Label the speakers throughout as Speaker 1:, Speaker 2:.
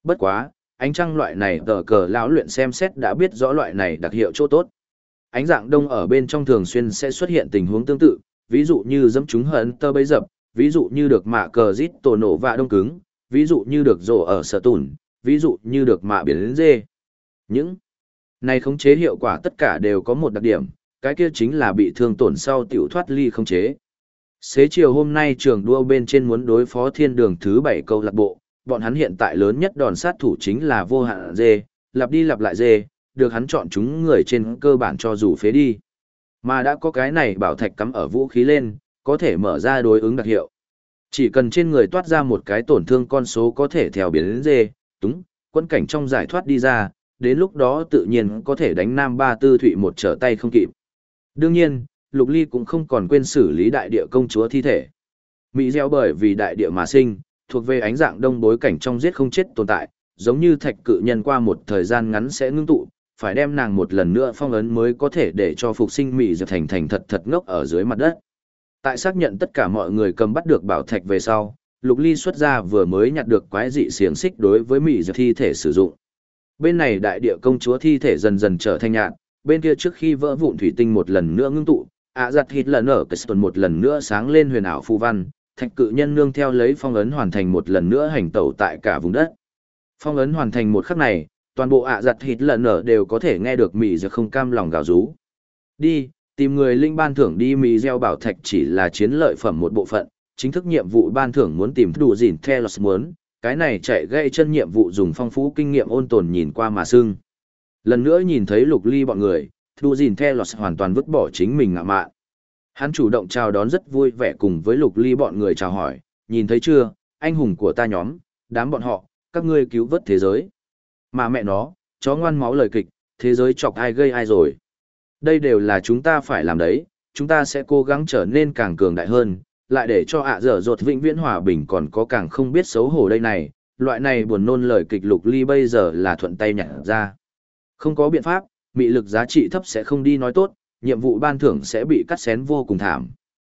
Speaker 1: Bất quá, ánh trăng loại này tờ cờ lão luyện xem xét đã biết rõ loại này đặc hiệu chỗ tốt. Ánh dạng đông ở bên trong thường xuyên sẽ xuất hiện tình huống tương tự, ví dụ như dẫm trúng hận tơ bấy dập, ví dụ như được mạ cờ rít tổ nổ và đông cứng, ví dụ như được rổ ở sở tủn, ví dụ như được mạ biển đến dê. Những này khống chế hiệu quả tất cả đều có một đặc điểm, cái kia chính là bị thương tổn sau tiểu thoát ly khống chế. Xế chiều hôm nay trường đua bên trên muốn đối phó thiên đường thứ 7 câu lạc bộ, bọn hắn hiện tại lớn nhất đòn sát thủ chính là vô hạn dê, lặp đi lặp lại dê, được hắn chọn chúng người trên cơ bản cho dù phế đi. Mà đã có cái này bảo thạch cắm ở vũ khí lên, có thể mở ra đối ứng đặc hiệu. Chỉ cần trên người toát ra một cái tổn thương con số có thể theo biến đến dê, túng, quân cảnh trong giải thoát đi ra, đến lúc đó tự nhiên có thể đánh Nam Ba Tư Thụy một trở tay không kịp. Đương nhiên, Lục Ly cũng không còn quên xử lý đại địa công chúa thi thể. Mỹ gieo bởi vì đại địa mà sinh, thuộc về ánh dạng đông bối cảnh trong giết không chết tồn tại, giống như thạch cự nhân qua một thời gian ngắn sẽ ngưng tụ, phải đem nàng một lần nữa phong ấn mới có thể để cho phục sinh Mỹ gieo thành thật thật ngốc ở dưới mặt đất. Tại xác nhận tất cả mọi người cầm bắt được bảo thạch về sau, Lục Ly xuất ra vừa mới nhặt được quái dị xiềng xích đối với Mỹ gieo thi thể sử dụng. Bên này đại địa công chúa thi thể dần dần trở thành nhạt, bên kia trước khi vỡ vụn thủy tinh một lần nữa ngưng tụ, giặt hít lần ở cái một lần nữa sáng lên huyền ảo phù văn, thạch cự nhân nương theo lấy phong ấn hoàn thành một lần nữa hành tẩu tại cả vùng đất. Phong ấn hoàn thành một khắc này, toàn bộ giặt hít lần ở đều có thể nghe được Mỹ gieo không cam lòng gào rú. Đi, tìm người linh ban thưởng đi. Mỹ gieo bảo thạch chỉ là chiến lợi phẩm một bộ phận, chính thức nhiệm vụ ban thưởng muốn tìm đủ gìn theo muốn, cái này chạy gây chân nhiệm vụ dùng phong phú kinh nghiệm ôn tồn nhìn qua mà sưng. Lần nữa nhìn thấy Lục Ly bọn người, đủ gìn theo hoàn toàn vứt bỏ chính mình ngạ mạn. Hắn chủ động chào đón rất vui vẻ cùng với Lục Ly bọn người chào hỏi, nhìn thấy chưa, anh hùng của ta nhóm, đám bọn họ, các ngươi cứu vớt thế giới. Mà mẹ nó, chó ngoan máu lời kịch, thế giới chọc ai gây ai rồi. Đây đều là chúng ta phải làm đấy, chúng ta sẽ cố gắng trở nên càng cường đại hơn, lại để cho dở dột vĩnh viễn hòa bình còn có càng không biết xấu hổ đây này, loại này buồn nôn lời kịch Lục Ly bây giờ là thuận tay nhặt ra. Không có biện pháp, mị lực giá trị thấp sẽ không đi nói tốt, nhiệm vụ ban thưởng sẽ bị cắt xén vô cùng thảm.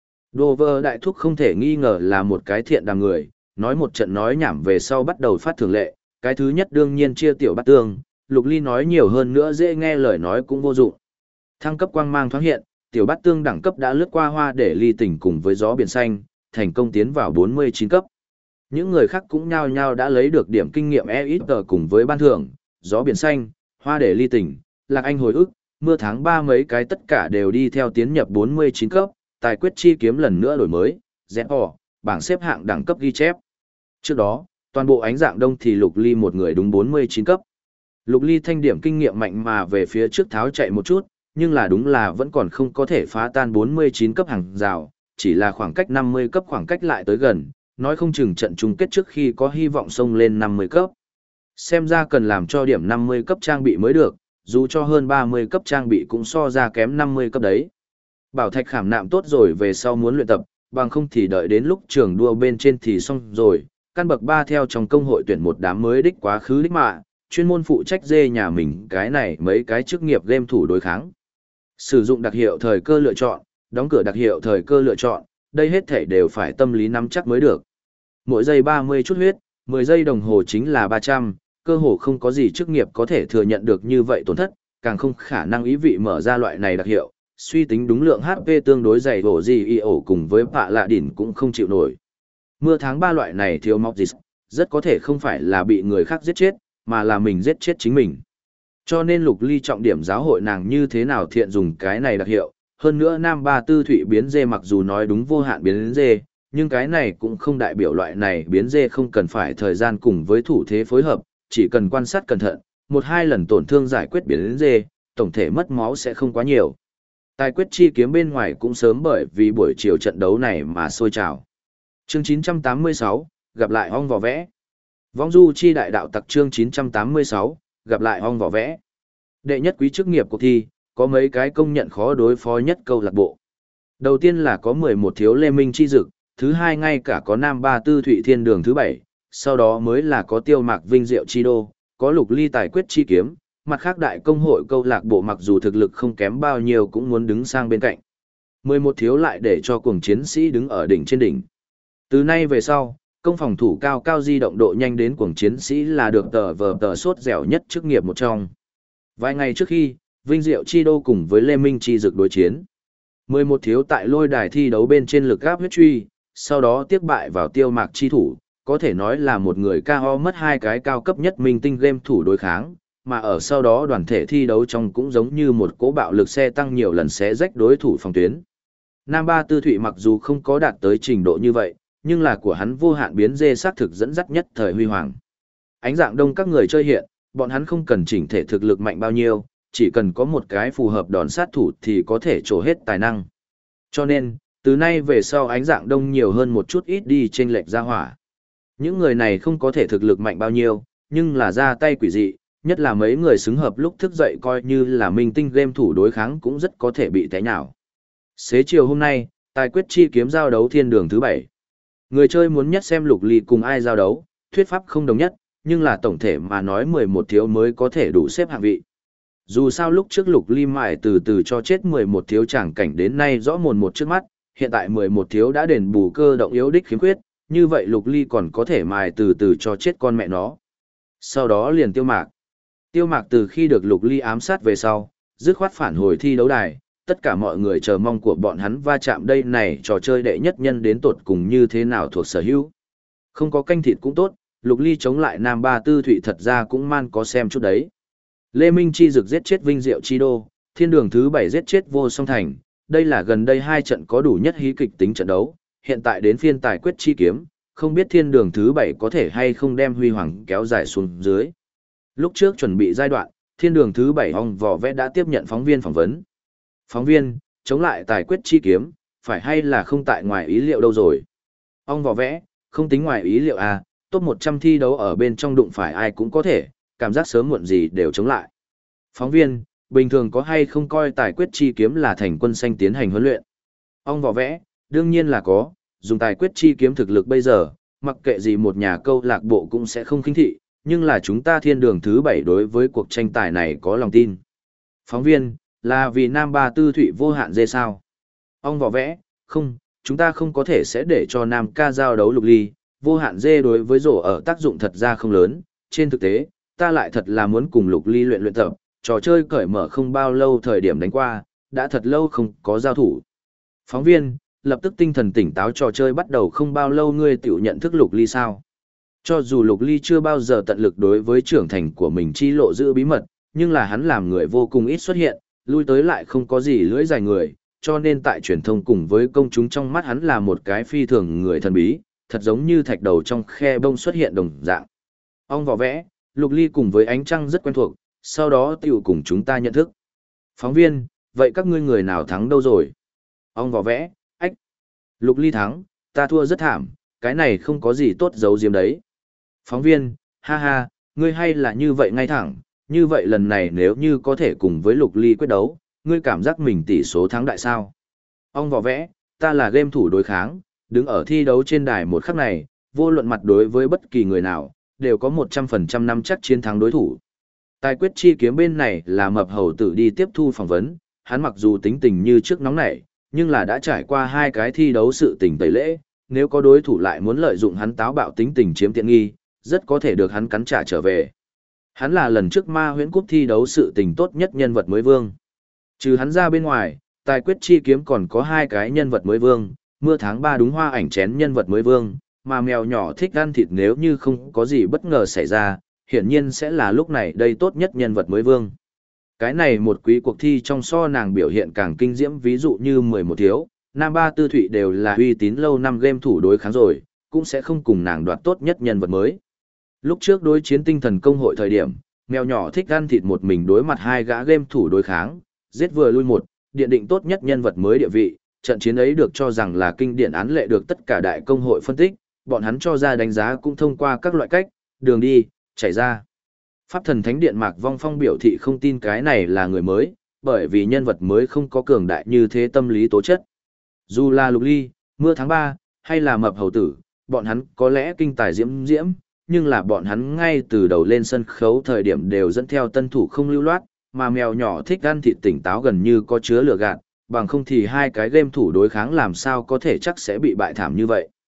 Speaker 1: Dover đại thúc không thể nghi ngờ là một cái thiện đàm người, nói một trận nói nhảm về sau bắt đầu phát thường lệ, cái thứ nhất đương nhiên chia tiểu bát tương, Lục Ly nói nhiều hơn nữa dễ nghe lời nói cũng vô dụng. Thăng cấp quang mang thoáng hiện, tiểu bát tương đẳng cấp đã lướt qua hoa để ly tỉnh cùng với gió biển xanh, thành công tiến vào 49 cấp. Những người khác cũng nhao nhao đã lấy được điểm kinh nghiệm EXP cùng với ban thưởng, gió biển xanh, hoa để ly tỉnh, lạc anh hồi ức, mưa tháng 3 mấy cái tất cả đều đi theo tiến nhập 49 cấp, tài quyết chi kiếm lần nữa đổi mới, ZO, bảng xếp hạng đẳng cấp ghi chép. Trước đó, toàn bộ ánh dạng đông thì Lục Ly một người đúng 49 cấp. Lục Ly thanh điểm kinh nghiệm mạnh mà về phía trước tháo chạy một chút, nhưng là đúng là vẫn còn không có thể phá tan 49 cấp hàng rào, chỉ là khoảng cách 50 cấp khoảng cách lại tới gần, nói không chừng trận chung kết trước khi có hy vọng xông lên 50 cấp. Xem ra cần làm cho điểm 50 cấp trang bị mới được, dù cho hơn 30 cấp trang bị cũng so ra kém 50 cấp đấy. Bảo thạch khảm nạm tốt rồi về sau muốn luyện tập, bằng không thì đợi đến lúc trường đua bên trên thì xong rồi, căn bậc 3 theo trong công hội tuyển một đám mới đích quá khứ đích mạ, chuyên môn phụ trách dê nhà mình cái này mấy cái chức nghiệp game thủ đối kháng. Sử dụng đặc hiệu thời cơ lựa chọn, đóng cửa đặc hiệu thời cơ lựa chọn, đây hết thể đều phải tâm lý nắm chắc mới được. Mỗi giây 30 chút huyết, 10 giây đồng hồ chính là 300, cơ hồ không có gì chức nghiệp có thể thừa nhận được như vậy tổn thất, càng không khả năng ý vị mở ra loại này đặc hiệu, suy tính đúng lượng HP tương đối dày hổ gì y ổ cùng với bạ lạ đỉnh cũng không chịu nổi. Mưa tháng 3 loại này thiếu mọc dịch, rất có thể không phải là bị người khác giết chết, mà là mình giết chết chính mình. Cho nên Lục Ly trọng điểm giáo hội nàng như thế nào thiện dùng cái này đặc hiệu, hơn nữa Nam Ba Tư Thụy biến dê mặc dù nói đúng vô hạn biến dê, nhưng cái này cũng không đại biểu loại này biến dê không cần phải thời gian cùng với thủ thế phối hợp, chỉ cần quan sát cẩn thận, một hai lần tổn thương giải quyết biến dê, tổng thể mất máu sẽ không quá nhiều. Tài quyết chi kiếm bên ngoài cũng sớm bởi vì buổi chiều trận đấu này mà sôi trào. Chương 986, gặp lại ong vỏ vẽ. Vong du chi đại đạo tặc chương 986, gặp lại ong vỏ vẽ. Đệ nhất quý chức nghiệp cuộc thi, có mấy cái công nhận khó đối phó nhất câu lạc bộ. Đầu tiên là có 11 thiếu Lê Minh chi dực, thứ hai ngay cả có Nam Ba Tư Thụy Thiên Đường thứ 7, sau đó mới là có Tiêu Mạc Vinh Diệu chi đô, có Lục Ly tài quyết chi kiếm, mặt khác đại công hội câu lạc bộ mặc dù thực lực không kém bao nhiêu cũng muốn đứng sang bên cạnh. 11 thiếu lại để cho cuồng chiến sĩ đứng ở đỉnh trên đỉnh. Từ nay về sau, Công phòng thủ cao cao di động độ nhanh đến cuồng chiến sĩ là được tờ sốt dẻo nhất chức nghiệp một trong. Vài ngày trước khi, Vinh Diệu Chi Đô cùng với Lê Minh Chi Dực đối chiến. 11 thiếu tại lôi đài thi đấu bên trên lực gáp huyết truy, sau đó tiếc bại vào Tiêu Mạc chi thủ, có thể nói là một người KO mất hai cái cao cấp nhất minh tinh game thủ đối kháng, mà ở sau đó đoàn thể thi đấu trong cũng giống như một cỗ bạo lực xe tăng nhiều lần xé rách đối thủ phòng tuyến. Nam Ba Tư Thụy mặc dù không có đạt tới trình độ như vậy, nhưng là của hắn vô hạn biến dê xác thực dẫn dắt nhất thời huy hoàng. Ánh dạng đông các người chơi hiện, bọn hắn không cần chỉnh thể thực lực mạnh bao nhiêu, chỉ cần có một cái phù hợp đòn sát thủ thì có thể trổ hết tài năng. Cho nên, từ nay về sau ánh dạng đông nhiều hơn một chút ít đi chênh lệch ra hỏa. Những người này không có thể thực lực mạnh bao nhiêu, nhưng là ra tay quỷ dị, nhất là mấy người xứng hợp lúc thức dậy coi như là minh tinh game thủ đối kháng cũng rất có thể bị té nhào. Xế chiều hôm nay, tài quyết chi kiếm giao đấu thiên đường thứ 7. Người chơi muốn nhất xem Lục Ly cùng ai giao đấu, thuyết pháp không đồng nhất, nhưng là tổng thể mà nói 11 thiếu mới có thể đủ xếp hạng vị. Dù sao lúc trước Lục Ly mải từ từ cho chết 11 thiếu chẳng cảnh đến nay rõ mồn một trước mắt, hiện tại 11 thiếu đã đền bù cơ động yếu đích khiếm khuyết, như vậy Lục Ly còn có thể mài từ từ cho chết con mẹ nó. Sau đó liền Tiêu Mạc. Tiêu Mạc từ khi được Lục Ly ám sát về sau, dứt khoát phản hồi thi đấu đài, tất cả mọi người chờ mong của bọn hắn va chạm đây này trò chơi đệ nhất nhân đến tột cùng như thế nào thuộc sở hữu. Không có canh thịt cũng tốt, Lục Ly chống lại Nam Ba Tư Thụy thật ra cũng man có xem chút đấy. Lê Minh Chi Dực giết chết Vinh Diệu Chi Đô, thiên đường thứ 7 giết chết Vô Song Thành, đây là gần đây hai trận có đủ nhất hí kịch tính trận đấu, hiện tại đến phiên tài quyết chi kiếm, không biết thiên đường thứ 7 có thể hay không đem huy hoàng kéo dài xuống dưới. Lúc trước chuẩn bị giai đoạn, thiên đường thứ 7 Ong Vò Vẽ đã tiếp nhận phóng viên phỏng vấn. Phóng viên, chống lại tài quyết chi kiếm, phải hay là không tại ngoài ý liệu đâu rồi. Ong Vò Vẽ, không tính ngoài ý liệu à, top 100 thi đấu ở bên trong đụng phải ai cũng có thể, cảm giác sớm muộn gì đều chống lại. Phóng viên, bình thường có hay không coi tài quyết chi kiếm là thành quân xanh tiến hành huấn luyện? Ong Vò Vẽ, đương nhiên là có, dùng tài quyết chi kiếm thực lực bây giờ, mặc kệ gì một nhà câu lạc bộ cũng sẽ không khinh thị, nhưng là chúng ta thiên đường thứ 7 đối với cuộc tranh tài này có lòng tin. Phóng viên, là vì Nam Ba Tư Thụy vô hạn dê sao? Ong Vò Vẽ, không, chúng ta không có thể sẽ để cho Nam ca giao đấu Lục Ly, vô hạn dê đối với rổ ở tác dụng thật ra không lớn, trên thực tế, ta lại thật là muốn cùng Lục Ly luyện tập, trò chơi cởi mở không bao lâu thời điểm đánh qua, đã thật lâu không có giao thủ. Phóng viên, lập tức tinh thần tỉnh táo trò chơi bắt đầu không bao lâu ngươi tiểu nhận thức Lục Ly sao? Cho dù Lục Ly chưa bao giờ tận lực đối với trưởng thành của mình chi lộ giữ bí mật, nhưng là hắn làm người vô cùng ít xuất hiện, lui tới lại không có gì lưỡi dài người, cho nên tại truyền thông cùng với công chúng trong mắt hắn là một cái phi thường người thần bí, thật giống như thạch đầu trong khe bông xuất hiện đồng dạng. Ong Vò Vẽ, Lục Ly cùng với ánh trăng rất quen thuộc, sau đó tiểu cùng chúng ta nhận thức. Phóng viên, vậy các ngươi người nào thắng đâu rồi? Ong Vò Vẽ, ách. Lục Ly thắng, ta thua rất thảm, cái này không có gì tốt giấu giếm đấy. Phóng viên, ha ha, ngươi hay là như vậy ngay thẳng, như vậy lần này nếu như có thể cùng với Lục Ly quyết đấu, ngươi cảm giác mình tỷ số thắng đại sao? Ong Vò Vẽ, ta là game thủ đối kháng, đứng ở thi đấu trên đài một khắc này, vô luận mặt đối với bất kỳ người nào, đều có 100% nắm chắc chiến thắng đối thủ. Tài quyết chi kiếm bên này là mập hầu tử đi tiếp thu phỏng vấn, hắn mặc dù tính tình như trước nóng nảy, nhưng là đã trải qua hai cái thi đấu sự tình tẩy lễ, nếu có đối thủ lại muốn lợi dụng hắn táo bạo tính tình chiếm tiện nghi, rất có thể được hắn cắn trả trở về. Hắn là lần trước ma huyễn cúp thi đấu sự tình tốt nhất nhân vật mới vương. Trừ hắn ra bên ngoài, tài quyết chi kiếm còn có hai cái nhân vật mới vương, mưa tháng 3 đúng hoa ảnh chén nhân vật mới vương, mà mèo nhỏ thích ăn thịt nếu như không có gì bất ngờ xảy ra, hiển nhiên sẽ là lúc này đây tốt nhất nhân vật mới vương. Cái này một quý cuộc thi trong so nàng biểu hiện càng kinh diễm, ví dụ như 11 thiếu, Nam Ba Tư Thụy đều là uy tín lâu năm game thủ đối kháng rồi, cũng sẽ không cùng nàng đoạt tốt nhất nhân vật mới. Lúc trước đối chiến tinh thần công hội thời điểm, mèo nhỏ thích ăn thịt một mình đối mặt hai gã game thủ đối kháng, giết vừa lui một, điện định tốt nhất nhân vật mới địa vị, trận chiến ấy được cho rằng là kinh điển án lệ được tất cả đại công hội phân tích, bọn hắn cho ra đánh giá cũng thông qua các loại cách, đường đi, chảy ra. Pháp thần thánh điện Mạc Vong Phong biểu thị không tin cái này là người mới, bởi vì nhân vật mới không có cường đại như thế tâm lý tố chất. Dù là Lục Ly, mưa tháng 3, hay là mập hầu tử, bọn hắn có lẽ kinh tài diễm diễm, nhưng là bọn hắn ngay từ đầu lên sân khấu thời điểm đều dẫn theo tân thủ không lưu loát, mà mèo nhỏ thích ăn thịt tỉnh táo gần như có chứa lửa gạt, bằng không thì hai cái game thủ đối kháng làm sao có thể chắc sẽ bị bại thảm như vậy.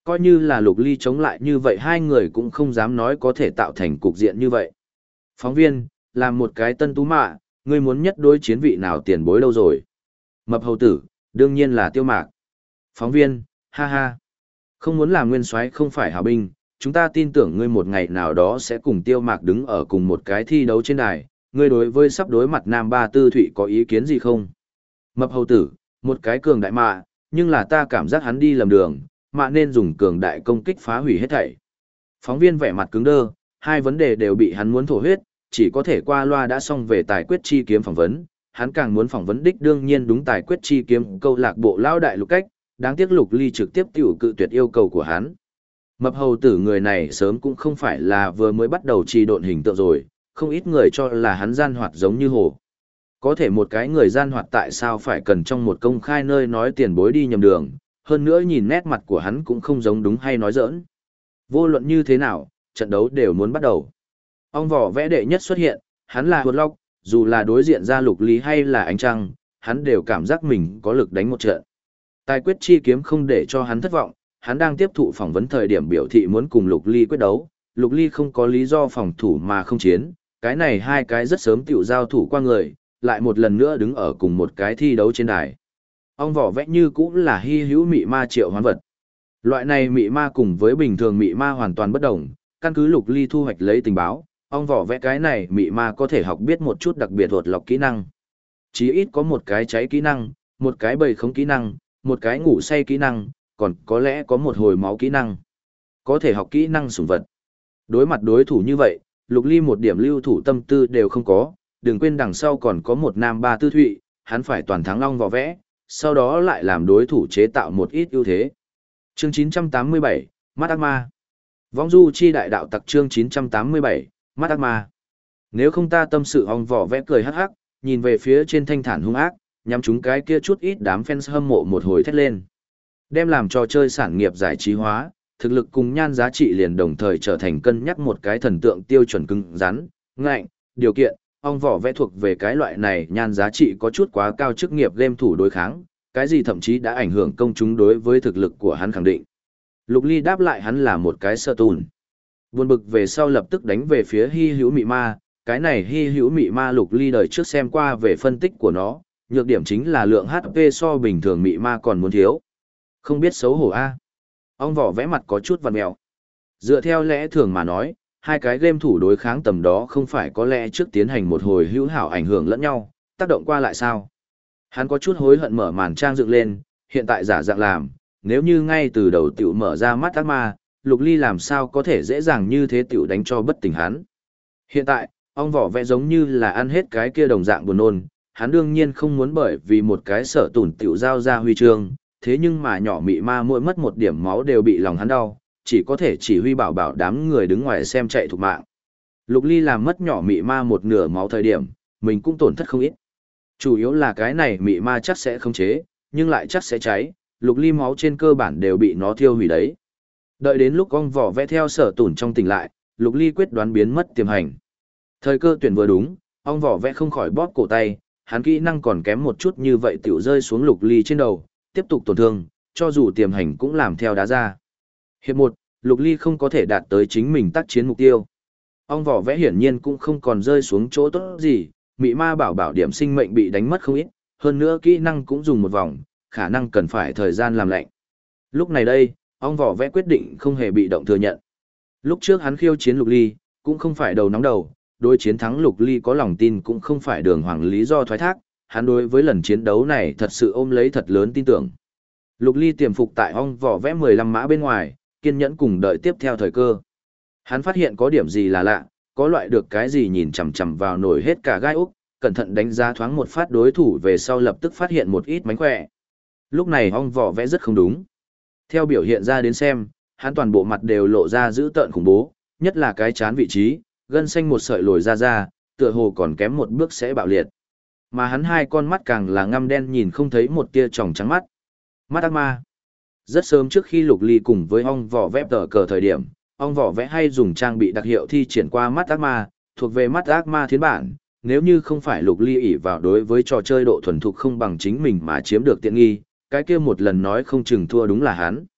Speaker 1: Coi như là Lục Ly chống lại như vậy hai người cũng không dám nói có thể tạo thành cục diện như vậy. Phóng viên, làm một cái tân tú mạ, ngươi muốn nhất đối chiến vị nào tiền bối đâu rồi? Mập hầu tử, đương nhiên là Tiêu Mạc. Phóng viên, ha ha. Không muốn làm nguyên soái không phải hảo binh, chúng ta tin tưởng ngươi một ngày nào đó sẽ cùng Tiêu Mạc đứng ở cùng một cái thi đấu trên đài, ngươi đối với sắp đối mặt Nam Ba Tư Thụy có ý kiến gì không? Mập hầu tử, một cái cường đại mạ, nhưng là ta cảm giác hắn đi lầm đường, mạ nên dùng cường đại công kích phá hủy hết thảy. Phóng viên vẻ mặt cứng đơ, hai vấn đề đều bị hắn muốn thổ huyết, chỉ có thể qua loa đã xong về tài quyết chi kiếm phỏng vấn, hắn càng muốn phỏng vấn đích đương nhiên đúng tài quyết chi kiếm câu lạc bộ lao đại Lục Cách, đáng tiếc Lục Ly trực tiếp tiểu cự tuyệt yêu cầu của hắn. Mập hầu tử người này sớm cũng không phải là vừa mới bắt đầu trì độn hình tượng rồi, không ít người cho là hắn gian hoạt giống như hồ. Có thể một cái người gian hoạt tại sao phải cần trong một công khai nơi nói tiền bối đi nhầm đường, hơn nữa nhìn nét mặt của hắn cũng không giống đúng hay nói giỡn. Vô luận như thế nào, trận đấu đều muốn bắt đầu. Ong vỏ vẽ đệ nhất xuất hiện, hắn là Huột Lóc, dù là đối diện ra Lục Ly hay là Ánh Trăng, hắn đều cảm giác mình có lực đánh một trận. Tài quyết chi kiếm không để cho hắn thất vọng, hắn đang tiếp thụ phỏng vấn thời điểm biểu thị muốn cùng Lục Ly quyết đấu, Lục Ly không có lý do phòng thủ mà không chiến, cái này hai cái rất sớm tiểu giao thủ qua người, lại một lần nữa đứng ở cùng một cái thi đấu trên đài. Ong vỏ vẽ như cũng là hy hữu mị ma triệu hoán vật. Loại này mị ma cùng với bình thường mị ma hoàn toàn bất đồng, căn cứ Lục Ly thu hoạch lấy tình báo, ong vỏ vẽ cái này mị ma có thể học biết một chút đặc biệt thuật lọc kỹ năng. Chí ít có một cái cháy kỹ năng, một cái bầy khống kỹ năng, một cái ngủ say kỹ năng, còn có lẽ có một hồi máu kỹ năng. Có thể học kỹ năng sủng vật. Đối mặt đối thủ như vậy, Lục Ly một điểm lưu thủ tâm tư đều không có, đừng quên đằng sau còn có một Nam Ba Tư Thụy, hắn phải toàn thắng ong vỏ vẽ, sau đó lại làm đối thủ chế tạo một ít ưu thế. Chương 987, Mắt ác ma. Vong du chi đại đạo tặc chương 987, Mắt ác ma. Nếu không ta tâm sự ong vỏ vẽ cười hắc hắc, nhìn về phía trên thanh thản hung ác, nhắm chúng cái kia chút ít đám fans hâm mộ một hồi thét lên. Đem làm trò chơi sản nghiệp giải trí hóa, thực lực cùng nhan giá trị liền đồng thời trở thành cân nhắc một cái thần tượng tiêu chuẩn cứng rắn, ngạnh, điều kiện, ong vỏ vẽ thuộc về cái loại này nhan giá trị có chút quá cao chức nghiệp game thủ đối kháng, cái gì thậm chí đã ảnh hưởng công chúng đối với thực lực của hắn khẳng định. Lục Ly đáp lại hắn là một cái sơ tùn. Buồn bực về sau lập tức đánh về phía hy hữu mị ma, cái này hy hữu mị ma Lục Ly đời trước xem qua về phân tích của nó, nhược điểm chính là lượng HP so bình thường mị ma còn muốn thiếu. Không biết xấu hổ a. Ong vỏ vẽ mặt có chút vằn mèo. Dựa theo lẽ thường mà nói, hai cái game thủ đối kháng tầm đó không phải có lẽ trước tiến hành một hồi hữu hảo ảnh hưởng lẫn nhau, tác động qua lại sao? Hắn có chút hối hận mở màn trang dựng lên, hiện tại giả dạng làm, nếu như ngay từ đầu tiểu mở ra mắt ác ma, Lục Ly làm sao có thể dễ dàng như thế tiểu đánh cho bất tỉnh hắn. Hiện tại, ong vỏ vẽ giống như là ăn hết cái kia đồng dạng buồn nôn, hắn đương nhiên không muốn bởi vì một cái sở tủn tiểu giao ra huy chương, thế nhưng mà nhỏ mị ma mỗi mất một điểm máu đều bị lòng hắn đau, chỉ có thể chỉ huy bảo bảo đám người đứng ngoài xem chạy thục mạng. Lục Ly làm mất nhỏ mị ma một nửa máu thời điểm, mình cũng tổn thất không ít. Chủ yếu là cái này mị ma chắc sẽ không chế, nhưng lại chắc sẽ cháy, Lục Ly máu trên cơ bản đều bị nó thiêu hủy đấy. Đợi đến lúc ong vỏ vẽ theo sở tủn trong tỉnh lại, Lục Ly quyết đoán biến mất tiềm hành. Thời cơ tuyển vừa đúng, ong vỏ vẽ không khỏi bóp cổ tay, hắn kỹ năng còn kém một chút như vậy tiểu rơi xuống Lục Ly trên đầu, tiếp tục tổn thương, cho dù tiềm hành cũng làm theo đá ra. Hiệp 1, Lục Ly không có thể đạt tới chính mình tác chiến mục tiêu. Ong vỏ vẽ hiển nhiên cũng không còn rơi xuống chỗ tốt gì, mị ma bảo bảo điểm sinh mệnh bị đánh mất không ít, hơn nữa kỹ năng cũng dùng một vòng, khả năng cần phải thời gian làm lạnh. Lúc này đây, ong vỏ vẽ quyết định không hề bị động thừa nhận. Lúc trước hắn khiêu chiến Lục Ly, cũng không phải đầu nóng đầu, đối chiến thắng Lục Ly có lòng tin cũng không phải đường hoàng lý do thoái thác, hắn đối với lần chiến đấu này thật sự ôm lấy thật lớn tin tưởng. Lục Ly tiềm phục tại ong vỏ vẽ 15 mã bên ngoài, kiên nhẫn cùng đợi tiếp theo thời cơ. Hắn phát hiện có điểm gì là lạ, có loại được cái gì nhìn chằm chằm vào nổi hết cả gai úc, cẩn thận đánh giá thoáng một phát đối thủ về sau lập tức phát hiện một ít mánh khỏe. Lúc này ong vỏ vẽ rất không đúng. Theo biểu hiện ra đến xem, hắn toàn bộ mặt đều lộ ra dữ tợn khủng bố, nhất là cái chán vị trí, gân xanh một sợi lồi ra, tựa hồ còn kém một bước sẽ bạo liệt. Mà hắn hai con mắt càng là ngăm đen nhìn không thấy một tia tròng trắng mắt. Mắt ác ma. Rất sớm trước khi Lục Ly cùng với ong vỏ vẽ tờ cờ thời điểm, ong vỏ vẽ hay dùng trang bị đặc hiệu thi triển qua mắt ác ma, thuộc về mắt ác ma thiến bản. Nếu như không phải Lục Ly ỷ vào đối với trò chơi độ thuần thục không bằng chính mình mà chiếm được tiện nghi, cái kia một lần nói không chừng thua đúng là hắn.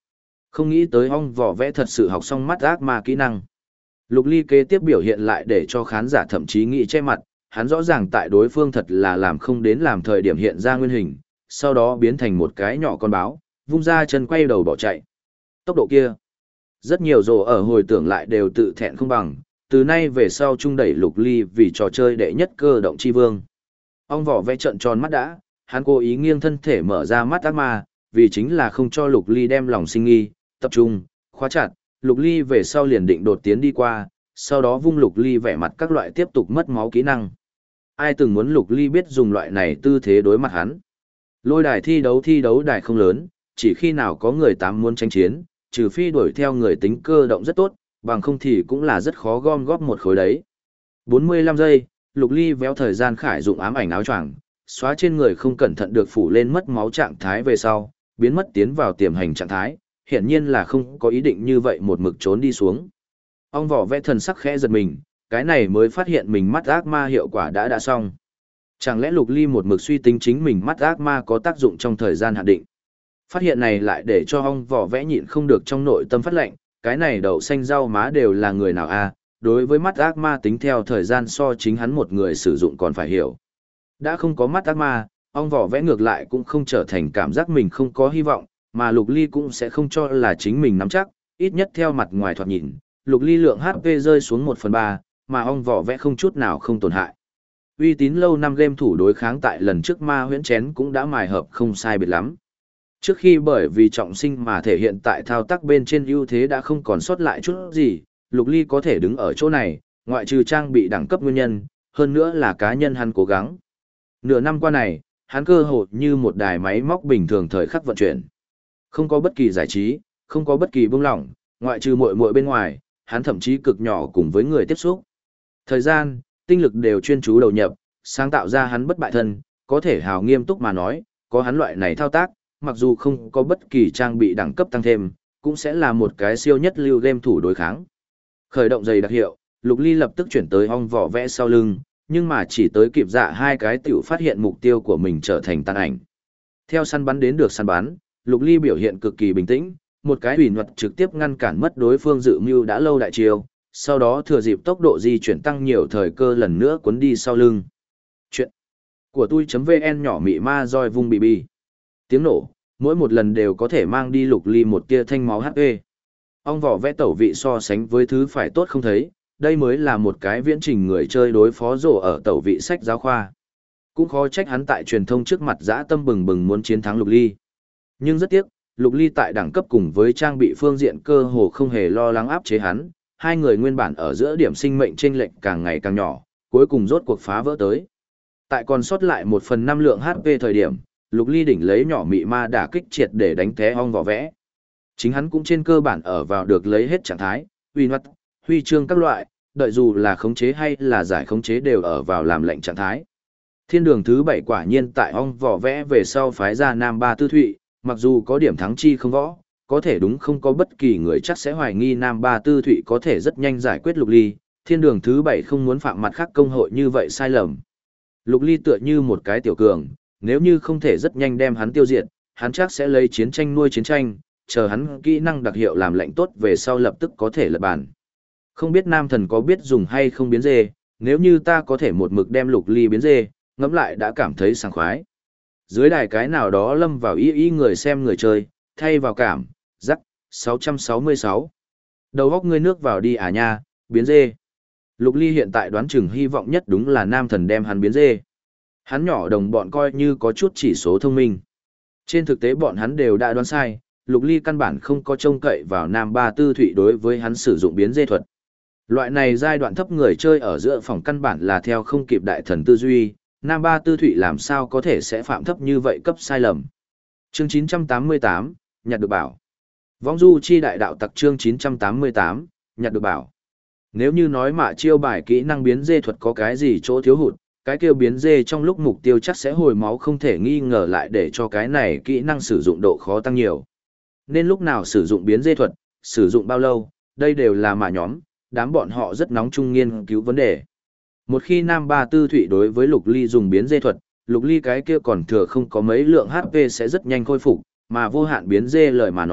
Speaker 1: Không nghĩ tới ong vỏ vẽ thật sự học xong mắt ác ma kỹ năng. Lục Ly kế tiếp biểu hiện lại để cho khán giả thậm chí nghĩ che mặt, hắn rõ ràng tại đối phương thật là làm không đến làm thời điểm hiện ra nguyên hình, sau đó biến thành một cái nhỏ con báo, vung ra chân quay đầu bỏ chạy. Tốc độ kia, rất nhiều rồ ở hồi tưởng lại đều tự thẹn không bằng, từ nay về sau trung đẩy Lục Ly vì trò chơi đệ nhất cơ động chi vương. Ong vỏ vẽ trận tròn mắt đã, hắn cố ý nghiêng thân thể mở ra mắt ác ma, vì chính là không cho Lục Ly đem lòng sinh nghi, tập trung, khóa chặt, Lục Ly về sau liền định đột tiến đi qua, sau đó vung Lục Ly vẻ mặt các loại tiếp tục mất máu kỹ năng. Ai từng muốn Lục Ly biết dùng loại này tư thế đối mặt hắn. Lôi đài thi đấu đài không lớn, chỉ khi nào có người tám muốn tranh chiến, trừ phi đuổi theo người tính cơ động rất tốt, bằng không thì cũng là rất khó gom góp một khối đấy. 45 giây, Lục Ly véo thời gian khải dụng ám ảnh áo choàng, xóa trên người không cẩn thận được phủ lên mất máu trạng thái về sau, biến mất tiến vào tiềm hành trạng thái, hiển nhiên là không có ý định như vậy một mực trốn đi xuống. Ong vỏ vẽ thần sắc khẽ giật mình, cái này mới phát hiện mình mắt ác ma hiệu quả đã xong. Chẳng lẽ Lục Ly một mực suy tính chính mình mắt ác ma có tác dụng trong thời gian hạn định. Phát hiện này lại để cho ong vỏ vẽ nhịn không được trong nội tâm phát lệnh, cái này đậu xanh rau má đều là người nào a? Đối với mắt ác ma tính theo thời gian so chính hắn một người sử dụng còn phải hiểu. Đã không có mắt ác ma, ong vỏ vẽ ngược lại cũng không trở thành cảm giác mình không có hy vọng, mà Lục Ly cũng sẽ không cho là chính mình nắm chắc, ít nhất theo mặt ngoài thoạt nhìn, Lục Ly lượng HP rơi xuống 1/3, mà ong vỏ vẽ không chút nào không tổn hại. Uy tín lâu năm game thủ đối kháng tại lần trước ma huyễn chén cũng đã mài hợp không sai biệt lắm. Trước khi bởi vì trọng sinh mà thể hiện tại thao tác bên trên ưu thế đã không còn sót lại chút gì, Lục Ly có thể đứng ở chỗ này, ngoại trừ trang bị đẳng cấp nguyên nhân, hơn nữa là cá nhân hắn cố gắng. Nửa năm qua này, hắn cơ hồ như một đài máy móc bình thường thời khắc vận chuyển. Không có bất kỳ giải trí, không có bất kỳ buông lỏng, ngoại trừ muội muội bên ngoài, hắn thậm chí cực nhỏ cùng với người tiếp xúc. Thời gian, tinh lực đều chuyên chú đầu nhập, sáng tạo ra hắn bất bại thân, có thể hào nghiêm túc mà nói, có hắn loại này thao tác, mặc dù không có bất kỳ trang bị đẳng cấp tăng thêm, cũng sẽ là một cái siêu nhất lưu game thủ đối kháng. Khởi động giày đặc hiệu, Lục Ly lập tức chuyển tới ong vỏ vẽ sau lưng, nhưng mà chỉ tới kịp dạ hai cái tiểu phát hiện mục tiêu của mình trở thành tàn ảnh. Theo săn bắn đến được săn bắn, Lục Ly biểu hiện cực kỳ bình tĩnh, một cái hủy luật trực tiếp ngăn cản mất đối phương dự mưu đã lâu đại chiêu, sau đó thừa dịp tốc độ di chuyển tăng nhiều thời cơ lần nữa cuốn đi sau lưng. Chuyện của tôi.vn nhỏ mị ma roi vung bì bì. Tiếng nổ, mỗi một lần đều có thể mang đi Lục Ly một tia thanh máu HP. Ong vỏ vẽ tẩu vị so sánh với thứ phải tốt không thấy, đây mới là một cái viễn trình người chơi đối phó rổ ở tẩu vị sách giáo khoa. Cũng khó trách hắn tại truyền thông trước mặt dã tâm bừng bừng muốn chiến thắng Lục Ly. Nhưng rất tiếc, Lục Ly tại đẳng cấp cùng với trang bị phương diện cơ hồ không hề lo lắng áp chế hắn, hai người nguyên bản ở giữa điểm sinh mệnh chênh lệch càng ngày càng nhỏ, cuối cùng rốt cuộc phá vỡ tới. Tại còn sót lại 1/5 lượng HP thời điểm, Lục Ly đỉnh lấy nhỏ mị ma đả kích triệt để đánh té ong vỏ vẽ. Chính hắn cũng trên cơ bản ở vào được lấy hết trạng thái, uy luật, huy chương các loại, đợi dù là khống chế hay là giải khống chế đều ở vào làm lệnh trạng thái. Thiên đường thứ 7 quả nhiên tại ong vỏ vẽ về sau phái ra Nam Ba Tư Thụy, mặc dù có điểm thắng chi không võ, có thể đúng không có bất kỳ người chắc sẽ hoài nghi Nam Ba Tư Thụy có thể rất nhanh giải quyết Lục Ly, thiên đường thứ 7 không muốn phạm mặt khác công hội như vậy sai lầm. Lục Ly tựa như một cái tiểu cường, nếu như không thể rất nhanh đem hắn tiêu diệt, hắn chắc sẽ lấy chiến tranh nuôi chiến tranh, chờ hắn kỹ năng đặc hiệu làm lệnh tốt về sau lập tức có thể lật bàn. Không biết nam thần có biết dùng hay không biến dê, nếu như ta có thể một mực đem Lục Ly biến dê, ngẫm lại đã cảm thấy sảng khoái. Dưới đài cái nào đó lâm vào y người xem người chơi, thay vào cảm, rắc, 666. Đầu góc ngươi nước vào đi à nha, biến dê. Lục Ly hiện tại đoán chừng hy vọng nhất đúng là nam thần đem hắn biến dê. Hắn nhỏ đồng bọn coi như có chút chỉ số thông minh. Trên thực tế bọn hắn đều đã đoán sai, Lục Ly căn bản không có trông cậy vào Nam Ba Tư Thụy đối với hắn sử dụng biến dê thuật. Loại này giai đoạn thấp người chơi ở giữa phòng căn bản là theo không kịp đại thần tư duy, Nam Ba Tư Thụy làm sao có thể sẽ phạm thấp như vậy cấp sai lầm. Chương 988, nhặt được bảo. Vong du chi đại đạo tặc chương 988, nhặt được bảo. Nếu như nói mà chiêu bài kỹ năng biến dê thuật có cái gì chỗ thiếu hụt, cái kêu biến dê trong lúc mục tiêu chắc sẽ hồi máu không thể nghi ngờ lại để cho cái này kỹ năng sử dụng độ khó tăng nhiều. Nên lúc nào sử dụng biến dê thuật, sử dụng bao lâu, đây đều là mã nhóm, đám bọn họ rất nóng chung nghiên cứu vấn đề. Một khi Nam Ba Tư Thụy đối với Lục Ly dùng biến dê thuật, Lục Ly cái kia còn thừa không có mấy lượng HP sẽ rất nhanh khôi phục, mà vô hạn biến dê lời mà nói,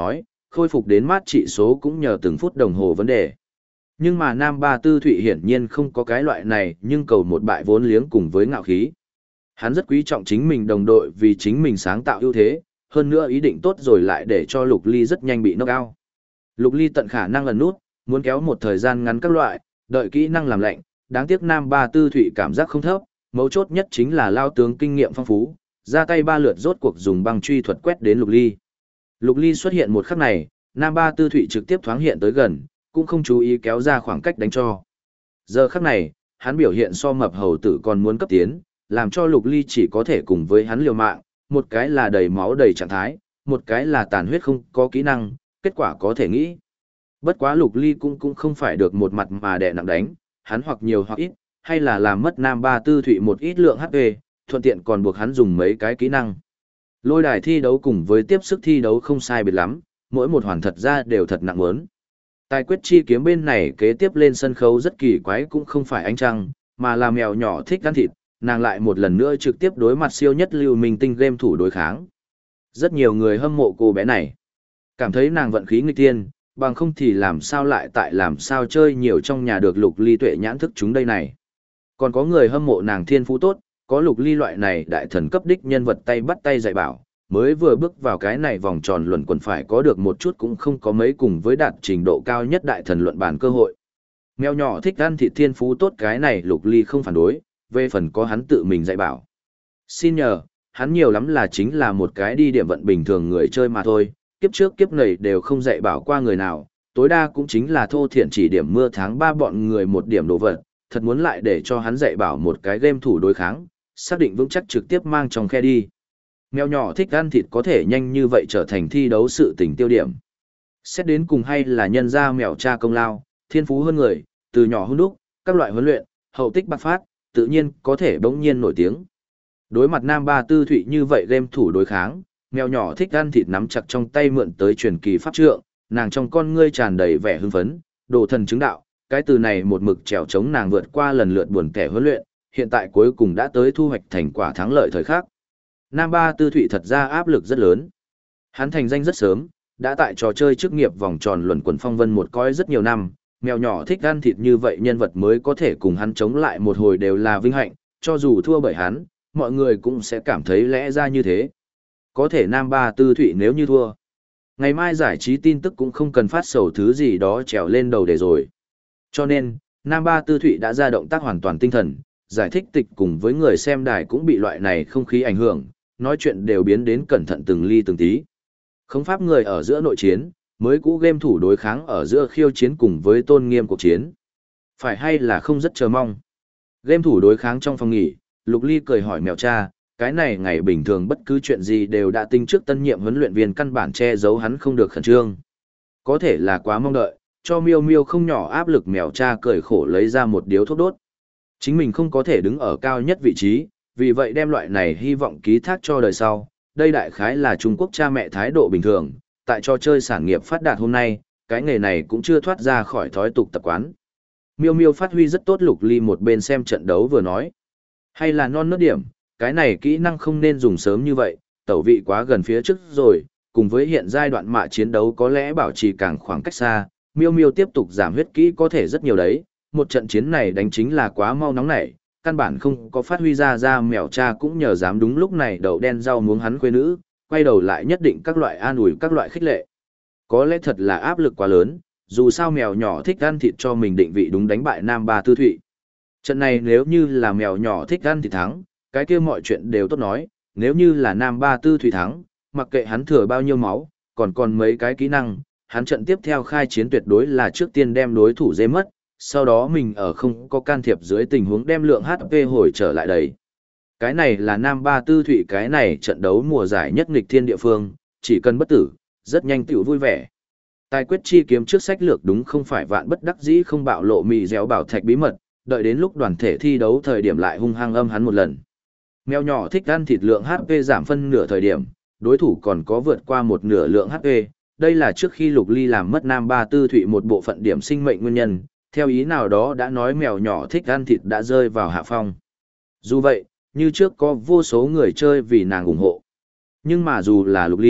Speaker 1: khôi phục đến mát trị số cũng nhờ từng phút đồng hồ vấn đề. Nhưng mà Nam Ba Tư Thụy hiển nhiên không có cái loại này, nhưng cầu một bại vốn liếng cùng với ngạo khí. Hắn rất quý trọng chính mình đồng đội vì chính mình sáng tạo ưu thế, hơn nữa ý định tốt rồi lại để cho Lục Ly rất nhanh bị knock out. Lục Ly tận khả năng lần nút, muốn kéo một thời gian ngắn các loại, đợi kỹ năng làm lạnh, đáng tiếc Nam Ba Tư Thụy cảm giác không thấp, mấu chốt nhất chính là lao tướng kinh nghiệm phong phú, ra tay ba lượt rốt cuộc dùng băng truy thuật quét đến Lục Ly. Lục Ly xuất hiện một khắc này, Nam Ba Tư Thụy trực tiếp thoáng hiện tới gần, cũng không chú ý kéo ra khoảng cách đánh cho. Giờ khắc này, hắn biểu hiện so mập hầu tử còn muốn cấp tiến, làm cho Lục Ly chỉ có thể cùng với hắn liều mạng, một cái là đầy máu đầy trạng thái, một cái là tàn huyết không có kỹ năng, kết quả có thể nghĩ. Bất quá Lục Ly cũng không phải được một mặt mà đè nặng đánh, hắn hoặc nhiều hoặc ít, hay là làm mất Nam Ba Tư Thụy một ít lượng HP, thuận tiện còn buộc hắn dùng mấy cái kỹ năng. Lôi đài thi đấu cùng với tiếp sức thi đấu không sai biệt lắm, mỗi một hoàn thật ra đều thật nặng muốn. Tài quyết chi kiếm bên này kế tiếp lên sân khấu rất kỳ quái, cũng không phải ánh trăng, mà là mèo nhỏ thích ăn thịt, nàng lại một lần nữa trực tiếp đối mặt siêu nhất lưu minh tinh game thủ đối kháng. Rất nhiều người hâm mộ cô bé này, cảm thấy nàng vận khí nghịch tiên, bằng không thì làm sao lại tại làm sao chơi nhiều trong nhà được Lục Ly tuệ nhãn thức chúng đây này. Còn có người hâm mộ nàng thiên phú tốt, có Lục Ly loại này đại thần cấp đích nhân vật tay bắt tay dạy bảo, mới vừa bước vào cái này vòng tròn luẩn quẩn phải có được một chút cũng không có mấy cùng với đạt trình độ cao nhất đại thần luận bàn cơ hội. Mèo nhỏ thích ăn thịt thiên phú tốt cái này Lục Ly không phản đối, về phần có hắn tự mình dạy bảo. Xin nhờ, hắn nhiều lắm là chính là một cái đi điểm vận bình thường người chơi mà thôi, kiếp trước kiếp này đều không dạy bảo qua người nào, tối đa cũng chính là thô thiển chỉ điểm mưa tháng 3 bọn người một điểm đồ vật, thật muốn lại để cho hắn dạy bảo một cái game thủ đối kháng, xác định vững chắc trực tiếp mang trong khe đi. Mèo nhỏ thích ăn thịt có thể nhanh như vậy trở thành thi đấu sự tình tiêu điểm. Xét đến cùng hay là nhân ra mèo cha công lao, thiên phú hơn người, từ nhỏ hôn đúc, các loại huấn luyện, hậu tích bạc phát, tự nhiên có thể bỗng nhiên nổi tiếng. Đối mặt Nam Ba Tư Thụy như vậy game thủ đối kháng, mèo nhỏ thích ăn thịt nắm chặt trong tay mượn tới truyền kỳ pháp trượng, nàng trong con ngươi tràn đầy vẻ hưng phấn, đồ thần chứng đạo, cái từ này một mực trèo chống nàng vượt qua lần lượt buồn kẻ huấn luyện, hiện tại cuối cùng đã tới thu hoạch thành quả thắng lợi thời khắc. Nam Ba Tư Thụy thật ra áp lực rất lớn. Hắn thành danh rất sớm, đã tại trò chơi chức nghiệp vòng tròn luẩn quẩn phong vân một cõi rất nhiều năm, mèo nhỏ thích ăn thịt như vậy nhân vật mới có thể cùng hắn chống lại một hồi đều là vinh hạnh, cho dù thua bởi hắn, mọi người cũng sẽ cảm thấy lẽ ra như thế. Có thể Nam Ba Tư Thụy nếu như thua, ngày mai giải trí tin tức cũng không cần phát sầu thứ gì đó trèo lên đầu để rồi. Cho nên, Nam Ba Tư Thụy đã ra động tác hoàn toàn tinh thần, giải thích tịch cùng với người xem đài cũng bị loại này không khí ảnh hưởng, nói chuyện đều biến đến cẩn thận từng ly từng tí. Không pháp người ở giữa nội chiến, mới cũ game thủ đối kháng ở giữa khiêu chiến cùng với tôn nghiêm cuộc chiến. Phải hay là không rất chờ mong. Game thủ đối kháng trong phòng nghỉ, Lục Ly cười hỏi mèo cha, cái này ngày bình thường bất cứ chuyện gì đều đã tính trước tân nhiệm huấn luyện viên căn bản che giấu hắn không được khẩn trương. Có thể là quá mong đợi, cho miêu miêu không nhỏ áp lực mèo cha cười khổ lấy ra một điếu thuốc đốt. Chính mình không có thể đứng ở cao nhất vị trí, vì vậy đem loại này hy vọng ký thác cho đời sau. Đây đại khái là Trung Quốc cha mẹ thái độ bình thường, tại trò chơi sản nghiệp phát đạt hôm nay, cái nghề này cũng chưa thoát ra khỏi thói tục tập quán. Miêu miêu phát huy rất tốt. Lục Ly một bên xem trận đấu vừa nói. Hay là non nớt điểm, cái này kỹ năng không nên dùng sớm như vậy, tẩu vị quá gần phía trước rồi, cùng với hiện giai đoạn mạ chiến đấu có lẽ bảo trì càng khoảng cách xa, miêu miêu tiếp tục giảm huyết kỹ có thể rất nhiều đấy, một trận chiến này đánh chính là quá mau nóng nảy, căn bản không có phát huy ra mèo cha cũng nhờ dám đúng lúc này đậu đen rau muống hắn quê nữ, quay đầu lại nhất định các loại an ủi các loại khích lệ. Có lẽ thật là áp lực quá lớn, dù sao mèo nhỏ thích ăn thịt cho mình định vị đúng đánh bại Nam Ba Tư Thụy. Trận này nếu như là mèo nhỏ thích ăn thịt thắng, cái kia mọi chuyện đều tốt nói, nếu như là Nam Ba Tư Thụy thắng, mặc kệ hắn thừa bao nhiêu máu, còn mấy cái kỹ năng, hắn trận tiếp theo khai chiến tuyệt đối là trước tiên đem đối thủ dê mất, sau đó mình ở không có can thiệp dưới tình huống đem lượng HP hồi trở lại đầy. Cái này là Nam Ba Tư Thụy cái này trận đấu mùa giải nhất nghịch thiên địa phương, chỉ cần bất tử, rất nhanh tiểu vui vẻ. Tài quyết chi kiếm trước sách lược đúng không phải vạn bất đắc dĩ không bạo lộ mì déo bảo thạch bí mật, đợi đến lúc đoàn thể thi đấu thời điểm lại hung hăng âm hắn một lần. Mèo nhỏ thích ăn thịt lượng HP giảm phân nửa thời điểm, đối thủ còn có vượt qua một nửa lượng HP, đây là trước khi Lục Ly làm mất Nam Ba Tư Thụy một bộ phận điểm sinh mệnh nguyên nhân, theo ý nào đó đã nói mèo nhỏ thích ăn thịt đã rơi vào hạ phong. Dù vậy, như trước có vô số người chơi vì nàng ủng hộ. Nhưng mà dù là Lục Ly,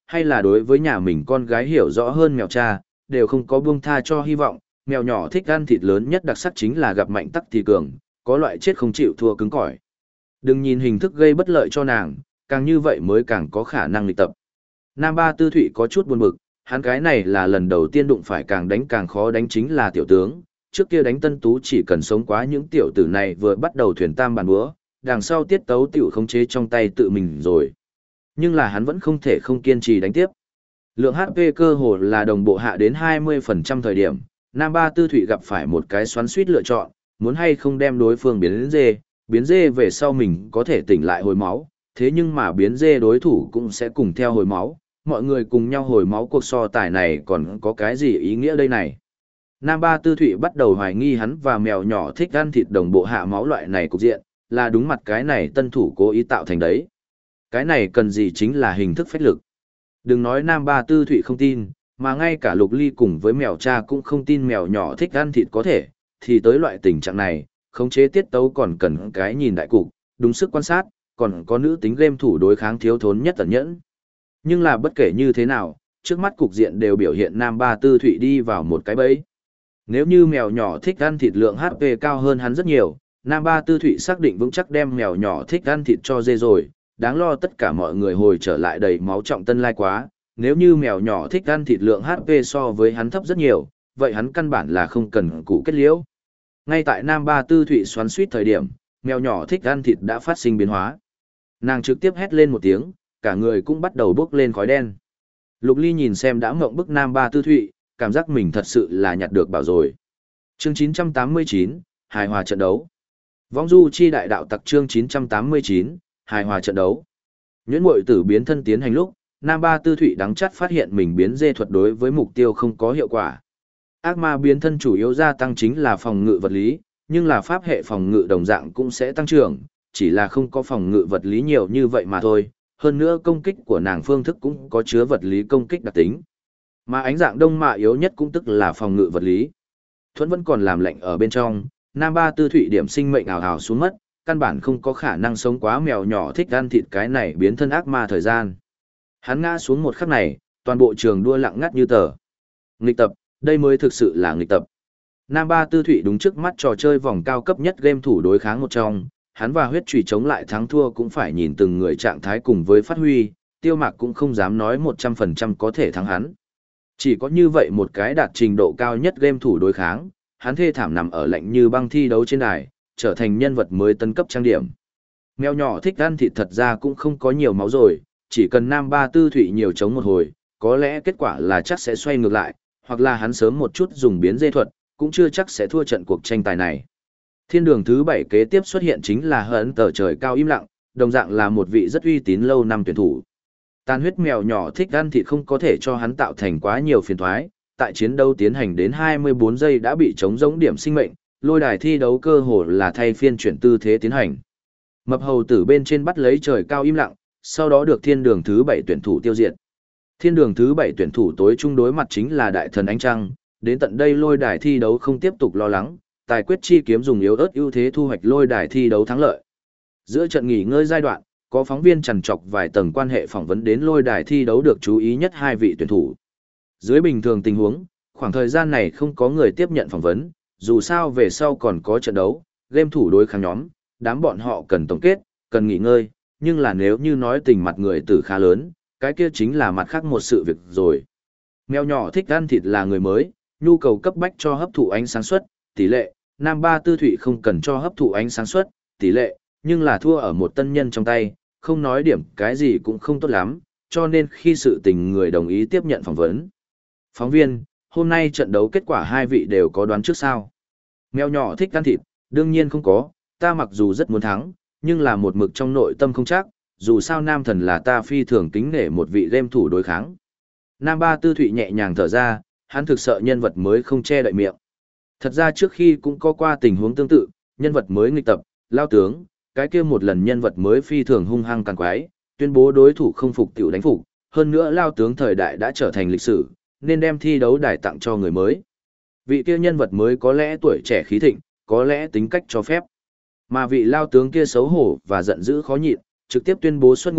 Speaker 1: hay là đối với nhà mình con gái hiểu rõ hơn mèo cha, đều không có buông tha cho hy vọng. Mèo nhỏ thích ăn thịt lớn nhất đặc sắc chính là gặp mạnh tắc thì cường, có loại chết không chịu thua cứng cỏi. Đừng nhìn hình thức gây bất lợi cho nàng, càng như vậy mới càng có khả năng luyện tập. Nam Ba Tư Thụy có chút buồn bực, hắn cái này là lần đầu tiên đụng phải càng đánh càng khó đánh chính là tiểu tướng, trước kia đánh Tân Tú chỉ cần sống quá những tiểu tử này vừa bắt đầu thuyền tam bàn búa, đằng sau tiết tấu tiểu khống chế trong tay tự mình rồi. Nhưng là hắn vẫn không thể không kiên trì đánh tiếp. Lượng HP cơ hồ là đồng bộ hạ đến 20% thời điểm, Nam Ba Tư Thụy gặp phải một cái xoắn suýt lựa chọn, muốn hay không đem đối phương biến dê về sau mình có thể tỉnh lại hồi máu, thế nhưng mà biến dê đối thủ cũng sẽ cùng theo hồi máu, mọi người cùng nhau hồi máu cuộc so tài này còn có cái gì ý nghĩa đây này. Nam Ba Tư Thụy bắt đầu hoài nghi hắn và mèo nhỏ thích ăn thịt đồng bộ hạ máu loại này cục diện, là đúng mặt cái này tân thủ cố ý tạo thành đấy. Cái này cần gì chính là hình thức phách lực. Đừng nói Nam Ba Tư Thụy không tin, mà ngay cả Lục Ly cùng với mèo cha cũng không tin mèo nhỏ thích ăn thịt có thể, thì tới loại tình trạng này, khống chế tiết tấu còn cần cái nhìn đại cục, đúng sức quan sát, còn có nữ tính game thủ đối kháng thiếu thốn nhất tẩn nhẫn. Nhưng là bất kể như thế nào, trước mắt cục diện đều biểu hiện Nam Ba Tư Thụy đi vào một cái bẫy. Nếu như mèo nhỏ thích ăn thịt lượng HP cao hơn hắn rất nhiều, Nam Ba Tư Thụy xác định vững chắc đem mèo nhỏ thích ăn thịt cho dê rồi, đáng lo tất cả mọi người hồi trở lại đầy máu trọng tân lai quá. Nếu như mèo nhỏ thích ăn thịt lượng HP so với hắn thấp rất nhiều, vậy hắn căn bản là không cần cụ kết liễu. Ngay tại Nam Ba Tư Thụy xoắn suýt thời điểm, mèo nhỏ thích ăn thịt đã phát sinh biến hóa. Nàng trực tiếp hét lên một tiếng, cả người cũng bắt đầu bốc lên khói đen. Lục Ly nhìn xem đã ngộng bức Nam Ba Tư Thụy, cảm giác mình thật sự là nhặt được bảo rồi. Chương 989, hài hòa trận đấu. Vong du chi đại đạo tặc chương 989, hài hòa trận đấu. Nhuyễn muội tử biến thân tiến hành lúc, Nam Ba Tư Thụy đắng chắt phát hiện mình biến dê thuật đối với mục tiêu không có hiệu quả. Ác ma biến thân chủ yếu gia tăng chính là phòng ngự vật lý, nhưng là pháp hệ phòng ngự đồng dạng cũng sẽ tăng trưởng, chỉ là không có phòng ngự vật lý nhiều như vậy mà thôi. Hơn nữa công kích của nàng phương thức cũng có chứa vật lý công kích đặc tính. Mà ánh dạng đông mạ yếu nhất cũng tức là phòng ngự vật lý. Thuẫn vẫn còn làm lạnh ở bên trong, Nam Ba Tư Thụy điểm sinh mệnh ảo ảo xuống mất, căn bản không có khả năng sống quá mèo nhỏ thích ăn thịt cái này biến thân ác ma thời gian. Hắn ngã xuống một khắc này, toàn bộ trường đua lặng ngắt như tờ. Nghịch tập, đây mới thực sự là nghịch tập. Nam Ba Tư Thụy đúng trước mắt trò chơi vòng cao cấp nhất game thủ đối kháng một trong, hắn và huyết chủy chống lại thắng thua cũng phải nhìn từng người trạng thái cùng với phát huy, Tiêu Mạc cũng không dám nói 100% có thể thắng hắn. Chỉ có như vậy một cái đạt trình độ cao nhất game thủ đối kháng, hắn thê thảm nằm ở lạnh như băng thi đấu trên đài, trở thành nhân vật mới tân cấp trang điểm. Mèo nhỏ thích ăn thịt thật ra cũng không có nhiều máu rồi, chỉ cần Nam Ba Tư Thụy nhiều chống một hồi, có lẽ kết quả là chắc sẽ xoay ngược lại, hoặc là hắn sớm một chút dùng biến dê thuật, cũng chưa chắc sẽ thua trận cuộc tranh tài này. Thiên đường thứ 7 kế tiếp xuất hiện chính là Hận Tờ Trời Cao Im Lặng, đồng dạng là một vị rất uy tín lâu năm tuyển thủ. Tàn huyết mèo nhỏ thích ăn thịt không có thể cho hắn tạo thành quá nhiều phiền toái, tại chiến đấu tiến hành đến 24 giây đã bị chống rỗng điểm sinh mệnh, lôi đài thi đấu cơ hồ là thay phiên chuyển tư thế tiến hành. Mập hầu tử bên trên bắt lấy Trời Cao Im Lặng, sau đó được thiên đường thứ 7 tuyển thủ tiêu diệt. Thiên đường thứ 7 tuyển thủ tối chung đối mặt chính là đại thần ánh trăng, đến tận đây lôi đài thi đấu không tiếp tục lo lắng, tài quyết chi kiếm dùng yếu ớt ưu thế thu hoạch lôi đài thi đấu thắng lợi. Giữa trận nghỉ ngơi giai đoạn, có phóng viên chằn chọc vài tầng quan hệ phỏng vấn đến lôi đài thi đấu được chú ý nhất hai vị tuyển thủ. Dưới bình thường tình huống, khoảng thời gian này không có người tiếp nhận phỏng vấn, dù sao về sau còn có trận đấu, game thủ đối kháng nhóm, đám bọn họ cần tổng kết, cần nghỉ ngơi, nhưng là nếu như nói tình mặt người tử khá lớn, cái kia chính là mặt khác một sự việc rồi. Mèo nhỏ thích ăn thịt là người mới, nhu cầu cấp bách cho hấp thụ ánh sáng suất, tỷ lệ, Nam Ba Tư Thụy không cần cho hấp thụ ánh sáng suất, tỷ lệ, nhưng là thua ở một tân nhân trong tay, không nói điểm cái gì cũng không tốt lắm, cho nên khi sự tình người đồng ý tiếp nhận phỏng vấn. Phóng viên, hôm nay trận đấu kết quả hai vị đều có đoán trước sao? Mèo nhỏ thích ăn thịt, đương nhiên không có, ta mặc dù rất muốn thắng, nhưng là một mực trong nội tâm không chắc, dù sao nam thần là ta phi thường kính nể một vị game thủ đối kháng. Nam Ba Tư Thụy nhẹ nhàng thở ra, hắn thực sợ nhân vật mới không che đậy miệng. Thật ra trước khi cũng có qua tình huống tương tự, nhân vật mới nghịch tập, lao tướng, cái kia một lần nhân vật mới phi thường hung hăng càng quái, tuyên bố đối thủ không phục tiểu đánh phục, hơn nữa lao tướng thời đại đã trở thành lịch sử, nên đem thi đấu đài tặng cho người mới. Vị kia nhân vật mới có lẽ tuổi trẻ khí thịnh, có lẽ tính cách cho phép. Mà vị lao tướng kia xấu hổ và giận dữ khó nhịn, trực tiếp tuyên bố xuất ngũ,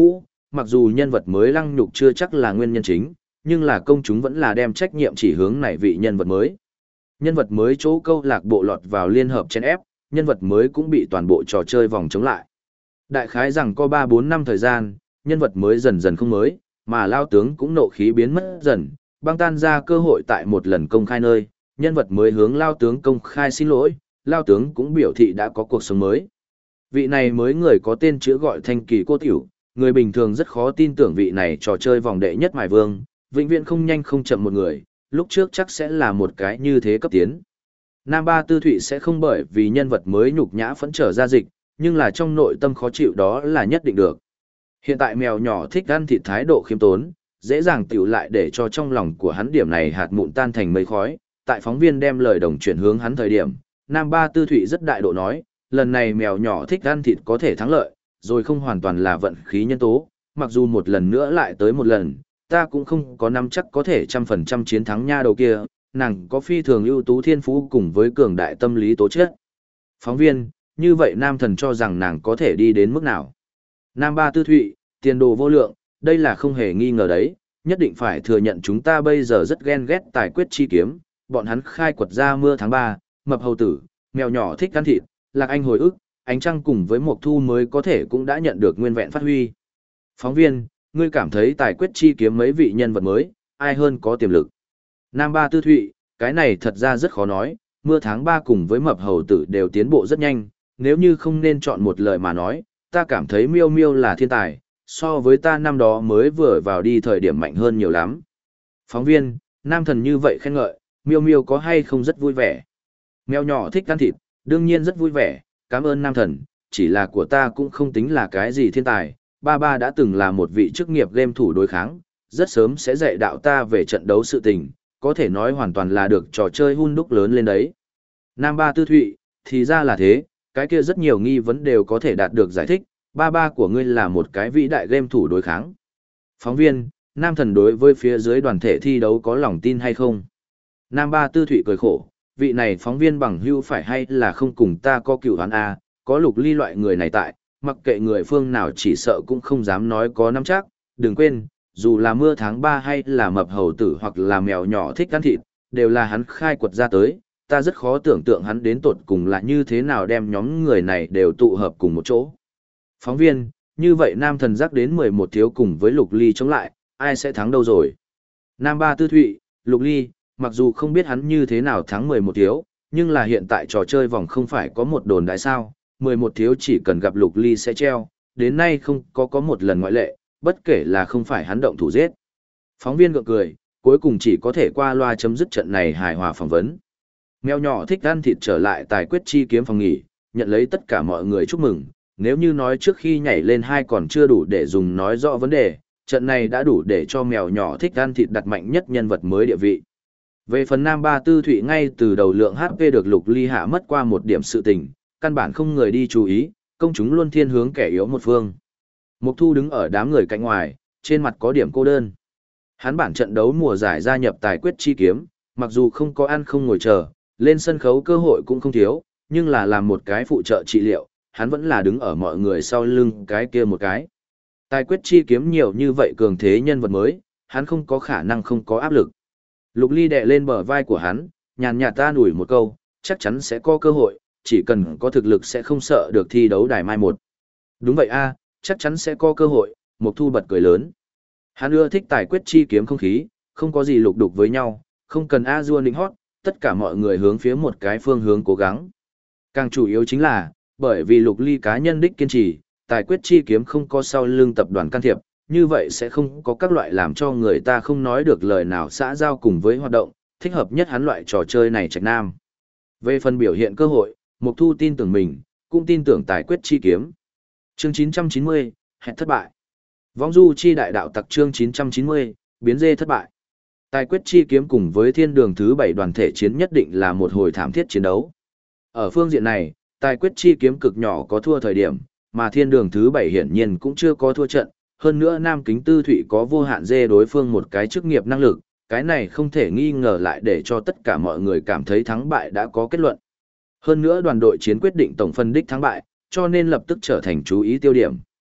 Speaker 1: mặc dù nhân vật mới lăng nhục chưa chắc là nguyên nhân chính, nhưng là công chúng vẫn là đem trách nhiệm chỉ hướng này vị nhân vật mới. Nhân vật mới chỗ câu lạc bộ lọt vào liên hợp chen ép, nhân vật mới cũng bị toàn bộ trò chơi vòng chống lại. Đại khái rằng có 3-4 năm thời gian, nhân vật mới dần dần không mới, mà lao tướng cũng nộ khí biến mất dần, băng tan ra cơ hội tại một lần công khai nơi, nhân vật mới hướng lao tướng công khai xin lỗi, lao tướng cũng biểu thị đã có cuộc sống mới. Vị này mới người có tên chữ gọi Thanh Kỳ Cô Tiểu, người bình thường rất khó tin tưởng vị này trò chơi vòng đệ nhất mài vương, vĩnh viễn không nhanh không chậm một người, lúc trước chắc sẽ là một cái như thế cấp tiến. Nam Ba Tư Thụy sẽ không bởi vì nhân vật mới nhục nhã phẫn trở ra dịch, nhưng là trong nội tâm khó chịu đó là nhất định được. Hiện tại mèo nhỏ thích ăn thịt thái độ khiêm tốn, dễ dàng tiểu lại để cho trong lòng của hắn điểm này hạt mụn tan thành mây khói. Tại phóng viên đem lời đồng chuyển hướng hắn thời điểm, Nam Ba Tư Thụy rất đại độ nói, lần này mèo nhỏ thích ăn thịt có thể thắng lợi, rồi không hoàn toàn là vận khí nhân tố, mặc dù một lần nữa lại tới một lần, ta cũng không có nắm chắc có thể 100% chiến thắng nha đầu kia, nàng có phi thường ưu tú thiên phú cùng với cường đại tâm lý tố chất. Phóng viên, như vậy nam thần cho rằng nàng có thể đi đến mức nào? Nam Ba Tư Thụy, tiền đồ vô lượng, đây là không hề nghi ngờ đấy, nhất định phải thừa nhận chúng ta bây giờ rất ghen ghét tài quyết chi kiếm, bọn hắn khai quật ra mưa tháng 3, mập hầu tử, mèo nhỏ thích ăn thịt, lạc anh hồi ức, ánh trăng cùng với Mộc Thu mới có thể cũng đã nhận được nguyên vẹn phát huy. Phóng viên, ngươi cảm thấy tài quyết chi kiếm mấy vị nhân vật mới, ai hơn có tiềm lực? Nam Ba Tư Thụy, cái này thật ra rất khó nói, mưa tháng 3 cùng với mập hầu tử đều tiến bộ rất nhanh, nếu như không nên chọn một lời mà nói, ta cảm thấy Miêu Miêu là thiên tài, so với ta năm đó mới vừa vào đi thời điểm mạnh hơn nhiều lắm. Phóng viên, nam thần như vậy khen ngợi, Miêu Miêu có hay không rất vui vẻ? Mèo nhỏ thích ăn thịt, đương nhiên rất vui vẻ, cảm ơn nam thần, chỉ là của ta cũng không tính là cái gì thiên tài, ba ba đã từng là một vị chức nghiệp game thủ đối kháng, rất sớm sẽ dạy đạo ta về trận đấu sự tình, có thể nói hoàn toàn là được trò chơi hun đúc lớn lên đấy. Nam Ba Tư Thụy, thì ra là thế, cái kia rất nhiều nghi vấn đều có thể đạt được giải thích, ba ba của ngươi là một cái vĩ đại game thủ đối kháng. Phóng viên, nam thần đối với phía dưới đoàn thể thi đấu có lòng tin hay không? Nam Ba Tư Thụy cười khổ, vị này phóng viên bằng hữu phải hay là không cùng ta có cựu đoán A, có Lục Ly loại người này tại, mặc kệ người phương nào chỉ sợ cũng không dám nói có nắm chắc, đừng quên, dù là mưa tháng 3 hay là mập hầu tử hoặc là mèo nhỏ thích ăn thịt, đều là hắn khai quật ra tới, ta rất khó tưởng tượng hắn đến tột cùng là như thế nào đem nhóm người này đều tụ hợp cùng một chỗ. Phóng viên, như vậy nam thần giác đến 11 thiếu cùng với Lục Ly chống lại, ai sẽ thắng đâu rồi? Nam Ba Tư Thụy, Lục Ly, mặc dù không biết hắn như thế nào thắng 11 thiếu, nhưng là hiện tại trò chơi vòng không phải có một đồn đại sao, 11 thiếu chỉ cần gặp Lục Ly sẽ treo, đến nay không có một lần ngoại lệ, bất kể là không phải hắn động thủ giết. Phóng viên gượng cười, cuối cùng chỉ có thể qua loa chấm dứt trận này hài hòa phỏng vấn. Mèo nhỏ thích ăn thịt trở lại tài quyết chi kiếm phòng nghỉ, nhận lấy tất cả mọi người chúc mừng, nếu như nói trước khi nhảy lên hai còn chưa đủ để dùng nói rõ vấn đề, trận này đã đủ để cho mèo nhỏ thích ăn thịt đặt mạnh nhất nhân vật mới địa vị. Về phần Nam Ba Tư Thụy ngay từ đầu lượng HP được Lục Ly hạ mất qua một điểm sự tình, căn bản không người đi chú ý, công chúng luôn thiên hướng kẻ yếu một phương. Mộc Thu đứng ở đám người cạnh ngoài, trên mặt có điểm cô đơn. Hắn bản trận đấu mùa giải gia nhập tài quyết chi kiếm, mặc dù không có ăn không ngồi chờ, lên sân khấu cơ hội cũng không thiếu, nhưng là làm một cái phụ trợ trị liệu, hắn vẫn là đứng ở mọi người sau lưng cái kia một cái. Tài quyết chi kiếm nhiều như vậy cường thế nhân vật mới, hắn không có khả năng không có áp lực. Lục Ly đè lên bờ vai của hắn, nhàn nhạt ta ủi một câu, chắc chắn sẽ có cơ hội, chỉ cần có thực lực sẽ không sợ được thi đấu đài mai một. Đúng vậy a, chắc chắn sẽ có cơ hội, Mộc Thu bật cười lớn. Hắn ưa thích tài quyết chi kiếm không khí, không có gì lục đục với nhau, không cần A-dua nịnh hót, tất cả mọi người hướng phía một cái phương hướng cố gắng. Càng chủ yếu chính là, bởi vì Lục Ly cá nhân đích kiên trì, tài quyết chi kiếm không có sau lưng tập đoàn can thiệp, như vậy sẽ không có các loại làm cho người ta không nói được lời nào xã giao cùng với hoạt động, thích hợp nhất hắn loại trò chơi này trạch nam. Về phần biểu hiện cơ hội, Mộc Thu tin tưởng mình, cũng tin tưởng tài quyết chi kiếm. Chương 990, hẹn thất bại. Vong du chi đại đạo tặc chương 990, biến dê thất bại. Tài quyết chi kiếm cùng với thiên đường thứ 7 đoàn thể chiến nhất định là một hồi thảm thiết chiến đấu. Ở phương diện này, tài quyết chi kiếm cực nhỏ có thua thời điểm, mà thiên đường thứ 7 hiển nhiên cũng chưa có thua trận. Hơn nữa Nam Kính Tư Thụy có vô hạn dê đối phương một cái chức nghiệp năng lực, cái này không thể nghi ngờ lại để cho tất cả mọi người cảm thấy thắng bại đã có kết luận. Hơn nữa đoàn đội chiến quyết định tổng phân đích thắng bại, cho nên lập tức trở thành chú ý tiêu điểm.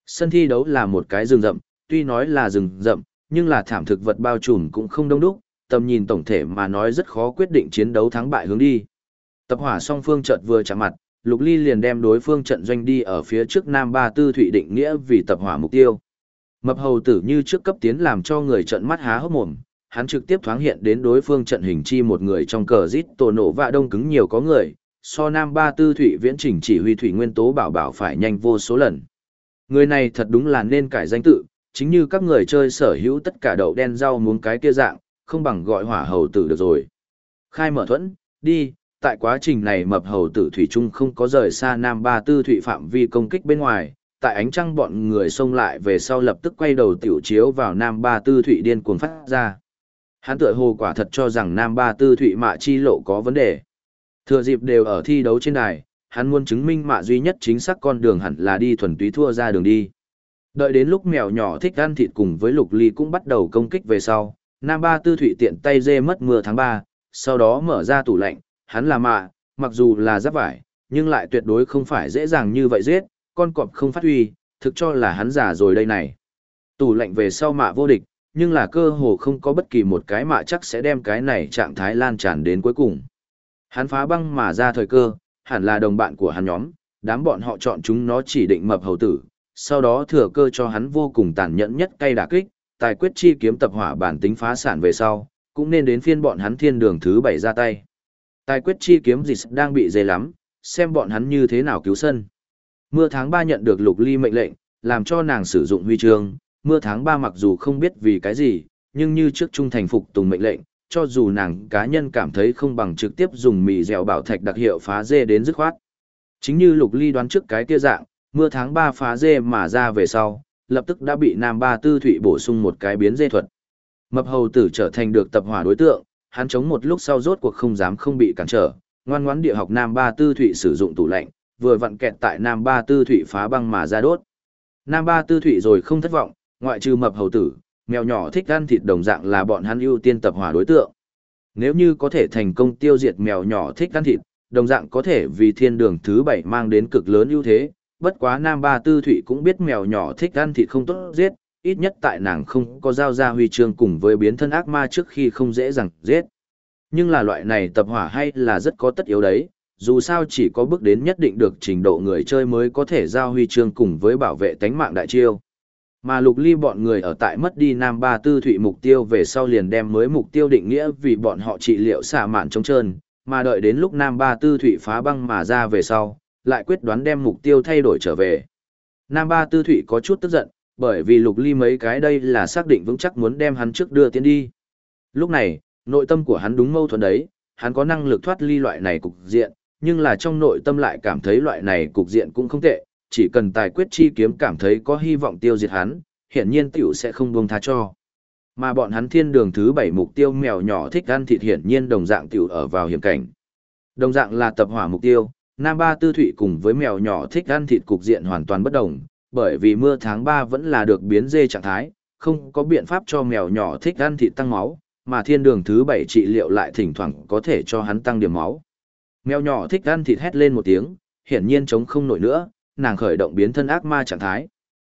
Speaker 1: Sân thi đấu là một cái rừng rậm, tuy nói là rừng rậm, nhưng là thảm thực vật bao trùm cũng không đông đúc, tầm nhìn tổng thể mà nói rất khó quyết định chiến đấu thắng bại hướng đi. Tập hỏa song phương chợt vừa chạm mặt, Lục Ly liền đem đối phương trận doanh đi ở phía trước Nam Ba Tư Thụy định nghĩa vì tập hỏa mục tiêu. Mập hầu tử như trước cấp tiến làm cho người trận mắt há hốc mồm, hắn trực tiếp thoáng hiện đến đối phương trận hình chi một người trong cờ rít tổ nổ và đông cứng nhiều có người, so Nam Ba Tư Thụy viễn chỉnh chỉ huy thủy nguyên tố bảo bảo phải nhanh vô số lần. Người này thật đúng là nên cải danh tự, chính như các người chơi sở hữu tất cả đậu đen rau muống cái kia dạng, không bằng gọi hỏa hầu tử được rồi. Khai mở thuẫn, đi, tại quá trình này mập hầu tử thủy trung không có rời xa Nam Ba Tư Thụy phạm vi công kích bên ngoài, tại ánh trăng bọn người xông lại về sau lập tức quay đầu tiểu chiếu vào Nam Ba Tư Thụy điên cuồng phát ra. Hắn tựa hồ quả thật cho rằng Nam Ba Tư Thụy mạ chi lộ có vấn đề. Thừa dịp đều ở thi đấu trên đài, hắn muốn chứng minh mạ duy nhất chính xác con đường hẳn là đi thuần túy thua ra đường đi. Đợi đến lúc mèo nhỏ thích ăn thịt cùng với Lục Ly cũng bắt đầu công kích về sau, Nam Ba Tư Thụy tiện tay dê mất mưa tháng 3, sau đó mở ra tủ lạnh, hắn là mạ, mặc dù là giáp vải, nhưng lại tuyệt đối không phải dễ dàng như vậy giết, con cọp không phát huy, thực cho là hắn giả rồi đây này. Tủ lạnh về sau mạ vô địch, nhưng là cơ hồ không có bất kỳ một cái mạ chắc sẽ đem cái này trạng thái lan tràn đến cuối cùng. Hắn phá băng mà ra thời cơ, hẳn là đồng bạn của hắn nhóm, đám bọn họ chọn chúng nó chỉ định mập hầu tử, sau đó thừa cơ cho hắn vô cùng tàn nhẫn nhất cay đả kích, tài quyết chi kiếm tập hỏa bản tính phá sản về sau, cũng nên đến phiên bọn hắn thiên đường thứ 7 ra tay. Tài quyết chi kiếm dịch đang bị dày lắm, xem bọn hắn như thế nào cứu sân. Mưa tháng 3 nhận được Lục Ly mệnh lệnh, làm cho nàng sử dụng huy chương, mưa tháng 3 mặc dù không biết vì cái gì, nhưng như trước trung thành phục tùng mệnh lệnh, cho dù nàng cá nhân cảm thấy không bằng trực tiếp dùng mì dẻo bảo thạch đặc hiệu phá dê đến dứt khoát. Chính như Lục Ly đoán trước cái kia dạng, mưa tháng 3 phá dê mà ra về sau, lập tức đã bị Nam Ba Tư Thụy bổ sung một cái biến dê thuật. Mập hầu tử trở thành được tập hỏa đối tượng, hắn chống một lúc sau rốt cuộc không dám không bị cản trở, ngoan ngoãn địa học Nam Ba Tư Thụy sử dụng tủ lạnh, vừa vặn kẹt tại Nam Ba Tư Thụy phá băng mà ra đốt. Nam Ba Tư Thụy rồi không thất vọng, ngoại trừ mập hầu tử, mèo nhỏ thích ăn thịt đồng dạng là bọn hắn ưu tiên tập hỏa đối tượng. Nếu như có thể thành công tiêu diệt mèo nhỏ thích ăn thịt, đồng dạng có thể vì thiên đường thứ 7 mang đến cực lớn ưu thế, bất quá Nam Ba Tư Thụy cũng biết mèo nhỏ thích ăn thịt không tốt giết, ít nhất tại nàng không có giao ra huy chương cùng với biến thân ác ma trước khi không dễ dàng giết. Nhưng là loại này tập hỏa hay là rất có tất yếu đấy, dù sao chỉ có bước đến nhất định được trình độ người chơi mới có thể giao huy chương cùng với bảo vệ tánh mạng đại chiêu. Mà Lục Ly bọn người ở tại mất đi Nam Ba Tư Thụy mục tiêu về sau liền đem mới mục tiêu định nghĩa vì bọn họ trị liệu xả mạn trống trơn, mà đợi đến lúc Nam Ba Tư Thụy phá băng mà ra về sau, lại quyết đoán đem mục tiêu thay đổi trở về. Nam Ba Tư Thụy có chút tức giận, bởi vì Lục Ly mấy cái đây là xác định vững chắc muốn đem hắn trước đưa tiến đi. Lúc này, nội tâm của hắn đúng mâu thuẫn đấy, hắn có năng lực thoát ly loại này cục diện, nhưng là trong nội tâm lại cảm thấy loại này cục diện cũng không tệ, chỉ cần tài quyết chi kiếm cảm thấy có hy vọng tiêu diệt hắn, hiển nhiên tiểu sẽ không buông tha cho. Mà bọn hắn thiên đường thứ 7 mục tiêu mèo nhỏ thích ăn thịt hiển nhiên đồng dạng tiểu ở vào hiểm cảnh. Đồng dạng là tập hỏa mục tiêu, Nam Ba Tư Thụy cùng với mèo nhỏ thích ăn thịt cục diện hoàn toàn bất đồng, bởi vì mưa tháng 3 vẫn là được biến dê trạng thái, không có biện pháp cho mèo nhỏ thích ăn thịt tăng máu, mà thiên đường thứ 7 trị liệu lại thỉnh thoảng có thể cho hắn tăng điểm máu. Mèo nhỏ thích ăn thịt hét lên một tiếng, hiển nhiên chống không nổi nữa, nàng khởi động biến thân ác ma trạng thái.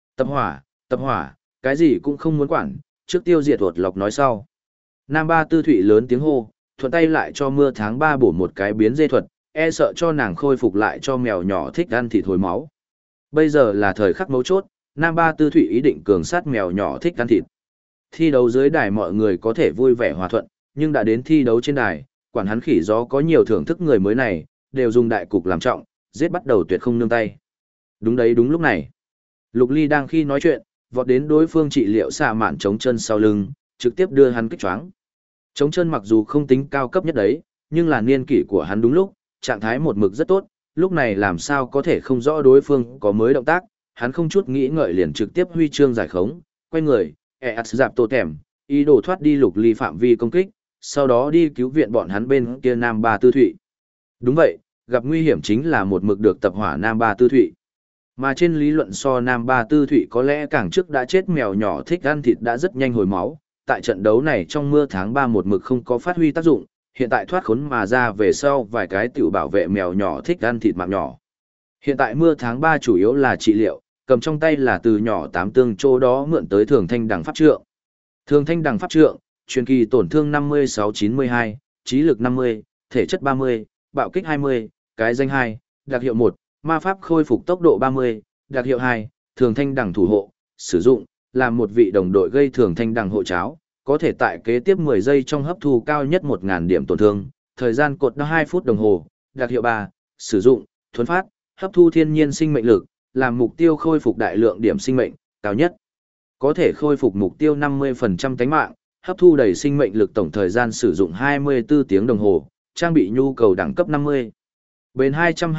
Speaker 1: Tập hỏa, cái gì cũng không muốn quản, trước tiêu diệt tuột lọc nói sau. Nam Ba Tư Thụy lớn tiếng hô, thuận tay lại cho mưa tháng 3 bổ một cái biến dê thuật, e sợ cho nàng khôi phục lại cho mèo nhỏ thích ăn thịt hồi máu. Bây giờ là thời khắc mấu chốt, Nam Ba Tư Thụy ý định cường sát mèo nhỏ thích ăn thịt. Thi đấu dưới đài mọi người có thể vui vẻ hòa thuận, nhưng đã đến thi đấu trên đài, quản hắn khỉ gió có nhiều thưởng thức người mới này, đều dùng đại cục làm trọng, giết bắt đầu tuyệt không nương tay. Đúng đấy, đúng lúc này. Lục Ly đang khi nói chuyện, vọt đến đối phương trị liệu xạ mạn chống chân sau lưng, trực tiếp đưa hắn kích choáng. Chống chân mặc dù không tính cao cấp nhất đấy, nhưng là niên kỷ của hắn đúng lúc, trạng thái một mực rất tốt, lúc này làm sao có thể không rõ đối phương có mới động tác, hắn không chút nghĩ ngợi liền trực tiếp huy chương giải khống, quay người, dạp tổ thèm, ý đồ thoát đi Lục Ly phạm vi công kích, sau đó đi cứu viện bọn hắn bên kia Nam Ba Tư Thụy. Đúng vậy, gặp nguy hiểm chính là một mực được tập hỏa Nam Ba Tư Thụy. Mà trên lý luận so Nam Ba Tư Thụy có lẽ càng trước đã chết mèo nhỏ thích ăn thịt đã rất nhanh hồi máu, tại trận đấu này trong mưa tháng 3 một mực không có phát huy tác dụng, hiện tại thoát khốn mà ra về sau vài cái tiểu bảo vệ mèo nhỏ thích ăn thịt mạng nhỏ. Hiện tại mưa tháng 3 chủ yếu là trị liệu, cầm trong tay là từ nhỏ tám tương chỗ đó mượn tới thường thanh đằng pháp trượng. Thường thanh đằng pháp trượng, truyền kỳ tổn thương 56-92, trí lực 50, thể chất 30, bạo kích 20, cái danh 2, đặc hiệu 1, ma pháp khôi phục tốc độ 30, đặc hiệu 2, thường thanh đằng thủ hộ, sử dụng, làm một vị đồng đội gây thường thanh đằng hộ cháo, có thể tại kế tiếp 10 giây trong hấp thu cao nhất 1000 điểm tổn thương, thời gian cột 2 phút đồng hồ, đặc hiệu 3, sử dụng, thuấn phát, hấp thu thiên nhiên sinh mệnh lực, làm mục tiêu khôi phục đại lượng điểm sinh mệnh, cao nhất. Có thể khôi phục mục tiêu 50% tánh mạng, hấp thu đầy sinh mệnh lực tổng thời gian sử dụng 24 tiếng đồng hồ, trang bị nhu cầu đẳng cấp 50. Bền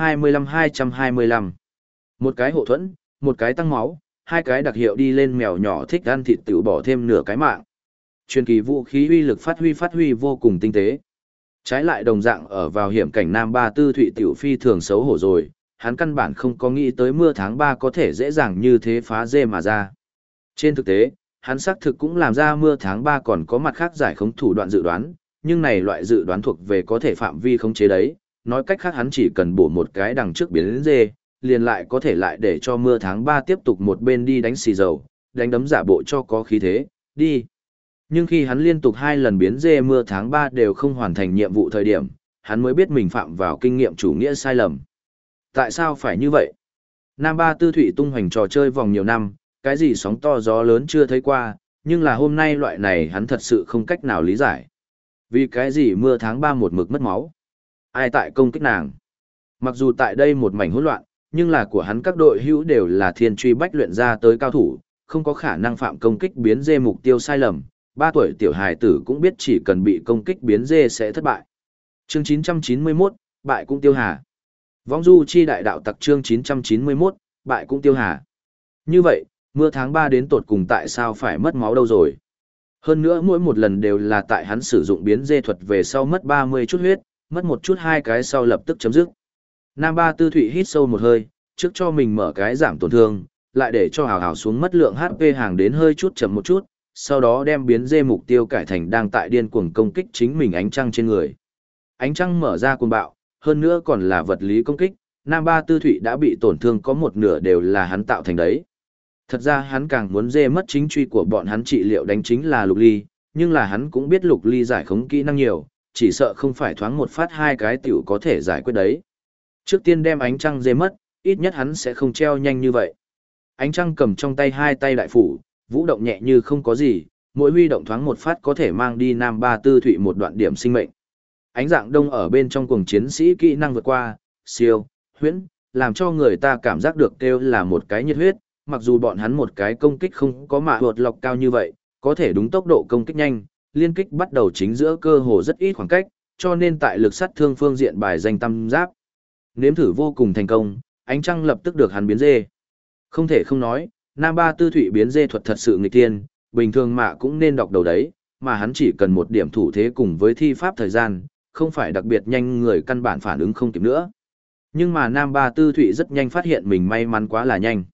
Speaker 1: 225-225. Một cái hộ thuẫn, một cái tăng máu, hai cái đặc hiệu đi lên mèo nhỏ thích ăn thịt tiểu bỏ thêm nửa cái mạng. Truyền kỳ vũ khí uy lực phát huy vô cùng tinh tế. Trái lại đồng dạng ở vào hiểm cảnh Nam Ba Tư Thụy tiểu phi thường xấu hổ rồi, hắn căn bản không có nghĩ tới mưa tháng 3 có thể dễ dàng như thế phá dê mà ra. Trên thực tế, hắn xác thực cũng làm ra mưa tháng 3 còn có mặt khác giải khống thủ đoạn dự đoán, nhưng này loại dự đoán thuộc về có thể phạm vi khống chế đấy, nói cách khác hắn chỉ cần bổ một cái đằng trước biến dê, liền lại có thể lại để cho mưa tháng 3 tiếp tục một bên đi đánh xì dầu, đánh đấm giả bộ cho có khí thế, đi. Nhưng khi hắn liên tục 2 lần biến dê mưa tháng 3 đều không hoàn thành nhiệm vụ thời điểm, hắn mới biết mình phạm vào kinh nghiệm chủ nghĩa sai lầm. Tại sao phải như vậy? Nam Ba Tư Thụy tung hoành trò chơi vòng nhiều năm, cái gì sóng to gió lớn chưa thấy qua, nhưng là hôm nay loại này hắn thật sự không cách nào lý giải. Vì cái gì mưa tháng 3 một mực mất máu? Ai tại công kích nàng? Mặc dù tại đây một mảnh hỗn loạn, nhưng là của hắn các đội hữu đều là thiên truy bách luyện ra tới cao thủ, không có khả năng phạm công kích biến dê mục tiêu sai lầm. 3 tuổi tiểu hài tử cũng biết chỉ cần bị công kích biến dê sẽ thất bại. Chương 991, bại cũng tiêu hà. Vong du chi đại đạo tặc chương 991, bại cũng tiêu hà. Như vậy, mưa tháng 3 đến tột cùng tại sao phải mất máu đâu rồi? Hơn nữa mỗi một lần đều là tại hắn sử dụng biến dê thuật về sau mất 30 chút huyết, mất một chút 2 cái sau lập tức chấm dứt. Nam Ba Tư Thụy hít sâu một hơi, trước cho mình mở cái giảm tổn thương, lại để cho hào hào xuống mất lượng HP hàng đến hơi chút chậm một chút, sau đó đem biến dê mục tiêu cải thành đang tại điên cuồng công kích chính mình ánh trăng trên người. Ánh trăng mở ra cuồng bạo, hơn nữa còn là vật lý công kích, Nam Ba Tư Thụy đã bị tổn thương có một nửa đều là hắn tạo thành đấy. Thật ra hắn càng muốn dê mất chính truy của bọn hắn trị liệu đánh chính là Lục Ly, nhưng là hắn cũng biết Lục Ly giải khống kỹ năng nhiều, chỉ sợ không phải thoáng một phát 2 cái tiểu có thể giải quyết đấy. Trước tiên đem ánh trăng dê mất, ít nhất hắn sẽ không treo nhanh như vậy. Ánh trăng cầm trong tay 2 tay đại phủ, vũ động nhẹ như không có gì, mỗi huy động thoáng một phát có thể mang đi Nam Ba Tư Thụy một đoạn điểm sinh mệnh. Ánh dạng đông ở bên trong cuồng chiến sĩ kỹ năng vượt qua, siêu, huyễn, làm cho người ta cảm giác được kêu là một cái nhiệt huyết, mặc dù bọn hắn một cái công kích không có mạ huột lọc cao như vậy, có thể đúng tốc độ công kích nhanh, liên kích bắt đầu chính giữa cơ hồ rất ít khoảng cách, cho nên tại lực sát thương phương diện bài danh tam giáp. Nếm thử vô cùng thành công, ánh trăng lập tức được hắn biến dê. Không thể không nói, Nam Ba Tư Thụy biến dê thuật thật sự nghịch tiên, bình thường mạ cũng nên đọc đầu đấy, mà hắn chỉ cần một điểm thủ thế cùng với thi pháp thời gian, không phải đặc biệt nhanh người căn bản phản ứng không kịp nữa. Nhưng mà Nam Ba Tư Thụy rất nhanh phát hiện mình may mắn quá là nhanh.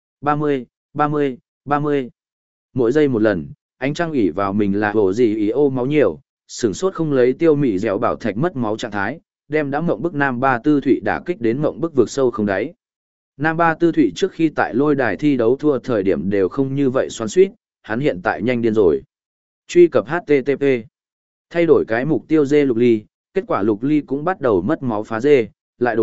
Speaker 1: 30, 30, 30. Mỗi giây một lần, ánh trăng ủy vào mình là hổ gì ý ô máu nhiều, sửng sốt không lấy tiêu mị dẻo bảo thạch mất máu trạng thái, đem đã mộng bức Nam Ba Tư Thụy đả kích đến mộng bức vực sâu không đáy. Nam Ba Tư Thụy trước khi tại lôi đài thi đấu thua thời điểm đều không như vậy xoắn xuýt, hắn hiện tại nhanh điên rồi. Truy cập HTTP. Thay đổi cái mục tiêu dê Lục Ly, kết quả Lục Ly cũng bắt đầu mất máu phá dê, lại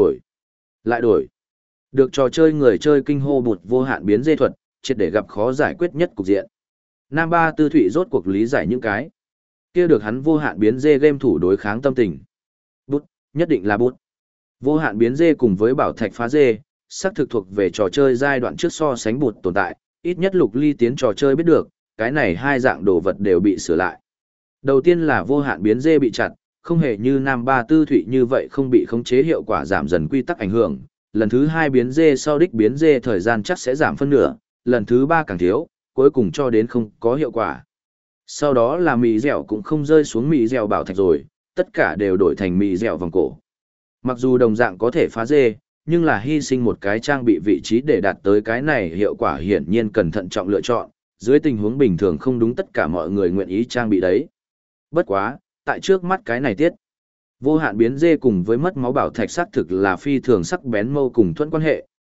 Speaker 1: đổi. Được trò chơi người chơi kinh hô bụt vô hạn biến dê thuật, triệt để gặp khó giải quyết nhất cục diện. Nam Ba Tư Thụy rốt cuộc lý giải những cái kia được hắn vô hạn biến dê game thủ đối kháng tâm tình. Bút, nhất định là bút. Vô hạn biến dê cùng với bảo thạch phá dê, xác thực thuộc về trò chơi giai đoạn trước so sánh bụt tồn tại, ít nhất Lục Ly tiến trò chơi biết được, cái này 2 dạng đồ vật đều bị sửa lại. Đầu tiên là vô hạn biến dê bị chặt, không hề như Nam Ba Tư Thụy như vậy không bị khống chế hiệu quả giảm dần quy tắc ảnh hưởng. Lần thứ 2 biến dê sau đích biến dê thời gian chắc sẽ giảm phân nửa, lần thứ 3 càng thiếu, cuối cùng cho đến không có hiệu quả. Sau đó là mì dẻo cũng không rơi xuống mì dẻo bảo thạch rồi, tất cả đều đổi thành mì dẻo vòng cổ. Mặc dù đồng dạng có thể phá dê, nhưng là hy sinh một cái trang bị vị trí để đạt tới cái này hiệu quả hiển nhiên cần thận trọng lựa chọn, dưới tình huống bình thường không đúng tất cả mọi người nguyện ý trang bị đấy. Bất quá, tại trước mắt cái này tiết, vô hạn biến dê cùng với mất máu bảo thạch xác thực là phi thường sắc bén mâu cùng thuẫn quan hệ,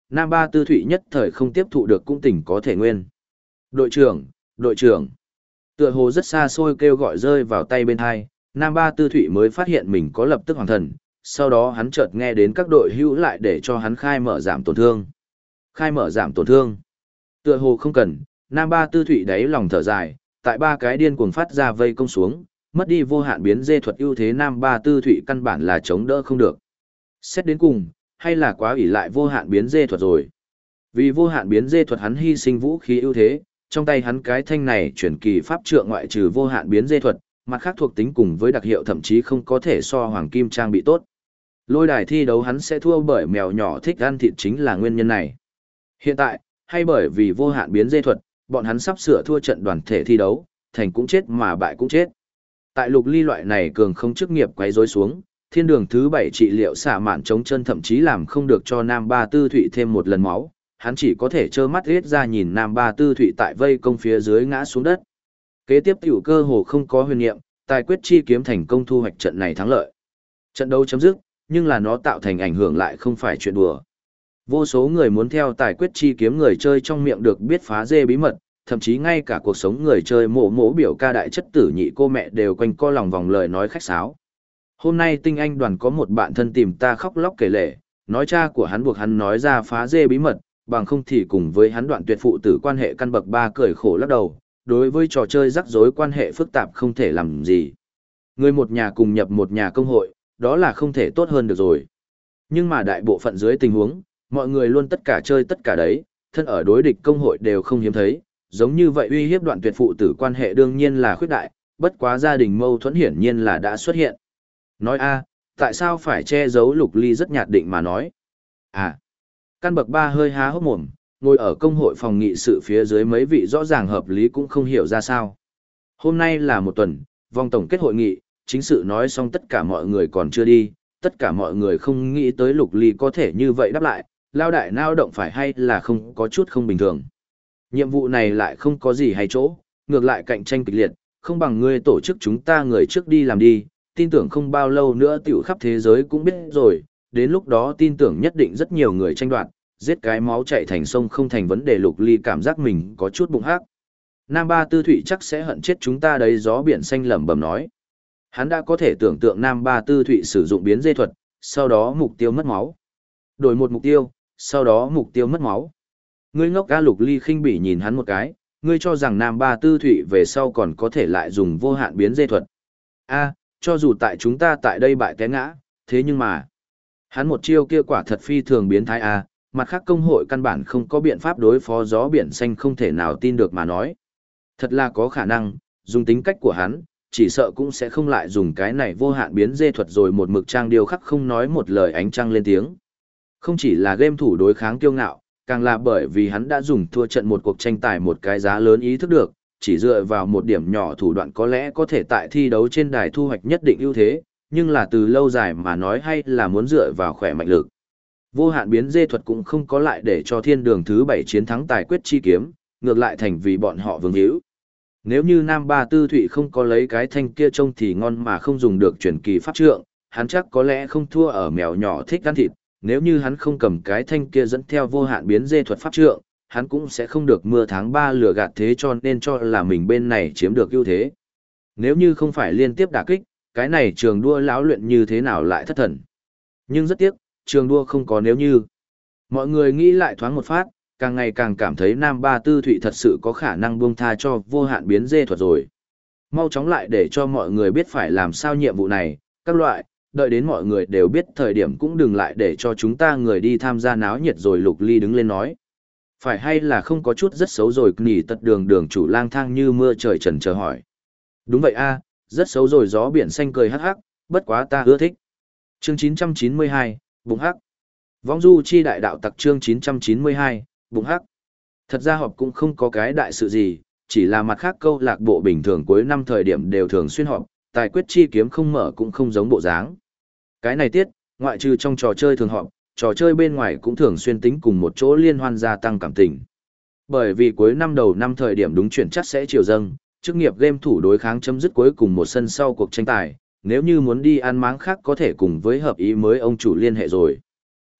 Speaker 1: Nam Ba Tư Thụy nhất thời không tiếp thụ được cũng tỉnh có thể nguyên. Đội trưởng, đội trưởng. Tựa hồ rất xa xôi kêu gọi rơi vào tay bên hai, Nam Ba Tư Thụy mới phát hiện mình có lập tức hoàng thần, sau đó hắn chợt nghe đến các đội hữu lại để cho hắn khai mở giảm tổn thương. Khai mở giảm tổn thương. Tựa hồ không cần, Nam Ba Tư Thụy đáy lòng thở dài, tại ba cái điên cuồng phát ra vây công xuống, mất đi vô hạn biến dê thuật ưu thế Nam Ba Tư Thụy căn bản là chống đỡ không được. Xét đến cùng, hay là quá ỷ lại vô hạn biến dê thuật rồi. Vì vô hạn biến dê thuật hắn hy sinh vũ khí ưu thế, trong tay hắn cái thanh này chuyển kỳ pháp trượng ngoại trừ vô hạn biến dê thuật, mặt khác thuộc tính cùng với đặc hiệu thậm chí không có thể so hoàng kim trang bị tốt. Lôi đài thi đấu hắn sẽ thua bởi mèo nhỏ thích ăn thịt chính là nguyên nhân này. Hiện tại, hay bởi vì vô hạn biến dê thuật, bọn hắn sắp sửa thua trận đoàn thể thi đấu, thành cũng chết mà bại cũng chết. Tại Lục Ly loại này cường không chức nghiệp quấy rối xuống, thiên đường thứ 7 trị liệu xả mạn chống chân thậm chí làm không được cho Nam Ba Tư Thụy thêm một lần máu, hắn chỉ có thể trơ mắt riết ra nhìn Nam Ba Tư Thụy tại vây công phía dưới ngã xuống đất. Kế tiếp tiểu cơ hồ không có huyền niệm, tài quyết chi kiếm thành công thu hoạch trận này thắng lợi. Trận đấu chấm dứt, nhưng là nó tạo thành ảnh hưởng lại không phải chuyện đùa. Vô số người muốn theo tài quyết chi kiếm người chơi trong miệng được biết phá dê bí mật, thậm chí ngay cả cuộc sống người chơi mộ biểu ca đại chất tử nhị cô mẹ đều quanh co lòng vòng lời nói khách sáo. Hôm nay tinh anh đoàn có một bạn thân tìm ta khóc lóc kể lể, nói cha của hắn buộc hắn nói ra phá dê bí mật, bằng không thì cùng với hắn đoạn tuyệt phụ tử quan hệ căn bậc 3 cười khổ lắc đầu, đối với trò chơi rắc rối quan hệ phức tạp không thể làm gì. Người một nhà cùng nhập một nhà công hội, đó là không thể tốt hơn được rồi. Nhưng mà đại bộ phận dưới tình huống, mọi người luôn tất cả chơi tất cả đấy, thân ở đối địch công hội đều không hiếm thấy, giống như vậy uy hiếp đoạn tuyệt phụ tử quan hệ đương nhiên là khuyết đại, bất quá gia đình mâu thuẫn hiển nhiên là đã xuất hiện. Nói a, tại sao phải che giấu Lục Ly rất nhạt định mà nói. À, căn bậc 3 hơi há hốc mồm, ngồi ở công hội phòng nghị sự phía dưới mấy vị rõ ràng hợp lý cũng không hiểu ra sao. Hôm nay là một tuần, vòng tổng kết hội nghị, chính sự nói xong tất cả mọi người còn chưa đi, tất cả mọi người không nghĩ tới Lục Ly có thể như vậy đáp lại, lao đại nao động phải hay là không có chút không bình thường. Nhiệm vụ này lại không có gì hay chỗ, ngược lại cạnh tranh kịch liệt, không bằng ngươi tổ chức chúng ta người trước đi làm đi, tin tưởng không bao lâu nữa tiểu khắp thế giới cũng biết rồi, đến lúc đó tin tưởng nhất định rất nhiều người tranh đoạt, giết cái máu chạy thành sông không thành vấn đề. Lục Ly cảm giác mình có chút bụng hắc. Nam Ba Tư Thụy chắc sẽ hận chết chúng ta đấy, gió biển xanh lẩm bẩm nói. Hắn đã có thể tưởng tượng Nam Ba Tư Thụy sử dụng biến dê thuật, sau đó mục tiêu mất máu. Đổi một mục tiêu, sau đó mục tiêu mất máu. Ngươi ngốc ga. Lục Ly khinh bỉ nhìn hắn một cái, ngươi cho rằng Nam Ba Tư Thụy về sau còn có thể lại dùng vô hạn biến dê thuật. A, cho dù tại chúng ta tại đây bại té ngã, thế nhưng mà, hắn một chiêu kia quả thật phi thường biến thái a, mặt khác công hội căn bản không có biện pháp đối phó gió biển xanh không thể nào tin được mà nói. Thật là có khả năng, dùng tính cách của hắn, chỉ sợ cũng sẽ không lại dùng cái này vô hạn biến dê thuật rồi. Một mực trang điều khắc không nói một lời ánh trăng lên tiếng. Không chỉ là game thủ đối kháng kiêu ngạo, càng là bởi vì hắn đã dùng thua trận một cuộc tranh tài một cái giá lớn ý thức được, chỉ dựa vào một điểm nhỏ thủ đoạn có lẽ có thể tại thi đấu trên đài thu hoạch nhất định ưu thế, nhưng là từ lâu dài mà nói hay là muốn dựa vào khỏe mạnh lực. Vô hạn biến dê thuật cũng không có lại để cho thiên đường thứ 7 chiến thắng tài quyết chi kiếm, ngược lại thành vì bọn họ vương hữu. Nếu như Nam Ba Tư Thụy không có lấy cái thanh kia trông thì ngon mà không dùng được chuyển kỳ pháp trượng, hắn chắc có lẽ không thua ở mèo nhỏ thích ăn thịt. Nếu như hắn không cầm cái thanh kia dẫn theo vô hạn biến dê thuật pháp trượng, hắn cũng sẽ không được mưa tháng 3 lừa gạt, thế cho nên cho là mình bên này chiếm được ưu thế. Nếu như không phải liên tiếp đả kích, cái này trường đua lão luyện như thế nào lại thất thần. Nhưng rất tiếc, trường đua không có nếu như. Mọi người nghĩ lại thoáng một phát, càng ngày càng cảm thấy Nam Ba Tư Thụy thật sự có khả năng buông tha cho vô hạn biến dê thuật rồi. Mau chóng lại để cho mọi người biết phải làm sao nhiệm vụ này, các loại, đợi đến mọi người đều biết thời điểm cũng đừng lại để cho chúng ta người đi tham gia náo nhiệt rồi. Lục Ly đứng lên nói. Phải hay là không có chút rất xấu rồi. Nỉ tật đường chủ lang thang như mưa trời trần chờ hỏi. Đúng vậy a, rất xấu rồi. Gió biển xanh cười hắc hắc, bất quá ta ưa thích. Chương 992, bụng hắc. Vong du chi đại đạo tặc chương 992, bụng hắc. Thật ra họp cũng không có cái đại sự gì, chỉ là mặt khác câu lạc bộ bình thường cuối năm thời điểm đều thường xuyên họp, tài quyết chi kiếm không mở cũng không giống bộ dáng. Cái này tiết, ngoại trừ trong trò chơi thường họp, trò chơi bên ngoài cũng thường xuyên tính cùng một chỗ liên hoan gia tăng cảm tình. Bởi vì cuối năm đầu năm thời điểm đúng chuyển chắc sẽ chiều dâng, chức nghiệp game thủ đối kháng chấm dứt cuối cùng một sân sau cuộc tranh tài, nếu như muốn đi ăn máng khác có thể cùng với hợp ý mới ông chủ liên hệ rồi.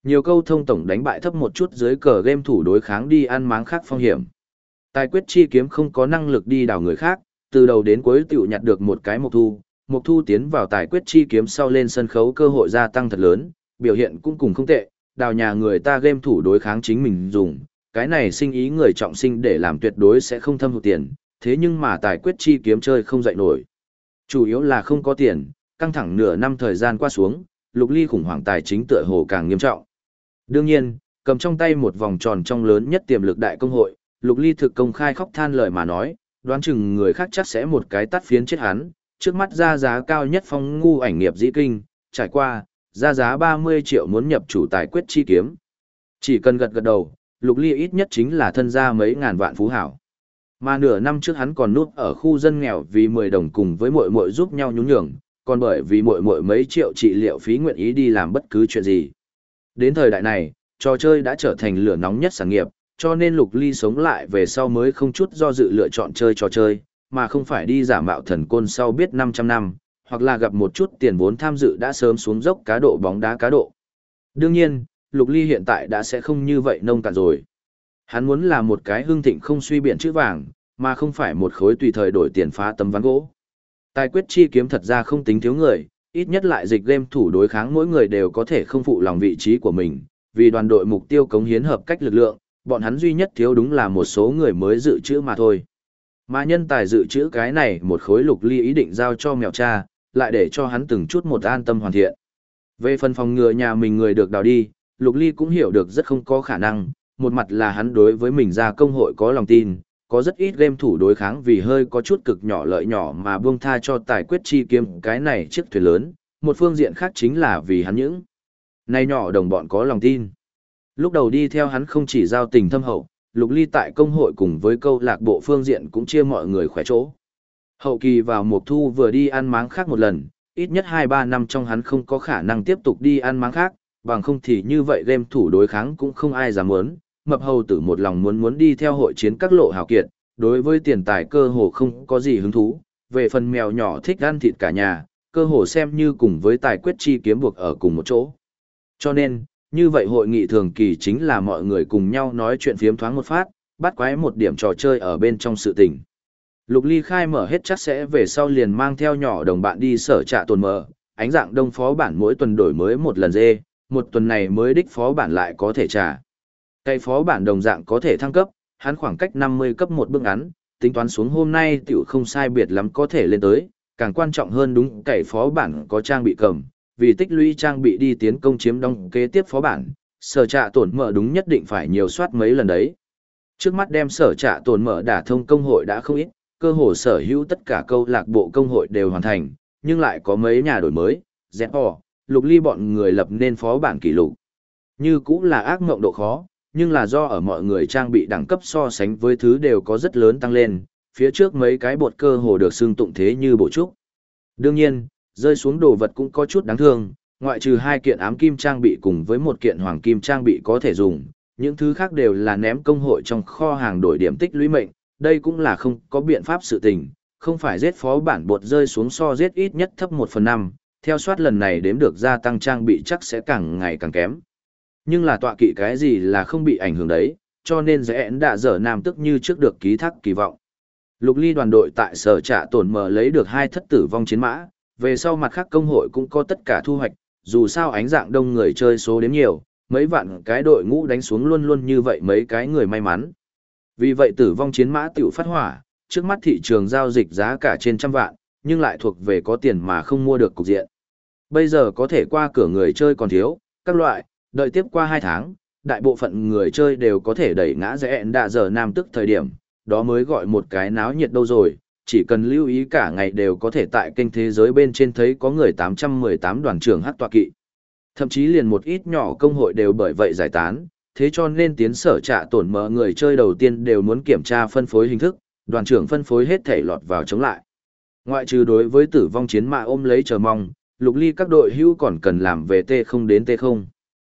Speaker 1: Nhiều câu thông tổng đánh bại thấp một chút dưới cờ game thủ đối kháng đi ăn máng khác phong hiểm. Tài quyết chi kiếm không có năng lực đi đào người khác, từ đầu đến cuối tiểu nhặt được một cái mộc thu. Mộc thu tiến vào tài quyết chi kiếm sau lên sân khấu cơ hội gia tăng thật lớn, biểu hiện cũng cùng không tệ, đào nhà người ta game thủ đối kháng chính mình dùng. Cái này sinh ý người trọng sinh để làm tuyệt đối sẽ không thâm hụt tiền, thế nhưng mà tài quyết chi kiếm chơi không dậy nổi. Chủ yếu là không có tiền, căng thẳng nửa năm thời gian qua xuống, Lục Ly khủng hoảng tài chính tựa hồ càng nghiêm trọng. Đương nhiên, cầm trong tay một vòng tròn trong lớn nhất tiềm lực đại công hội, Lục Ly thực công khai khóc than lời mà nói, đoán chừng người khác chắc sẽ một cái tắt phiến chết hắn, trước mắt ra giá cao nhất phong ngu ảnh nghiệp dĩ kinh, trải qua, ra giá 30 triệu muốn nhập chủ tài quyết chi kiếm. Chỉ cần gật gật đầu, Lục Ly ít nhất chính là thân gia mấy ngàn vạn phú hảo. Mà nửa năm trước hắn còn núp ở khu dân nghèo vì 10 đồng cùng với muội muội giúp nhau nhún nhường, còn bởi vì muội muội mấy triệu trị liệu phí nguyện ý đi làm bất cứ chuyện gì. Đến thời đại này, trò chơi đã trở thành lửa nóng nhất sản nghiệp, cho nên Lục Ly sống lại về sau mới không chút do dự lựa chọn chơi trò chơi, mà không phải đi giả mạo thần côn sau biết 500 năm, hoặc là gặp một chút tiền vốn tham dự đã sớm xuống dốc cá độ bóng đá cá độ. Đương nhiên, Lục Ly hiện tại đã sẽ không như vậy nông cạn rồi. Hắn muốn là một cái hưng thịnh không suy biển chữ vàng, mà không phải một khối tùy thời đổi tiền phá tấm ván gỗ. Tài quyết chi kiếm thật ra không tính thiếu người, ít nhất lại dịch game thủ đối kháng mỗi người đều có thể không phụ lòng vị trí của mình, vì đoàn đội mục tiêu cống hiến hợp cách lực lượng, bọn hắn duy nhất thiếu đúng là một số người mới dự trữ mà thôi. Mà nhân tài dự trữ cái này một khối Lục Ly ý định giao cho mèo cha, lại để cho hắn từng chút một an tâm hoàn thiện. Về phần phòng ngừa nhà mình người được đào đi, Lục Ly cũng hiểu được rất không có khả năng, một mặt là hắn đối với mình ra công hội có lòng tin, có rất ít game thủ đối kháng vì hơi có chút cực nhỏ lợi nhỏ mà buông tha cho tài quyết chi kiếm cái này chiếc thuyền lớn, một phương diện khác chính là vì hắn những này nhỏ đồng bọn có lòng tin. Lúc đầu đi theo hắn không chỉ giao tình thâm hậu, Lục Ly tại công hội cùng với câu lạc bộ phương diện cũng chia mọi người khỏe chỗ. Hậu kỳ vào mùa thu vừa đi ăn máng khác một lần, ít nhất 2-3 năm trong hắn không có khả năng tiếp tục đi ăn máng khác, bằng không thì như vậy game thủ đối kháng cũng không ai dám muốn. Mập hầu tử một lòng muốn đi theo hội chiến các lộ hào kiệt, đối với tiền tài cơ hồ không có gì hứng thú, về phần mèo nhỏ thích ăn thịt cả nhà, cơ hồ xem như cùng với tài quyết chi kiếm buộc ở cùng một chỗ. Cho nên, như vậy hội nghị thường kỳ chính là mọi người cùng nhau nói chuyện phiếm thoáng một phát, bắt quái một điểm trò chơi ở bên trong sự tình. Lục Ly khai mở hết chắc sẽ về sau liền mang theo nhỏ đồng bạn đi sở trạ tồn mở, ánh dạng đông phó bản mỗi tuần đổi mới một lần dê, một tuần này mới đích phó bản lại có thể trả. Cây phó bản đồng dạng có thể thăng cấp, hắn khoảng cách 50 cấp một bước ngắn, tính toán xuống hôm nay tiểu không sai biệt lắm có thể lên tới, càng quan trọng hơn đúng cày phó bản có trang bị cầm, vì tích lũy trang bị đi tiến công chiếm đóng kế tiếp phó bản, sở trạ tổn mở đúng nhất định phải nhiều soát mấy lần đấy. Trước mắt đem sở trạ tổn mở đả thông công hội đã không ít, cơ hồ sở hữu tất cả câu lạc bộ công hội đều hoàn thành, nhưng lại có mấy nhà đổi mới, ZO, Lục Ly bọn người lập nên phó bản kỷ lục. Như cũng là ác mộng độ khó, nhưng là do ở mọi người trang bị đẳng cấp so sánh với thứ đều có rất lớn tăng lên, phía trước mấy cái bột cơ hồ được xưng tụng thế như bổ trúc. Đương nhiên, rơi xuống đồ vật cũng có chút đáng thương, ngoại trừ 2 kiện ám kim trang bị cùng với 1 kiện hoàng kim trang bị có thể dùng, những thứ khác đều là ném công hội trong kho hàng đổi điểm tích lũy mệnh, đây cũng là không có biện pháp sự tình, không phải giết phó bản bột rơi xuống so giết ít nhất thấp 1/5, theo soát lần này đếm được gia tăng trang bị chắc sẽ càng ngày càng kém. Nhưng là tọa kỵ cái gì là không bị ảnh hưởng đấy, cho nên dễ đã dở nam tức như trước được ký thác kỳ vọng. Lục Ly đoàn đội tại sở trạ tổn mở lấy được 2 thất tử vong chiến mã, về sau mặt khác công hội cũng có tất cả thu hoạch, dù sao ánh dạng đông người chơi số đếm nhiều, mấy vạn cái đội ngũ đánh xuống luôn luôn như vậy mấy cái người may mắn. Vì vậy tử vong chiến mã tiểu phát hỏa, trước mắt thị trường giao dịch giá cả trên trăm vạn, nhưng lại thuộc về có tiền mà không mua được cục diện. Bây giờ có thể qua cửa người chơi còn thiếu, các loại, đợi tiếp qua 2 tháng, đại bộ phận người chơi đều có thể đẩy ngã rẽ đạ giờ nam tức thời điểm, đó mới gọi một cái náo nhiệt đâu rồi, chỉ cần lưu ý cả ngày đều có thể tại kênh thế giới bên trên thấy có người 818 đoàn trưởng hắc tọa kỵ. Thậm chí liền một ít nhỏ công hội đều bởi vậy giải tán, thế cho nên tiến sở trạ tổn mở người chơi đầu tiên đều muốn kiểm tra phân phối hình thức, đoàn trưởng phân phối hết thể lọt vào chống lại. Ngoại trừ đối với tử vong chiến mã ôm lấy chờ mong, Lục Ly các đội hữu còn cần làm về T0 đến T0.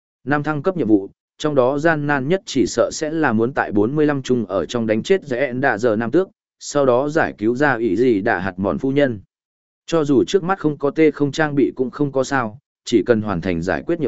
Speaker 1: 5 thăng cấp nhiệm vụ, trong đó gian nan nhất chỉ sợ sẽ là muốn tại 45 chung ở trong đánh chết rẽ đạ giờ nam tước, sau đó giải cứu ra ý gì đạ hạt mòn phu nhân. Cho dù trước mắt không có T0 trang bị cũng không có sao, chỉ cần hoàn thành giải quyết nhiệm vụ,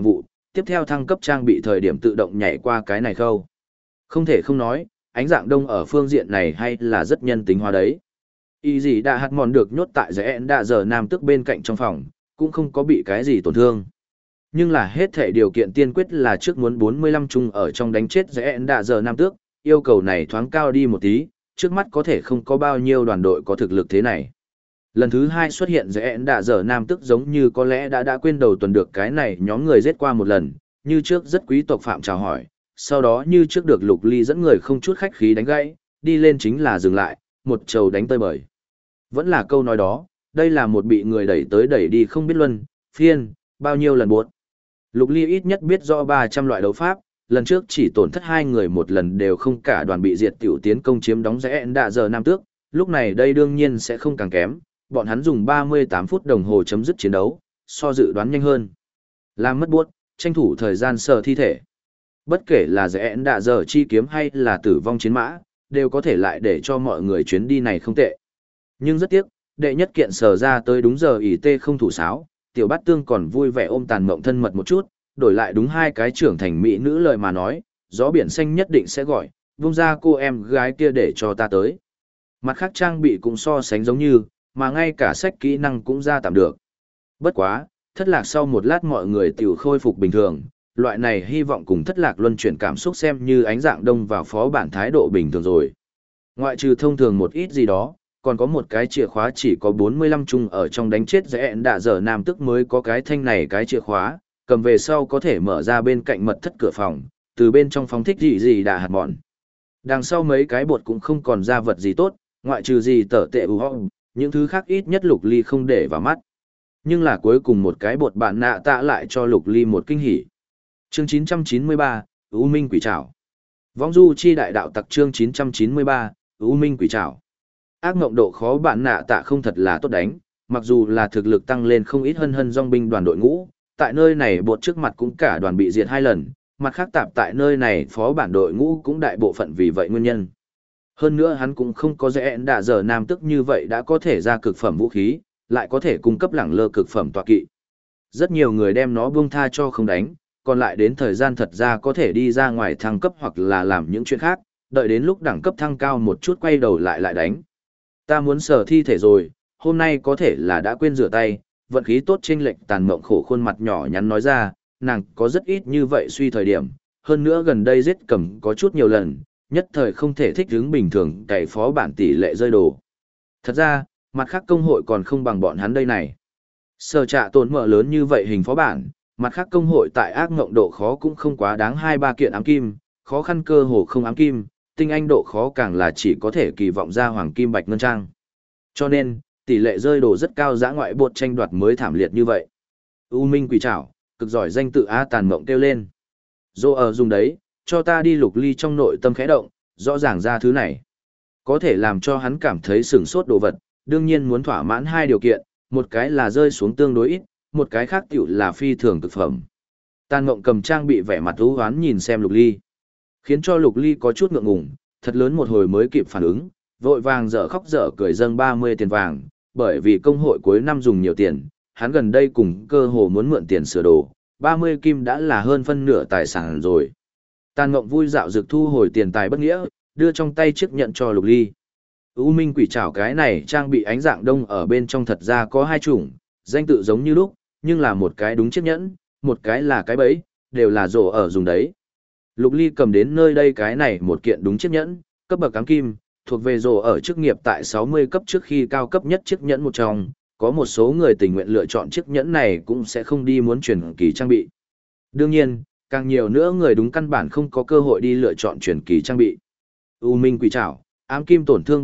Speaker 1: tiếp theo thăng cấp trang bị thời điểm tự động nhảy qua cái này khâu. Không thể không nói, ánh dạng đông ở phương diện này hay là rất nhân tính hóa đấy. Y gì đã hạt mòn được nhốt tại giải đã giờ nam tức bên cạnh trong phòng, cũng không có bị cái gì tổn thương. Nhưng là hết thể điều kiện tiên quyết là trước muốn 45 chung ở trong đánh chết giải đã giờ nam tước, yêu cầu này thoáng cao đi một tí, trước mắt có thể không có bao nhiêu đoàn đội có thực lực thế này. Lần thứ hai xuất hiện giải đã giờ nam tước giống như có lẽ đã quên đầu tuần được cái này nhóm người giết qua một lần, như trước rất quý tộc phạm chào hỏi, sau đó như trước được Lục Ly dẫn người không chút khách khí đánh gãy, đi lên chính là dừng lại, một trầu đánh tơi bời. Vẫn là câu nói đó, đây là một bị người đẩy tới đẩy đi không biết luân, phiên, bao nhiêu lần buốt. Lục Ly ít nhất biết rõ 300 loại đấu pháp, lần trước chỉ tổn thất 2 người một lần đều không cả đoàn bị diệt tiểu tiến công chiếm đóng rẽ đã giờ nam tước, lúc này đây đương nhiên sẽ không càng kém, bọn hắn dùng 38 phút đồng hồ chấm dứt chiến đấu, so dự đoán nhanh hơn. Làm mất buốt, tranh thủ thời gian sờ thi thể. Bất kể là rẽ đã giờ chi kiếm hay là tử vong chiến mã, đều có thể lại để cho mọi người chuyến đi này không tệ. Nhưng rất tiếc, đệ nhất kiện sờ ra tới đúng giờ ỷ tê không thủ sáo, tiểu bát tương còn vui vẻ ôm tàn mộng thân mật một chút, đổi lại đúng hai cái trưởng thành mỹ nữ lời mà nói, gió biển xanh nhất định sẽ gọi, vung ra cô em gái kia để cho ta tới. Mặt khác trang bị cũng so sánh giống như, mà ngay cả sách kỹ năng cũng ra tạm được. Bất quá, thất lạc sau một lát mọi người tiểu khôi phục bình thường, loại này hy vọng cùng thất lạc luân chuyển cảm xúc xem như ánh dạng đông vào phó bản thái độ bình thường rồi. Ngoại trừ thông thường một ít gì đó, còn có một cái chìa khóa chỉ có 45 chung ở trong đánh chết rẽ đã giờ nam tức mới có cái thanh này cái chìa khóa, cầm về sau có thể mở ra bên cạnh mật thất cửa phòng, từ bên trong phóng thích gì đã hạt mòn. Đằng sau mấy cái bột cũng không còn ra vật gì tốt, ngoại trừ gì tở tệ những thứ khác ít nhất Lục Ly không để vào mắt. Nhưng là cuối cùng một cái bột bạn nạ tạ lại cho Lục Ly một kinh hỉ. Chương 993, U Minh Quỷ Trảo. Vong du chi đại đạo tặc chương 993, U Minh Quỷ Trảo. Ác ngộng độ khó bạn nạ tạ không thật là tốt đánh, mặc dù là thực lực tăng lên không ít hơn dòng binh đoàn đội ngũ, tại nơi này bột trước mặt cũng cả đoàn bị diệt 2 lần, mặt khác tạp tại nơi này phó bản đội ngũ cũng đại bộ phận vì vậy nguyên nhân. Hơn nữa hắn cũng không có rẽ đã giờ nam tức như vậy đã có thể ra cực phẩm vũ khí, lại có thể cung cấp lẳng lơ cực phẩm tọa kỵ. Rất nhiều người đem nó buông tha cho không đánh, còn lại đến thời gian thật ra có thể đi ra ngoài thăng cấp hoặc là làm những chuyện khác, đợi đến lúc đẳng cấp thăng cao một chút quay đầu lại đánh. Ta muốn sờ thi thể rồi, hôm nay có thể là đã quên rửa tay, vận khí tốt chênh lệch tàn mộng khổ khuôn mặt nhỏ nhắn nói ra, nàng có rất ít như vậy suy thời điểm, hơn nữa gần đây giết cầm có chút nhiều lần, nhất thời không thể thích ứng bình thường cày phó bản tỷ lệ rơi đồ. Thật ra, mặt khác công hội còn không bằng bọn hắn đây này. Sở trạ tổn mở lớn như vậy hình phó bản, mặt khác công hội tại ác ngộng độ khó cũng không quá đáng 2-3 kiện ám kim, khó khăn cơ hồ không ám kim, tinh anh độ khó càng là chỉ có thể kỳ vọng ra hoàng kim bạch ngân trang. Cho nên, tỷ lệ rơi đồ rất cao dã ngoại bột tranh đoạt mới thảm liệt như vậy. U Minh Quỷ Trảo, cực giỏi danh tự A tàn mộng kêu lên. Dô ở dùng đấy, cho ta đi. Lục Ly trong nội tâm khẽ động, rõ ràng ra thứ này. Có thể làm cho hắn cảm thấy sửng sốt đồ vật, đương nhiên muốn thỏa mãn 2 điều kiện, một cái là rơi xuống tương đối ít, một cái khác tiểu là phi thường cực phẩm. Tàn mộng cầm trang bị vẻ mặt u hoán nhìn xem Lục Ly. Khiến cho Lục Ly có chút ngượng ngùng, thật lớn một hồi mới kịp phản ứng, vội vàng dở khóc dở cười dâng 30 tiền vàng, bởi vì công hội cuối năm dùng nhiều tiền, hắn gần đây cùng cơ hồ muốn mượn tiền sửa đồ, 30 kim đã là hơn phân nửa tài sản rồi. Tàn Ngộng vui dạo dược thu hồi tiền tài bất nghĩa, đưa trong tay chiếc nhận cho Lục Ly. U Minh Quỷ Trảo cái này trang bị ánh dạng đông ở bên trong thật ra có 2 chủng, danh tự giống như lúc, nhưng là một cái đúng chiếc nhẫn, một cái là cái bẫy, đều là rổ ở dùng đấy. Lục Ly cầm đến nơi đây cái này một kiện đúng chiếc nhẫn, cấp bậc ám kim, thuộc về rổ ở chức nghiệp tại 60 cấp trước khi cao cấp nhất chiếc nhẫn một trong, có một số người tình nguyện lựa chọn chiếc nhẫn này cũng sẽ không đi muốn chuyển kỳ trang bị. Đương nhiên, càng nhiều nữa người đúng căn bản không có cơ hội đi lựa chọn chuyển kỳ trang bị. U Minh Quỷ Trảo, ám kim tổn thương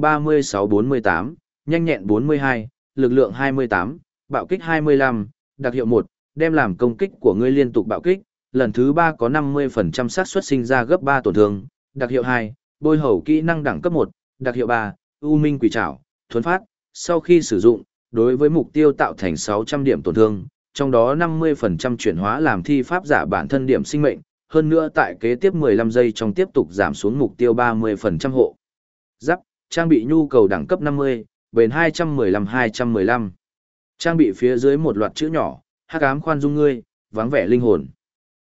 Speaker 1: 36-48, nhanh nhẹn 42, lực lượng 28, bạo kích 25, đặc hiệu 1, đem làm công kích của ngươi liên tục bạo kích, lần thứ 3 có 50% xác suất sinh ra gấp 3 tổn thương, đặc hiệu 2, bôi hầu kỹ năng đẳng cấp 1, đặc hiệu 3, U Minh Quỷ Trảo, thuấn phát, sau khi sử dụng, đối với mục tiêu tạo thành 600 điểm tổn thương, trong đó 50% chuyển hóa làm thi pháp giả bản thân điểm sinh mệnh, hơn nữa tại kế tiếp 15 giây trong tiếp tục giảm xuống mục tiêu 30% hộ. Giáp, trang bị nhu cầu đẳng cấp 50, bền 215-215. Trang bị phía dưới một loạt chữ nhỏ, hắc ám khoan dung ngươi, vắng vẻ linh hồn.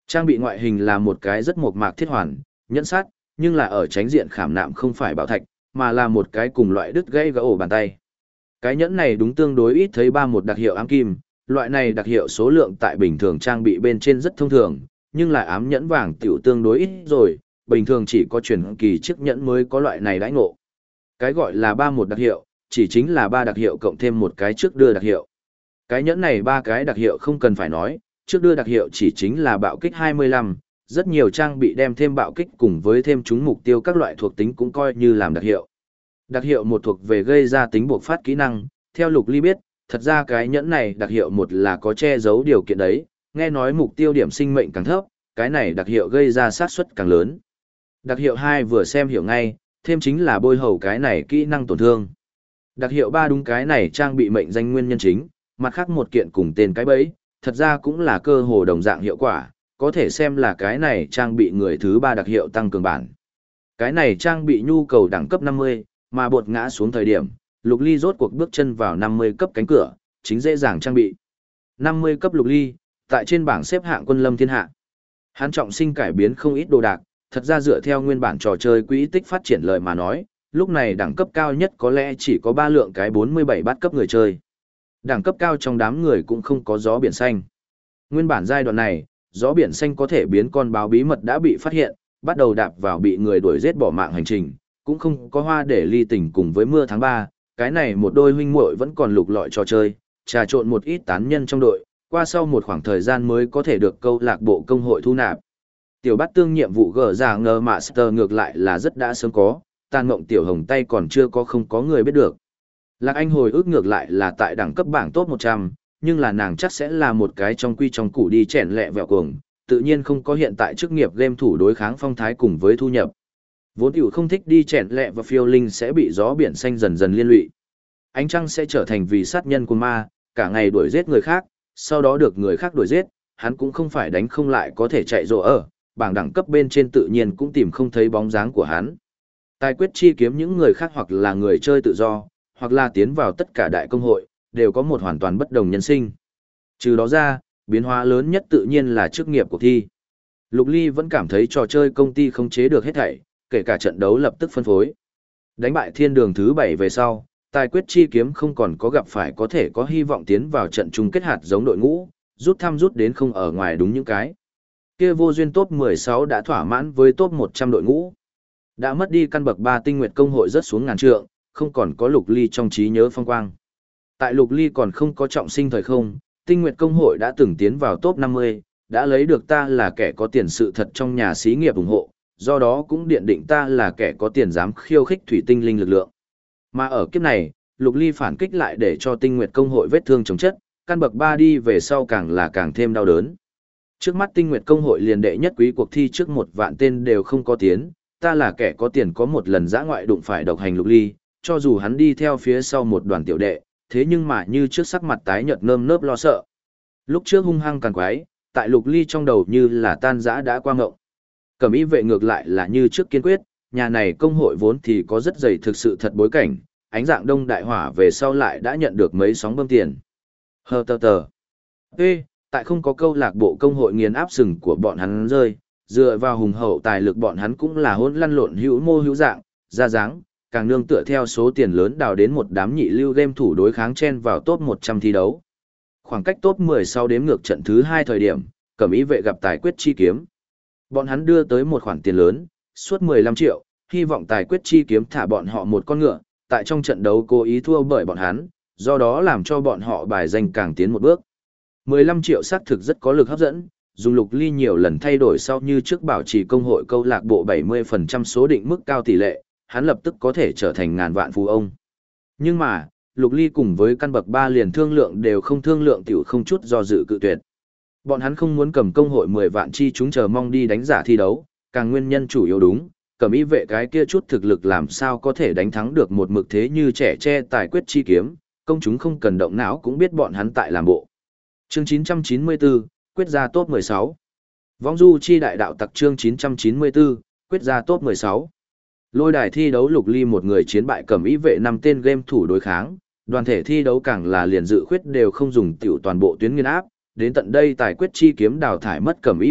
Speaker 1: Trang bị ngoại hình là một cái rất mộc mạc thiết hoàn, nhẫn sắt, nhưng là ở tránh diện khảm nạm không phải bảo thạch, mà là một cái cùng loại đứt gãy gỗ bàn tay. Cái nhẫn này đúng tương đối ít thấy ba một đặc hiệu ám kim, loại này đặc hiệu số lượng tại bình thường trang bị bên trên rất thông thường, nhưng là ám nhẫn vàng tiểu tương đối ít rồi, bình thường chỉ có truyền kỳ chiếc nhẫn mới có loại này đãi ngộ. Cái gọi là ba một đặc hiệu, chỉ chính là ba đặc hiệu cộng thêm một cái trước đưa đặc hiệu. Cái nhẫn này ba cái đặc hiệu không cần phải nói, trước đưa đặc hiệu chỉ chính là bạo kích 25, rất nhiều trang bị đem thêm bạo kích cùng với thêm chúng mục tiêu các loại thuộc tính cũng coi như làm đặc hiệu. Đặc hiệu một thuộc về gây ra tính buộc phát kỹ năng, theo Lục Ly biết, thật ra cái nhẫn này đặc hiệu một là có che giấu điều kiện đấy, nghe nói mục tiêu điểm sinh mệnh càng thấp, cái này đặc hiệu gây ra sát suất càng lớn. Đặc hiệu 2 vừa xem hiểu ngay, thêm chính là bôi hầu cái này kỹ năng tổn thương. Đặc hiệu 3 đúng cái này trang bị mệnh danh nguyên nhân chính, mặt khác một kiện cùng tên cái bẫy, thật ra cũng là cơ hồ đồng dạng hiệu quả, có thể xem là cái này trang bị người thứ 3 đặc hiệu tăng cường bản. Cái này trang bị nhu cầu đẳng cấp 50, mà bột ngã xuống thời điểm, Lục Ly rốt cuộc bước chân vào 50 cấp cánh cửa, chính dễ dàng trang bị. 50 cấp Lục Ly, tại trên bảng xếp hạng quân lâm thiên hạ. Hắn trọng sinh cải biến không ít đồ đạc, thật ra dựa theo nguyên bản trò chơi quỹ tích phát triển lời mà nói, lúc này đẳng cấp cao nhất có lẽ chỉ có 3 lượng cái 47 bát cấp người chơi. Đẳng cấp cao trong đám người cũng không có gió biển xanh. Nguyên bản giai đoạn này, gió biển xanh có thể biến con báo bí mật đã bị phát hiện, bắt đầu đạp vào bị người đuổi giết bỏ mạng hành trình, cũng không có hoa để ly tình cùng với mưa tháng 3, cái này một đôi huynh muội vẫn còn lục lọi trò chơi, trà trộn một ít tán nhân trong đội, qua sau một khoảng thời gian mới có thể được câu lạc bộ công hội thu nạp. Tiểu Bát Tương nhiệm vụ gỡ ra ngờ master ngược lại là rất đã sớm có, tàn ngộng tiểu hồng tay còn chưa có không có người biết được. Lạc Anh hồi ức ngược lại là tại đẳng cấp bảng top 100, nhưng là nàng chắc sẽ là một cái trong quy trong củ đi chèn lẹ vẹo cuồng, tự nhiên không có hiện tại chức nghiệp game thủ đối kháng phong thái cùng với thu nhập. Vốn tiểu không thích đi chèn lẹ và phiêu linh sẽ bị gió biển xanh dần dần liên lụy. Ánh trăng sẽ trở thành vì sát nhân của ma, cả ngày đuổi giết người khác, sau đó được người khác đuổi giết, hắn cũng không phải đánh không lại có thể chạy rồ ở, bảng đẳng cấp bên trên tự nhiên cũng tìm không thấy bóng dáng của hắn. Tài quyết chi kiếm những người khác hoặc là người chơi tự do, hoặc là tiến vào tất cả đại công hội, đều có một hoàn toàn bất đồng nhân sinh. Trừ đó ra, biến hóa lớn nhất tự nhiên là chức nghiệp cuộc thi. Lục Ly vẫn cảm thấy trò chơi công ty không chế được hết thảy, kể cả trận đấu lập tức phân phối. Đánh bại thiên đường thứ 7 về sau, tài quyết chi kiếm không còn có gặp phải có thể có hy vọng tiến vào trận chung kết hạt giống đội ngũ, rút thăm rút đến không ở ngoài đúng những cái. Kia vô duyên top 16 đã thỏa mãn với top 100 đội ngũ. Đã mất đi căn bậc 3 tinh nguyệt công hội rất xuống ngàn trượng, không còn có Lục Ly trong trí nhớ phong quang. Tại Lục Ly còn không có trọng sinh thời không, tinh nguyệt công hội đã từng tiến vào top 50, đã lấy được ta là kẻ có tiền sự thật trong nhà xí nghiệp ủng hộ, do đó cũng điện định ta là kẻ có tiền dám khiêu khích thủy tinh linh lực lượng. Mà ở kiếp này, Lục Ly phản kích lại để cho tinh nguyệt công hội vết thương chống chất, căn bậc 3 đi về sau càng là càng thêm đau đớn. Trước mắt tinh nguyệt công hội liền đệ nhất quý cuộc thi trước 1 vạn tên đều không có tiến, ta là kẻ có tiền có một lần dã ngoại đụng phải độc hành Lục Ly, cho dù hắn đi theo phía sau một đoàn tiểu đệ, thế nhưng mà như trước sắc mặt tái nhợt nơm nớp lo sợ. Lúc trước hung hăng càng quái, tại Lục Ly trong đầu như là tan rã đã qua ngộng. Cẩm y vệ ngược lại là như trước kiên quyết, nhà này công hội vốn thì có rất dày thực sự thật bối cảnh, ánh dạng đông đại hỏa về sau lại đã nhận được mấy sóng bơm tiền. Hờ tờ tờ. Ê, tại không có câu lạc bộ công hội nghiền áp sừng của bọn hắn rơi, dựa vào hùng hậu tài lực bọn hắn cũng là hỗn lăn lộn hữu mô hữu dạng, ra dáng, càng nương tựa theo số tiền lớn đào đến một đám nhị lưu game thủ đối kháng chen vào top 100 thi đấu. Khoảng cách top 16 đếm ngược trận thứ 2 thời điểm, Cẩm y vệ gặp tài quyết chi kiếm. Bọn hắn đưa tới một khoản tiền lớn, suốt 15 triệu, hy vọng tài quyết chi kiếm thả bọn họ một con ngựa, tại trong trận đấu cố ý thua bởi bọn hắn, do đó làm cho bọn họ bài danh càng tiến một bước. 15 triệu xác thực rất có lực hấp dẫn, dùng Lục Ly nhiều lần thay đổi sau như trước bảo trì công hội câu lạc bộ 70% số định mức cao tỷ lệ, hắn lập tức có thể trở thành ngàn vạn phú ông. Nhưng mà, Lục Ly cùng với căn bậc 3 liền thương lượng đều không thương lượng tiểu không chút do dự cự tuyệt. Bọn hắn không muốn cầm công hội 10 vạn chi chúng chờ mong đi đánh giả thi đấu, càng nguyên nhân chủ yếu đúng, Cẩm y vệ cái kia chút thực lực làm sao có thể đánh thắng được một mực thế như trẻ tre tài quyết chi kiếm, công chúng không cần động não cũng biết bọn hắn tại làm bộ. Chương 994, quyết ra top 16. Vong du chi đại đạo tặc chương 994, quyết ra top 16. Lôi đài thi đấu Lục Ly một người chiến bại Cẩm y vệ 5 tên game thủ đối kháng, đoàn thể thi đấu càng là liền dự khuyết đều không dùng tiểu toàn bộ tuyến nghiên áp, đến tận đây tài quyết chi kiếm đào thải mất Cẩm y vệ,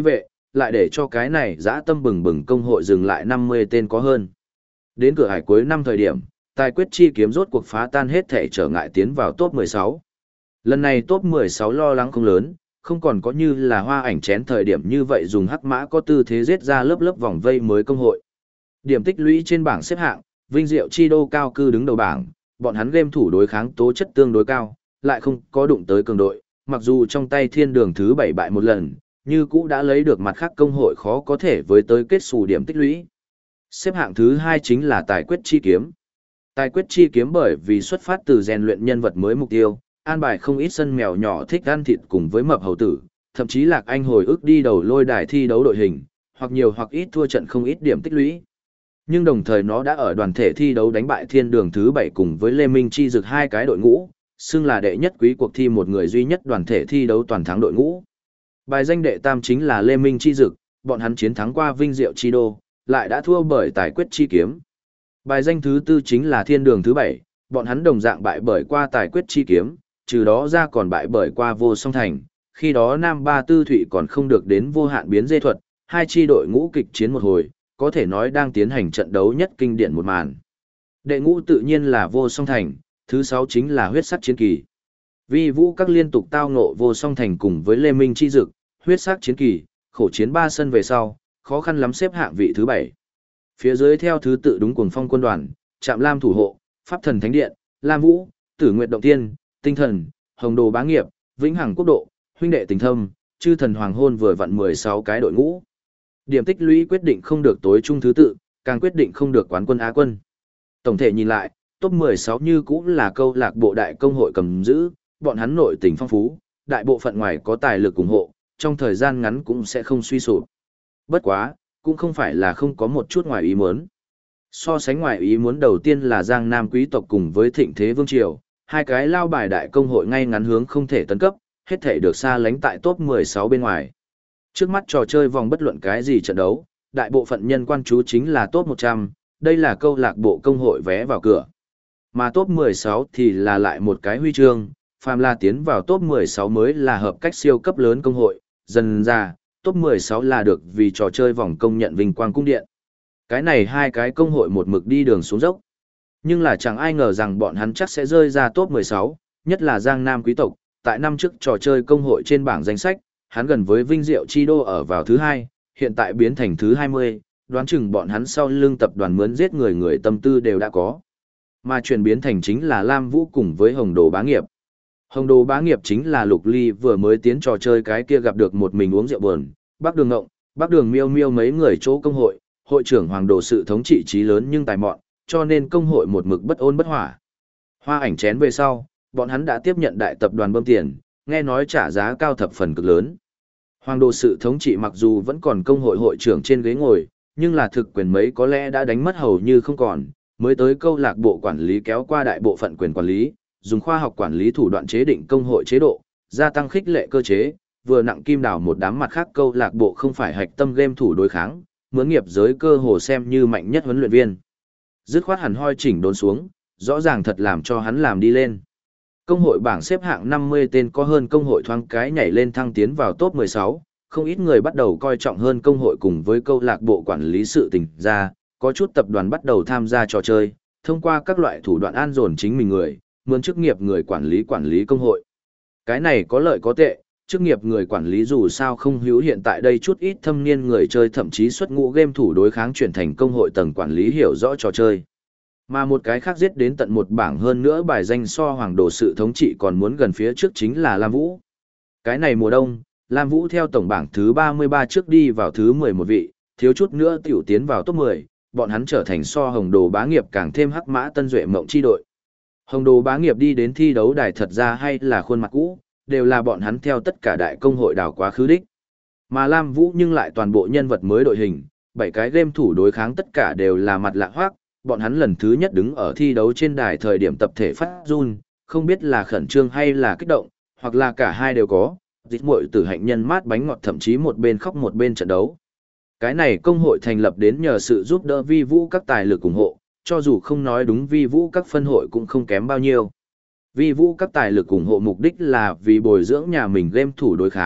Speaker 1: lại để cho cái này dã tâm bừng bừng công hội dừng lại 50 tên có hơn. Đến cửa hải cuối năm thời điểm, tài quyết chi kiếm rốt cuộc phá tan hết thể trở ngại tiến vào top 16. Lần này top 16 lo lắng không lớn, không còn có như là hoa ảnh chén thời điểm như vậy dùng hắc mã có tư thế giết ra lớp lớp vòng vây mới công hội. Điểm tích lũy trên bảng xếp hạng, Vinh Diệu Chi Đô cao cư đứng đầu bảng, bọn hắn game thủ đối kháng tố chất tương đối cao, lại không có đụng tới cường đội, mặc dù trong tay thiên đường thứ 7 bại một lần, như cũ đã lấy được mặt khác công hội khó có thể với tới kết xù điểm tích lũy. Xếp hạng thứ 2 chính là Tài Quyết Chi Kiếm. Tài Quyết Chi Kiếm bởi vì xuất phát từ rèn luyện nhân vật mới mục tiêu, an bài không ít sân mèo nhỏ thích ăn thịt cùng với mập hầu tử, thậm chí Lạc Anh hồi ức đi đầu lôi đài thi đấu đội hình, hoặc nhiều hoặc ít thua trận không ít điểm tích lũy. Nhưng đồng thời nó đã ở đoàn thể thi đấu đánh bại thiên đường thứ 7 cùng với Lê Minh Chi Dực hai cái đội ngũ, xưng là đệ nhất quý cuộc thi một người duy nhất đoàn thể thi đấu toàn thắng đội ngũ. Bài danh đệ tam chính là Lê Minh Chi Dực, bọn hắn chiến thắng qua Vinh Diệu Chi Đô, lại đã thua bởi Tài Quyết Chi Kiếm. Bài danh thứ tư chính là thiên đường thứ 7, bọn hắn đồng dạng bại bởi qua Tài Quyết Chi Kiếm, trừ đó ra còn bại bởi qua Vô Song Thành, khi đó Nam Ba Tư Thụy còn không được đến vô hạn biến dê thuật, hai chi đội ngũ kịch chiến một hồi, có thể nói đang tiến hành trận đấu nhất kinh điển một màn. Đệ ngũ tự nhiên là Vô Song Thành, thứ 6 chính là Huyết Sắc Chiến Kỳ. Vi Vũ các liên tục tao ngộ Vô Song Thành cùng với Lê Minh Chi Dực, Huyết Sắc Chiến Kỳ, khổ chiến 3 sân về sau, khó khăn lắm xếp hạng vị thứ 7. Phía dưới theo thứ tự đúng Cuồng Phong quân đoàn, Trạm Lam thủ hộ, Pháp Thần Thánh Điện, Lam Vũ, Tử Nguyệt Động Tiên, Tinh Thần, Hồng Đồ Bá Nghiệp, Vĩnh Hằng Quốc Độ, Huynh Đệ Tình Thâm, Chư Thần Hoàng Hôn vừa vặn 16 cái đội ngũ. Điểm tích lũy quyết định không được tối trung thứ tự, càng quyết định không được quán quân Á quân. Tổng thể nhìn lại, top 16 như cũng là câu lạc bộ đại công hội cầm giữ, bọn hắn nội tình phong phú, đại bộ phận ngoài có tài lực ủng hộ, trong thời gian ngắn cũng sẽ không suy sụp. Bất quá, cũng không phải là không có một chút ngoài ý muốn. So sánh ngoài ý muốn đầu tiên là Giang Nam quý tộc cùng với Thịnh Thế Vương Triều, hai cái lao bài đại công hội ngay ngắn hướng không thể tấn cấp, hết thể được xa lánh tại top 16 bên ngoài. Trước mắt trò chơi vòng bất luận cái gì trận đấu, đại bộ phận nhân quan chú chính là top 100, đây là câu lạc bộ công hội vé vào cửa. Mà top 16 thì là lại một cái huy chương, phàm là tiến vào top 16 mới là hợp cách siêu cấp lớn công hội, dần ra, top 16 là được vì trò chơi vòng công nhận vinh quang cung điện. Cái này hai cái công hội một mực đi đường xuống dốc. Nhưng là chẳng ai ngờ rằng bọn hắn chắc sẽ rơi ra top 16, nhất là Giang Nam quý tộc, tại năm trước trò chơi công hội trên bảng danh sách, hắn gần với Vinh Diệu Chi Đô ở vào thứ 2, hiện tại biến thành thứ 20, đoán chừng bọn hắn sau lưng tập đoàn mướn giết người người tâm tư đều đã có. Mà chuyển biến thành chính là Lam Vũ cùng với Hồng Đồ Bá Nghiệp. Hồng Đồ Bá Nghiệp chính là Lục Ly vừa mới tiến trò chơi cái kia gặp được một mình uống rượu buồn, Bắc Đường Ngộng, Bắc Đường Miêu Miêu mấy người chỗ công hội, hội trưởng Hoàng Đồ sự thống trị trí lớn nhưng tài mọn, cho nên công hội một mực bất ôn bất hỏa. Hoa ảnh chén về sau, bọn hắn đã tiếp nhận đại tập đoàn bơm tiền, nghe nói trả giá cao thập phần cực lớn. Hoàng Đồ sự thống trị mặc dù vẫn còn công hội hội trưởng trên ghế ngồi, nhưng là thực quyền mấy có lẽ đã đánh mất hầu như không còn, mới tới câu lạc bộ quản lý kéo qua đại bộ phận quyền quản lý, dùng khoa học quản lý thủ đoạn chế định công hội chế độ, gia tăng khích lệ cơ chế, vừa nặng kim đào một đám mặt khác câu lạc bộ không phải hạch tâm game thủ đối kháng, mướn nghiệp giới cơ hồ xem như mạnh nhất huấn luyện viên. Dứt khoát hẳn hoi chỉnh đốn xuống, rõ ràng thật làm cho hắn làm đi lên. Công hội bảng xếp hạng 50 tên có hơn công hội thoáng cái nhảy lên thăng tiến vào top 16, không ít người bắt đầu coi trọng hơn công hội cùng với câu lạc bộ quản lý sự tình ra, có chút tập đoàn bắt đầu tham gia trò chơi, thông qua các loại thủ đoạn an dồn chính mình người, mượn chức nghiệp người quản lý công hội. Cái này có lợi có tệ, chức nghiệp người quản lý dù sao không hữu hiện tại đây chút ít thâm niên người chơi thậm chí xuất ngũ game thủ đối kháng chuyển thành công hội tầng quản lý hiểu rõ trò chơi. Mà một cái khác giết đến tận một bảng hơn nữa bài danh so Hoàng Đồ sự thống trị còn muốn gần phía trước chính là Lam Vũ. Cái này mùa đông, Lam Vũ theo tổng bảng thứ 33 trước đi vào thứ 11 vị, thiếu chút nữa tiểu tiến vào top 10, bọn hắn trở thành so Hồng Đồ Bá Nghiệp càng thêm hắc mã tân duệ mộng chi đội. Hồng Đồ Bá Nghiệp đi đến thi đấu đài thật ra hay là khuôn mặt cũ, đều là bọn hắn theo tất cả đại công hội đảo quá khứ đích. Mà Lam Vũ nhưng lại toàn bộ nhân vật mới đội hình, 7 cái game thủ đối kháng tất cả đều là mặt lạ hoác, bọn hắn lần thứ nhất đứng ở thi đấu trên đài thời điểm tập thể phát run, không biết là khẩn trương hay là kích động, hoặc là cả hai đều có, dịch muội tử hạnh nhân mát bánh ngọt thậm chí một bên khóc một bên trận đấu. Cái này công hội thành lập đến nhờ sự giúp đỡ vi vũ các tài lực ủng hộ, cho dù không nói đúng vi vũ các phân hội cũng không kém bao nhiêu. Vi vũ các tài lực ủng hộ mục đích là vì bồi dưỡng nhà mình game thủ đối kháng,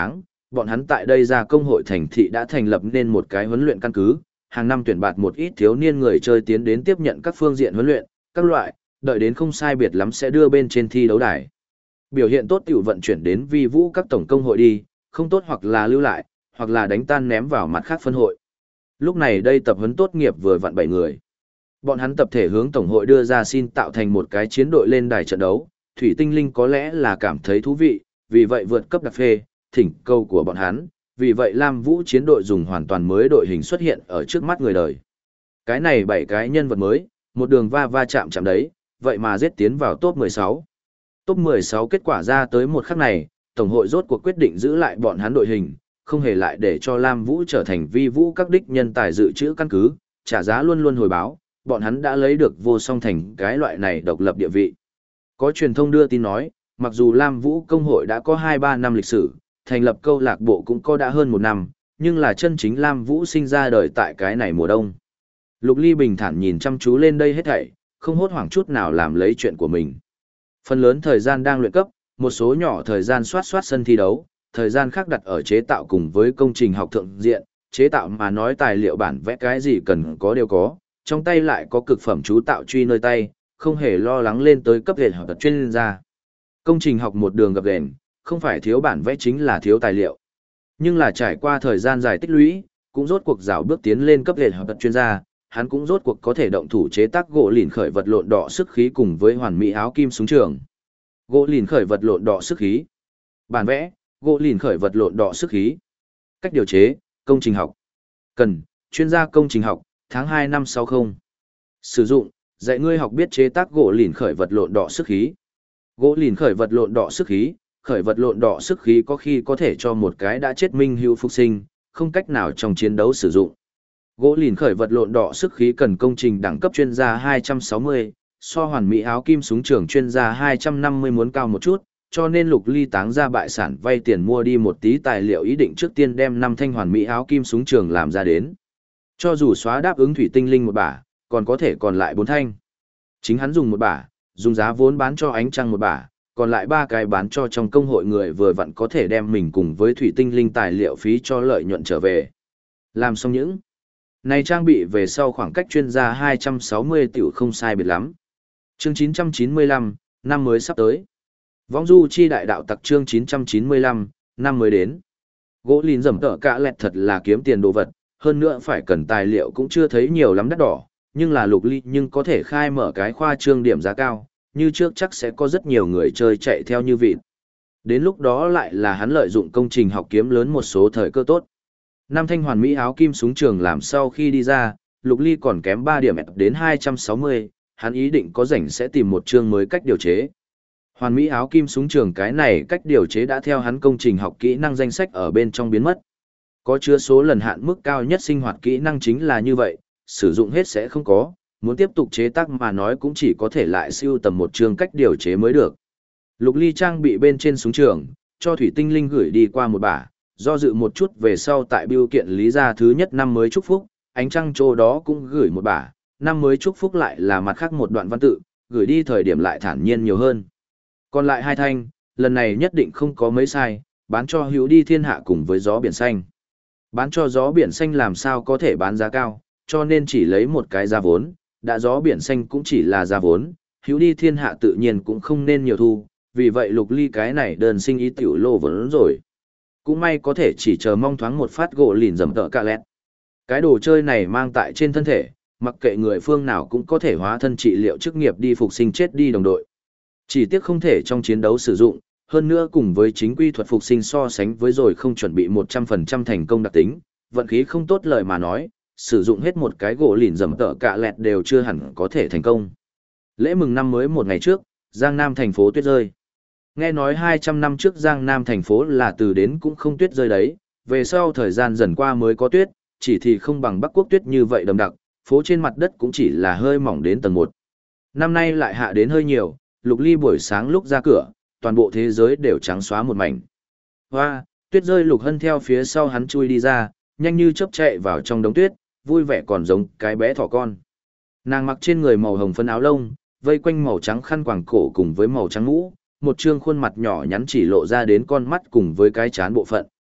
Speaker 1: Bọn hắn tại đây ra công hội thành thị đã thành lập nên một cái huấn luyện căn cứ, hàng năm tuyển bạt một ít thiếu niên người chơi tiến đến tiếp nhận các phương diện huấn luyện, các loại, đợi đến không sai biệt lắm sẽ đưa bên trên thi đấu đài. Biểu hiện tốt tiểu vận chuyển đến vi vũ các tổng công hội đi, không tốt hoặc là lưu lại, hoặc là đánh tan ném vào mặt khác phân hội. Lúc này đây tập huấn tốt nghiệp vừa vặn 7 người. Bọn hắn tập thể hướng tổng hội đưa ra xin tạo thành một cái chiến đội lên đài trận đấu, Thủy Tinh Linh có lẽ là cảm thấy thú vị, vì vậy vượt cấp đặc phê, thỉnh cầu của bọn hắn, vì vậy Lam Vũ chiến đội dùng hoàn toàn mới đội hình xuất hiện ở trước mắt người đời. Cái này 7 cái nhân vật mới, một đường va chạm đấy, vậy mà giết tiến vào top 16. Top 16 kết quả ra tới một khắc này, tổng hội rốt cuộc quyết định giữ lại bọn hắn đội hình, không hề lại để cho Lam Vũ trở thành vi vũ các đích nhân tài dự trữ căn cứ, trả giá luôn luôn hồi báo, bọn hắn đã lấy được vô song thành cái loại này độc lập địa vị. Có truyền thông đưa tin nói, mặc dù Lam Vũ công hội đã có 2-3 năm lịch sử, thành lập câu lạc bộ cũng có đã hơn 1 năm, nhưng là chân chính Lam Vũ sinh ra đời tại cái này mùa đông. Lục Ly bình thản nhìn chăm chú lên đây hết thảy, không hốt hoảng chút nào làm lấy chuyện của mình. Phần lớn thời gian đang luyện cấp, một số nhỏ thời gian soát sân thi đấu, thời gian khác đặt ở chế tạo cùng với công trình học thượng diện, chế tạo mà nói tài liệu bản vẽ cái gì cần có đều có, trong tay lại có cực phẩm chú tạo truy nơi tay, không hề lo lắng lên tới cấp hệ học tập chuyên gia. Công trình học một đường gập ghềnh, không phải thiếu bản vẽ chính là thiếu tài liệu. Nhưng là trải qua thời gian dài tích lũy, cũng rốt cuộc rào bước tiến lên cấp hệ học tập chuyên gia, hắn cũng rốt cuộc có thể động thủ chế tác gỗ lìn khởi vật lộn đỏ sức khí cùng với hoàn mỹ áo kim súng trường. Gỗ lìn khởi vật lộn đỏ sức khí. Bản vẽ, gỗ lìn khởi vật lộn đỏ sức khí. Cách điều chế, công trình học. Cần, chuyên gia công trình học, tháng 2 năm 60. Sử dụng, dạy ngươi học biết chế tác gỗ lìn khởi vật lộn đỏ sức khí. Gỗ lìn khởi vật lộn đỏ sức khí, khởi vật lộn đỏ sức khí có khi có thể cho một cái đã chết minh hữu phục sinh, không cách nào trong chiến đấu sử dụng. Gỗ lìn khởi vật lộn đỏ sức khí cần công trình đẳng cấp chuyên gia 260, so hoàn mỹ áo kim súng trường chuyên gia 250 muốn cao một chút, cho nên Lục Ly táng ra bại sản vay tiền mua đi một tí tài liệu ý định trước tiên đem 5 thanh hoàn mỹ áo kim súng trường làm ra đến. Cho dù xóa đáp ứng Thủy Tinh Linh một bả, còn có thể còn lại 4 thanh. Chính hắn dùng một bả, dùng giá vốn bán cho Ánh Trăng một bả, còn lại 3 cái bán cho trong công hội người vừa vặn có thể đem mình cùng với Thủy Tinh Linh tài liệu phí cho lợi nhuận trở về. Làm xong những này trang bị về sau khoảng cách chuyên gia 260 tiểu không sai biệt lắm. Chương 995, năm mới sắp tới. Vong du chi đại đạo tặc chương 995, năm mới đến. Gỗ lìn rầm tợ cả lẹt thật là kiếm tiền đồ vật, hơn nữa phải cần tài liệu cũng chưa thấy nhiều lắm đắt đỏ, nhưng là Lục Ly nhưng có thể khai mở cái khoa trương điểm giá cao, như trước chắc sẽ có rất nhiều người chơi chạy theo như vịt. Đến lúc đó lại là hắn lợi dụng công trình học kiếm lớn một số thời cơ tốt. Năm thanh hoàn mỹ áo kim súng trường làm sau khi đi ra, Lục Ly còn kém 3 điểm đến 260, hắn ý định có rảnh sẽ tìm một chương mới cách điều chế. Hoàn mỹ áo kim súng trường cái này cách điều chế đã theo hắn công trình học kỹ năng danh sách ở bên trong biến mất. Có chứa số lần hạn mức cao nhất sinh hoạt kỹ năng chính là như vậy, sử dụng hết sẽ không có, muốn tiếp tục chế tác mà nói cũng chỉ có thể lại siêu tầm một chương cách điều chế mới được. Lục Ly trang bị bên trên súng trường, cho Thủy Tinh Linh gửi đi qua một bả, do dự một chút về sau tại bưu kiện lý ra thứ nhất năm mới chúc phúc, Ánh Trăng chỗ đó cũng gửi một bả, năm mới chúc phúc lại là mặt khác một đoạn văn tự, gửi đi thời điểm lại thản nhiên nhiều hơn. Còn lại 2 thanh, lần này nhất định không có mấy sai, bán cho Hữu Đi Thiên Hạ cùng với Gió Biển Xanh. Bán cho Gió Biển Xanh làm sao có thể bán giá cao, cho nên chỉ lấy một cái giá vốn, đã Gió Biển Xanh cũng chỉ là giá vốn, Hữu Đi Thiên Hạ tự nhiên cũng không nên nhiều thu, vì vậy Lục Ly cái này đơn sinh ý tiểu lô vốn rồi. Cũng may có thể chỉ chờ mong thoáng một phát gỗ lìn rầm tợ cả lẹt. Cái đồ chơi này mang tại trên thân thể, mặc kệ người phương nào cũng có thể hóa thân trị liệu chức nghiệp đi phục sinh chết đi đồng đội. Chỉ tiếc không thể trong chiến đấu sử dụng, hơn nữa cùng với chính quy thuật phục sinh so sánh với rồi không chuẩn bị 100% thành công đặc tính, vận khí không tốt lời mà nói, sử dụng hết một cái gỗ lìn rầm tợ cả lẹt đều chưa hẳn có thể thành công. Lễ mừng năm mới một ngày trước, Giang Nam thành phố tuyết rơi. Nghe nói 200 năm trước Giang Nam thành phố là từ đến cũng không tuyết rơi đấy, về sau thời gian dần qua mới có tuyết, chỉ thì không bằng Bắc Quốc tuyết như vậy đậm đặc, phố trên mặt đất cũng chỉ là hơi mỏng đến tầng 1. Năm nay lại hạ đến hơi nhiều, Lục Ly buổi sáng lúc ra cửa, toàn bộ thế giới đều trắng xóa một mảnh. Hoa, tuyết rơi Lục Hân theo phía sau hắn chui đi ra, nhanh như chớp chạy vào trong đống tuyết, vui vẻ còn giống cái bé thỏ con. Nàng mặc trên người màu hồng phấn áo lông, vây quanh màu trắng khăn quàng cổ cùng với màu trắng mũ, một trương khuôn mặt nhỏ nhắn chỉ lộ ra đến con mắt cùng với cái trán bộ phận,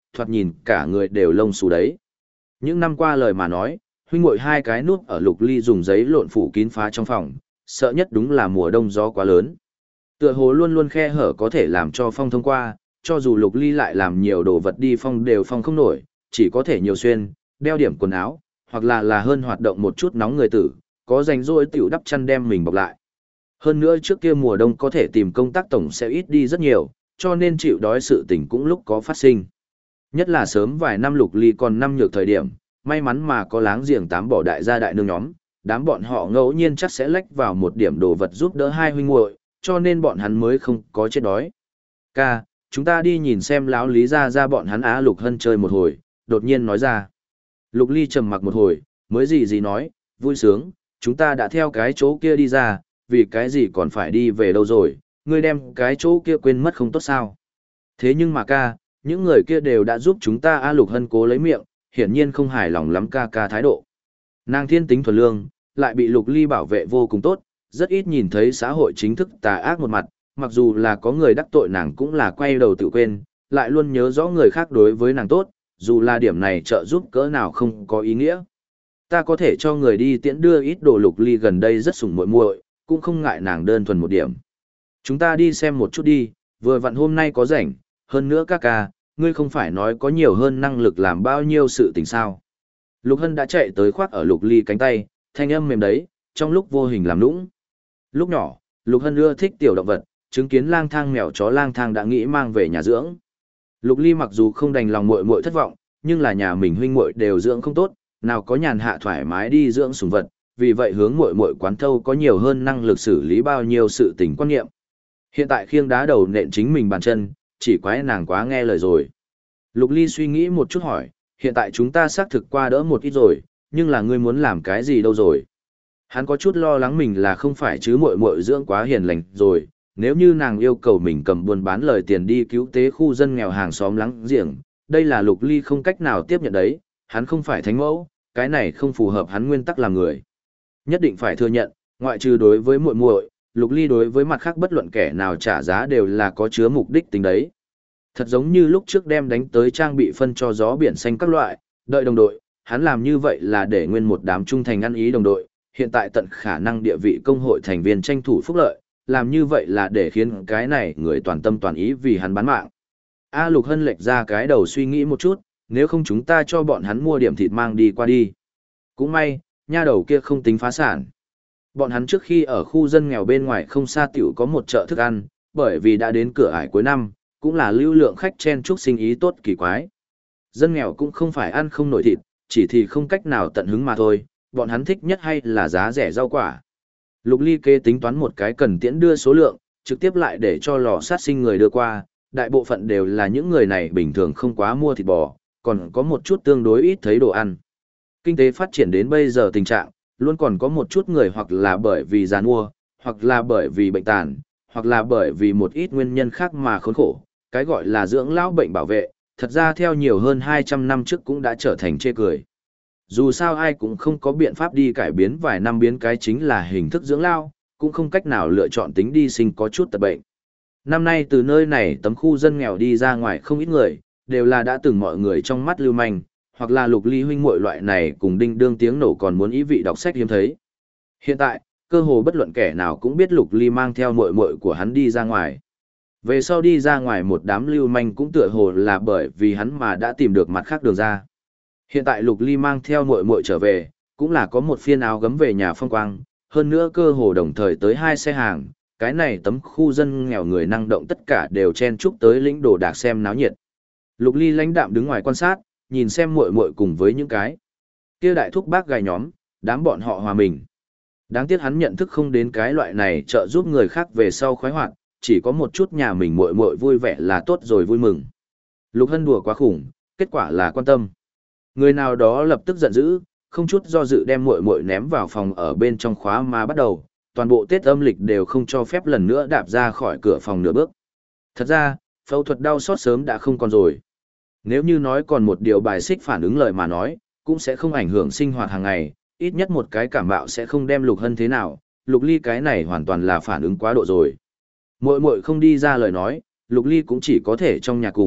Speaker 1: thoạt nhìn cả người đều lông xù đấy. Những năm qua lời mà nói, huynh muội hai cái núp ở Lục Ly dùng giấy lộn phủ kín phá trong phòng, sợ nhất đúng là mùa đông gió quá lớn. Tựa hồ luôn luôn khe hở có thể làm cho phong thông qua, cho dù Lục Ly lại làm nhiều đồ vật đi phong đều phong không nổi, chỉ có thể nhiều xuyên, đeo điểm quần áo, hoặc là hơn hoạt động một chút nóng người tử, có rảnh rỗi tiểu đắp chăn đem mình bọc lại. Hơn nữa trước kia mùa đông có thể tìm công tác tổng sẽ ít đi rất nhiều, cho nên chịu đói sự tình cũng lúc có phát sinh. Nhất là sớm vài năm Lục Ly còn năm nhược thời điểm, may mắn mà có láng giềng tám bỏ đại gia đại nương nhóm, đám bọn họ ngẫu nhiên chắc sẽ lách vào một điểm đồ vật giúp đỡ hai huynh muội, cho nên bọn hắn mới không có chết đói. Ca, chúng ta đi nhìn xem lão Lý ra bọn hắn Á Lục Hân chơi một hồi, đột nhiên nói ra. Lục Ly trầm mặc một hồi, mới gì nói, vui sướng, chúng ta đã theo cái chỗ kia đi ra, vì cái gì còn phải đi về đâu rồi, ngươi đem cái chỗ kia quên mất không tốt sao. Thế nhưng mà ca, những người kia đều đã giúp chúng ta Á Lục Hân cố lấy miệng, hiển nhiên không hài lòng lắm ca thái độ. Nàng thiên tính thuần lương, lại bị Lục Ly bảo vệ vô cùng tốt, rất ít nhìn thấy xã hội chính thức tà ác một mặt, mặc dù là có người đắc tội nàng cũng là quay đầu tự quên, lại luôn nhớ rõ người khác đối với nàng tốt, dù là điểm này trợ giúp cỡ nào không có ý nghĩa. Ta có thể cho người đi tiễn đưa ít đồ. Lục Ly gần đây rất sủng muội muội, cũng không ngại nàng đơn thuần một điểm. Chúng ta đi xem một chút đi, vừa vặn hôm nay có rảnh, hơn nữa ca, ngươi không phải nói có nhiều hơn năng lực làm bao nhiêu sự tình sao. Lục Hân đã chạy tới khoác ở Lục Ly cánh tay, thanh âm mềm đấy, trong lúc vô hình làm nũng. Lúc nhỏ, Lục Hân ưa thích tiểu động vật, chứng kiến lang thang mèo chó lang thang đã nghĩ mang về nhà dưỡng. Lục Ly mặc dù không đành lòng muội muội thất vọng, nhưng là nhà mình huynh muội đều dưỡng không tốt, nào có nhàn hạ thoải mái đi dưỡng sủng vật, vì vậy hướng muội muội quán thâu có nhiều hơn năng lực xử lý bao nhiêu sự tình quan niệm. Hiện tại khiêng đá đầu nện chính mình bàn chân, chỉ quái nàng quá nghe lời rồi. Lục Ly suy nghĩ một chút hỏi, hiện tại chúng ta xác thực qua đỡ một ít rồi, nhưng là ngươi muốn làm cái gì đâu rồi? Hắn có chút lo lắng mình là không phải chứ muội muội dưỡng quá hiền lành rồi, nếu như nàng yêu cầu mình cầm buôn bán lời tiền đi cứu tế khu dân nghèo hàng xóm láng giềng, đây là Lục Ly không cách nào tiếp nhận đấy, hắn không phải thánh mẫu, cái này không phù hợp hắn nguyên tắc làm người. Nhất định phải thừa nhận, ngoại trừ đối với muội muội, Lục Ly đối với mặt khác bất luận kẻ nào trả giá đều là có chứa mục đích tính đấy. Thật giống như lúc trước đem đánh tới trang bị phân cho gió biển xanh các loại, đợi đồng đội, hắn làm như vậy là để nguyên một đám trung thành ăn ý đồng đội, hiện tại tận khả năng địa vị công hội thành viên tranh thủ phúc lợi, làm như vậy là để khiến cái này người toàn tâm toàn ý vì hắn bán mạng. A Lục Hân lệch ra cái đầu suy nghĩ một chút, nếu không chúng ta cho bọn hắn mua điểm thịt mang đi qua đi. Cũng may, nha đầu kia không tính phá sản. Bọn hắn trước khi ở khu dân nghèo bên ngoài không xa tiểu có một chợ thức ăn, bởi vì đã đến cửa ải cuối năm, cũng là lưu lượng khách chen chúc sinh ý tốt kỳ quái. Dân nghèo cũng không phải ăn không nổi thịt, chỉ thì không cách nào tận hứng mà thôi, bọn hắn thích nhất hay là giá rẻ rau quả. Lục Ly kê tính toán một cái cần tiễn đưa số lượng, trực tiếp lại để cho lò sát sinh người đưa qua, đại bộ phận đều là những người này bình thường không quá mua thịt bò, còn có một chút tương đối ít thấy đồ ăn. Kinh tế phát triển đến bây giờ tình trạng, luôn còn có một chút người hoặc là bởi vì giàn mua, hoặc là bởi vì bệnh tàn, hoặc là bởi vì một ít nguyên nhân khác mà khốn khổ, cái gọi là dưỡng lão bệnh bảo vệ, thật ra theo nhiều hơn 200 năm trước cũng đã trở thành chê cười. Dù sao ai cũng không có biện pháp đi cải biến vài năm biến cái chính là hình thức dưỡng lao, cũng không cách nào lựa chọn tính đi sinh có chút tật bệnh. Năm nay từ nơi này tấm khu dân nghèo đi ra ngoài không ít người, đều là đã từng mọi người trong mắt lưu manh, hoặc là Lục Ly huynh muội loại này cùng đinh đương tiếng nổ còn muốn ý vị đọc sách hiếm thấy. Hiện tại, cơ hồ bất luận kẻ nào cũng biết Lục Ly mang theo muội muội của hắn đi ra ngoài. Về sau đi ra ngoài một đám lưu manh cũng tựa hồ là bởi vì hắn mà đã tìm được mặt khác đường ra. Hiện tại Lục Ly mang theo muội muội trở về, cũng là có một phiên áo gấm về nhà phong quang, hơn nữa cơ hồ đồng thời tới 2 xe hàng, cái này tấm khu dân nghèo người năng động tất cả đều chen chúc tới lĩnh đồ đạc xem náo nhiệt. Lục Ly lãnh đạm đứng ngoài quan sát, nhìn xem muội muội cùng với những cái kia đại thúc bác gái nhóm, đám bọn họ hòa mình. Đáng tiếc hắn nhận thức không đến cái loại này trợ giúp người khác về sau khoái hoạt, chỉ có một chút nhà mình muội muội vui vẻ là tốt rồi vui mừng. Lục Hân đùa quá khủng, kết quả là quan tâm. Người nào đó lập tức giận dữ, không chút do dự đem muội muội ném vào phòng ở bên trong khóa mà bắt đầu, toàn bộ Tết âm lịch đều không cho phép lần nữa đạp ra khỏi cửa phòng nửa bước. Thật ra, phẫu thuật đau xót sớm đã không còn rồi. Nếu như nói còn một điều bài xích phản ứng lời mà nói, cũng sẽ không ảnh hưởng sinh hoạt hàng ngày, ít nhất một cái cảm bạo sẽ không đem Lục Hân thế nào, Lục Ly cái này hoàn toàn là phản ứng quá độ rồi. Muội muội không đi ra lời nói, Lục Ly cũng chỉ có thể trong nhà cùng,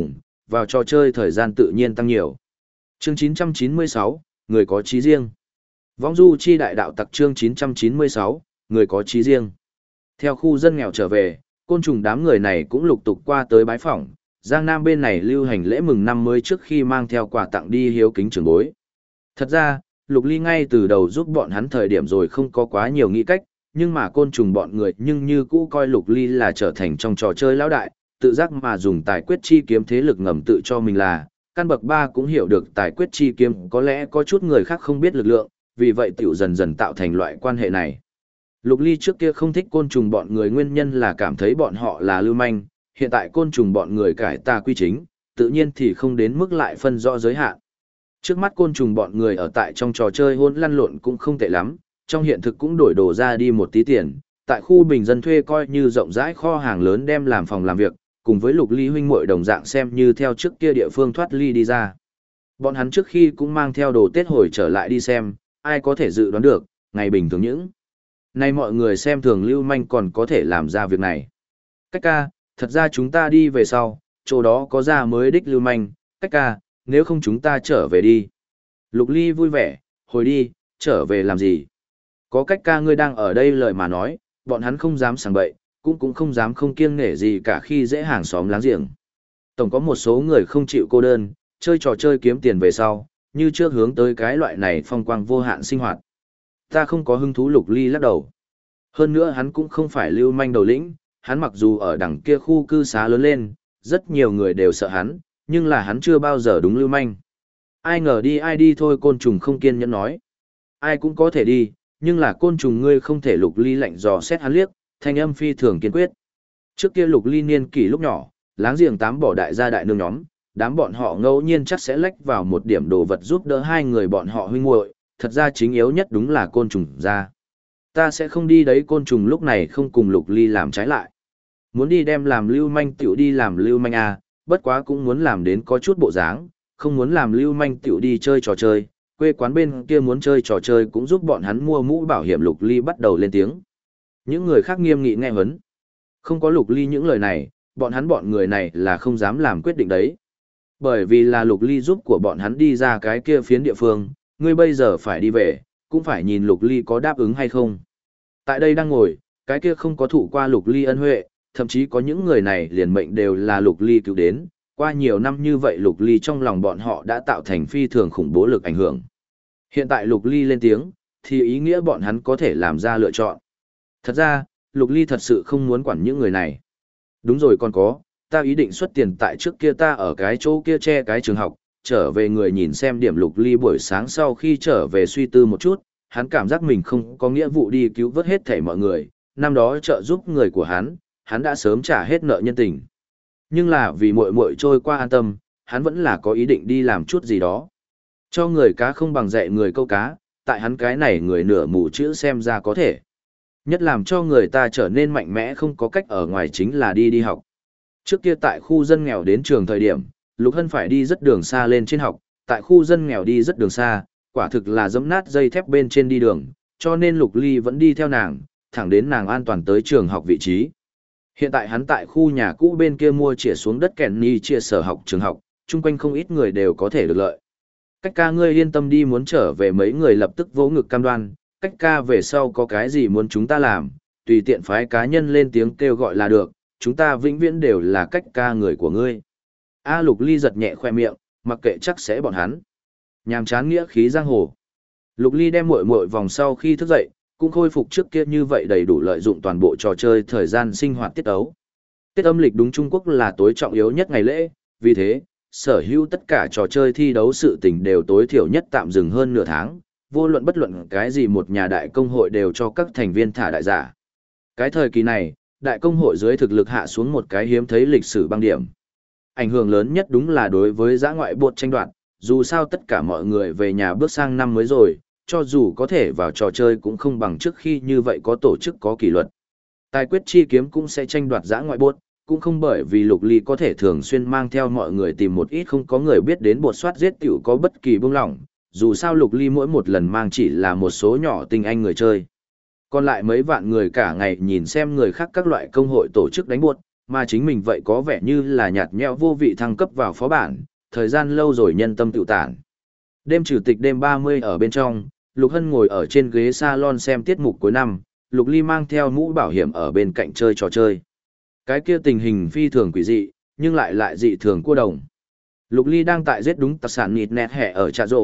Speaker 1: vào trò chơi thời gian tự nhiên tăng nhiều. Chương 996, người có chí riêng. Vong du chi đại đạo tặc chương 996, người có chí riêng. Theo khu dân nghèo trở về, côn trùng đám người này cũng lục tục qua tới bái phỏng, Giang Nam bên này lưu hành lễ mừng năm mới trước khi mang theo quà tặng đi hiếu kính trưởng bối. Thật ra, Lục Ly ngay từ đầu giúp bọn hắn thời điểm rồi không có quá nhiều nghĩ cách, nhưng mà côn trùng bọn người nhưng như cũ coi Lục Ly là trở thành trong trò chơi lão đại, tự giác mà dùng tài quyết chi kiếm thế lực ngầm tự cho mình là, căn bậc 3 cũng hiểu được tài quyết chi kiếm có lẽ có chút người khác không biết lực lượng, vì vậy tiểu dần dần tạo thành loại quan hệ này. Lục Ly trước kia không thích côn trùng bọn người nguyên nhân là cảm thấy bọn họ là lưu manh, hiện tại côn trùng bọn người cải tà quy chính, tự nhiên thì không đến mức lại phân rõ giới hạn. Trước mắt côn trùng bọn người ở tại trong trò chơi hôn lăn lộn cũng không tệ lắm, trong hiện thực cũng đổi đồ ra đi một tí tiền, tại khu bình dân thuê coi như rộng rãi kho hàng lớn đem làm phòng làm việc, cùng với Lục Ly huynh muội đồng dạng xem như theo trước kia địa phương thoát ly đi ra. Bọn hắn trước khi cũng mang theo đồ Tết hồi trở lại đi xem, ai có thể dự đoán được, ngày bình thường những. Nay mọi người xem thường lưu manh còn có thể làm ra việc này. Cách ca, thật ra chúng ta đi về sau, chỗ đó có ra mới đích lưu manh, cách ca, nếu không chúng ta trở về đi. Lục Ly vui vẻ, hồi đi, trở về làm gì? Có cách ca ngươi đang ở đây lời mà nói, bọn hắn không dám sảng bậy, cũng không dám không kiêng nể gì cả khi dễ hàng xóm láng giềng. Tổng có một số người không chịu cô đơn, chơi trò chơi kiếm tiền về sau, như trước hướng tới cái loại này phong quang vô hạn sinh hoạt. Ta không có hứng thú. Lục Ly lắc đầu. Hơn nữa hắn cũng không phải lưu manh đầu lĩnh, hắn mặc dù ở đằng kia khu cư xá lớn lên, rất nhiều người đều sợ hắn, nhưng là hắn chưa bao giờ đúng lưu manh. Ai ngờ đi ai đi thôi, côn trùng không kiên nhẫn nói. Ai cũng có thể đi, nhưng là côn trùng ngươi không thể. Lục Ly lạnh dò xét hắn liếc, thanh âm phi thường kiên quyết. Trước kia Lục Ly niên kỷ lúc nhỏ, láng giềng tám bỏ đại gia đại nương nhóm, đám bọn họ ngẫu nhiên chắc sẽ lách vào một điểm đồ vật giúp đỡ hai người bọn họ huynh muội, thật ra chính yếu nhất đúng là côn trùng ra. Ta sẽ không đi đấy, côn trùng lúc này không cùng Lục Ly làm trái lại. Muốn đi đem làm lưu manh tiểu đi làm lưu manh à, bất quá cũng muốn làm đến có chút bộ dáng, không muốn làm lưu manh tiểu đi chơi trò chơi, quê quán bên kia muốn chơi trò chơi cũng giúp bọn hắn mua mũ bảo hiểm. Lục Ly bắt đầu lên tiếng. Những người khác nghiêm nghị nghe huấn. Không có Lục Ly những lời này, bọn người này là không dám làm quyết định đấy. Bởi vì là Lục Ly giúp của bọn hắn đi ra cái kia phiến địa phương, ngươi bây giờ phải đi về, cũng phải nhìn Lục Ly có đáp ứng hay không. Tại đây đang ngồi, cái kia không có thụ qua Lục Ly ân huệ, thậm chí có những người này liền mệnh đều là Lục Ly cứu đến, qua nhiều năm như vậy Lục Ly trong lòng bọn họ đã tạo thành phi thường khủng bố lực ảnh hưởng. Hiện tại Lục Ly lên tiếng, thì ý nghĩa bọn hắn có thể làm ra lựa chọn. Thật ra, Lục Ly thật sự không muốn quản những người này. Đúng rồi, còn có, ta ý định xuất tiền tại trước kia ta ở cái chỗ kia che cái trường học, trở về người nhìn xem điểm. Lục Ly buổi sáng sau khi trở về suy tư một chút, hắn cảm giác mình không có nghĩa vụ đi cứu vớt hết thảy mọi người, năm đó trợ giúp người của hắn đã sớm trả hết nợ nhân tình. Nhưng là vì muội muội trôi qua an tâm, hắn vẫn là có ý định đi làm chút gì đó. Cho người cá không bằng dạy người câu cá, tại hắn cái này người nửa mù chữ xem ra có thể. Nhất làm cho người ta trở nên mạnh mẽ không có cách ở ngoài chính là đi học. Trước kia tại khu dân nghèo đến trường thời điểm, Lục Hân phải đi rất đường xa lên trên học, tại khu dân nghèo đi rất đường xa, quả thực là giẫm nát dây thép bên trên đi đường, cho nên Lục Ly vẫn đi theo nàng, thẳng đến nàng an toàn tới trường học vị trí. Hiện tại hắn tại khu nhà cũ bên kia mua chĩa xuống đất Kenny chia sở học trường học, chung quanh không ít người đều có thể được lợi. Cách ca ngươi yên tâm đi, muốn trở về mấy người lập tức vỗ ngực cam đoan, cách ca về sau có cái gì muốn chúng ta làm, tùy tiện phái cá nhân lên tiếng kêu gọi là được, chúng ta vĩnh viễn đều là cách ca người của ngươi. A Lục Ly giật nhẹ khoe miệng, mặc kệ chắc sẽ bọn hắn. Nhàm chán nghĩa khí giang hồ. Lục Ly đem muội muội vòng sau khi thức dậy, cũng khôi phục trước kia như vậy đầy đủ lợi dụng toàn bộ trò chơi thời gian sinh hoạt tiết ấu. Tết âm lịch đúng Trung Quốc là tối trọng yếu nhất ngày lễ, vì thế, sở hữu tất cả trò chơi thi đấu sự tình đều tối thiểu nhất tạm dừng hơn nửa tháng, vô luận bất luận cái gì một nhà đại công hội đều cho các thành viên thả đại giả. Cái thời kỳ này, đại công hội dưới thực lực hạ xuống một cái hiếm thấy lịch sử băng điểm. Ảnh hưởng lớn nhất đúng là đối với giã ngoại buộc tranh đoạt, dù sao tất cả mọi người về nhà bước sang năm mới rồi, cho dù có thể vào trò chơi cũng không bằng trước khi như vậy có tổ chức có kỷ luật. Tài quyết chi kiếm cũng sẽ tranh đoạt giã ngoại buộc, cũng không bởi vì Lục Ly có thể thường xuyên mang theo mọi người tìm một ít không có người biết đến bột soát giết tiểu có bất kỳ buông lỏng, dù sao Lục Ly mỗi một lần mang chỉ là một số nhỏ tinh anh người chơi. Còn lại mấy vạn người cả ngày nhìn xem người khác các loại công hội tổ chức đánh buột, Mà chính mình vậy có vẻ như là nhạt nhẽo vô vị thăng cấp vào phó bản, thời gian lâu rồi nhân tâm tự tản. Đêm trừ tịch đêm 30 ở bên trong, Lục Hân ngồi ở trên ghế salon xem tiết mục cuối năm, Lục Ly mang theo mũ bảo hiểm ở bên cạnh chơi trò chơi. Cái kia tình hình phi thường quỷ dị, nhưng lại dị thường cua đồng. Lục Ly đang tại giết đúng tạc sản nịt nẹt hẹ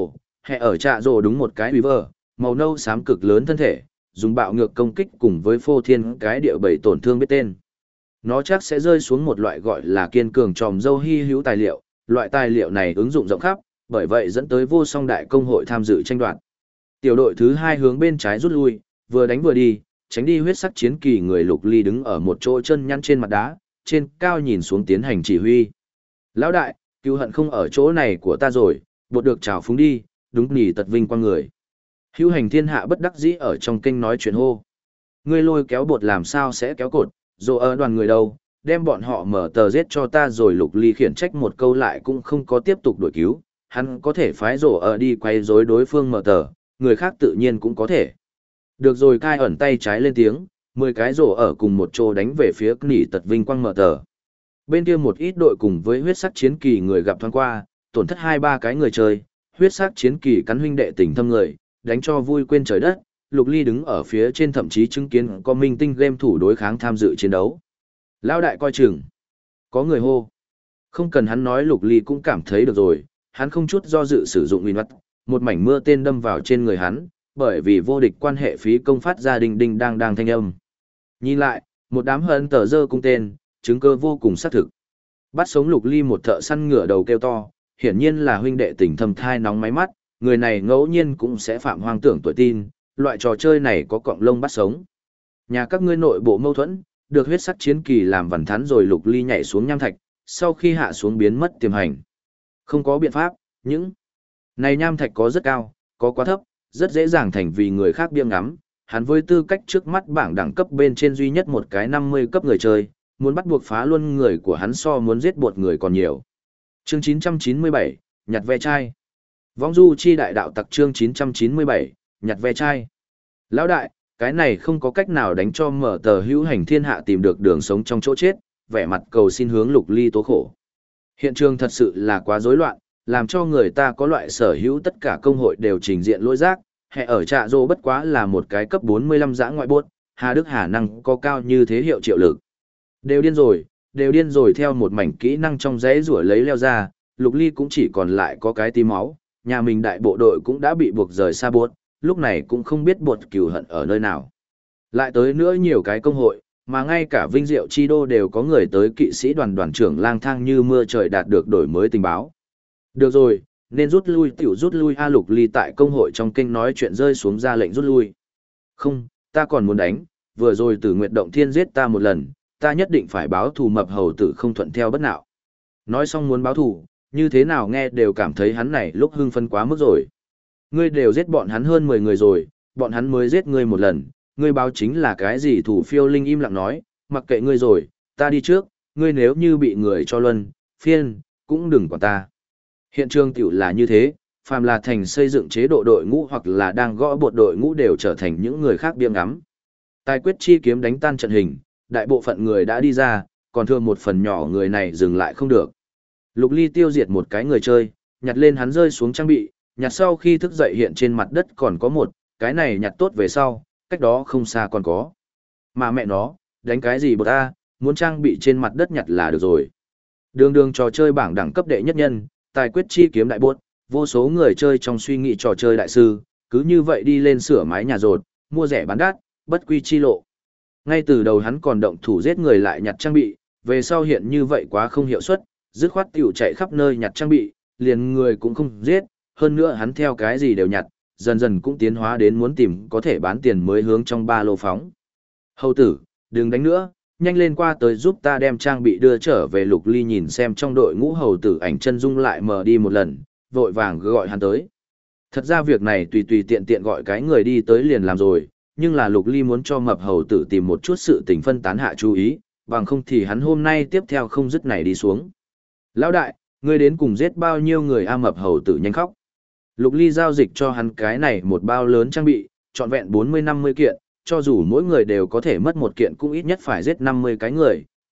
Speaker 1: ở trạ rồ đúng một cái Weaver, màu nâu xám cực lớn thân thể, dùng bạo ngược công kích cùng với phô thiên cái địa bảy tổn thương biết tên. Nó chắc sẽ rơi xuống một loại gọi là kiên cường tròm dâu hy hữu tài liệu, loại tài liệu này ứng dụng rộng khắp, bởi vậy dẫn tới vô song đại công hội tham dự tranh đoạt. Tiểu đội thứ 2 hướng bên trái rút lui, vừa đánh vừa đi, tránh đi huyết sắc chiến kỳ người Lục Ly đứng ở một chỗ chân nhăn trên mặt đá, trên cao nhìn xuống tiến hành chỉ huy. Lão đại, cứu hận không ở chỗ này của ta rồi, bột được trào phúng đi, đúng nỉ tật vinh quang người. Hữu hành thiên hạ bất đắc dĩ ở trong kinh nói chuyện hô. Ngươi lôi kéo bột làm sao sẽ kéo cột, dù ở đoàn người đâu, đem bọn họ mở tờ giết cho ta rồi. Lục Ly khiển trách một câu lại cũng không có tiếp tục đuổi cứu, hắn có thể phái rổ ở đi quay rối đối phương mở tờ, người khác tự nhiên cũng có thể. Được rồi, cai ẩn tay trái lên tiếng, 10 cái rổ ở cùng một chỗ đánh về phía nỉ tật vinh quang mở tờ. Bên kia một ít đội cùng với huyết sắc chiến kỳ người gặp thoáng qua, tổn thất 2-3 cái người chơi, huyết sắc chiến kỳ cắn huynh đệ tình thâm người, đánh cho vui quên trời đất. Lục Ly đứng ở phía trên thậm chí chứng kiến có minh tinh game thủ đối kháng tham dự chiến đấu. Lão đại coi chừng. Có người hô. Không cần hắn nói Lục Ly cũng cảm thấy được rồi, hắn không chút do dự sử dụng uy mắt, một mảnh mưa tên đâm vào trên người hắn, bởi vì vô địch quan hệ phí công phát ra đinh đinh đang thanh âm. Nhìn lại, một đám hận tờ dơ cung tên, chứng cơ vô cùng xác thực. Bắt sống Lục Ly một thợ săn ngửa đầu kêu to, hiển nhiên là huynh đệ tình thâm thai nóng máy mắt, người này ngẫu nhiên cũng sẽ phạm hoang tưởng tuổi tin, loại trò chơi này có cọng lông bắt sống. Nhà các ngươi nội bộ mâu thuẫn, được huyết sắc chiến kỳ làm vằn thắn rồi. Lục Ly nhảy xuống nham thạch, sau khi hạ xuống biến mất tiềm hành. Không có biện pháp, những này nham thạch có rất cao, có quá thấp, rất dễ dàng thành vì người khác biếng ngắm. Hắn với tư cách trước mắt bảng đẳng cấp bên trên duy nhất một cái 50 cấp người chơi, muốn bắt buộc phá luôn người của hắn so muốn giết bột người còn nhiều. Chương 997, nhặt ve chai. Vong du chi đại đạo tặc chương 997, nhặt ve chai. Lão đại, cái này không có cách nào đánh cho mở tờ hữu hành thiên hạ tìm được đường sống trong chỗ chết, vẻ mặt cầu xin hướng Lục Ly tố khổ. Hiện trường thật sự là quá rối loạn, làm cho người ta có loại sở hữu tất cả công hội đều trình diện lỗi rác, hệ ở trạ rô bất quá là một cái cấp 45 giã ngoại buốt, Hà Đức Hà năng có cao như thế hiệu triệu lực. Đều điên rồi theo một mảnh kỹ năng trong giấy rủa lấy leo ra, Lục Ly cũng chỉ còn lại có cái tí máu, nhà mình đại bộ đội cũng đã bị buộc rời xa buốt, lúc này cũng không biết buộc cừu hận ở nơi nào. Lại tới nữa nhiều cái công hội, mà ngay cả Vinh Diệu Chi Đô đều có người tới kỵ sĩ đoàn đoàn trưởng lang thang như mưa trời đạt được đổi mới tình báo. Được rồi, nên rút lui tiểu rút lui. A Lục Ly tại công hội trong kênh nói chuyện rơi xuống ra lệnh rút lui. Không, ta còn muốn đánh, vừa rồi Tử Nguyệt Động Thiên giết ta một lần, ta nhất định phải báo thù. Mập hầu tử không thuận theo bất nạo. Nói xong muốn báo thù, như thế nào nghe đều cảm thấy hắn này lúc hưng phân quá mức rồi. Ngươi đều giết bọn hắn hơn 10 người rồi, bọn hắn mới giết ngươi một lần, ngươi báo chính là cái gì? Thủ phiêu linh im lặng nói, mặc kệ ngươi rồi, ta đi trước, ngươi nếu như bị người cho luân, phiên, cũng đừng quản ta. Hiện trường tiểu là như thế, phàm là thành xây dựng chế độ đội ngũ hoặc là đang gõ bột đội ngũ đều trở thành những người khác biếng ngắm. Tài quyết chi kiếm đánh tan trận hình, đại bộ phận người đã đi ra, còn thừa một phần nhỏ người này dừng lại không được. Lục Ly tiêu diệt một cái người chơi, nhặt lên hắn rơi xuống trang bị, nhặt sau khi thức dậy hiện trên mặt đất còn có một, cái này nhặt tốt về sau, cách đó không xa còn có. Mà mẹ nó, đánh cái gì bột ta, muốn trang bị trên mặt đất nhặt là được rồi. Đường trò chơi bảng đẳng cấp đệ nhất nhân, tài quyết chi kiếm đại bột, vô số người chơi trong suy nghĩ trò chơi đại sư, cứ như vậy đi lên sửa mái nhà rột, mua rẻ bán đắt, bất quy chi lộ. Ngay từ đầu hắn còn động thủ giết người lại nhặt trang bị, về sau hiện như vậy quá không hiệu suất, dứt khoát tiểu chạy khắp nơi nhặt trang bị, liền người cũng không giết, hơn nữa hắn theo cái gì đều nhặt, dần dần cũng tiến hóa đến muốn tìm có thể bán tiền mới hướng trong ba lô phóng. Hầu tử, đừng đánh nữa, nhanh lên qua tới giúp ta đem trang bị đưa trở về. Lục Ly nhìn xem trong đội ngũ hầu tử ảnh chân dung lại mờ đi một lần, vội vàng gọi hắn tới. Thật ra việc này tùy tiện gọi cái người đi tới liền làm rồi, nhưng là Lục Ly muốn cho mập hầu tử tìm một chút sự tình phân tán hạ chú ý, bằng không thì hắn hôm nay tiếp theo không dứt này đi xuống. Lão đại, ngươi đến cùng giết bao nhiêu người? A mập hầu tử nhanh khóc. Lục Ly giao dịch cho hắn cái này một bao lớn trang bị, trọn vẹn 40-50 kiện, cho dù mỗi người đều có thể mất một kiện cũng ít nhất phải giết 50 cái người,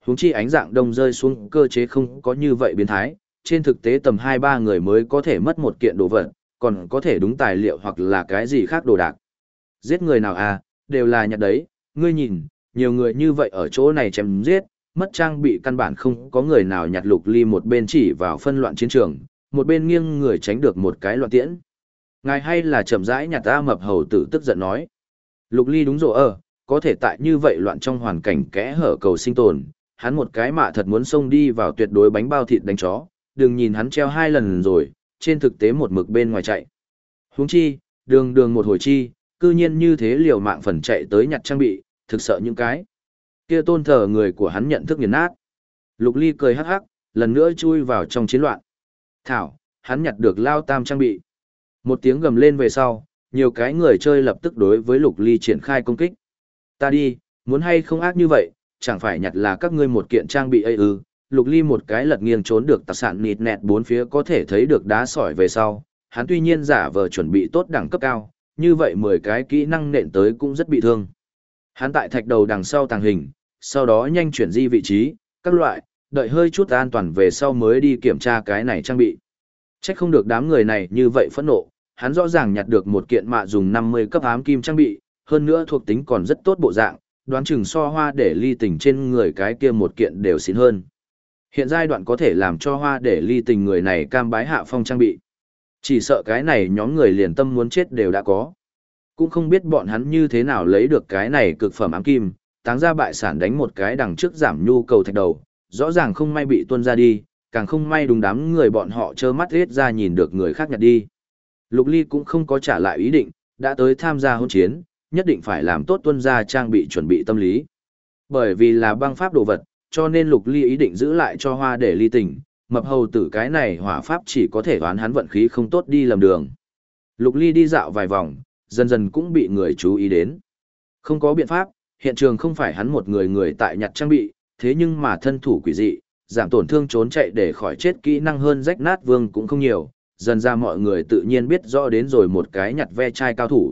Speaker 1: Huống chi ánh dạng đông rơi xuống cơ chế không có như vậy biến thái, trên thực tế tầm 2-3 người mới có thể mất một kiện đồ vật, còn có thể đúng tài liệu hoặc là cái gì khác đồ đạc. Giết người nào à, đều là nhặt đấy, ngươi nhìn, nhiều người như vậy ở chỗ này chém giết, mất trang bị căn bản không có người nào nhặt. Lục Ly một bên chỉ vào phân loạn chiến trường, một bên nghiêng người tránh được một cái loạn tiễn. Ngài hay là chậm rãi nhặt ta, mập hầu tử tức giận nói. Lục Ly đúng rồi, có thể tại như vậy loạn trong hoàn cảnh kẽ hở cầu sinh tồn, hắn một cái mạ thật muốn xông đi vào tuyệt đối bánh bao thịt đánh chó, đừng nhìn hắn treo 2 lần rồi, trên thực tế một mực bên ngoài chạy. Huống chi, đường một hồi chi, cư nhiên như thế liều mạng phần chạy tới nhặt trang bị, thực sợ những cái kia tôn thờ người của hắn nhận thức nghiền nát. Lục Ly cười hắc hắc, lần nữa chui vào trong chiến loạn. Thảo, hắn nhặt được lao tam trang bị. Một tiếng gầm lên về sau, nhiều cái người chơi lập tức đối với Lục Ly triển khai công kích. Ta đi, muốn hay không ác như vậy, chẳng phải nhặt là các ngươi một kiện trang bị ấy ư. Lục Ly một cái lật nghiêng trốn được tạc sản nịt nẹt bốn phía có thể thấy được đá sỏi về sau. Hắn tuy nhiên giả vờ chuẩn bị tốt đẳng cấp cao, như vậy 10 cái kỹ năng nện tới cũng rất bị thương. Hắn tại thạch đầu đằng sau tàng hình, sau đó nhanh chuyển di vị trí, các loại, đợi hơi chút an toàn về sau mới đi kiểm tra cái này trang bị. Trách không được đám người này như vậy phẫn nộ, hắn rõ ràng nhặt được một kiện mạ dùng 50 cấp ám kim trang bị, hơn nữa thuộc tính còn rất tốt bộ dạng, đoán chừng so hoa để ly tình trên người cái kia một kiện đều xịn hơn. Hiện giai đoạn có thể làm cho hoa để ly tình người này cam bái hạ phong trang bị. Chỉ sợ cái này nhóm người liền tâm muốn chết đều đã có. Cũng không biết bọn hắn như thế nào lấy được cái này cực phẩm ám kim, táng ra bại sản đánh một cái đằng trước giảm nhu cầu thạch đầu, rõ ràng không may bị tuôn ra đi, càng không may đúng đám người bọn họ trơ mắt hết ra nhìn được người khác nhặt đi. Lục Ly cũng không có trả lại ý định, đã tới tham gia hôn chiến, nhất định phải làm tốt tuân ra trang bị chuẩn bị tâm lý. Bởi vì là băng pháp đồ vật, cho nên Lục Ly ý định giữ lại cho hoa để ly tình, mập hầu tử cái này hỏa pháp chỉ có thể đoán hắn vận khí không tốt đi lầm đường. Lục Ly đi dạo vài vòng, dần dần cũng bị người chú ý đến. Không có biện pháp, hiện trường không phải hắn một người tại nhặt trang bị, thế nhưng mà thân thủ quỷ dị, giảm tổn thương trốn chạy để khỏi chết kỹ năng hơn rách nát vương cũng không nhiều, dần ra mọi người tự nhiên biết rõ đến rồi một cái nhặt ve chai cao thủ.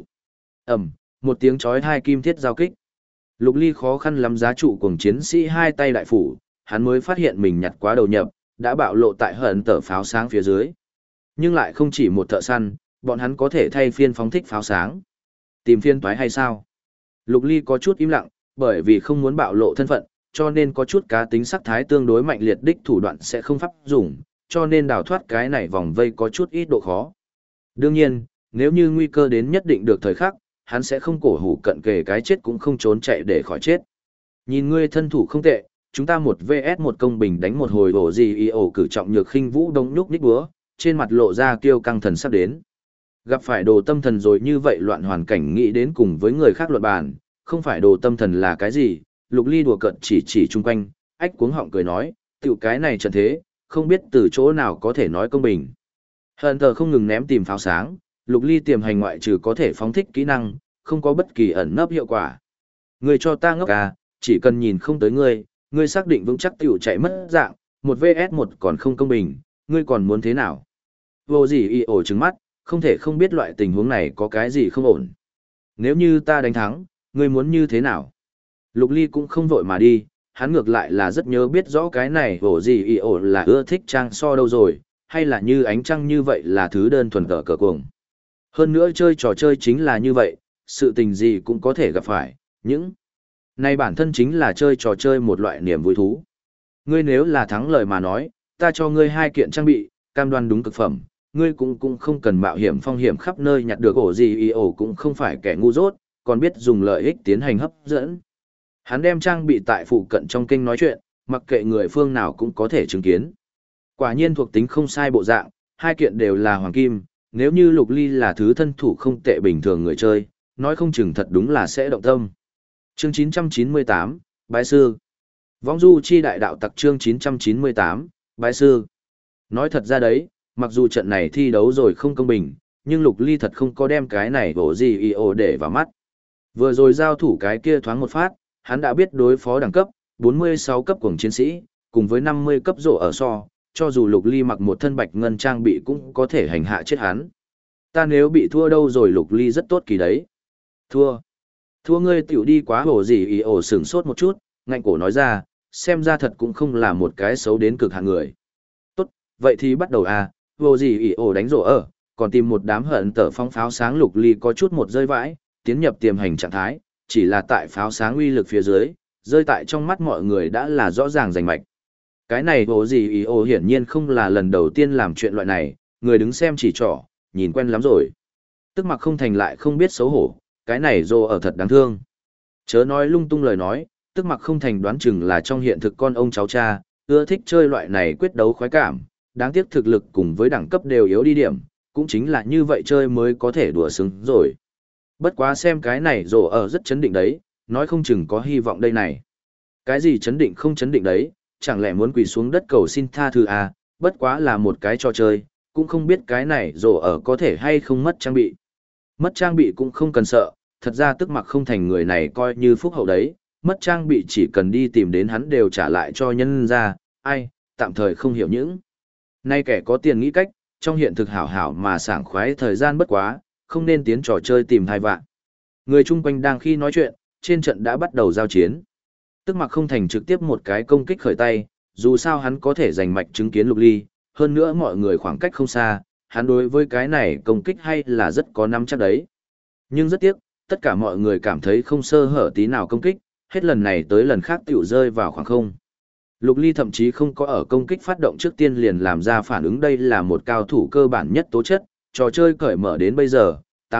Speaker 1: Một tiếng chói hai kim thiết giao kích. Lục Ly khó khăn lắm giá trụ cùng chiến sĩ hai tay đại phủ, hắn mới phát hiện mình nhặt quá đầu nhập, đã bạo lộ tại hận tờ pháo sáng phía dưới. Nhưng lại không chỉ một thợ săn, bọn hắn có thể thay phiên phóng thích pháo sáng. Tìm phiên toái hay sao? Lục Ly có chút im lặng, bởi vì không muốn bạo lộ thân phận, cho nên có chút cá tính sắc thái tương đối mạnh liệt đích thủ đoạn sẽ không pháp dùng, cho nên đào thoát cái này vòng vây có chút ít độ khó. Đương nhiên, nếu như nguy cơ đến nhất định được thời khắc, hắn sẽ không cổ hủ cận kề cái chết cũng không trốn chạy để khỏi chết. Nhìn ngươi thân thủ không tệ, chúng ta một vs một công bình đánh một hồi ổ gì y ổ cử trọng nhược khinh vũ đông nhúc nhích búa, trên mặt lộ ra kiêu căng thần sắp đến. Gặp phải đồ tâm thần rồi như vậy loạn hoàn cảnh nghĩ đến cùng với người khác luận bàn, không phải đồ tâm thần là cái gì, Lục Ly đùa cợt chỉ chung quanh, ách cuống họng cười nói, tiểu cái này trận thế, không biết từ chỗ nào có thể nói công bình. Hận thờ không ngừng ném tìm pháo sáng, Lục Ly tiềm hành ngoại trừ có thể phóng thích kỹ năng, không có bất kỳ ẩn nấp hiệu quả. Ngươi cho ta ngốc à, chỉ cần nhìn không tới ngươi xác định vững chắc tiểu chạy mất dạng, một vs một còn không công bình, ngươi còn muốn thế nào? Vô gì y ổ trứng mắt, không thể không biết loại tình huống này có cái gì không ổn. Nếu như ta đánh thắng, ngươi muốn như thế nào? Lục Ly cũng không vội mà đi, hắn ngược lại là rất nhớ biết rõ cái này vô gì y ổ là ưa thích trang so đâu rồi, hay là như ánh trăng như vậy là thứ đơn thuần cờ cuồng. Hơn nữa chơi trò chơi chính là như vậy, sự tình gì cũng có thể gặp phải, những này bản thân chính là chơi trò chơi một loại niềm vui thú. Ngươi nếu là thắng lời mà nói, ta cho ngươi 2 kiện trang bị, cam đoan đúng cực phẩm, ngươi cũng không cần mạo hiểm phong hiểm khắp nơi nhặt được ổ gì y ổ cũng không phải kẻ ngu dốt, còn biết dùng lợi ích tiến hành hấp dẫn. Hắn đem trang bị tại phụ cận trong kinh nói chuyện, mặc kệ người phương nào cũng có thể chứng kiến. Quả nhiên thuộc tính không sai bộ dạng, 2 kiện đều là hoàng kim, nếu như Lục Ly là thứ thân thủ không tệ bình thường người chơi, nói không chừng thật đúng là sẽ động tâm. Chương 998, Bái Sư. Vong du chi đại đạo tặc chương 998, Bái Sư. Nói thật ra đấy, mặc dù trận này thi đấu rồi không công bình, nhưng Lục Ly thật không có đem cái này bổ gì y ổ để vào mắt. Vừa rồi giao thủ cái kia thoáng một phát, hắn đã biết đối phó đẳng cấp, 46 cấp cuồng chiến sĩ, cùng với 50 cấp rổ ở so, cho dù Lục Ly mặc một thân bạch ngân trang bị cũng có thể hành hạ chết hắn. Ta nếu bị thua đâu rồi Lục Ly rất tốt kỳ đấy. Thua ngươi tiểu đi quá hổ gì ý ổ sửng sốt một chút, ngạnh cổ nói ra, xem ra thật cũng không là một cái xấu đến cực hạng người. Tốt, vậy thì bắt đầu à, vô gì ỉ ổ đánh rổ ở, còn tìm một đám hận tở phong pháo sáng Lục Ly có chút một rơi vãi, tiến nhập tiềm hành trạng thái, chỉ là tại pháo sáng uy lực phía dưới, rơi tại trong mắt mọi người đã là rõ ràng rành mạch. Cái này vô gì ỉ ổ hiển nhiên không là lần đầu tiên làm chuyện loại này, người đứng xem chỉ trỏ, nhìn quen lắm rồi. Tức mặc không thành lại không biết xấu hổ, cái này rồ ở thật đáng thương. Chớ nói lung tung lời nói, tức mặc không thành đoán chừng là trong hiện thực con ông cháu cha, ưa thích chơi loại này quyết đấu khoái cảm, đáng tiếc thực lực cùng với đẳng cấp đều yếu đi điểm, cũng chính là như vậy chơi mới có thể đùa xứng rồi. Bất quá xem cái này rồ ở rất chấn định đấy, nói không chừng có hy vọng đây này. Cái gì chấn định không chấn định đấy, chẳng lẽ muốn quỳ xuống đất cầu xin tha thứ à, bất quá là một cái trò chơi, cũng không biết cái này rồ ở có thể hay không mất trang bị. Mất trang bị cũng không cần sợ, thật ra tức mặc không thành người này coi như phúc hậu đấy, mất trang bị chỉ cần đi tìm đến hắn đều trả lại cho nhân ra, ai, tạm thời không hiểu những. Nay kẻ có tiền nghĩ cách, trong hiện thực hảo hảo mà sảng khoái thời gian bất quá, không nên tiến trò chơi tìm thai vạn. Người chung quanh đang khi nói chuyện, trên trận đã bắt đầu giao chiến. Tức mặc không thành trực tiếp một cái công kích khởi tay, dù sao hắn có thể giành mạch chứng kiến Lục Ly, hơn nữa mọi người khoảng cách không xa, hắn đối với cái này công kích hay là rất có nắm chắc đấy. Nhưng rất tiếc, tất cả mọi người cảm thấy không sơ hở tí nào công kích, hết lần này tới lần khác tiểu rơi vào khoảng không. Lục Ly thậm chí không có ở công kích phát động trước tiên liền làm ra phản ứng, đây là một cao thủ cơ bản nhất tố chất, trò chơi cởi mở đến bây giờ,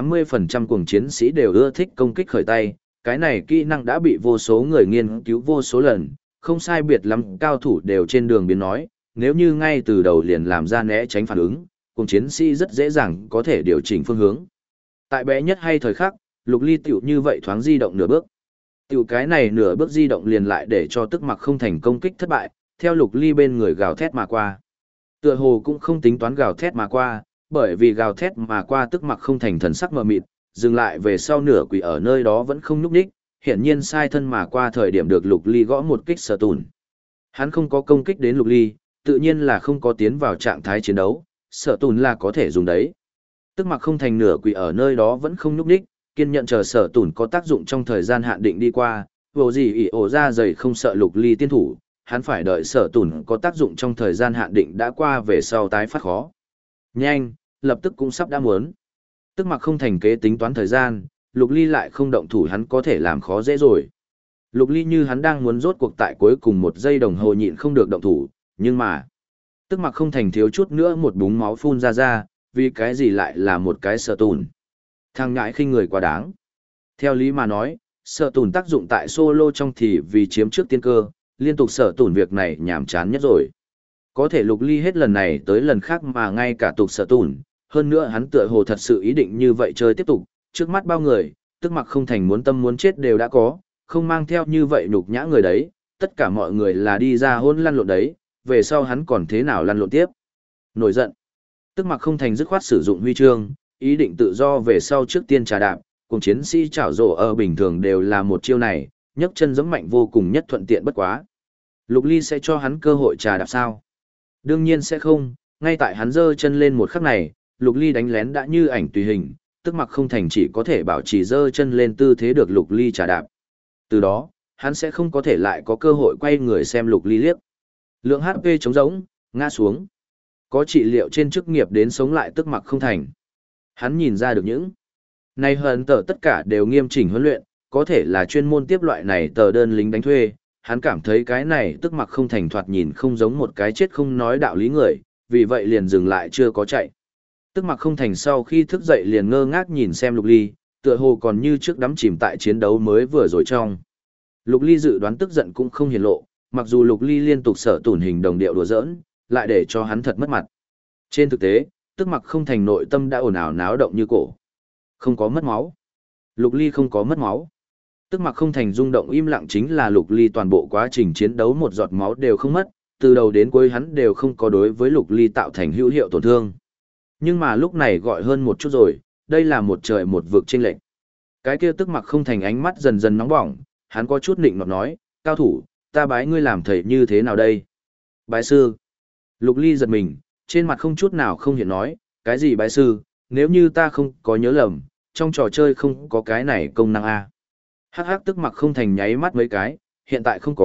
Speaker 1: 80% cuồng chiến sĩ đều ưa thích công kích khởi tay, cái này kỹ năng đã bị vô số người nghiên cứu vô số lần, không sai biệt lắm cao thủ đều trên đường biến nói, nếu như ngay từ đầu liền làm ra né tránh phản ứng, cuồng chiến sĩ rất dễ dàng có thể điều chỉnh phương hướng. Tại bé nhất hay thời khắc, Lục Ly tiểu như vậy thoáng di động nửa bước. Tiểu cái này nửa bước di động liền lại để cho tức mặc không thành công kích thất bại, theo Lục Ly bên người gào thét mà qua. Tựa hồ cũng không tính toán gào thét mà qua, bởi vì gào thét mà qua tức mặc không thành thần sắc mờ mịt, dừng lại về sau nửa quỷ ở nơi đó vẫn không nhúc nhích, hiển nhiên sai thân mà qua thời điểm được Lục Ly gõ một kích sở tùn. Hắn không có công kích đến Lục Ly, tự nhiên là không có tiến vào trạng thái chiến đấu, sở tùn là có thể dùng đấy. Tức mặc không thành nửa quỷ ở nơi đó vẫn không nhúc nhích, kiên nhận chờ sở tùn có tác dụng trong thời gian hạn định đi qua, vô gì ỉ ổ ra dày không sợ Lục Ly tiên thủ, hắn phải đợi sở tùn có tác dụng trong thời gian hạn định đã qua về sau tái phát khó. Nhanh, lập tức cũng sắp đã muốn. Tức mặc không thành kế tính toán thời gian, Lục Ly lại không động thủ hắn có thể làm khó dễ rồi. Lục Ly như hắn đang muốn rốt cuộc tại cuối cùng một giây đồng hồ nhịn không được động thủ, nhưng mà tức mặc không thành thiếu chút nữa một búng máu phun ra, vì cái gì lại là một cái sở tùn. Thằng ngãi khinh người quá đáng. Theo lý mà nói, sở tùn tác dụng tại solo trong thì vì chiếm trước tiên cơ, liên tục sở tùn việc này nhàm chán nhất rồi. Có thể Lục Ly hết lần này tới lần khác mà ngay cả tục sở tùn, hơn nữa hắn tựa hồ thật sự ý định như vậy chơi tiếp tục, trước mắt bao người, tức mặc không thành muốn tâm muốn chết đều đã có, không mang theo như vậy nhục nhã người đấy, tất cả mọi người là đi ra hôn lăn lộn đấy, về sau hắn còn thế nào lăn lộn tiếp. Nổi giận, tức mặc không thành dứt khoát sử dụng huy chương, ý định tự do về sau trước tiên trà đạp, cùng chiến sĩ chảo rổ ở bình thường đều là một chiêu này, nhấc chân giẫm mạnh vô cùng nhất thuận tiện bất quá. Lục Ly sẽ cho hắn cơ hội trà đạp sao? Đương nhiên sẽ không, ngay tại hắn giơ chân lên một khắc này, Lục Ly đánh lén đã như ảnh tùy hình, tức mặc không thành chỉ có thể bảo trì giơ chân lên tư thế được Lục Ly trà đạp. Từ đó, hắn sẽ không có thể lại có cơ hội quay người xem Lục Ly liếc. Lượng HP trống rỗng, ngã xuống. Có trị liệu trên chức nghiệp đến sống lại tức mặc không thành. Hắn nhìn ra được những này hận tờ tất cả đều nghiêm chỉnh huấn luyện, có thể là chuyên môn tiếp loại này tờ đơn lính đánh thuê. Hắn cảm thấy cái này tức mặc không thành thoạt nhìn không giống một cái chết không nói đạo lý người, vì vậy liền dừng lại chưa có chạy. Tức mặc không thành sau khi thức dậy liền ngơ ngác nhìn xem Lục Ly, tựa hồ còn như trước đắm chìm tại chiến đấu mới vừa rồi trong. Lục Ly dự đoán tức giận cũng không hiển lộ, mặc dù Lục Ly liên tục sở tủn hình đồng điệu đùa giỡn, lại để cho hắn thật mất mặt. Trên thực tế, tức mặc không thành nội tâm đã ồn ào náo động như cổ. Không có mất máu. Lục Ly không có mất máu. Tức mặc không thành rung động im lặng chính là Lục Ly toàn bộ quá trình chiến đấu một giọt máu đều không mất, từ đầu đến cuối hắn đều không có đối với Lục Ly tạo thành hữu hiệu tổn thương. Nhưng mà lúc này gọi hơn một chút rồi, đây là một trời một vực chênh lệch. Cái kia tức mặc không thành ánh mắt dần dần nóng bỏng, hắn có chút nịnh nọt nói, cao thủ, ta bái ngươi làm thầy như thế nào đây? Bái sư. Lục Ly giật mình, trên mặt không chút nào không hiện nói, cái gì bái sư, nếu như ta không có nhớ lầm, trong trò chơi không có cái này công năng a. Hắc hắc tức mặc không thành nháy mắt mấy cái, hiện tại không có,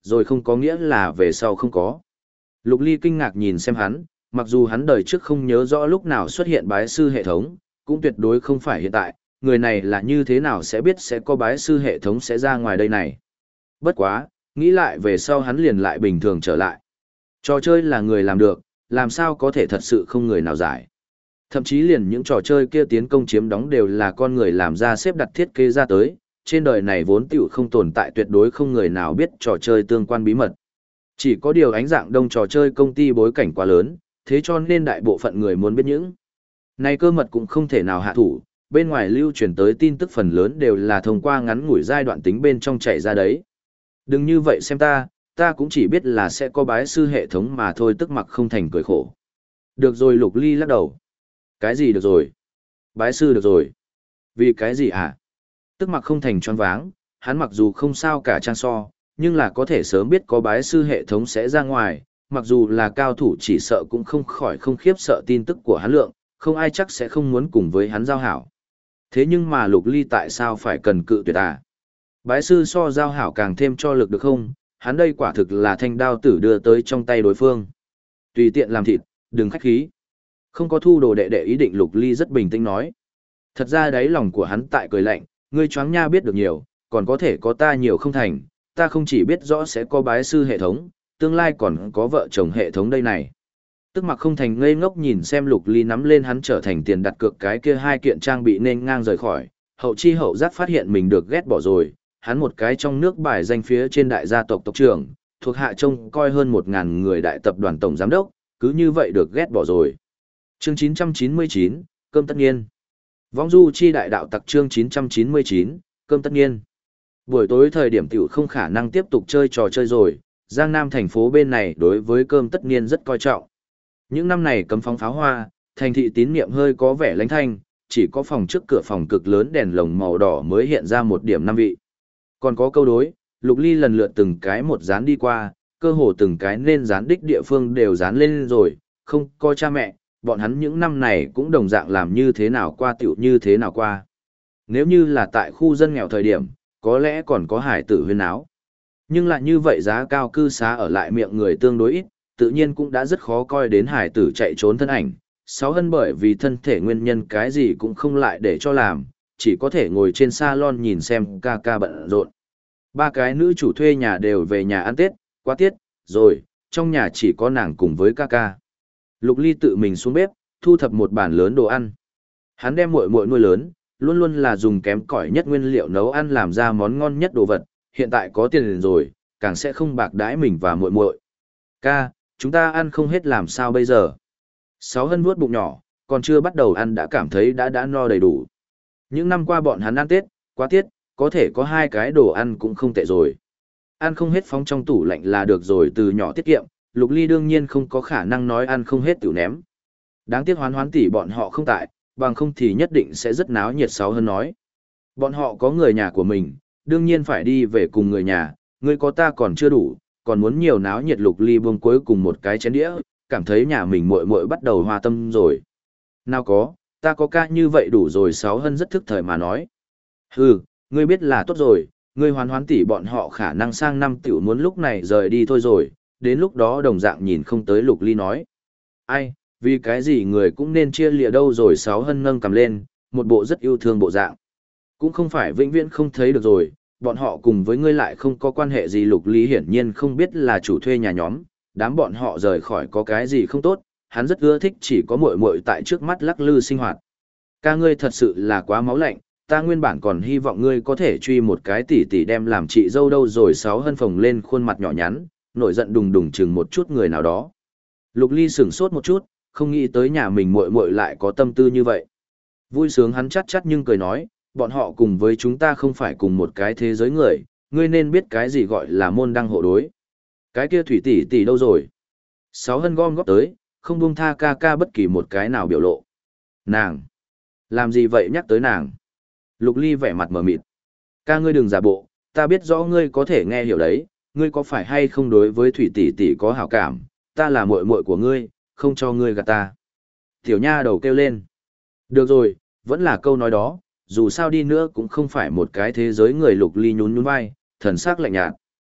Speaker 1: rồi không có nghĩa là về sau không có. Lục Ly kinh ngạc nhìn xem hắn, mặc dù hắn đời trước không nhớ rõ lúc nào xuất hiện bái sư hệ thống, cũng tuyệt đối không phải hiện tại, người này là như thế nào sẽ biết sẽ có bái sư hệ thống sẽ ra ngoài đây này. Bất quá, nghĩ lại về sau hắn liền lại bình thường trở lại. Trò chơi là người làm được, làm sao có thể thật sự không người nào giải. Thậm chí liền những trò chơi kia tiến công chiếm đóng đều là con người làm ra xếp đặt thiết kế ra tới, trên đời này vốn tiểu không tồn tại tuyệt đối không người nào biết trò chơi tương quan bí mật. Chỉ có điều ánh dạng đông trò chơi công ty bối cảnh quá lớn, thế cho nên đại bộ phận người muốn biết những này cơ mật cũng không thể nào hạ thủ, bên ngoài lưu truyền tới tin tức phần lớn đều là thông qua ngắn ngủi giai đoạn tính bên trong chạy ra đấy. Đừng như vậy xem ta cũng chỉ biết là sẽ có bái sư hệ thống mà thôi, tức mặc không thành cười khổ. Được rồi, Lục Ly lắc đầu. Cái gì được rồi? Bái sư được rồi. Vì cái gì hả? Tức mặc không thành choáng váng, hắn mặc dù không sao cả trang so, nhưng là có thể sớm biết có bái sư hệ thống sẽ ra ngoài, mặc dù là cao thủ chỉ sợ cũng không khỏi không khiếp sợ tin tức của hắn lượng, không ai chắc sẽ không muốn cùng với hắn giao hảo. Thế nhưng mà Lục Ly tại sao phải cần cự tuyệt à? Bái sư so giao hảo càng thêm cho lực được không? Hắn đây quả thực là thanh đao tử đưa tới trong tay đối phương. Tùy tiện làm thịt, đừng khách khí. Không có thu đồ đệ đệ ý định, Lục Ly rất bình tĩnh nói. Thật ra đáy lòng của hắn tại cười lạnh, ngươi choáng nha biết được nhiều, còn có thể có ta nhiều không thành, ta không chỉ biết rõ sẽ có bái sư hệ thống, tương lai còn có vợ chồng hệ thống đây này. Tức mặc không thành ngây ngốc nhìn xem Lục Ly nắm lên hắn trở thành tiền đặt cược cái kia hai kiện trang bị nên ngang rời khỏi, hậu chi hậu giác phát hiện mình được ghét bỏ rồi, hắn một cái trong nước bài danh phía trên đại gia tộc tộc trưởng, thuộc hạ trông coi hơn 1.000 người đại tập đoàn tổng giám đốc, cứ như vậy được ghét bỏ rồi. Chương 999, cơm tất nhiên. Vong du chi đại đạo tặc chương 999, cơm tất nhiên. Buổi tối thời điểm tiểu không khả năng tiếp tục chơi trò chơi rồi, Giang Nam thành phố bên này đối với cơm tất nhiên rất coi trọng. Những năm này cấm phóng pháo hoa, thành thị tín niệm hơi có vẻ lánh thanh, chỉ có phòng trước cửa phòng cực lớn đèn lồng màu đỏ mới hiện ra một điểm năm vị. Còn có câu đối, Lục Ly lần lượt từng cái một dán đi qua, cơ hồ từng cái nên dán đích địa phương đều dán lên rồi, không có cha mẹ, bọn hắn những năm này cũng đồng dạng làm như thế nào qua tiểu như thế nào qua. Nếu như là tại khu dân nghèo thời điểm, có lẽ còn có hải tử huyên áo. Nhưng lại như vậy giá cao cư xá ở lại miệng người tương đối ít, tự nhiên cũng đã rất khó coi đến hải tử chạy trốn thân ảnh. Sáu Hân bởi vì thân thể nguyên nhân cái gì cũng không lại để cho làm, chỉ có thể ngồi trên salon nhìn xem ca ca bận rộn. Ba cái nữ chủ thuê nhà đều về nhà ăn Tết, qua tiết, rồi, trong nhà chỉ có nàng cùng với ca ca. Lục Ly tự mình xuống bếp, thu thập một bàn lớn đồ ăn. Hắn đem muội muội nuôi lớn, luôn luôn là dùng kém cỏi nhất nguyên liệu nấu ăn làm ra món ngon nhất đồ vật, hiện tại có tiền rồi, càng sẽ không bạc đãi mình và muội muội. Ca, chúng ta ăn không hết làm sao bây giờ? Sáu Hân vuốt bụng nhỏ, còn chưa bắt đầu ăn đã cảm thấy đã no đầy đủ. Những năm qua bọn hắn ăn Tết, qua Tết, có thể có hai cái đồ ăn cũng không tệ rồi. Ăn không hết phóng trong tủ lạnh là được rồi, từ nhỏ tiết kiệm, Lục Ly đương nhiên không có khả năng nói ăn không hết tiểu ném. Đáng tiếc Hoán Hoán tỷ bọn họ không tại, bằng không thì nhất định sẽ rất náo nhiệt. Sáu Hân nói. Bọn họ có người nhà của mình, đương nhiên phải đi về cùng người nhà, người có ta còn chưa đủ, còn muốn nhiều náo nhiệt. Lục Ly buông cuối cùng một cái chén đĩa, cảm thấy nhà mình muội muội bắt đầu hòa tâm rồi. Nào có, ta có ca như vậy đủ rồi. Sáu Hân rất thức thời mà nói. Hừ, ngươi biết là tốt rồi, ngươi Hoán Hoán tỷ bọn họ khả năng sang năm tiểu muốn lúc này rời đi thôi rồi, đến lúc đó đồng dạng nhìn không tới. Lục Ly nói. Ai, vì cái gì người cũng nên chia lìa đâu rồi. Sáu Hân nâng cầm lên, một bộ rất yêu thương bộ dạng. Cũng không phải vĩnh viễn không thấy được rồi, bọn họ cùng với ngươi lại không có quan hệ gì. Lục Ly hiển nhiên không biết là chủ thuê nhà nhóm, đám bọn họ rời khỏi có cái gì không tốt, hắn rất ưa thích chỉ có muội muội tại trước mắt lắc lư sinh hoạt. Ca ngươi thật sự là quá máu lạnh, ta nguyên bản còn hy vọng ngươi có thể truy một cái tỷ tỷ đem làm chị dâu đâu rồi. Sáu Hân phồng lên khuôn mặt nhỏ nhắn, nổi giận đùng đùng chừng một chút người nào đó. Lục Ly sửng sốt một chút, không nghĩ tới nhà mình muội muội lại có tâm tư như vậy. Vui sướng hắn chắt chắt nhưng cười nói, bọn họ cùng với chúng ta không phải cùng một cái thế giới người, ngươi nên biết cái gì gọi là môn đăng hộ đối. Cái kia Thủy tỷ tỷ đâu rồi? Sáu Hân gom góp tới, không buông tha ca ca bất kỳ một cái nào biểu lộ. Nàng! Làm gì vậy nhắc tới nàng? Lục Ly vẻ mặt mờ mịt. Ca ngươi đừng giả bộ, ta biết rõ ngươi có thể nghe hiểu đấy, ngươi có phải hay không đối với Thủy tỷ tỷ có hảo cảm, ta là muội muội của ngươi, không cho ngươi gạt ta. Tiểu nha đầu kêu lên. Được rồi, vẫn là câu nói đó, dù sao đi nữa cũng không phải một cái thế giới người. Lục Ly nhún nhún vai, thần sắc lạnh nhạt.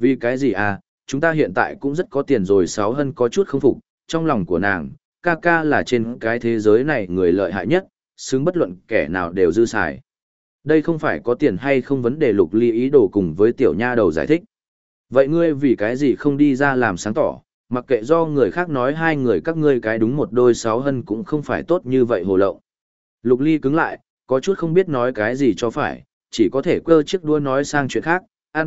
Speaker 1: Vì cái gì à, chúng ta hiện tại cũng rất có tiền rồi. Sáu Hân có chút không phục, trong lòng của nàng, ca ca là trên cái thế giới này người lợi hại nhất, xứng bất luận kẻ nào đều dư xài. Đây không phải có tiền hay không vấn đề. Lục Ly ý đồ cùng với tiểu nha đầu giải thích. Vậy ngươi vì cái gì không đi ra làm sáng tỏ, mặc kệ do người khác nói hai người các ngươi cái đúng một đôi. Sáu Hân cũng không phải tốt như vậy hồ lộng. Lục Ly cứng lại, có chút không biết nói cái gì cho phải, chỉ có thể cơ chiếc đua nói sang chuyện khác.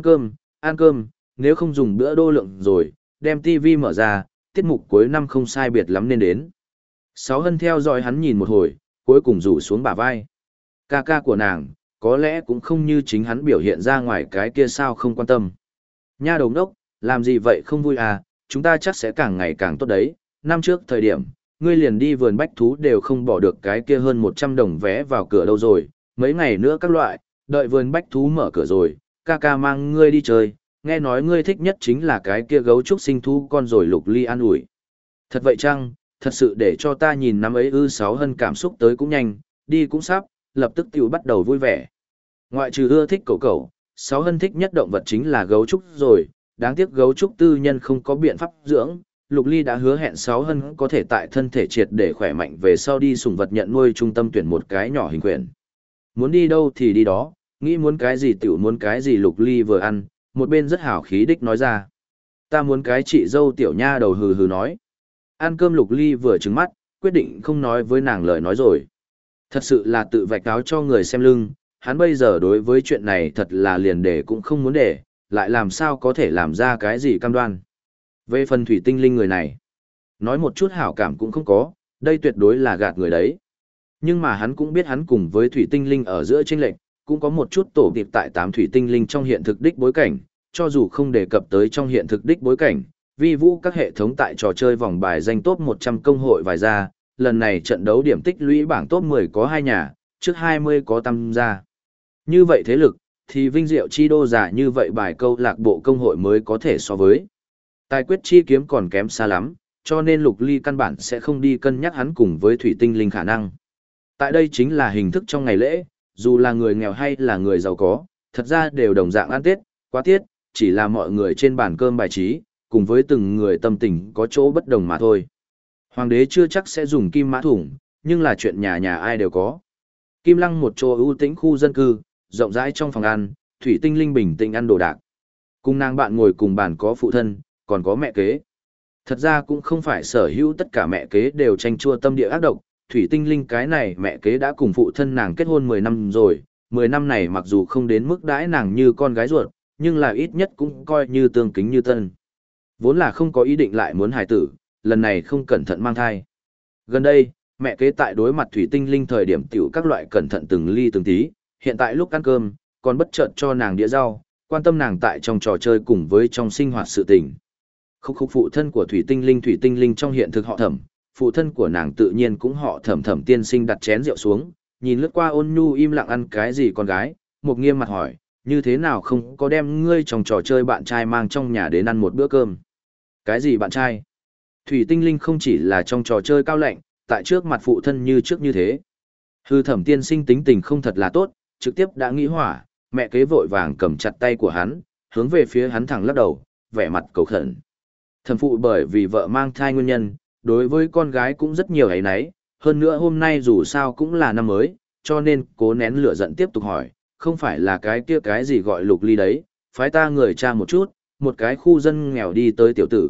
Speaker 1: Ăn cơm, nếu không dùng bữa đô lượng rồi, đem tivi mở ra, tiết mục cuối năm không sai biệt lắm nên đến. Sáu Hân theo dõi hắn nhìn một hồi, cuối cùng rủ xuống bả vai. Ca ca của nàng, có lẽ cũng không như chính hắn biểu hiện ra ngoài cái kia sao không quan tâm. Nha đầu đốc, làm gì vậy không vui à, chúng ta chắc sẽ càng ngày càng tốt đấy. Năm trước thời điểm, ngươi liền đi vườn bách thú đều không bỏ được cái kia hơn 100 đồng vé vào cửa đâu rồi, mấy ngày nữa các loại, đợi vườn bách thú mở cửa rồi, ca ca mang ngươi đi chơi, nghe nói ngươi thích nhất chính là cái kia gấu trúc sinh thú con rồi. Lục Ly an ủi. Thật vậy chăng, thật sự để cho ta nhìn năm ấy ư. Sáu Hân cảm xúc tới cũng nhanh, đi cũng sắp, lập tức tiểu bắt đầu vui vẻ. Ngoại trừ ưa thích cẩu, Sáu Hân thích nhất động vật chính là gấu trúc rồi, đáng tiếc gấu trúc tư nhân không có biện pháp dưỡng. Lục Ly đã hứa hẹn Sáu Hân có thể tại thân thể triệt để khỏe mạnh về sau đi sủng vật nhận nuôi trung tâm tuyển một cái nhỏ hình quyển. Muốn đi đâu thì đi đó, nghĩ muốn cái gì tiểu muốn cái gì. Lục Ly vừa ăn, một bên rất hào khí đích nói ra. Ta muốn cái chị dâu. Tiểu nha đầu hừ hừ nói. Ăn cơm Lục Ly vừa trừng mắt, quyết định không nói với nàng lời nói rồi. Thật sự là tự vạch áo cho người xem lưng, hắn bây giờ đối với chuyện này thật là liền để cũng không muốn để, lại làm sao có thể làm ra cái gì cam đoan. Về phần thủy tinh linh người này, nói một chút hảo cảm cũng không có, đây tuyệt đối là gạt người đấy. Nhưng mà hắn cũng biết hắn cùng với thủy tinh linh ở giữa chênh lệch, cũng có một chút tổ điệp tại 8 thủy tinh linh trong hiện thực đích bối cảnh, cho dù không đề cập tới trong hiện thực đích bối cảnh, vi vũ các hệ thống tại trò chơi vòng bài danh top 100 công hội vài ra, lần này trận đấu điểm tích lũy bảng top 10 có 2 nhà, trước 20 có tam gia. Như vậy thế lực, thì vinh diệu chi đô giả như vậy bài câu lạc bộ công hội mới có thể so với. Tài quyết chi kiếm còn kém xa lắm, cho nên Lục Ly căn bản sẽ không đi cân nhắc hắn cùng với thủy tinh linh khả năng. Tại đây chính là hình thức trong ngày lễ, dù là người nghèo hay là người giàu có, thật ra đều đồng dạng ăn Tết, quá tiết, chỉ là mọi người trên bàn cơm bài trí, cùng với từng người tâm tình có chỗ bất đồng mà thôi. Hoàng đế chưa chắc sẽ dùng kim mã thủng, nhưng là chuyện nhà nhà ai đều có. Kim Lăng một chỗ ưu tĩnh khu dân cư, rộng rãi trong phòng ăn, thủy tinh linh bình tĩnh ăn đồ đạc. Cùng nàng bạn ngồi cùng bàn có phụ thân, còn có mẹ kế. Thật ra cũng không phải sở hữu tất cả mẹ kế đều tranh chua tâm địa ác độc, thủy tinh linh cái này mẹ kế đã cùng phụ thân nàng kết hôn 10 năm rồi, 10 năm này mặc dù không đến mức đãi nàng như con gái ruột, nhưng là ít nhất cũng coi như tương kính như tân. Vốn là không có ý định lại muốn hài tử, lần này không cẩn thận mang thai. Gần đây, mẹ kế tại đối mặt thủy tinh linh thời điểm tiểu các loại cẩn thận từng ly từng tí, hiện tại lúc ăn cơm, còn bất chợt cho nàng đĩa rau, quan tâm nàng tại trong trò chơi cùng với trong sinh hoạt sự tình. Khúc phụ thân của thủy tinh linh trong hiện thực họ Thẩm, phụ thân của nàng tự nhiên cũng họ Thẩm. Thẩm tiên sinh đặt chén rượu xuống, nhìn lướt qua ôn nhu im lặng ăn cái gì con gái, một nghiêm mặt hỏi, như thế nào không có đem ngươi trong trò chơi bạn trai mang trong nhà đến ăn một bữa cơm. Cái gì bạn trai? Thủy tinh linh không chỉ là trong trò chơi cao lạnh, tại trước mặt phụ thân như trước như thế. Hư Thẩm tiên sinh tính tình không thật là tốt, trực tiếp đã nghĩ hỏa, mẹ kế vội vàng cầm chặt tay của hắn, hướng về phía hắn thẳng lắc đầu, vẻ mặt cầu khẩn. Thẩm phụ bởi vì vợ mang thai nguyên nhân, đối với con gái cũng rất nhiều ấy nấy, hơn nữa hôm nay dù sao cũng là năm mới, cho nên cố nén lửa giận tiếp tục hỏi, không phải là cái kia cái gì gọi Lục Ly đấy, phái ta người cha một chút, một cái khu dân nghèo đi tới tiểu tử,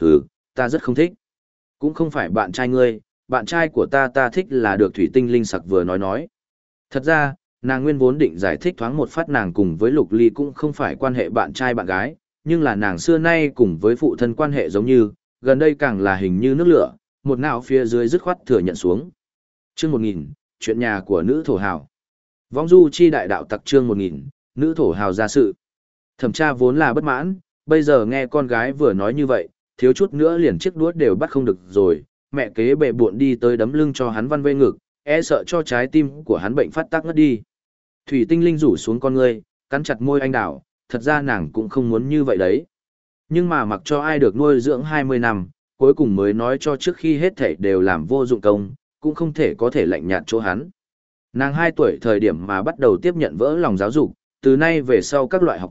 Speaker 1: ta rất không thích. Cũng không phải bạn trai ngươi, bạn trai của ta thích là được thủy tinh linh sặc vừa nói. Thật ra, nàng nguyên vốn định giải thích thoáng một phát nàng cùng với Lục Ly cũng không phải quan hệ bạn trai bạn gái, nhưng là nàng xưa nay cùng với phụ thân quan hệ giống như, gần đây càng là hình như nước lửa, một não phía dưới dứt khoát thừa nhận xuống. Chương 1000, chuyện nhà của nữ thổ hào. Vong du chi đại đạo tặc chương 1000, nữ thổ hào ra sự. Thẩm tra vốn là bất mãn, bây giờ nghe con gái vừa nói như vậy, thiếu chút nữa liền chiếc đuốt đều bắt không được rồi, mẹ kế bệ buộn đi tới đấm lưng cho hắn văn vê ngực, e sợ cho trái tim của hắn bệnh phát tác ngất đi. Thủy tinh linh rủ xuống con ngươi, cắn chặt môi anh đào, thật ra nàng cũng không muốn như vậy đấy. Nhưng mà mặc cho ai được nuôi dưỡng 20 năm, cuối cùng mới nói cho trước khi hết thảy đều làm vô dụng công, cũng không thể có thể lạnh nhạt chỗ hắn. Nàng 2 tuổi thời điểm mà bắt đầu tiếp nhận vỡ lòng giáo dục, từ nay về sau các loại học tập,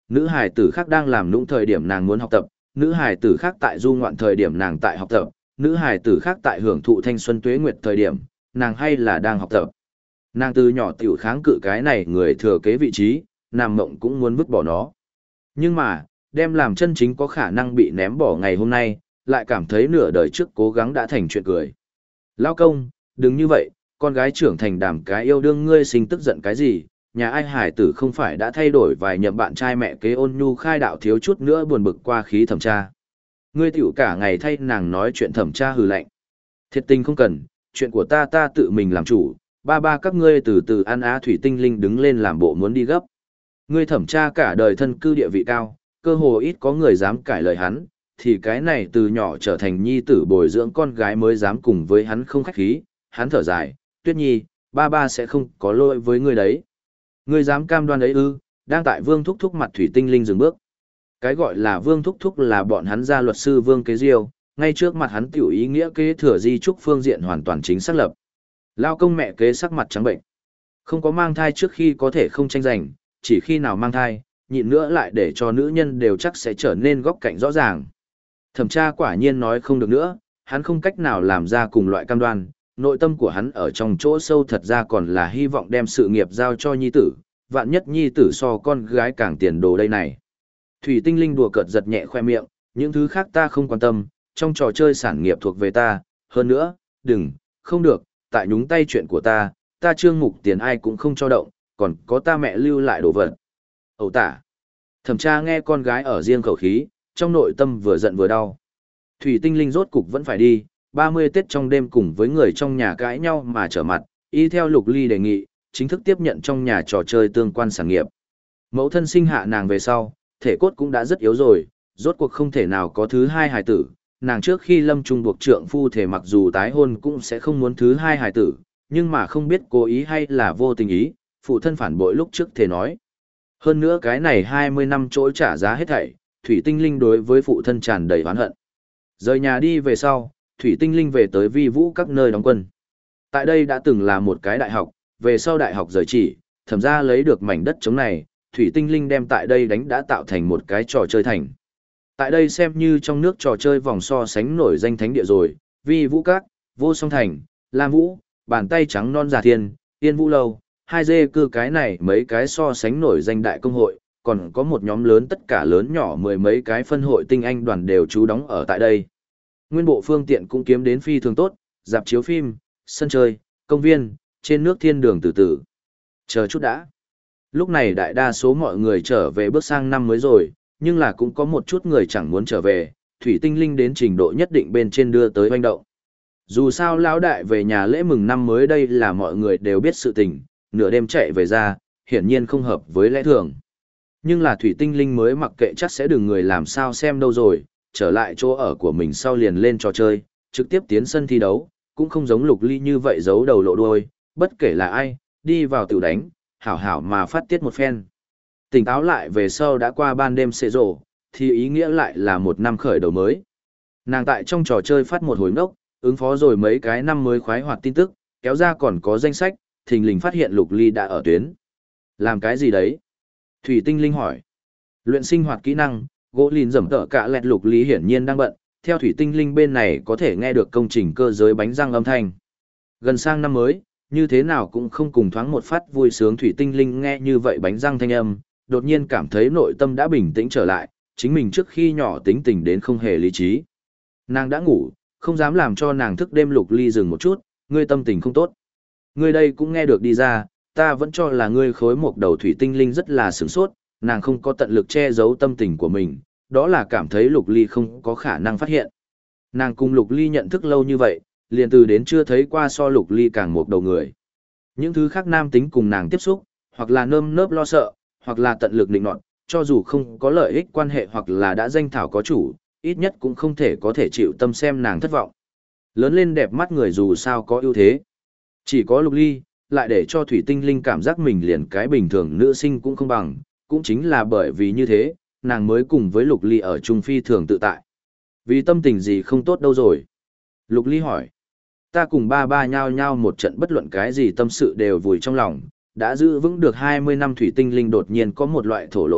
Speaker 1: Nữ hài tử khác đang làm nũng thời điểm nàng muốn học tập, nữ hài tử khác tại du ngoạn thời điểm nàng tại học tập, nữ hài tử khác tại hưởng thụ thanh xuân tuế nguyệt thời điểm, nàng hay là đang học tập. Nàng từ nhỏ tiểu kháng cự cái này người thừa kế vị trí, nàng mộng cũng muốn vứt bỏ nó. Nhưng mà, đem làm chân chính có khả năng bị ném bỏ ngày hôm nay, lại cảm thấy nửa đời trước cố gắng đã thành chuyện cười. Lao công, đừng như vậy, con gái trưởng thành đảm cái yêu đương ngươi sinh tức giận cái gì, nhà ai hải tử không phải đã thay đổi vài nhậm bạn trai mẹ kế ôn nhu khai đạo thiếu chút nữa buồn bực qua khí thẩm tra. Ngươi tiểu cả ngày thay nàng nói chuyện thẩm tra hừ lạnh. Thiệt tình không cần, chuyện của ta tự mình làm chủ, ba ba các ngươi từ từ ăn á. Thủy Tinh Linh đứng lên làm bộ muốn đi gấp. Ngươi thẩm tra cả đời thân cư địa vị cao, cơ hồ ít có người dám cãi lời hắn, thì cái này từ nhỏ trở thành nhi tử bồi dưỡng con gái mới dám cùng với hắn không khách khí. Hắn thở dài, Tuyết Nhi, ba ba sẽ không có lỗi với ngươi đấy. Ngươi dám cam đoan ấy ư? Đang tại Vương Thúc Thúc mặt Thủy Tinh Linh dừng bước. Cái gọi là Vương Thúc Thúc là bọn hắn gia luật sư Vương Kế Diêu, ngay trước mặt hắn tiểu ý nghĩa kế thừa di trúc phương diện hoàn toàn chính xác lập. Lao công mẹ kế sắc mặt trắng bệnh. Không có mang thai trước khi có thể không tranh giành, chỉ khi nào mang thai, nhịn nữa lại để cho nữ nhân đều chắc sẽ trở nên góc cạnh rõ ràng. Thẩm tra quả nhiên nói không được nữa, hắn không cách nào làm ra cùng loại cam đoan, nội tâm của hắn ở trong chỗ sâu thật ra còn là hy vọng đem sự nghiệp giao cho nhi tử, vạn nhất nhi tử so con gái càng tiền đồ đây này. Thủy Tinh Linh đùa cợt giật nhẹ khoe miệng, những thứ khác ta không quan tâm, trong trò chơi sản nghiệp thuộc về ta, hơn nữa, đừng, không được, tại nhúng tay chuyện của ta trương mục tiền ai cũng không cho động, còn có ta mẹ lưu lại đồ vật. Ẩu tả. Thẩm tra nghe con gái ở riêng khẩu khí, trong nội tâm vừa giận vừa đau. Thủy Tinh Linh rốt cục vẫn phải đi, 30 Tết trong đêm cùng với người trong nhà cãi nhau mà trở mặt, y theo Lục Ly đề nghị, chính thức tiếp nhận trong nhà trò chơi tương quan sản nghiệp. Mẫu thân sinh hạ nàng về sau, thể cốt cũng đã rất yếu rồi, rốt cuộc không thể nào có thứ hai hài tử. Nàng trước khi lâm trung buộc trượng phu thể mặc dù tái hôn cũng sẽ không muốn thứ hai hài tử, nhưng mà không biết cố ý hay là vô tình ý, phụ thân phản bội lúc trước thể nói. Hơn nữa cái này 20 năm trỗi trả giá hết thảy, Thủy Tinh Linh đối với phụ thân tràn đầy oán hận. Rời nhà đi về sau, Thủy Tinh Linh về tới Vi Vũ các nơi đóng quân. Tại đây đã từng là một cái đại học, về sau đại học rời chỉ, thẩm ra lấy được mảnh đất trống này, Thủy Tinh Linh đem tại đây đánh đã tạo thành một cái trò chơi thành. Tại đây xem như trong nước trò chơi vòng so sánh nổi danh thánh địa rồi, Vi Vũ Các, Vô Song Thành, Lam Vũ, Bàn Tay Trắng Non Giả Thiên, Yên Vũ Lâu, 2G cư cái này mấy cái so sánh nổi danh đại công hội, còn có một nhóm lớn tất cả lớn nhỏ mười mấy cái phân hội tinh anh đoàn đều trú đóng ở tại đây. Nguyên bộ phương tiện cũng kiếm đến phi thường tốt, dạp chiếu phim, sân chơi, công viên, trên nước thiên đường từ từ. Chờ chút đã. Lúc này đại đa số mọi người trở về bước sang năm mới rồi, nhưng là cũng có một chút người chẳng muốn trở về, Thủy Tinh Linh đến trình độ nhất định bên trên đưa tới hoành động. Dù sao lão đại về nhà lễ mừng năm mới đây là mọi người đều biết sự tình, nửa đêm chạy về ra, hiển nhiên không hợp với lẽ thường. Nhưng là Thủy Tinh Linh mới mặc kệ chắc sẽ đừng người làm sao xem đâu rồi, trở lại chỗ ở của mình sau liền lên trò chơi, trực tiếp tiến sân thi đấu, cũng không giống Lục Ly như vậy giấu đầu lộ đuôi, bất kể là ai, đi vào tự đánh, hảo hảo mà phát tiết một phen. Tỉnh táo lại về sau đã qua ban đêm xệ rổ, thì ý nghĩa lại là một năm khởi đầu mới. Nàng tại trong trò chơi phát một hồi ngốc, ứng phó rồi mấy cái năm mới khoái hoạt tin tức, kéo ra còn có danh sách, thình lình phát hiện Lục Ly đã ở tuyến. Làm cái gì đấy? Thủy Tinh Linh hỏi. Luyện sinh hoạt kỹ năng, gỗ lìn rẩm tợ cả lẹt Lục Ly hiển nhiên đang bận, theo Thủy Tinh Linh bên này có thể nghe được công trình cơ giới bánh răng âm thanh. Gần sang năm mới, như thế nào cũng không cùng thoáng một phát vui sướng. Thủy Tinh Linh nghe như vậy bánh răng thanh âm, đột nhiên cảm thấy nội tâm đã bình tĩnh trở lại, chính mình trước khi nhỏ tính tình đến không hề lý trí. Nàng đã ngủ, không dám làm cho nàng thức đêm. Lục Ly dừng một chút, ngươi tâm tình không tốt. Ngươi đây cũng nghe được đi ra, ta vẫn cho là ngươi khối một đầu. Thủy Tinh Linh rất là sửng sốt, nàng không có tận lực che giấu tâm tình của mình, đó là cảm thấy Lục Ly không có khả năng phát hiện. Nàng cùng Lục Ly nhận thức lâu như vậy, liền từ đến chưa thấy qua so Lục Ly càng một đầu người. Những thứ khác nam tính cùng nàng tiếp xúc, hoặc là nơm nớp lo sợ, hoặc là tận lực định nọt, cho dù không có lợi ích quan hệ hoặc là đã danh thảo có chủ, ít nhất cũng không thể có thể chịu tâm xem nàng thất vọng. Lớn lên đẹp mắt người dù sao có ưu thế. Chỉ có Lục Ly, lại để cho Thủy Tinh Linh cảm giác mình liền cái bình thường nữ sinh cũng không bằng, cũng chính là bởi vì như thế, nàng mới cùng với Lục Ly ở Trung Phi thường tự tại. Vì tâm tình gì không tốt đâu rồi? Lục Ly hỏi. Ta cùng ba ba nhao nhao một trận bất luận cái gì tâm sự đều vùi trong lòng, đã giữ vững được 20 năm. Thủy Tinh Linh đột nhiên có một loại thổ lộ hết,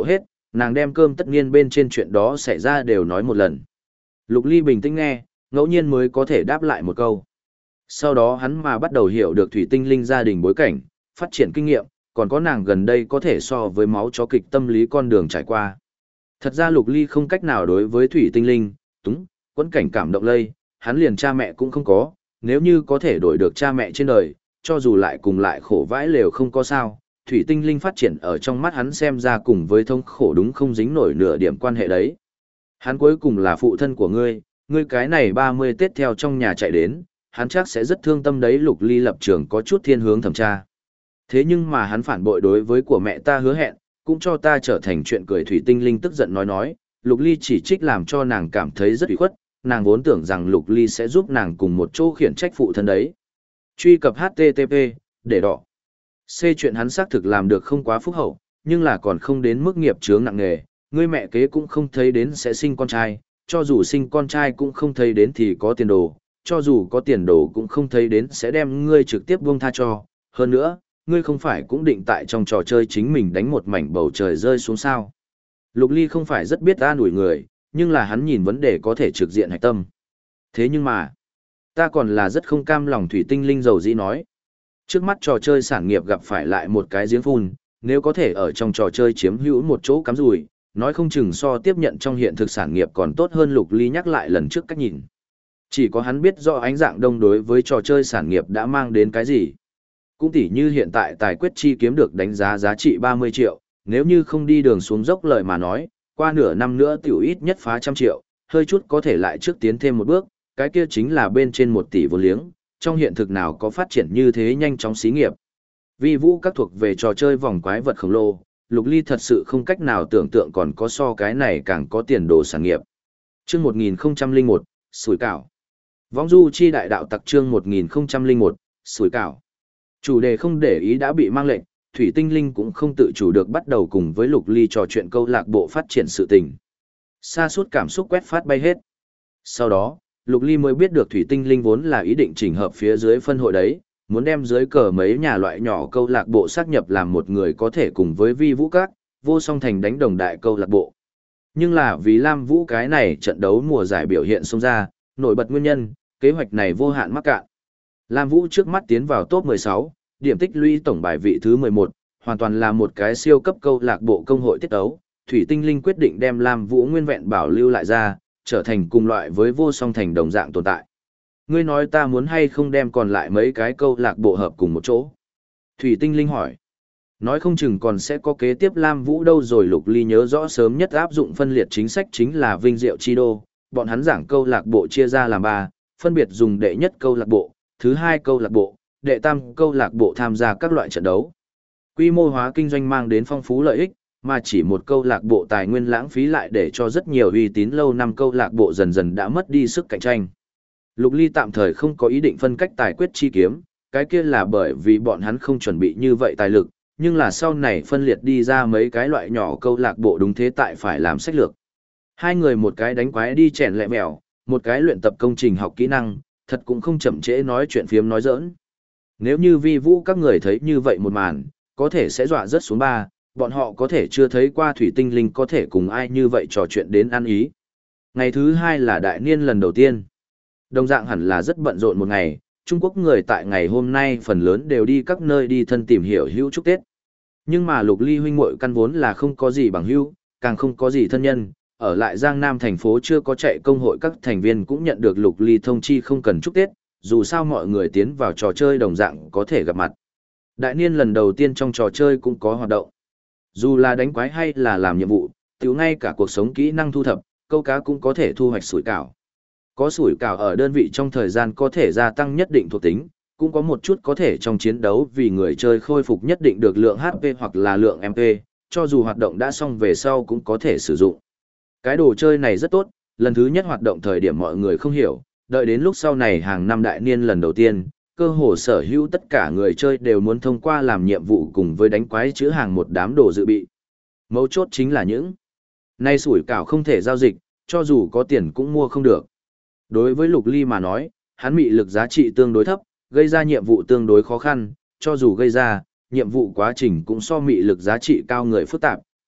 Speaker 1: nàng đem cơm tất niên bên trên chuyện đó xảy ra đều nói một lần. Lục Ly bình tĩnh nghe, ngẫu nhiên mới có thể đáp lại một câu. Sau đó hắn mà bắt đầu hiểu được thủy tinh linh gia đình bối cảnh, phát triển kinh nghiệm, còn có nàng gần đây có thể so với máu chó kịch tâm lý con đường trải qua. Thật ra Lục Ly không cách nào đối với thủy tinh linh, túng, quẫn cảnh cảm động lây, hắn liền cha mẹ cũng không có, nếu như có thể đổi được cha mẹ trên đời, cho dù lại cùng lại khổ vãi lều không có sao, thủy tinh linh phát triển ở trong mắt hắn xem ra cùng với thống khổ đúng không dính nổi nửa điểm quan hệ đấy. Hắn cuối cùng là phụ thân của ngươi cái này 30 Tết theo trong nhà chạy đến, hắn chắc sẽ rất thương tâm đấy. Lục Ly lập trường có chút thiên hướng thẩm tra. Thế nhưng mà hắn phản bội đối với của mẹ ta hứa hẹn, cũng cho ta trở thành chuyện cười. Thủy tinh linh tức giận nói, Lục Ly chỉ trích làm cho nàng cảm thấy rất ủy khuất, nàng vốn tưởng rằng Lục Ly sẽ giúp nàng cùng một chỗ khiển trách phụ thân đấy. Truy cập HTTP, để đỏ. C chuyện hắn xác thực làm được không quá phúc hậu, nhưng là còn không đến mức nghiệp chướng nặng nề, ngươi mẹ kế cũng không thấy đến sẽ sinh con trai, cho dù sinh con trai cũng không thấy đến thì có tiền đồ, cho dù có tiền đồ cũng không thấy đến sẽ đem ngươi trực tiếp buông tha cho, hơn nữa, ngươi không phải cũng định tại trong trò chơi chính mình đánh một mảnh bầu trời rơi xuống sao. Lục Ly không phải rất biết an ủi người, nhưng là hắn nhìn vấn đề có thể trực diện hạch tâm. Thế nhưng mà, ta còn là rất không cam lòng. Thủy tinh linh dầu dĩ nói. Trước mắt trò chơi sản nghiệp gặp phải lại một cái giếng phun, nếu có thể ở trong trò chơi chiếm hữu một chỗ cắm rùi, nói không chừng so tiếp nhận trong hiện thực sản nghiệp còn tốt hơn. Lục Ly nhắc lại lần trước cách nhìn. Chỉ có hắn biết rõ ánh dạng đông đối với trò chơi sản nghiệp đã mang đến cái gì. Cũng tỉ như hiện tại tài quyết chi kiếm được đánh giá giá trị 30 triệu, nếu như không đi đường xuống dốc lời mà nói, qua nửa năm nữa tiểu ít nhất phá 100 triệu, hơi chút có thể lại trước tiến thêm một bước, cái kia chính là bên trên 1 tỷ vốn liếng, trong hiện thực nào có phát triển như thế nhanh chóng xí nghiệp. Vi vũ các thuộc về trò chơi vòng quái vật khổng lồ, Lục Ly thật sự không cách nào tưởng tượng còn có so cái này càng có tiền đồ sản nghiệp. Chương 1001, sủi cảo. Vong du chi đại đạo tặc chương 1001, sủi cảo. Chủ đề không để ý đã bị mang lệnh, Thủy tinh linh cũng không tự chủ được bắt đầu cùng với Lục Ly trò chuyện câu lạc bộ phát triển sự tình. Sa sút cảm xúc quét phát bay hết. Sau đó, Lục Ly mới biết được Thủy tinh linh vốn là ý định chỉnh hợp phía dưới phân hội đấy, muốn đem dưới cờ mấy nhà loại nhỏ câu lạc bộ xác nhập làm một người có thể cùng với Vi Vũ Các, Vô Song Thành đánh đồng đại câu lạc bộ. Nhưng là vì Lam Vũ cái này trận đấu mùa giải biểu hiện xông ra, nổi bật nguyên nhân, kế hoạch này vô hạn mắc cạn. Lam Vũ trước mắt tiến vào top 16, điểm tích lũy tổng bài vị thứ 11, hoàn toàn là một cái siêu cấp câu lạc bộ công hội tiết ấu. Thủy tinh linh quyết định đem Lam Vũ nguyên vẹn bảo lưu lại ra, trở thành cùng loại với Vô Song Thành đồng dạng tồn tại. Ngươi nói ta muốn hay không đem còn lại mấy cái câu lạc bộ hợp cùng một chỗ? Thủy tinh linh hỏi. Nói không chừng còn sẽ có kế tiếp Lam Vũ đâu rồi. Lục Ly nhớ rõ sớm nhất áp dụng phân liệt chính sách chính là Vinh Diệu Chi Đô, bọn hắn giảng câu lạc bộ chia ra làm 3, phân biệt dùng đệ nhất câu lạc bộ, thứ 2 câu lạc bộ, đệ tam câu lạc bộ tham gia các loại trận đấu. Quy mô hóa kinh doanh mang đến phong phú lợi ích, mà chỉ một câu lạc bộ tài nguyên lãng phí lại để cho rất nhiều uy tín lâu năm câu lạc bộ dần dần đã mất đi sức cạnh tranh. Lục Ly tạm thời không có ý định phân cách tài quyết chi kiếm, cái kia là bởi vì bọn hắn không chuẩn bị như vậy tài lực, nhưng là sau này phân liệt đi ra mấy cái loại nhỏ câu lạc bộ đúng thế tại phải làm sách lược. Hai người một cái đánh quái đi chèn lẹ mèo, một cái luyện tập công trình học kỹ năng, thật cũng không chậm trễ nói chuyện phiếm nói giỡn. Nếu như Vi Vũ các người thấy như vậy một màn, có thể sẽ dọa rất xuống 3, bọn họ có thể chưa thấy qua Thủy tinh linh có thể cùng ai như vậy trò chuyện đến ăn ý. Ngày thứ 2 là đại niên lần đầu tiên. Đồng dạng hẳn là rất bận rộn một ngày, Trung Quốc người tại ngày hôm nay phần lớn đều đi các nơi đi thân tìm hiểu hữu chúc Tết. Nhưng mà Lục Ly huynh muội căn vốn là không có gì bằng hữu, càng không có gì thân nhân, ở lại Giang Nam thành phố chưa có chạy công hội các thành viên cũng nhận được Lục Ly thông chi không cần chúc Tết, dù sao mọi người tiến vào trò chơi đồng dạng có thể gặp mặt. Đại niên lần đầu tiên trong trò chơi cũng có hoạt động. Dù là đánh quái hay là làm nhiệm vụ, tiểu ngay cả cuộc sống kỹ năng thu thập, câu cá cũng có thể thu hoạch sủi cảo. Có sủi cảo ở đơn vị trong thời gian có thể gia tăng nhất định thuộc tính, cũng có một chút có thể trong chiến đấu vì người chơi khôi phục nhất định được lượng HP hoặc là lượng MP, cho dù hoạt động đã xong về sau cũng có thể sử dụng. Cái đồ chơi này rất tốt, lần thứ nhất hoạt động thời điểm mọi người không hiểu, đợi đến lúc sau này hàng năm đại niên lần đầu tiên, cơ hồ sở hữu tất cả người chơi đều muốn thông qua làm nhiệm vụ cùng với đánh quái chữ hàng một đám đồ dự bị. Mấu chốt chính là những nay sủi cảo không thể giao dịch, cho dù có tiền cũng mua không được. Đối với Lục Ly mà nói, hắn mị lực giá trị tương đối thấp, gây ra nhiệm vụ tương đối khó khăn, cho dù gây ra, nhiệm vụ quá trình cũng so mị lực giá trị cao người phức tạp,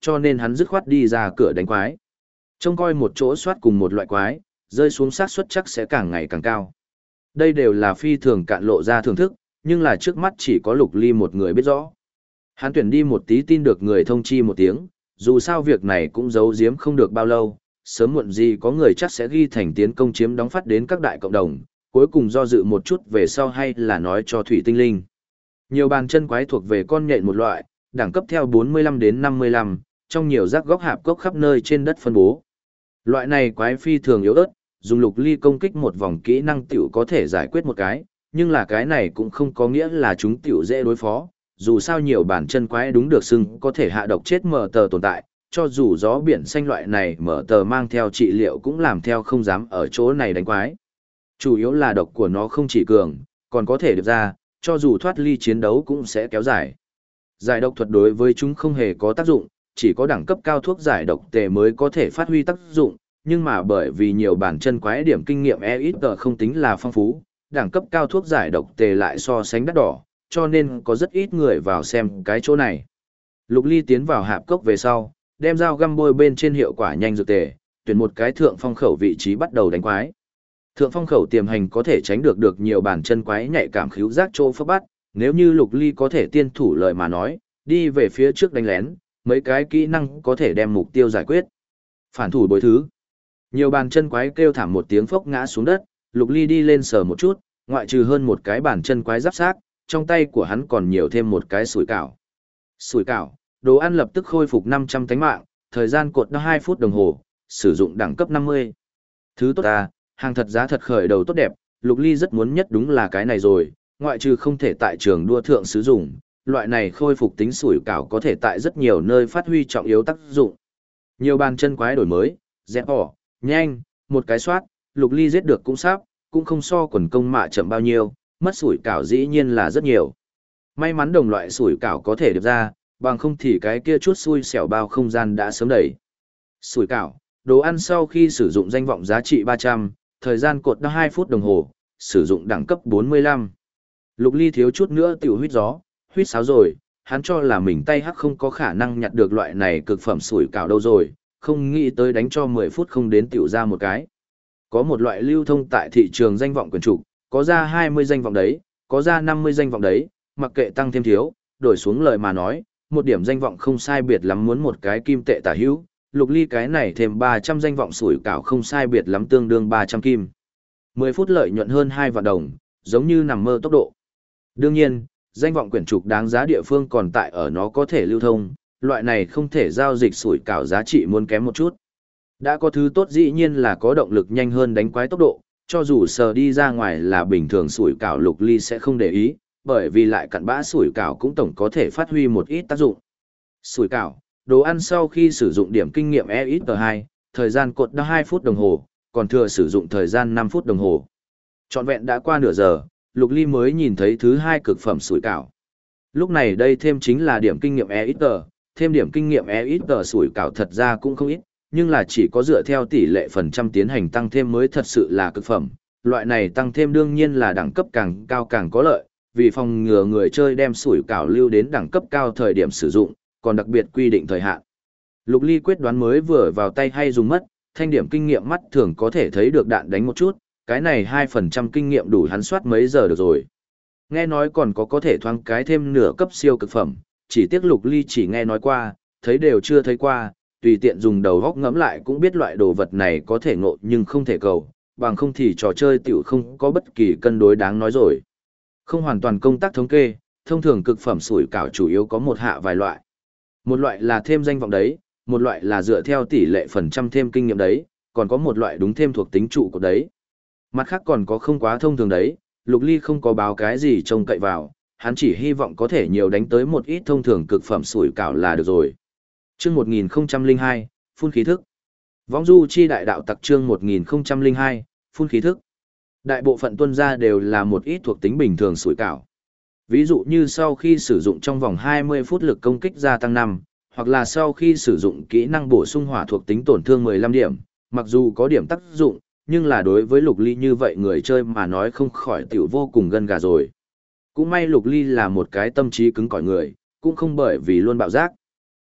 Speaker 1: cho nên hắn dứt khoát đi ra cửa đánh quái. Trông coi một chỗ soát cùng một loại quái, rơi xuống xác suất chắc sẽ càng ngày càng cao. Đây đều là phi thường cạn lộ ra thưởng thức, nhưng là trước mắt chỉ có Lục Ly một người biết rõ. Hắn tuyển đi một tí tin được người thông chi một tiếng, dù sao việc này cũng giấu giếm không được bao lâu, sớm muộn gì có người chắc sẽ ghi thành tiến công chiếm đóng phát đến các đại cộng đồng, cuối cùng do dự một chút về sau hay là nói cho Thủy Tinh Linh. Nhiều bàn chân quái thuộc về con nhện một loại, đẳng cấp theo 45 đến 55, trong nhiều rác góc hạp cốc khắp nơi trên đất phân bố. Loại này quái phi thường yếu ớt, dùng Lục Ly công kích một vòng kỹ năng tiểu có thể giải quyết một cái, nhưng là cái này cũng không có nghĩa là chúng tiểu dễ đối phó, dù sao nhiều bản chân quái đúng được xưng có thể hạ độc chết mở tờ tồn tại, cho dù gió biển xanh loại này mở tờ mang theo trị liệu cũng làm theo không dám ở chỗ này đánh quái. Chủ yếu là độc của nó không chỉ cường, còn có thể được ra, cho dù thoát ly chiến đấu cũng sẽ kéo dài. Giải độc thuật đối với chúng không hề có tác dụng, chỉ có đẳng cấp cao thuốc giải độc tề mới có thể phát huy tác dụng, nhưng mà bởi vì nhiều bản chân quái điểm kinh nghiệm ít không tính là phong phú, đẳng cấp cao thuốc giải độc tề lại so sánh đắt đỏ, cho nên có rất ít người vào xem cái chỗ này. Lục Ly tiến vào hạp cốc về sau, đem dao găm bôi bên trên hiệu quả nhanh dược tề, tuyển một cái thượng phong khẩu vị trí bắt đầu đánh quái. Thượng phong khẩu tiềm hành có thể tránh được nhiều bản chân quái nhạy cảm khứu giác chỗ phấp bắt, nếu như Lục Ly có thể tiên thủ lời mà nói, đi về phía trước đánh lén, mấy cái kỹ năng có thể đem mục tiêu giải quyết. Phản thủ bối thứ. Nhiều bàn chân quái kêu thảm một tiếng phốc ngã xuống đất, Lục Ly đi lên sờ một chút, ngoại trừ hơn một cái bàn chân quái giáp xác, trong tay của hắn còn nhiều thêm một cái sủi cảo. Sủi cảo, đồ ăn lập tức khôi phục 500 tánh mạng, thời gian cột nó 2 phút đồng hồ, sử dụng đẳng cấp 50. Thứ tốt à, hàng thật giá thật khởi đầu tốt đẹp, Lục Ly rất muốn nhất đúng là cái này rồi, ngoại trừ không thể tại trường đua thượng sử dụng, loại này khôi phục tính sủi cảo có thể tại rất nhiều nơi phát huy trọng yếu tác dụng. Nhiều bàn chân quái đổi mới, dẹp bỏ, nhanh, một cái soát, Lục Ly giết được cũng sắp, cũng không so quần công mạ chậm bao nhiêu, mất sủi cảo dĩ nhiên là rất nhiều. May mắn đồng loại sủi cảo có thể được ra, bằng không thì cái kia chút xui xẻo bao không gian đã sớm đẩy. Sủi cảo, đồ ăn sau khi sử dụng danh vọng giá trị 300, thời gian cột đã 2 phút đồng hồ, sử dụng đẳng cấp 45. Lục Ly thiếu chút nữa tiểu huýt gió, huýt sáo rồi, hắn cho là mình tay hắc không có khả năng nhặt được loại này cực phẩm sủi cảo đâu rồi, không nghĩ tới đánh cho 10 phút không đến tiểu ra một cái. Có một loại lưu thông tại thị trường danh vọng quyền trục, có ra 20 danh vọng đấy, có ra 50 danh vọng đấy, mặc kệ tăng thêm thiếu, đổi xuống lời mà nói, một điểm danh vọng không sai biệt lắm muốn một cái kim tệ tả hữu, Lục Ly cái này thêm 300 danh vọng sủi cảo không sai biệt lắm tương đương 300 kim. 10 phút lợi nhuận hơn 2 vạn đồng, giống như nằm mơ tốc độ. Đương nhiên, danh vọng quyển trục đáng giá địa phương còn tại ở nó có thể lưu thông, loại này không thể giao dịch sủi cảo giá trị muốn kém một chút. Đã có thứ tốt dĩ nhiên là có động lực nhanh hơn đánh quái tốc độ, cho dù sờ đi ra ngoài là bình thường sủi cảo Lục Ly sẽ không để ý, bởi vì lại cặn bã sủi cảo cũng tổng có thể phát huy một ít tác dụng. Sủi cảo, đồ ăn sau khi sử dụng điểm kinh nghiệm EXP2, thời gian cột đã 2 phút đồng hồ, còn thừa sử dụng thời gian 5 phút đồng hồ. Trọn vẹn đã qua nửa giờ, Lục Ly mới nhìn thấy thứ 2 cực phẩm sủi cảo. Lúc này đây thêm chính là điểm kinh nghiệm EXP, thêm điểm kinh nghiệm EXP sủi cảo thật ra cũng không ít, nhưng là chỉ có dựa theo tỷ lệ phần trăm tiến hành tăng thêm mới thật sự là cực phẩm. Loại này tăng thêm đương nhiên là đẳng cấp càng cao càng có lợi, vì phòng ngừa người chơi đem sủi cảo lưu đến đẳng cấp cao thời điểm sử dụng, còn đặc biệt quy định thời hạn. Lục Ly quyết đoán mới vừa vào tay hay dùng mất, thanh điểm kinh nghiệm mắt thường có thể thấy được đạn đánh một chút, cái này 2% kinh nghiệm đủ hắn soát mấy giờ được rồi. Nghe nói còn có thể thoáng cái thêm nửa cấp siêu cực phẩm, chỉ tiếc Lục Ly chỉ nghe nói qua, thấy đều chưa thấy qua, tùy tiện dùng đầu góc ngẫm lại cũng biết loại đồ vật này có thể ngộ nhưng không thể cầu, bằng không thì trò chơi tiểu không có bất kỳ cân đối đáng nói rồi. Không hoàn toàn công tác thống kê, thông thường cực phẩm sủi cảo chủ yếu có một hạ vài loại. Một loại là thêm danh vọng đấy, một loại là dựa theo tỷ lệ phần trăm thêm kinh nghiệm đấy, còn có một loại đúng thêm thuộc tính trụ của đấy. Mặt khác còn có không quá thông thường đấy, Lục Ly không có báo cái gì trông cậy vào, hắn chỉ hy vọng có thể nhiều đánh tới một ít thông thường cực phẩm sủi cảo là được rồi. Chương 1002, phun khí thức. Võng du chi đại đạo tặc chương 1002, phun khí thức. Đại bộ phận tuân ra đều là một ít thuộc tính bình thường sủi cảo. Ví dụ như sau khi sử dụng trong vòng 20 phút lực công kích gia tăng 5, hoặc là sau khi sử dụng kỹ năng bổ sung hỏa thuộc tính tổn thương 15 điểm, mặc dù có điểm tác dụng, nhưng là đối với Lục Ly như vậy người chơi mà nói không khỏi tiểu vô cùng gân gà rồi. Cũng may Lục Ly là một cái tâm trí cứng cỏi người, cũng không bởi vì luôn bạo giác.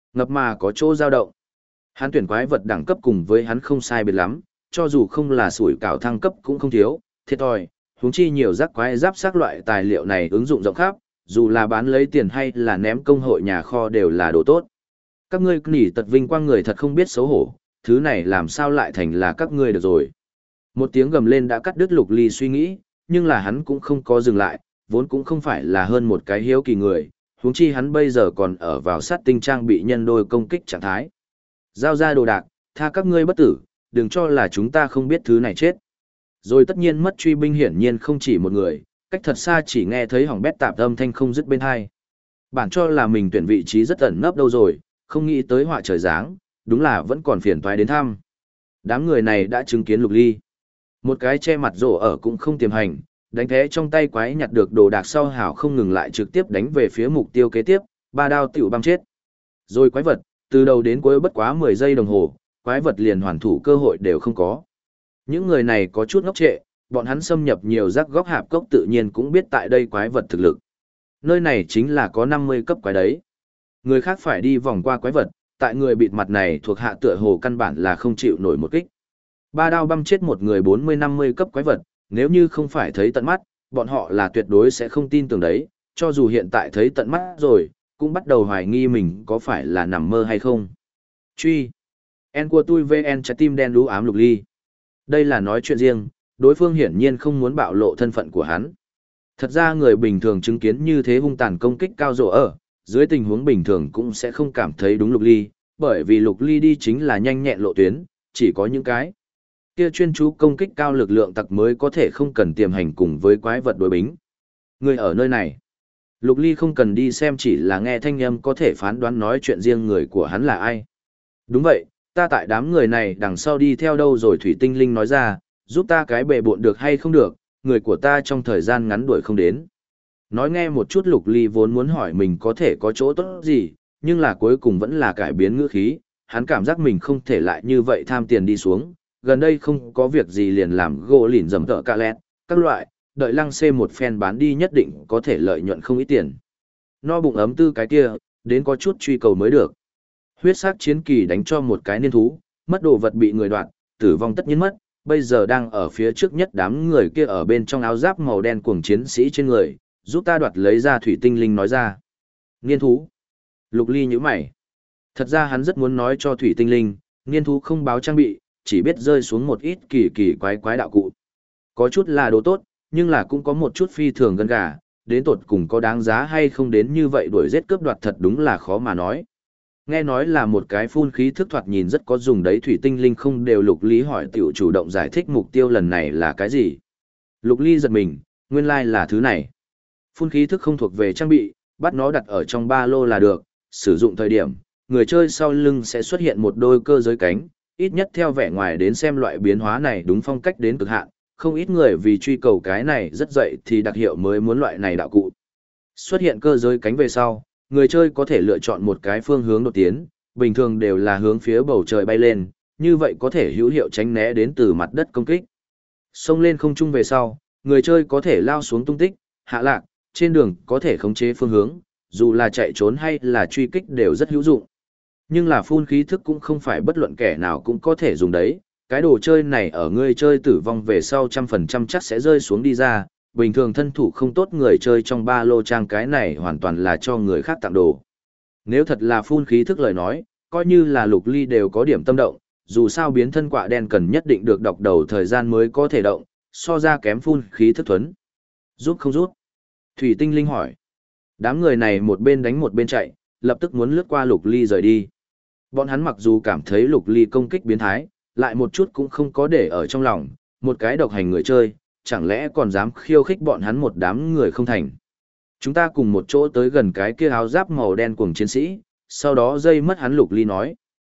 Speaker 1: Ngập mà có chỗ dao động. Hắn tuyển quái vật đẳng cấp cùng với hắn không sai biệt lắm, cho dù không là sủi cảo thăng cấp cũng không thiếu, thiệt thòi, huống chi nhiều rác quái giáp xác loại tài liệu này ứng dụng rộng khắp, dù là bán lấy tiền hay là ném công hội nhà kho đều là đồ tốt. Các ngươi nỉ tật vinh quang người thật không biết xấu hổ, thứ này làm sao lại thành là các ngươi được rồi. Một tiếng gầm lên đã cắt đứt Lục Ly suy nghĩ, nhưng là hắn cũng không có dừng lại, vốn cũng không phải là hơn một cái hiếu kỳ người, huống chi hắn bây giờ còn ở vào sát tinh trang bị nhân đôi công kích trạng thái. Giao ra đồ đạc, tha các ngươi bất tử, đừng cho là chúng ta không biết thứ này chết. Rồi tất nhiên mất truy binh hiển nhiên không chỉ một người, cách thật xa chỉ nghe thấy hỏng bét tạp âm thanh không dứt bên hai. Bản cho là mình tuyển vị trí rất ẩn nấp đâu rồi, không nghĩ tới họa trời giáng, đúng là vẫn còn phiền toái đến thăm. Đám người này đã chứng kiến Lục Ly. Một cái che mặt rổ ở cũng không tiềm hành, đánh thế trong tay quái nhặt được đồ đạc sau hảo không ngừng lại trực tiếp đánh về phía mục tiêu kế tiếp, ba đao tiểu băm chết. Rồi quái vật, từ đầu đến cuối bất quá 10 giây đồng hồ, quái vật liền hoàn thủ cơ hội đều không có. Những người này có chút ngốc trệ, bọn hắn xâm nhập nhiều rắc góc hạp cốc tự nhiên cũng biết tại đây quái vật thực lực. Nơi này chính là có 50 cấp quái đấy. Người khác phải đi vòng qua quái vật, tại người bịt mặt này thuộc hạ tựa hồ căn bản là không chịu nổi một kích. Ba đao băm chết một người 40-50 cấp quái vật, nếu như không phải thấy tận mắt, bọn họ là tuyệt đối sẽ không tin tưởng đấy, cho dù hiện tại thấy tận mắt rồi, cũng bắt đầu hoài nghi mình có phải là nằm mơ hay không. Truy. En của tôi VN trái tim đen đú ám Lục Ly. Đây là nói chuyện riêng, đối phương hiển nhiên không muốn bạo lộ thân phận của hắn. Thật ra người bình thường chứng kiến như thế hung tàn công kích cao rổ ở, dưới tình huống bình thường cũng sẽ không cảm thấy đúng Lục Ly, bởi vì Lục Ly đi chính là nhanh nhẹn lộ tuyến, chỉ có những cái kia chuyên chú công kích cao lực lượng tặc mới có thể không cần tiềm hành cùng với quái vật đối bính. Người ở nơi này, Lục Ly không cần đi xem, chỉ là nghe thanh âm có thể phán đoán nói chuyện riêng người của hắn là ai. Đúng vậy, ta tại đám người này đằng sau đi theo đâu rồi, Thủy Tinh Linh nói ra, giúp ta cái bệ bộn được hay không được, người của ta trong thời gian ngắn đuổi không đến. Nói nghe một chút Lục Ly vốn muốn hỏi mình có thể có chỗ tốt gì, nhưng là cuối cùng vẫn là cải biến ngữ khí, hắn cảm giác mình không thể lại như vậy tham tiền đi xuống, gần đây không có việc gì liền làm gỗ lìn dầm tợ ca lẹt, các loại, đợi lăng xê một phen bán đi nhất định có thể lợi nhuận không ít tiền. No bụng ấm tư cái kia, đến có chút truy cầu mới được. Huyết sắc chiến kỳ đánh cho một cái niên thú, mất đồ vật bị người đoạt, tử vong tất nhiên mất, bây giờ đang ở phía trước nhất đám người kia ở bên trong áo giáp màu đen cuồng chiến sĩ trên người, giúp ta đoạt lấy ra. Thủy Tinh Linh nói ra. Niên thú. Lục Ly nhíu mày. Thật ra hắn rất muốn nói cho Thủy Tinh Linh, niên thú không báo trang bị, chỉ biết rơi xuống một ít kỳ kỳ quái quái đạo cụ. Có chút là đồ tốt, nhưng là cũng có một chút phi thường gân gà, đến tột cùng có đáng giá hay không đến như vậy đuổi giết cướp đoạt thật đúng là khó mà nói. Nghe nói là một cái phun khí thức thoạt nhìn rất có dùng đấy. Thủy Tinh Linh không đều. Lục Ly hỏi tiểu chủ động giải thích mục tiêu lần này là cái gì. Lục Ly giật mình, nguyên lai là thứ này. Phun khí thức không thuộc về trang bị, bắt nó đặt ở trong ba lô là được, sử dụng thời điểm, người chơi sau lưng sẽ xuất hiện một đôi cơ giới cánh, ít nhất theo vẻ ngoài đến xem loại biến hóa này đúng phong cách đến cực hạn, không ít người vì truy cầu cái này rất dậy thì đặc hiệu mới muốn loại này đạo cụ. Xuất hiện cơ giới cánh về sau, người chơi có thể lựa chọn một cái phương hướng đột tiến, bình thường đều là hướng phía bầu trời bay lên, như vậy có thể hữu hiệu tránh né đến từ mặt đất công kích. Xông lên không trung về sau, người chơi có thể lao xuống tung tích, hạ lạc, trên đường có thể khống chế phương hướng, dù là chạy trốn hay là truy kích đều rất hữu dụng. Nhưng là phun khí thức cũng không phải bất luận kẻ nào cũng có thể dùng đấy, cái đồ chơi này ở người chơi tử vong về sau 100% chắc sẽ rơi xuống đi ra, bình thường thân thủ không tốt người chơi trong ba lô trang cái này hoàn toàn là cho người khác tặng đồ. Nếu thật là phun khí thức lời nói, coi như là Lục Ly đều có điểm tâm động, dù sao biến thân quạ đen cần nhất định được đọc đầu thời gian mới có thể động, so ra kém phun khí thức thuấn. Rút không rút? Thủy Tinh Linh hỏi. Đám người này một bên đánh một bên chạy, lập tức muốn lướt qua Lục Ly rời đi. Bọn hắn mặc dù cảm thấy Lục Ly công kích biến thái, lại một chút cũng không có để ở trong lòng, một cái độc hành người chơi, chẳng lẽ còn dám khiêu khích bọn hắn một đám người không thành. Chúng ta cùng một chỗ tới gần cái kia áo giáp màu đen cuồng chiến sĩ, sau đó dây mất hắn. Lục Ly nói.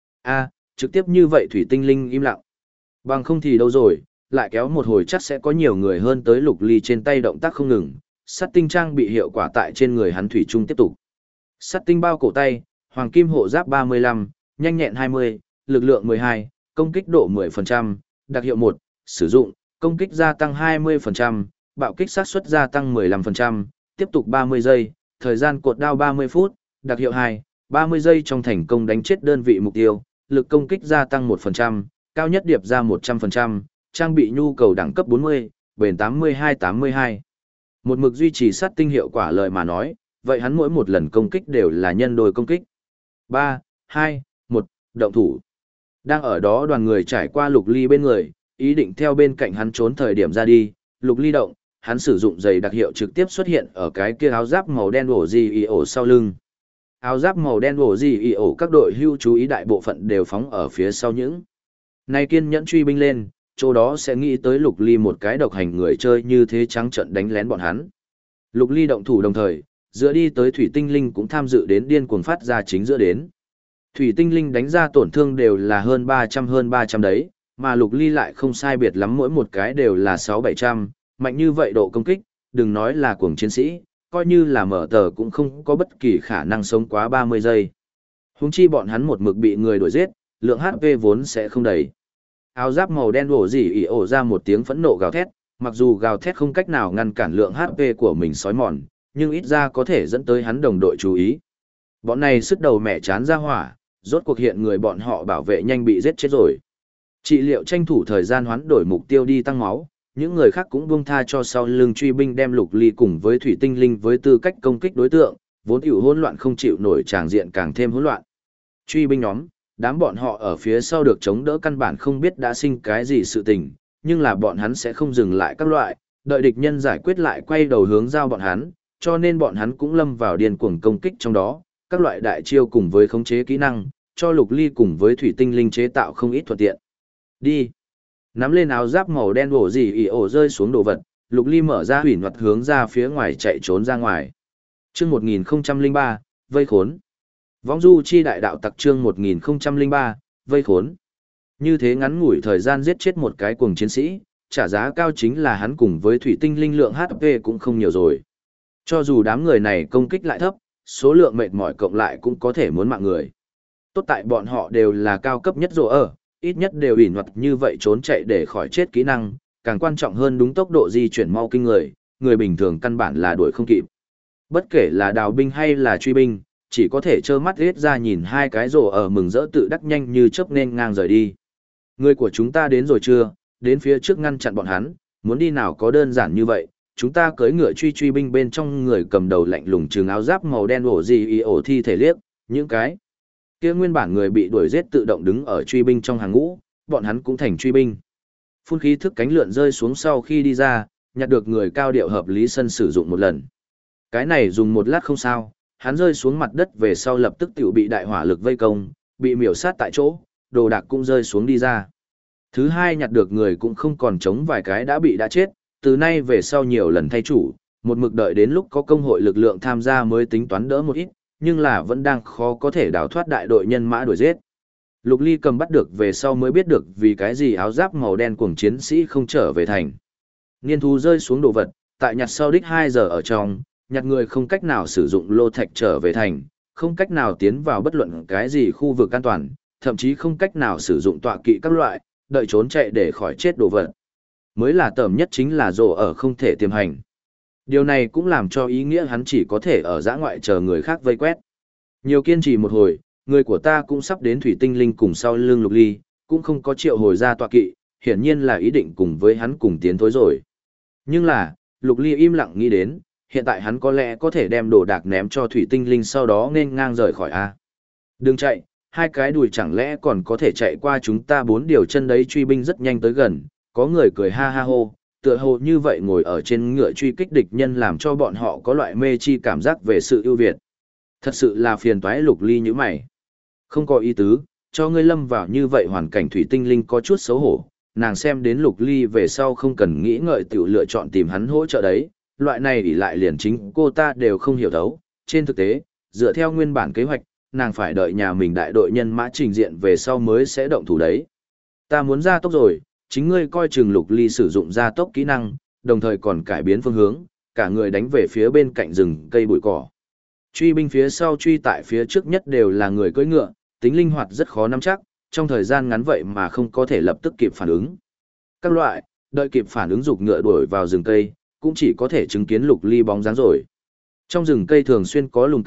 Speaker 1: Trực tiếp như vậy. Thủy Tinh Linh im lặng. Bằng không thì đâu rồi, lại kéo một hồi chắc sẽ có nhiều người hơn tới. Lục Ly trên tay động tác không ngừng, sắt tinh trang bị hiệu quả tại trên người hắn thủy chung tiếp tục. Sắt tinh bao cổ tay, hoàng kim hộ giáp 35, nhanh nhẹn 20, lực lượng 12, công kích độ 10%, đặc hiệu 1, sử dụng, công kích gia tăng 20%, bạo kích sát suất gia tăng 15%, tiếp tục 30 giây, thời gian cột đao 30 phút, đặc hiệu 2, 30 giây trong thành công đánh chết đơn vị mục tiêu, lực công kích gia tăng 1%, cao nhất điệp ra 100%, trang bị nhu cầu đẳng cấp 40, bền 82-82. Một mực duy trì sát tinh hiệu quả lời mà nói, vậy hắn mỗi một lần công kích đều là nhân đôi công kích. 3, 2, 1, động thủ. Đang ở đó đoàn người trải qua Lục Ly bên người, ý định theo bên cạnh hắn trốn thời điểm ra đi, Lục Ly động, hắn sử dụng giày đặc hiệu trực tiếp xuất hiện ở cái kia áo giáp màu đen ổ gì y ổ sau lưng. Áo giáp màu đen ổ gì y ổ các đội hưu chú ý đại bộ phận đều phóng ở phía sau những. Này kiên nhẫn truy binh lên, chỗ đó sẽ nghĩ tới Lục Ly một cái độc hành người chơi như thế trắng trận đánh lén bọn hắn. Lục Ly động thủ đồng thời, giữa đi tới Thủy Tinh Linh cũng tham dự đến điên cuồng phát ra chính giữa đến. Thủy Tinh Linh đánh ra tổn thương đều là hơn 300 đấy, mà Lục Ly lại không sai biệt lắm mỗi một cái đều là 600-700, mạnh như vậy độ công kích, đừng nói là cuồng chiến sĩ, coi như là mở tờ cũng không có bất kỳ khả năng sống quá 30 giây. Huống chi bọn hắn một mực bị người đuổi giết, lượng HP vốn sẽ không đầy. Áo giáp màu đen ổ gì ỉ ổ ra một tiếng phẫn nộ gào thét, mặc dù gào thét không cách nào ngăn cản lượng HP của mình sói mòn, nhưng ít ra có thể dẫn tới hắn đồng đội chú ý. Bọn này sức đầu mẹ chán ra hỏa, rốt cuộc hiện người bọn họ bảo vệ nhanh bị giết chết rồi. Trị liệu tranh thủ thời gian hoán đổi mục tiêu đi tăng máu, những người khác cũng buông tha cho sau lưng truy binh đem Lục Ly cùng với Thủy Tinh Linh với tư cách công kích đối tượng, vốn hữu hỗn loạn không chịu nổi tràng diện càng thêm hỗn loạn. Truy binh nhóm, đám bọn họ ở phía sau được chống đỡ căn bản không biết đã sinh cái gì sự tình, nhưng là bọn hắn sẽ không dừng lại các loại, đợi địch nhân giải quyết lại quay đầu hướng giao bọn hắn, cho nên bọn hắn cũng lâm vào điên cuồng công kích trong đó, các loại đại chiêu cùng với khống chế kỹ năng, cho Lục Ly cùng với Thủy Tinh Linh chế tạo không ít thuận tiện. Đi. Nắm lên áo giáp màu đen ổ gì ỉ ổ rơi xuống đồ vật, Lục Ly mở ra hủy ngoặt hướng ra phía ngoài chạy trốn ra ngoài. Chương 1003, vây khốn. Võng du chi đại đạo tặc chương 1003, vây khốn. Như thế ngắn ngủi thời gian giết chết một cái cuồng chiến sĩ, trả giá cao chính là hắn cùng với Thủy Tinh Linh lượng HP cũng không nhiều rồi. Cho dù đám người này công kích lại thấp, số lượng mệt mỏi cộng lại cũng có thể muốn mạng người. Tốt tại bọn họ đều là cao cấp nhất rồ ở, ít nhất đều ủy ngoặt như vậy trốn chạy để khỏi chết kỹ năng, càng quan trọng hơn đúng tốc độ di chuyển mau kinh người, người bình thường căn bản là đuổi không kịp. Bất kể là đào binh hay là truy binh, chỉ có thể trơ mắt riết ra nhìn hai cái rồ ở mừng rỡ tự đắc nhanh như chớp nên ngang rời đi. Người của chúng ta đến rồi chưa, đến phía trước ngăn chặn bọn hắn, muốn đi nào có đơn giản như vậy, chúng ta cưỡi ngựa truy binh bên trong người cầm đầu lạnh lùng trừng áo giáp màu đen ổ gì y ổ thi thể liếc, những cái kia nguyên bản người bị đuổi giết tự động đứng ở truy binh trong hàng ngũ, bọn hắn cũng thành truy binh. Phun khí thức cánh lượn rơi xuống sau khi đi ra, nhặt được người cao điệu hợp lý sân sử dụng một lần. Cái này dùng một lát không sao, hắn rơi xuống mặt đất về sau lập tức tiểu bị đại hỏa lực vây công, bị miểu sát tại chỗ, đồ đạc cũng rơi xuống đi ra. Thứ hai nhặt được người cũng không còn chống vài cái đã chết, từ nay về sau nhiều lần thay chủ, một mực đợi đến lúc có công hội lực lượng tham gia mới tính toán đỡ một ít, nhưng là vẫn đang khó có thể đào thoát đại đội nhân mã đuổi giết. Lục Ly cầm bắt được về sau mới biết được vì cái gì áo giáp màu đen cuồng chiến sĩ không trở về thành. Niên thú rơi xuống đồ vật, tại nhặt sau đích 2 giờ ở trong, nhặt người không cách nào sử dụng lô thạch trở về thành, không cách nào tiến vào bất luận cái gì khu vực an toàn, thậm chí không cách nào sử dụng tọa kỵ các loại, đợi trốn chạy để khỏi chết đồ vật. Mới là tởm nhất chính là rồ ở không thể tiềm hành. Điều này cũng làm cho ý nghĩa hắn chỉ có thể ở giã ngoại chờ người khác vây quét. Nhiều kiên trì một hồi, người của ta cũng sắp đến Thủy Tinh Linh cùng sau lưng Lục Ly, cũng không có triệu hồi ra tọa kỵ, hiển nhiên là ý định cùng với hắn cùng tiến thối rồi. Nhưng là, Lục Ly im lặng nghĩ đến, hiện tại hắn có lẽ có thể đem đồ đạc ném cho Thủy Tinh Linh sau đó nên ngang rời khỏi A. Đừng chạy, hai cái đùi chẳng lẽ còn có thể chạy qua chúng ta 4 điều chân đấy. Truy binh rất nhanh tới gần, có người cười ha ha hô, tựa hồ như vậy ngồi ở trên ngựa truy kích địch nhân làm cho bọn họ có loại mê chi cảm giác về sự ưu việt. Thật sự là phiền toái. Lục Ly như mày. Không có ý tứ, cho ngươi lâm vào như vậy hoàn cảnh. Thủy Tinh Linh có chút xấu hổ, nàng xem đến Lục Ly về sau không cần nghĩ ngợi tiểu lựa chọn tìm hắn hỗ trợ đấy, loại này ỷ lại liền chính cô ta đều không hiểu thấu. Trên thực tế, dựa theo nguyên bản kế hoạch, nàng phải đợi nhà mình đại đội nhân mã trình diện về sau mới sẽ động thủ đấy. Ta muốn ra tốc rồi, chính ngươi coi chừng. Lục Ly sử dụng gia tốc kỹ năng, đồng thời còn cải biến phương hướng, cả người đánh về phía bên cạnh rừng cây bụi cỏ. Truy binh phía sau truy tại phía trước nhất đều là người cưỡi ngựa, tính linh hoạt rất khó nắm chắc, trong thời gian ngắn vậy mà không có thể lập tức kịp phản ứng. Các loại, đợi kịp phản ứng giục ngựa đuổi vào rừng cây, cũng chỉ có thể chứng kiến Lục Ly bóng dáng rồi. Trong rừng cây thường xuyên có lùm cây,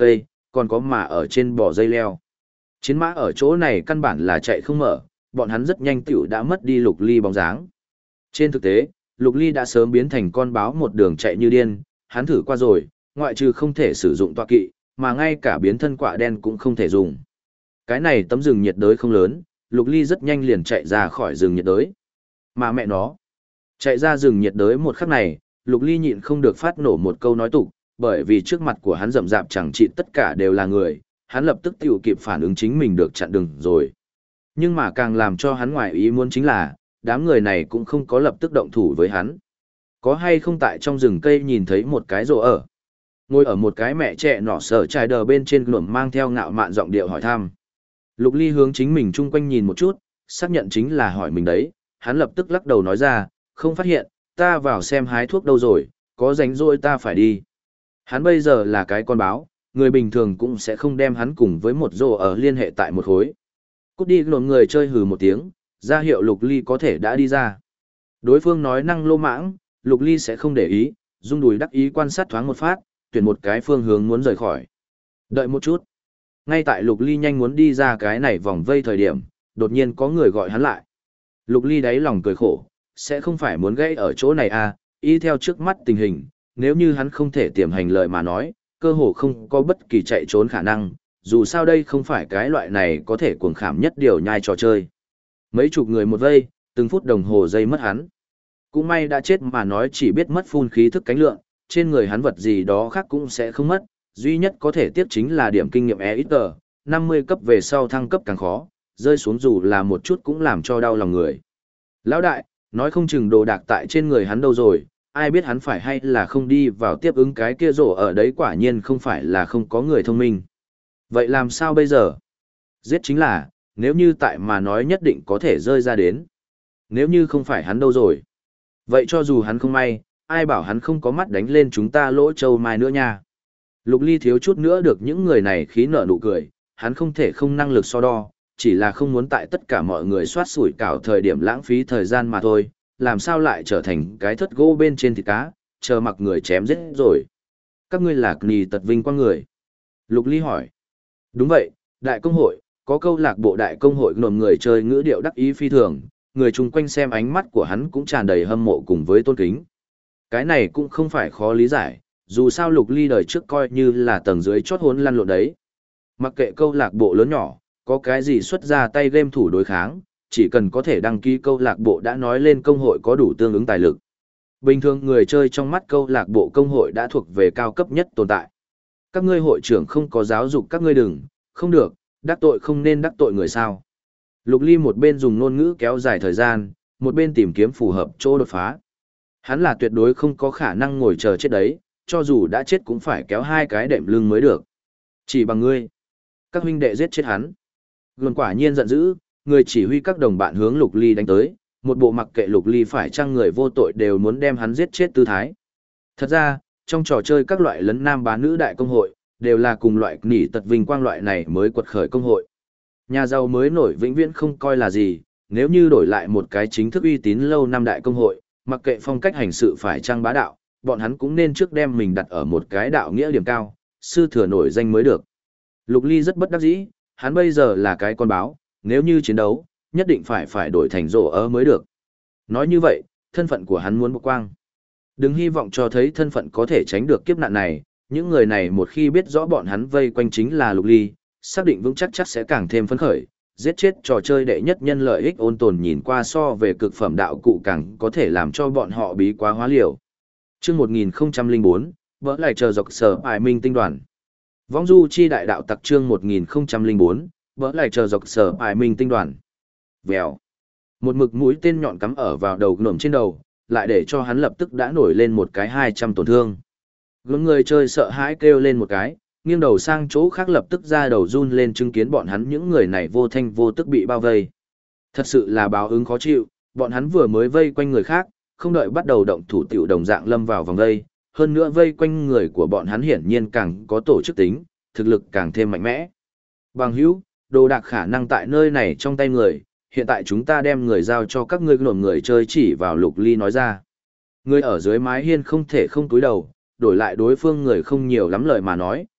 Speaker 1: còn có mà ở trên bò dây leo. Chiến mã ở chỗ này căn bản là chạy không mở, bọn hắn rất nhanh tiểu đã mất đi Lục Ly bóng dáng. Trên thực tế, Lục Ly đã sớm biến thành con báo một đường chạy như điên, hắn thử qua rồi, ngoại trừ không thể sử dụng tọa kỵ, mà ngay cả biến thân quạ đen cũng không thể dùng. Cái này tấm rừng nhiệt đới không lớn, Lục Ly rất nhanh liền chạy ra khỏi rừng nhiệt đới. Mà mẹ nó, chạy ra rừng nhiệt đới một khắc này, Lục Ly nhịn không được phát nổ một câu nói tục, bởi vì trước mặt của hắn rậm rạp chẳng trị tất cả đều là người, hắn lập tức tiểu kịp phản ứng chính mình được chặn đường rồi. Nhưng mà càng làm cho hắn ngoài ý muốn chính là, đám người này cũng không có lập tức động thủ với hắn. Có hay không tại trong rừng cây nhìn thấy một cái rồ ở. Ngồi ở một cái mẹ trẻ nọ sở trải đờ bên trên luồng mang theo ngạo mạn giọng điệu hỏi thăm. Lục Ly hướng chính mình chung quanh nhìn một chút, xác nhận chính là hỏi mình đấy, hắn lập tức lắc đầu nói ra, không phát hiện, ta vào xem hái thuốc đâu rồi, có rảnh rỗi ta phải đi. Hắn bây giờ là cái con báo, người bình thường cũng sẽ không đem hắn cùng với một rồ ở liên hệ tại một khối. Cút đi lộn người chơi hừ một tiếng, ra hiệu Lục Ly có thể đã đi ra. Đối phương nói năng lô mãng, Lục Ly sẽ không để ý, rung đùi đắc ý quan sát thoáng một phát, tuyển một cái phương hướng muốn rời khỏi. Đợi một chút. Ngay tại Lục Ly nhanh muốn đi ra cái này vòng vây thời điểm, đột nhiên có người gọi hắn lại. Lục Ly đáy lòng cười khổ, sẽ không phải muốn gãy ở chỗ này à, y theo trước mắt tình hình, nếu như hắn không thể tiềm hành lợi mà nói, cơ hồ không có bất kỳ chạy trốn khả năng, dù sao đây không phải cái loại này có thể cuồng khảm nhất điều nhai trò chơi. Mấy chục người một vây, từng phút đồng hồ giây mất hắn. Cũng may đã chết mà nói chỉ biết mất phun khí thức cánh lượng, trên người hắn vật gì đó khác cũng sẽ không mất, duy nhất có thể tiếp chính là điểm kinh nghiệm EXP, 50 cấp về sau thăng cấp càng khó, rơi xuống dù là một chút cũng làm cho đau lòng người. Lão đại, nói không chừng đồ đạc tại trên người hắn đâu rồi, ai biết hắn phải hay là không đi vào tiếp ứng cái kia rổ ở đấy, quả nhiên không phải là không có người thông minh. Vậy làm sao bây giờ? Giết chính là, nếu như tại mà nói nhất định có thể rơi ra đến. Nếu như không phải hắn đâu rồi. Vậy cho dù hắn không may, ai bảo hắn không có mắt đánh lên chúng ta lỗ châu mai nữa nha. Lục Ly thiếu chút nữa được những người này khí nở nụ cười, hắn không thể không năng lực so đo, chỉ là không muốn tại tất cả mọi người soát sủi cảo thời điểm lãng phí thời gian mà thôi, làm sao lại trở thành cái thất gỗ bên trên thịt cá, chờ mặc người chém giết rồi. Các ngươi là Nì Tật Vinh Quang người. Lục Ly hỏi. Đúng vậy, đại công hội, có câu lạc bộ đại công hội nộm người chơi ngữ điệu đắc ý phi thường, người chung quanh xem ánh mắt của hắn cũng tràn đầy hâm mộ cùng với tôn kính. Cái này cũng không phải khó lý giải, dù sao Lục Ly đời trước coi như là tầng dưới chót hốn lăn lộn đấy. Mặc kệ câu lạc bộ lớn nhỏ, có cái gì xuất ra tay game thủ đối kháng, chỉ cần có thể đăng ký câu lạc bộ đã nói lên công hội có đủ tương ứng tài lực. Bình thường người chơi trong mắt câu lạc bộ công hội đã thuộc về cao cấp nhất tồn tại. Các ngươi hội trưởng không có giáo dục các ngươi đừng, không được, đắc tội không nên đắc tội người sao. Lục Ly một bên dùng ngôn ngữ kéo dài thời gian, một bên tìm kiếm phù hợp chỗ đột phá. Hắn là tuyệt đối không có khả năng ngồi chờ chết đấy, cho dù đã chết cũng phải kéo hai cái đệm lưng mới được. Chỉ bằng ngươi. Các huynh đệ giết chết hắn. Luân quả nhiên giận dữ, người chỉ huy các đồng bạn hướng Lục Ly đánh tới, một bộ mặc kệ Lục Ly phải chăng người vô tội đều muốn đem hắn giết chết tư thái. Thật ra, trong trò chơi các loại lấn nam bá nữ đại công hội, đều là cùng loại Nỉ Tật Vinh Quang loại này mới quật khởi công hội. Nhà giàu mới nổi vĩnh viễn không coi là gì, nếu như đổi lại một cái chính thức uy tín lâu năm đại công hội, mặc kệ phong cách hành sự phải chăng bá đạo, bọn hắn cũng nên trước đem mình đặt ở một cái đạo nghĩa điểm cao, sư thừa nổi danh mới được. Lục Ly rất bất đắc dĩ, hắn bây giờ là cái con báo, nếu như chiến đấu, nhất định phải đổi thành rổ ở mới được. Nói như vậy, thân phận của hắn muốn bộc quang. Đừng hy vọng cho thấy thân phận có thể tránh được kiếp nạn này, những người này một khi biết rõ bọn hắn vây quanh chính là Lục Ly, xác định vững chắc sẽ càng thêm phấn khởi, giết chết trò chơi đệ nhất nhân lợi ích ôn tồn nhìn qua so về cực phẩm đạo cụ càng có thể làm cho bọn họ bí quá hóa liều. Chương 1004, vỡ lại chờ dọc sở ải minh tinh đoàn. Vong du chi đại đạo tặc chương 1004, vỡ lại chờ dọc sở ải minh tinh đoàn. Vèo. Một mực mũi tên nhọn cắm ở vào đầu nổm trên đầu, lại để cho hắn lập tức đã nổi lên một cái 200 tổn thương. Gớm người chơi sợ hãi kêu lên một cái, nghiêng đầu sang chỗ khác lập tức ra đầu run lên chứng kiến bọn hắn những người này vô thanh vô tức bị bao vây. Thật sự là báo ứng khó chịu, bọn hắn vừa mới vây quanh người khác, không đợi bắt đầu động thủ tiểu đồng dạng lâm vào vòng vây, hơn nữa vây quanh người của bọn hắn hiển nhiên càng có tổ chức tính, thực lực càng thêm mạnh mẽ. Bằng hữu, đồ đạc khả năng tại nơi này trong tay người, hiện tại chúng ta đem người giao cho các ngươi nổm người chơi chỉ vào Lục Ly nói ra. Người ở dưới mái hiên không thể không cúi đầu, đổi lại đối phương người không nhiều lắm lời mà nói,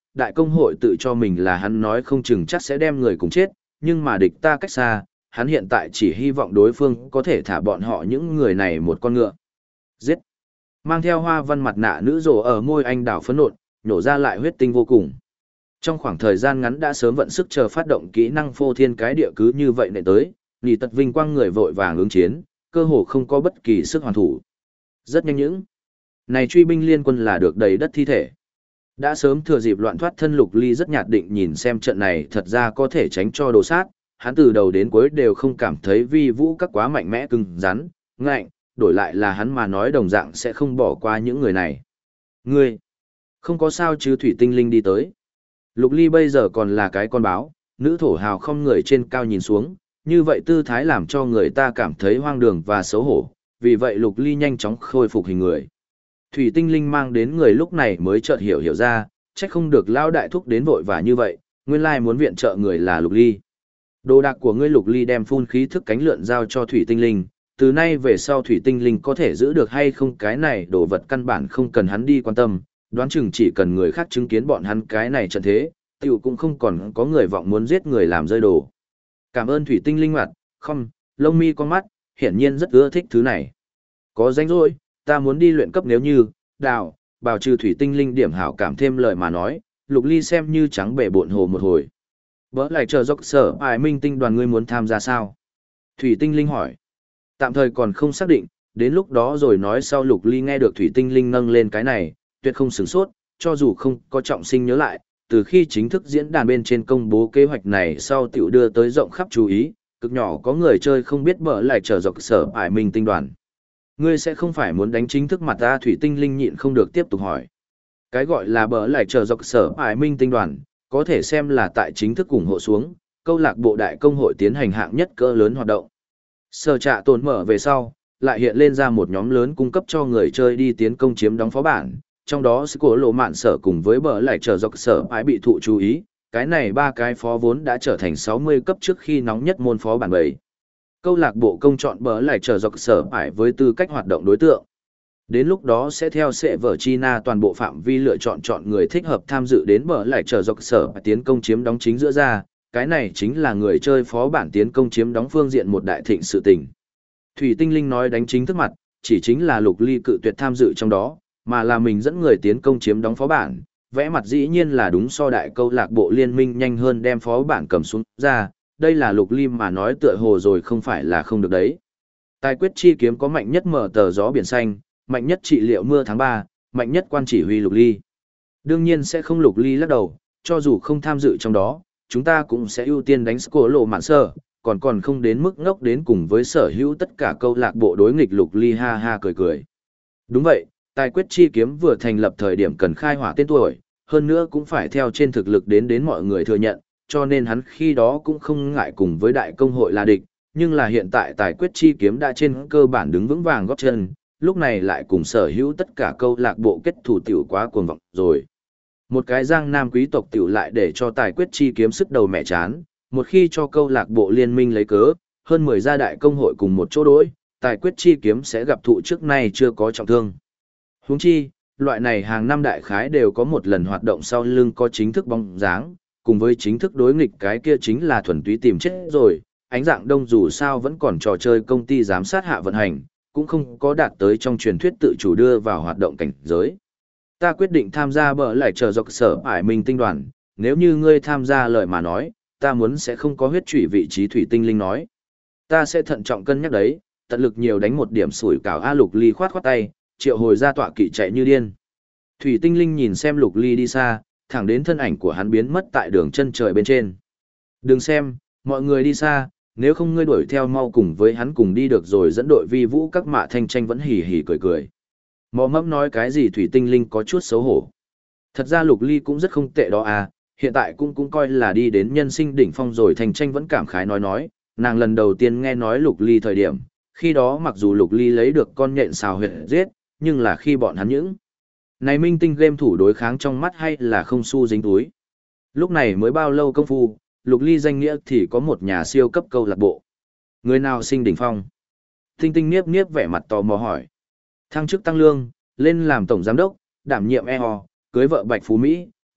Speaker 1: đại công hội tự cho mình là hắn nói không chừng chắc sẽ đem người cùng chết, nhưng mà địch ta cách xa, hắn hiện tại chỉ hy vọng đối phương có thể thả bọn họ những người này một con ngựa. Giết! Mang theo hoa văn mặt nạ nữ rồ ở môi anh đảo phấn nộn, nhổ ra lại huyết tinh vô cùng. Trong khoảng thời gian ngắn đã sớm vận sức chờ phát động kỹ năng phô thiên cái địa cứ như vậy nệ tới, nhì tật vinh quang người vội vàng ứng chiến, cơ hồ không có bất kỳ sức hoàn thủ. Rất nhanh những này truy binh liên quân là được đầy đất thi thể. Đã sớm thừa dịp loạn thoát thân Lục Ly rất nhạt định nhìn xem trận này thật ra có thể tránh cho đồ sát, hắn từ đầu đến cuối đều không cảm thấy vi vũ các quá mạnh mẽ cứng rắn, ngạnh, đổi lại là hắn mà nói đồng dạng sẽ không bỏ qua những người này. Ngươi, không có sao chứ thủy tinh linh đi tới. Lục Ly bây giờ còn là cái con báo, nữ thổ hào không người trên cao nhìn xuống, như vậy tư thái làm cho người ta cảm thấy hoang đường và xấu hổ, vì vậy Lục Ly nhanh chóng khôi phục hình người. Thủy tinh linh mang đến người lúc này mới chợt hiểu ra, trách không được lao đại thúc đến vội vã như vậy, nguyên lai muốn viện trợ người là Lục Ly. Đồ đạc của ngươi Lục Ly đem phun khí thức cánh lượn giao cho thủy tinh linh, từ nay về sau thủy tinh linh có thể giữ được hay không cái này đồ vật căn bản không cần hắn đi quan tâm, đoán chừng chỉ cần người khác chứng kiến bọn hắn cái này trận thế, tiểu cũng không còn có người vọng muốn giết người làm rơi đồ. Cảm ơn thủy tinh linh mặt, không, lông mi con mắt, hiển nhiên rất ưa thích thứ này. Có rảnh rỗi, ta muốn đi luyện cấp nếu như, đào, bào trừ thủy tinh linh điểm hảo cảm thêm lời mà nói, Lục Ly xem như trắng bể bộn hồ một hồi. Bỡ lại chờ dốc sở ải minh tinh đoàn ngươi muốn tham gia sao? Thủy tinh linh hỏi. Tạm thời còn không xác định, đến lúc đó rồi nói sau. Lục Ly nghe được thủy tinh linh nâng lên cái này, tuyệt không sửng sốt, cho dù không có trọng sinh nhớ lại, từ khi chính thức diễn đàn bên trên công bố kế hoạch này sau tiểu đưa tới rộng khắp chú ý, cực nhỏ có người chơi không biết bỡ lại chờ dọc sở ải minh tinh đoàn. Ngươi sẽ không phải muốn đánh chính thức mặt ta? Thủy tinh linh nhịn không được tiếp tục hỏi. Cái gọi là bỡ lại chờ dọc sở ải minh tinh đoàn, có thể xem là tại chính thức ủng hộ xuống, câu lạc bộ đại công hội tiến hành hạng nhất cỡ lớn hoạt động. Sở trạ tồn mở về sau, lại hiện lên ra một nhóm lớn cung cấp cho người chơi đi tiến công chiếm đóng phó bản, trong đó sự cố lộ mạn sở cùng với bờ lại trở dọc sở ái bị thụ chú ý, cái này ba cái phó vốn đã trở thành 60 cấp trước khi nóng nhất môn phó bản 7. Câu lạc bộ công chọn bờ lại trở dọc sở ái với tư cách hoạt động đối tượng. Đến lúc đó sẽ theo sẽ vở China toàn bộ phạm vi lựa chọn người thích hợp tham dự đến bờ lại trở dọc sở tiến công chiếm đóng chính giữa ra, cái này chính là người chơi phó bản tiến công chiếm đóng phương diện một đại thịnh sự tình. Thủy tinh linh nói đánh chính thức mặt, chỉ chính là Lục Ly cự tuyệt tham dự trong đó, mà là mình dẫn người tiến công chiếm đóng phó bản, vẽ mặt dĩ nhiên là đúng so đại câu lạc bộ liên minh nhanh hơn đem phó bản cầm xuống ra, đây là Lục Ly mà nói tựa hồ rồi không phải là không được đấy. Tài quyết chi kiếm có mạnh nhất mở tờ gió biển xanh, mạnh nhất trị liệu mưa tháng 3, mạnh nhất quan chỉ huy Lục Ly. Đương nhiên sẽ không. Lục Ly lắc đầu, cho dù không tham dự trong đó, chúng ta cũng sẽ ưu tiên đánh Scổ lộ mạn sơ, còn không đến mức ngốc đến cùng với sở hữu tất cả câu lạc bộ đối nghịch. Lục Ly ha ha cười cười. Đúng vậy, tài quyết chi kiếm vừa thành lập thời điểm cần khai hỏa tên tuổi, hơn nữa cũng phải theo trên thực lực đến mọi người thừa nhận, cho nên hắn khi đó cũng không ngại cùng với đại công hội là địch, nhưng là hiện tại tài quyết chi kiếm đã trên cơ bản đứng vững vàng góp chân, lúc này lại cùng sở hữu tất cả câu lạc bộ kết thủ tiểu quá cuồng vọng rồi. Một cái giang nam quý tộc tiểu lại để cho tài quyết chi kiếm sức đầu mẹ chán, một khi cho câu lạc bộ liên minh lấy cớ, hơn 10 gia đại công hội cùng một chỗ đối, tài quyết chi kiếm sẽ gặp thụ trước nay chưa có trọng thương. Huống chi, loại này hàng năm đại khái đều có một lần hoạt động sau lưng có chính thức bóng dáng, cùng với chính thức đối nghịch cái kia chính là thuần túy tìm chết rồi, ánh dạng đông dù sao vẫn còn trò chơi công ty giám sát hạ vận hành, cũng không có đạt tới trong truyền thuyết tự chủ đưa vào hoạt động cảnh giới. Ta quyết định tham gia bờ lại chờ dọc sở ải minh tinh đoàn, nếu như ngươi tham gia lời mà nói, ta muốn sẽ không có huyết trụy vị trí. Thủy tinh linh nói. Ta sẽ thận trọng cân nhắc đấy, tận lực nhiều đánh một điểm sủi cảo. A. Lục Ly khoát tay, triệu hồi ra tọa kỵ chạy như điên. Thủy tinh linh nhìn xem Lục Ly đi xa, thẳng đến thân ảnh của hắn biến mất tại đường chân trời bên trên. Đừng xem, mọi người đi xa, nếu không ngươi đuổi theo mau cùng với hắn cùng đi được rồi. Dẫn đội vi vũ các mạ thanh tranh vẫn hì hì cười cười. Mò mẫm nói cái gì? Thủy tinh linh có chút xấu hổ. Thật ra Lục Ly cũng rất không tệ đó à, hiện tại cũng coi là đi đến nhân sinh đỉnh phong rồi. Thanh tranh vẫn cảm khái nói, nàng lần đầu tiên nghe nói Lục Ly thời điểm, khi đó mặc dù Lục Ly lấy được con nhện xào huyệt giết, nhưng là khi bọn hắn những này minh tinh game thủ đối kháng trong mắt hay là không xu dính túi. Lúc này mới bao lâu công phu, Lục Ly danh nghĩa thì có một nhà siêu cấp câu lạc bộ. Người nào sinh đỉnh phong? Tinh tinh niếp niếp vẻ mặt tò mò hỏi. Thăng chức tăng lương, lên làm tổng giám đốc, đảm nhiệm EO, cưới vợ Bạch Phú Mỹ,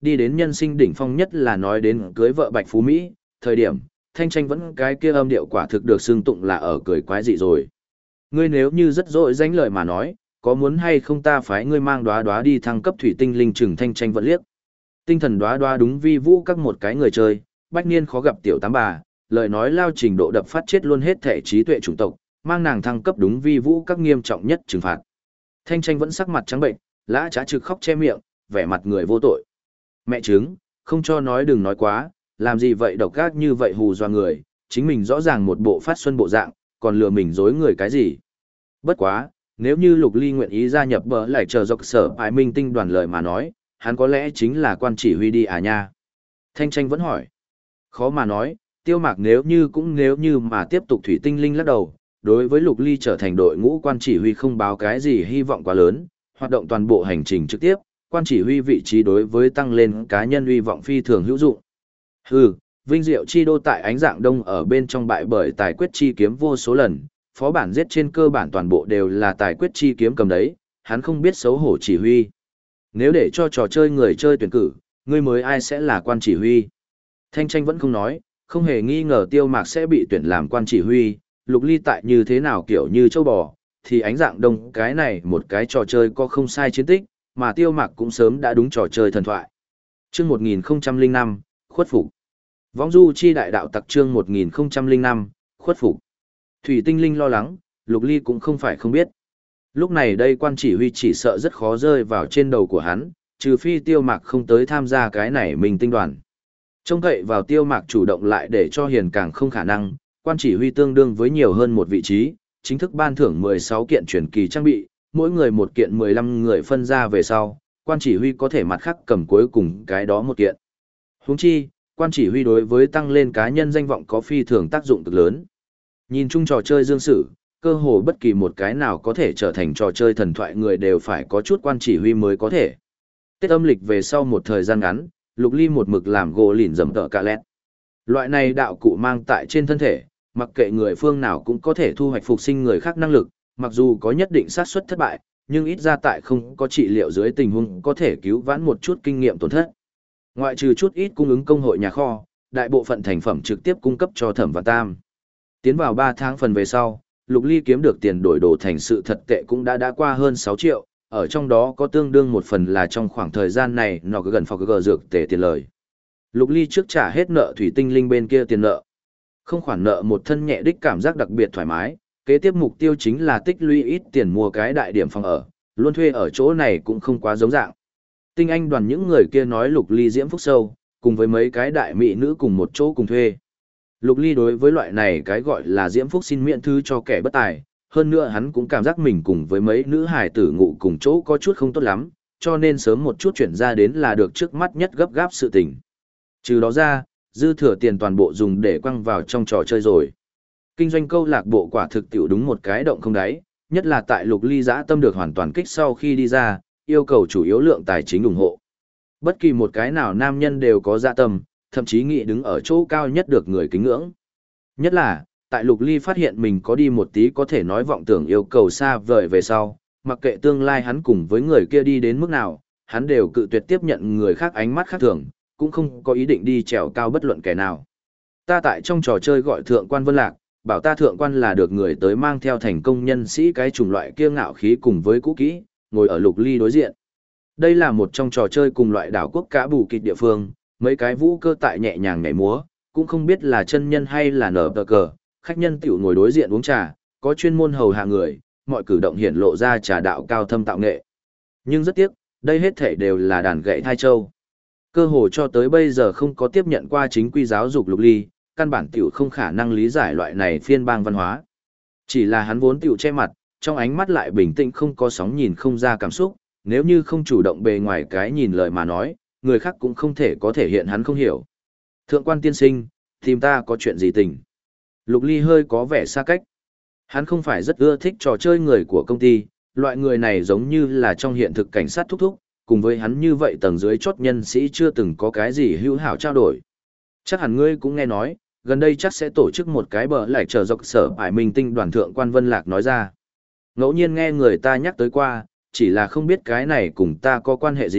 Speaker 1: Đi đến nhân sinh đỉnh phong nhất là nói đến cưới vợ Bạch Phú Mỹ, thời điểm, Thanh Tranh vẫn cái kia âm điệu quả thực được xưng tụng là ở cười quái dị rồi. Ngươi nếu như rất dội danh lời mà nói, có muốn hay không ta phái ngươi mang đóa đóa đi thăng cấp thủy tinh linh trừng Thanh Tranh vẫn liếc. Tinh thần đóa đóa đúng vi vũ các một cái người chơi, bách niên khó gặp tiểu tám bà, lời nói lao trình độ đập phát chết luôn hết thể trí tuệ chủng tộc, mang nàng thăng cấp đúng vi vũ các nghiêm trọng nhất trừng phạt. Thanh Tranh vẫn sắc mặt trắng bệnh, lã trá trực khóc che miệng, vẻ mặt người vô tội. Mẹ chứng, không cho nói đừng nói quá, làm gì vậy độc ác như vậy hù dọa người, chính mình rõ ràng một bộ phát xuân bộ dạng, còn lừa mình dối người cái gì. Bất quá, nếu như Lục Ly nguyện ý gia nhập bờ lại chờ dọc sở ái minh tinh đoàn lời mà nói, hắn có lẽ chính là quan chỉ huy đi à nha. Thanh Tranh vẫn hỏi. Khó mà nói, Tiêu Mạc nếu như mà tiếp tục thủy tinh linh lắc đầu, đối với Lục Ly trở thành đội ngũ quan chỉ huy không báo cái gì hy vọng quá lớn, hoạt động toàn bộ hành trình trực tiếp, quan chỉ huy vị trí đối với tăng lên cá nhân uy vọng phi thường hữu dụng. Hừ, vinh diệu chi đô tại ánh dạng đông ở bên trong bại bởi tài quyết chi kiếm vô số lần, phó bản giết trên cơ bản toàn bộ đều là tài quyết chi kiếm cầm đấy, hắn không biết xấu hổ chỉ huy. Nếu để cho trò chơi người chơi tuyển cử, người mới ai sẽ là quan chỉ huy? Thanh Tranh vẫn không nói, không hề nghi ngờ Tiêu Mạc sẽ bị tuyển làm quan chỉ huy, Lục Ly tại như thế nào kiểu như châu bò, thì ánh dạng đông cái này một cái trò chơi có không sai chiến tích, mà Tiêu Mạc cũng sớm đã đúng trò chơi thần thoại. Chương 1005, khuất phục. Võng du chi đại đạo tặc chương 1005, khuất phục. Thủy tinh linh lo lắng, Lục Ly cũng không phải không biết. Lúc này đây quan chỉ huy chỉ sợ rất khó rơi vào trên đầu của hắn, trừ phi Tiêu Mạc không tới tham gia cái này mình tinh đoàn. Trông cậy vào Tiêu Mạc chủ động lại để cho hiền càng không khả năng, quan chỉ huy tương đương với nhiều hơn một vị trí, chính thức ban thưởng 16 kiện truyền kỳ trang bị, mỗi người một kiện 15 người phân ra về sau, quan chỉ huy có thể mặt khác cầm cuối cùng cái đó một kiện. Huống chi, quan chỉ huy đối với tăng lên cá nhân danh vọng có phi thường tác dụng cực lớn. Nhìn chung trò chơi dương sử, cơ hồ bất kỳ một cái nào có thể trở thành trò chơi thần thoại người đều phải có chút quan chỉ huy mới có thể. Tết âm lịch về sau một thời gian ngắn, Lục Ly một mực làm gỗ lìn dầm tợ cà lẹt. Loại này đạo cụ mang tại trên thân thể, mặc kệ người phương nào cũng có thể thu hoạch phục sinh người khác năng lực, mặc dù có nhất định xác suất thất bại, nhưng ít ra tại không có trị liệu dưới tình huống có thể cứu vãn một chút kinh nghiệm tổn thất. Ngoại trừ chút ít cung ứng công hội nhà kho, đại bộ phận thành phẩm trực tiếp cung cấp cho Thẩm và Tam. Tiến vào 3 tháng phần về sau, Lục Ly kiếm được tiền đổi đồ thành sự thật tệ cũng đã qua hơn 6 triệu, ở trong đó có tương đương một phần là trong khoảng thời gian này nó gần phọc gờ dược tệ tiền lời. Lục Ly trước trả hết nợ thủy tinh linh bên kia tiền nợ. Không khoản nợ một thân nhẹ đích cảm giác đặc biệt thoải mái, kế tiếp mục tiêu chính là tích lũy ít tiền mua cái đại điểm phòng ở, luôn thuê ở chỗ này cũng không quá giống dạng. Tinh Anh đoàn những người kia nói Lục Ly diễm phúc sâu, cùng với mấy cái đại mỹ nữ cùng một chỗ cùng thuê. Lục Ly đối với loại này cái gọi là diễm phúc xin miễn thư cho kẻ bất tài, hơn nữa hắn cũng cảm giác mình cùng với mấy nữ hài tử ngụ cùng chỗ có chút không tốt lắm, cho nên sớm một chút chuyển ra đến là được trước mắt nhất gấp gáp sự tình. Trừ đó ra, dư thừa tiền toàn bộ dùng để quăng vào trong trò chơi rồi. Kinh doanh câu lạc bộ quả thực tiểu đúng một cái động không đáy, nhất là tại Lục Ly dã tâm được hoàn toàn kích sau khi đi ra, yêu cầu chủ yếu lượng tài chính ủng hộ. Bất kỳ một cái nào nam nhân đều có dã tâm, thậm chí nghĩ đứng ở chỗ cao nhất được người kính ngưỡng. Nhất là, tại Lục Ly phát hiện mình có đi một tí có thể nói vọng tưởng yêu cầu xa vời về sau, mặc kệ tương lai hắn cùng với người kia đi đến mức nào, hắn đều cự tuyệt tiếp nhận người khác ánh mắt khác thường, cũng không có ý định đi trèo cao bất luận kẻ nào. Ta tại trong trò chơi gọi thượng quan Vân Lạc, bảo ta thượng quan là được người tới mang theo thành công nhân sĩ cái chủng loại kia ngạo khí cùng với cũ kỹ, ngồi ở Lục Ly đối diện. Đây là một trong trò chơi cùng loại đảo quốc cá bù kịch địa phương, mấy cái vũ cơ tại nhẹ nhàng nhảy múa, cũng không biết là chân nhân hay là nở tờ cờ, khách nhân tiểu ngồi đối diện uống trà, có chuyên môn hầu hạ người, mọi cử động hiển lộ ra trà đạo cao thâm tạo nghệ. Nhưng rất tiếc, đây hết thể đều là đàn gậy thai châu. Cơ hồ cho tới bây giờ không có tiếp nhận qua chính quy giáo dục Lục Ly, căn bản tiểu không khả năng lý giải loại này phiên bang văn hóa. Chỉ là hắn vốn tiểu che mặt, trong ánh mắt lại bình tĩnh không có sóng nhìn không ra cảm xúc, nếu như không chủ động bề ngoài cái nhìn lời mà nói, người khác cũng không thể có thể hiện hắn không hiểu. Thượng quan tiên sinh, tìm ta có chuyện gì tình? Lục Ly hơi có vẻ xa cách. Hắn không phải rất ưa thích trò chơi người của công ty, loại người này giống như là trong hiện thực cảnh sát thúc thúc, cùng với hắn như vậy tầng dưới chốt nhân sĩ chưa từng có cái gì hữu hảo trao đổi. Chắc hẳn ngươi cũng nghe nói, gần đây chắc sẽ tổ chức một cái bờ lại chờ dọc sở ải minh tinh đoàn thượng quan Vân Lạc nói ra. Ngẫu nhiên nghe người ta nhắc tới qua, chỉ là không biết cái này cùng ta có quan hệ gì,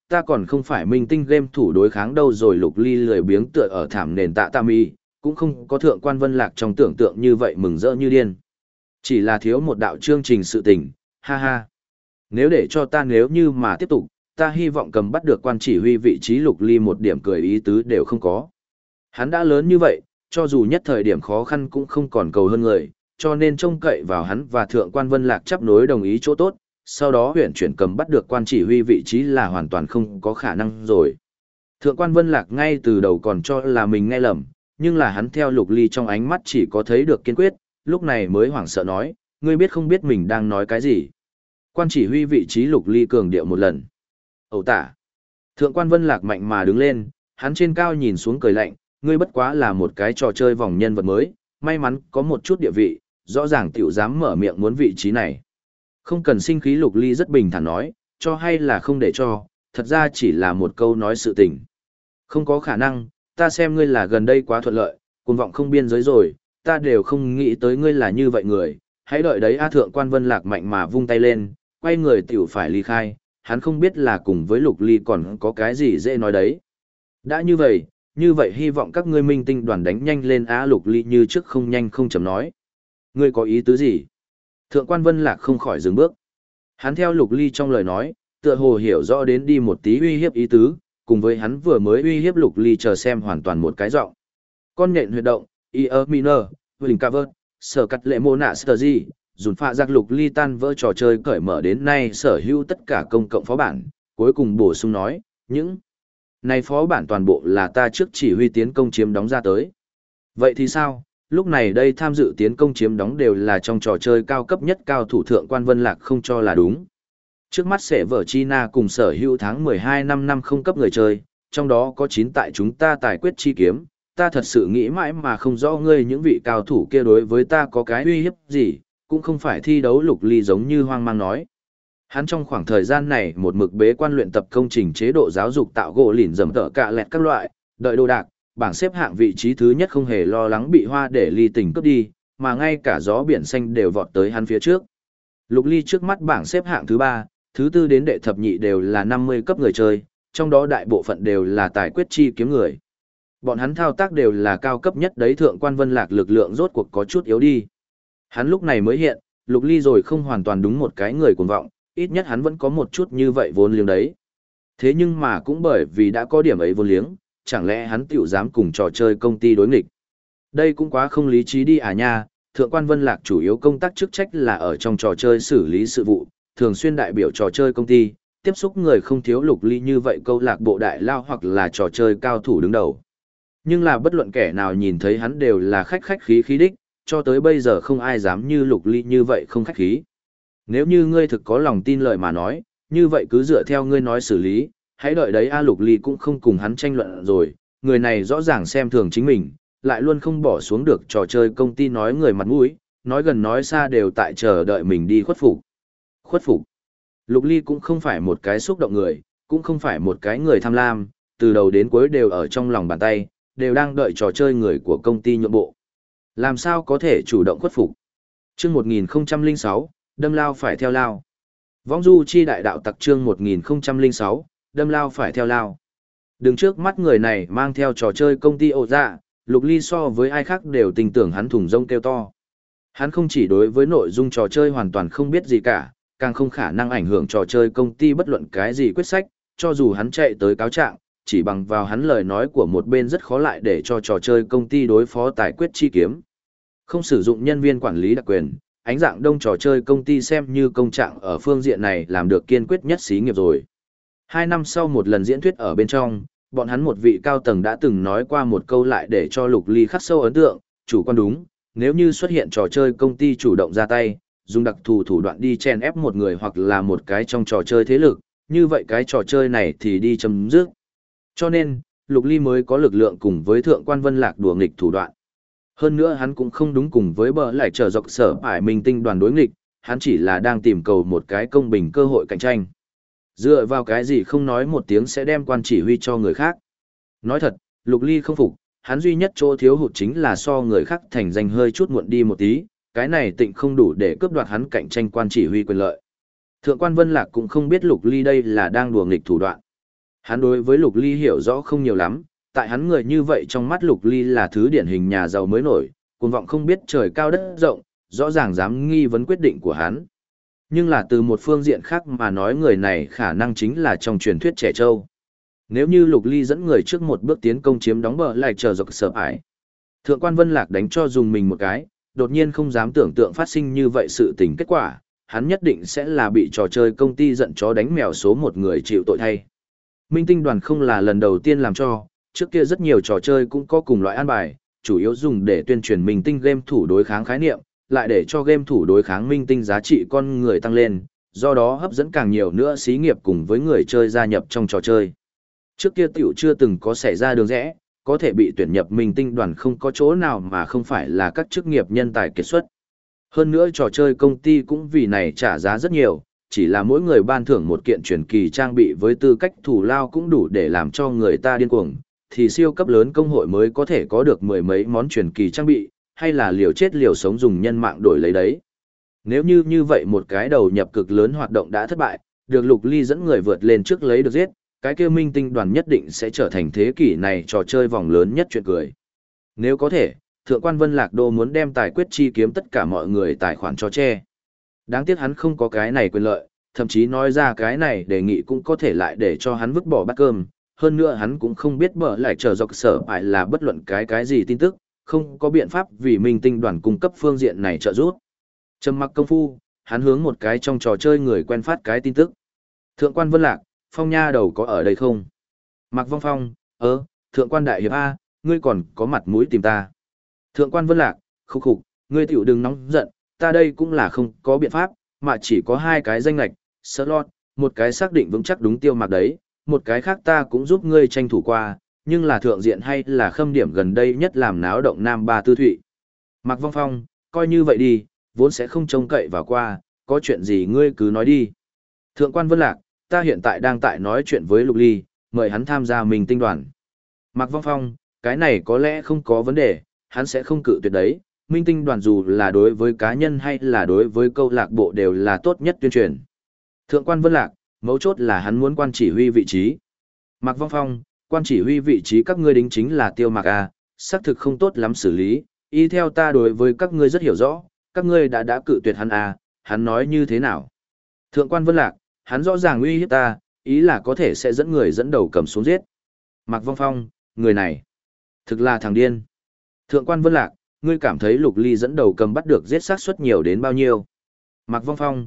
Speaker 1: ta còn không phải minh tinh game thủ đối kháng đâu rồi. Lục Ly lười biếng tựa ở thảm nền tạ tam y, cũng không có thượng quan vân lạc trong tưởng tượng như vậy mừng rỡ như điên. Chỉ là thiếu một đạo chương trình sự tình, ha ha. Nếu để cho ta nếu như mà tiếp tục, ta hy vọng cầm bắt được quan chỉ huy vị trí. Lục Ly một điểm cười ý tứ đều không có. Hắn đã lớn như vậy, cho dù nhất thời điểm khó khăn cũng không còn cầu hơn người, cho nên trông cậy vào hắn và thượng quan vân lạc chấp nối đồng ý chỗ tốt, sau đó huyện chuyển cầm bắt được quan chỉ huy vị trí là hoàn toàn không có khả năng rồi. Thượng quan vân lạc ngay từ đầu còn cho là mình nghe lầm, nhưng là hắn theo Lục Ly trong ánh mắt chỉ có thấy được kiên quyết, lúc này mới hoảng sợ nói, ngươi biết không biết mình đang nói cái gì. Quan chỉ huy vị trí. Lục Ly cường điệu một lần. Ẩu tả. Thượng quan vân lạc mạnh mà đứng lên, hắn trên cao nhìn xuống cười lạnh, ngươi bất quá là một cái trò chơi vòng nhân vật mới, may mắn có một chút địa vị, rõ ràng tiểu dám mở miệng muốn vị trí này. Không cần sinh khí. Lục Ly rất bình thản nói, cho hay là không để cho, thật ra chỉ là một câu nói sự tình. Không có khả năng, ta xem ngươi là gần đây quá thuận lợi, cuồng vọng không biên giới rồi, ta đều không nghĩ tới ngươi là như vậy người, hãy đợi đấy. A thượng quan vân lạc mạnh mà vung tay lên, quay người tiểu phải ly khai, hắn không biết là cùng với Lục Ly còn có cái gì dễ nói đấy. Đã như vậy hy vọng các ngươi minh tinh đoàn đánh nhanh lên á. Lục Ly như trước không nhanh không chậm nói. Ngươi có ý tứ gì? Thượng quan vân lạc không khỏi dừng bước. Hắn theo Lục Ly trong lời nói, tựa hồ hiểu rõ đến đi một tí uy hiếp ý tứ, cùng với hắn vừa mới uy hiếp Lục Ly chờ xem hoàn toàn một cái giọng. Con nhện huyệt động, Ear Minor, Huỳnh Cover, sở cắt lệ mô nạ sờ gì, dùn phạ giặc. Lục Ly tan vỡ trò chơi cởi mở đến nay sở hữu tất cả công cộng phó bản, cuối cùng bổ sung nói, những này phó bản toàn bộ là ta trước chỉ huy tiến công chiếm đóng ra tới. Vậy thì sao? Lúc này đây tham dự tiến công chiếm đóng đều là trong trò chơi cao cấp nhất. Cao thủ thượng quan vân lạc không cho là đúng. Trước mắt sẽ vở China cùng sở hữu tháng 12 năm không cấp người chơi, trong đó có 9 tại chúng ta tài quyết chi kiếm. Ta thật sự nghĩ mãi mà không rõ ngươi những vị cao thủ kia đối với ta có cái uy hiếp gì, cũng không phải thi đấu. Lục Ly giống như hoang mang nói. Hắn trong khoảng thời gian này một mực bế quan luyện tập công trình chế độ giáo dục tạo gỗ lìn dầm tợ cạ lẹt các loại, đợi đồ đạc, bảng xếp hạng vị trí thứ nhất không hề lo lắng bị Hoa để Ly tình cướp đi, mà ngay cả gió biển xanh đều vọt tới hắn phía trước. Lục Ly trước mắt bảng xếp hạng thứ 3, thứ 4 đến đệ thập nhị đều là 50 cấp người chơi, trong đó đại bộ phận đều là tài quyết chi kiếm người. Bọn hắn thao tác đều là cao cấp nhất đấy. Thượng quan vân lạc lực lượng rốt cuộc có chút yếu đi. Hắn lúc này mới hiện, Lục Ly rồi không hoàn toàn đúng một cái người cuồng vọng, ít nhất hắn vẫn có một chút như vậy vốn liếng đấy. Thế nhưng mà cũng bởi vì đã có điểm ấy vốn liếng, chẳng lẽ hắn tiểu dám cùng trò chơi công ty đối nghịch. Đây cũng quá không lý trí đi à nha. Thượng quan vân lạc chủ yếu công tác chức trách là ở trong trò chơi xử lý sự vụ, thường xuyên đại biểu trò chơi công ty, tiếp xúc người không thiếu. Lục Ly như vậy câu lạc bộ đại lao hoặc là trò chơi cao thủ đứng đầu. Nhưng là bất luận kẻ nào nhìn thấy hắn đều là khách khí đích, cho tới bây giờ không ai dám như Lục Ly như vậy không khách khí. Nếu như ngươi thực có lòng tin lời mà nói, như vậy cứ dựa theo ngươi nói xử lý, hãy đợi đấy. A Lục Ly cũng không cùng hắn tranh luận rồi, người này rõ ràng xem thường chính mình, lại luôn không bỏ xuống được trò chơi công ty nói người mặt mũi, nói gần nói xa đều tại chờ đợi mình đi khuất phục. Khuất phục. Lục Ly cũng không phải một cái xúc động người, cũng không phải một cái người tham lam, từ đầu đến cuối đều ở trong lòng bàn tay, đều đang đợi trò chơi người của công ty nhượng bộ. Làm sao có thể chủ động khuất phục? Chương 1006, đâm lao phải theo lao. Vong du chi đại đạo tặc chương 1006, đâm lao phải theo lao. Đứng trước mắt người này mang theo trò chơi công ty ổ dạ, Lục Ly so với ai khác đều tin tưởng hắn thùng rông kêu to. Hắn không chỉ đối với nội dung trò chơi hoàn toàn không biết gì cả, càng không khả năng ảnh hưởng trò chơi công ty bất luận cái gì quyết sách, cho dù hắn chạy tới cáo trạng, chỉ bằng vào hắn lời nói của một bên rất khó lại để cho trò chơi công ty đối phó tài quyết chi kiếm. Không sử dụng nhân viên quản lý đặc quyền, ánh dạng đông trò chơi công ty xem như công trạng ở phương diện này làm được kiên quyết nhất xí nghiệp rồi. 2 năm sau một lần diễn thuyết ở bên trong, bọn hắn một vị cao tầng đã từng nói qua một câu lại để cho Lục Ly khắc sâu ấn tượng, chủ quan đúng, nếu như xuất hiện trò chơi công ty chủ động ra tay, dùng đặc thù thủ đoạn đi chèn ép một người hoặc là một cái trong trò chơi thế lực, như vậy cái trò chơi này thì đi chấm dứt. Cho nên, Lục Ly mới có lực lượng cùng với Thượng quan Vân Lạc đùa nghịch thủ đoạn. Hơn nữa hắn cũng không đúng cùng với bờ lại trở dọc sở ải minh tinh đoàn đối nghịch, hắn chỉ là đang tìm cầu một cái công bình cơ hội cạnh tranh. Dựa vào cái gì không nói một tiếng sẽ đem quan chỉ huy cho người khác. Nói thật, Lục Ly không phục, hắn duy nhất chỗ thiếu hụt chính là so người khác thành danh hơi chút muộn đi một tí, cái này tịnh không đủ để cướp đoạt hắn cạnh tranh quan chỉ huy quyền lợi. Thượng quan Vân Lạc cũng không biết Lục Ly đây là đang đùa nghịch thủ đoạn. Hắn đối với Lục Ly hiểu rõ không nhiều lắm, tại hắn người như vậy trong mắt Lục Ly là thứ điển hình nhà giàu mới nổi, cuồng vọng không biết trời cao đất rộng, rõ ràng dám nghi vấn quyết định của hắn. Nhưng là từ một phương diện khác mà nói người này khả năng chính là trong truyền thuyết trẻ trâu. Nếu như Lục Ly dẫn người trước một bước tiến công chiếm đóng bờ lại chờ dọc sợ ải. Thượng quan Vân Lạc đánh cho dùng mình một cái, đột nhiên không dám tưởng tượng phát sinh như vậy sự tình kết quả, hắn nhất định sẽ là bị trò chơi công ty giận chó đánh mèo số một người chịu tội thay. Minh tinh đoàn không là lần đầu tiên làm cho, trước kia rất nhiều trò chơi cũng có cùng loại an bài, chủ yếu dùng để tuyên truyền minh tinh game thủ đối kháng khái niệm, lại để cho game thủ đối kháng minh tinh giá trị con người tăng lên, do đó hấp dẫn càng nhiều nữa xí nghiệp cùng với người chơi gia nhập trong trò chơi. Trước kia tiểu chưa từng có xảy ra đường rẽ, có thể bị tuyển nhập minh tinh đoàn không có chỗ nào mà không phải là các chức nghiệp nhân tài kiệt xuất. Hơn nữa trò chơi công ty cũng vì này trả giá rất nhiều, chỉ là mỗi người ban thưởng một kiện truyền kỳ trang bị với tư cách thủ lao cũng đủ để làm cho người ta điên cuồng, thì siêu cấp lớn công hội mới có thể có được mười mấy món truyền kỳ trang bị, hay là liều chết liều sống dùng nhân mạng đổi lấy đấy. Nếu như vậy một cái đầu nhập cực lớn hoạt động đã thất bại, được Lục Ly dẫn người vượt lên trước lấy được giết, cái kia minh tinh đoàn nhất định sẽ trở thành thế kỷ này trò chơi vòng lớn nhất chuyện cười. Nếu có thể, Thượng quan Vân Lạc Đô muốn đem tài quyết chi kiếm tất cả mọi người tài khoản cho che. Đáng tiếc hắn không có cái này quyền lợi, thậm chí nói ra cái này đề nghị cũng có thể lại để cho hắn vứt bỏ bát cơm. Hơn nữa hắn cũng không biết bở lại chờ dọc sở phải là bất luận cái gì tin tức, không có biện pháp vì minh tinh đoàn cung cấp phương diện này trợ giúp. Trầm mặc công phu, hắn hướng một cái trong trò chơi người quen phát cái tin tức. Thượng quan Vân Lạc, Phong nha đầu có ở đây không? Mạc Vong Phong, Thượng quan đại hiệp A, ngươi còn có mặt mũi tìm ta. Thượng quan Vân Lạc, khục khục, ngươi tiểu đừng nóng giận, ta đây cũng là không có biện pháp, mà chỉ có hai cái danh lạch, slot, một cái xác định vững chắc đúng Tiêu Mạc đấy, một cái khác ta cũng giúp ngươi tranh thủ qua, nhưng là thượng diện hay là khâm điểm gần đây nhất làm náo động Nam Ba Tư Thụy. Mạc Vong Phong, coi như vậy đi, vốn sẽ không trông cậy vào qua, có chuyện gì ngươi cứ nói đi. Thượng quan Vân Lạc, ta hiện tại đang tại nói chuyện với Lục Ly, mời hắn tham gia mình tinh đoàn. Mạc Vong Phong, cái này có lẽ không có vấn đề, hắn sẽ không cự tuyệt đấy. Minh tinh đoàn dù là đối với cá nhân hay là đối với câu lạc bộ đều là tốt nhất tuyên truyền. Thượng quan Vân Lạc, mấu chốt là hắn muốn quan chỉ huy vị trí. Mạc Vong Phong, quan chỉ huy vị trí các ngươi đính chính là Tiêu Mạc A, xác thực không tốt lắm xử lý, y theo ta đối với các ngươi rất hiểu rõ, các ngươi đã cự tuyệt hắn A, hắn nói như thế nào? Thượng quan Vân Lạc, hắn rõ ràng uy hiếp ta, ý là có thể sẽ dẫn người dẫn đầu cầm xuống giết. Mạc Vong Phong, người này, thực là thằng điên. Thượng quan Vân Lạc, ngươi cảm thấy Lục Ly dẫn đầu cầm bắt được giết xác suất nhiều đến bao nhiêu? Mạc Vong Phong,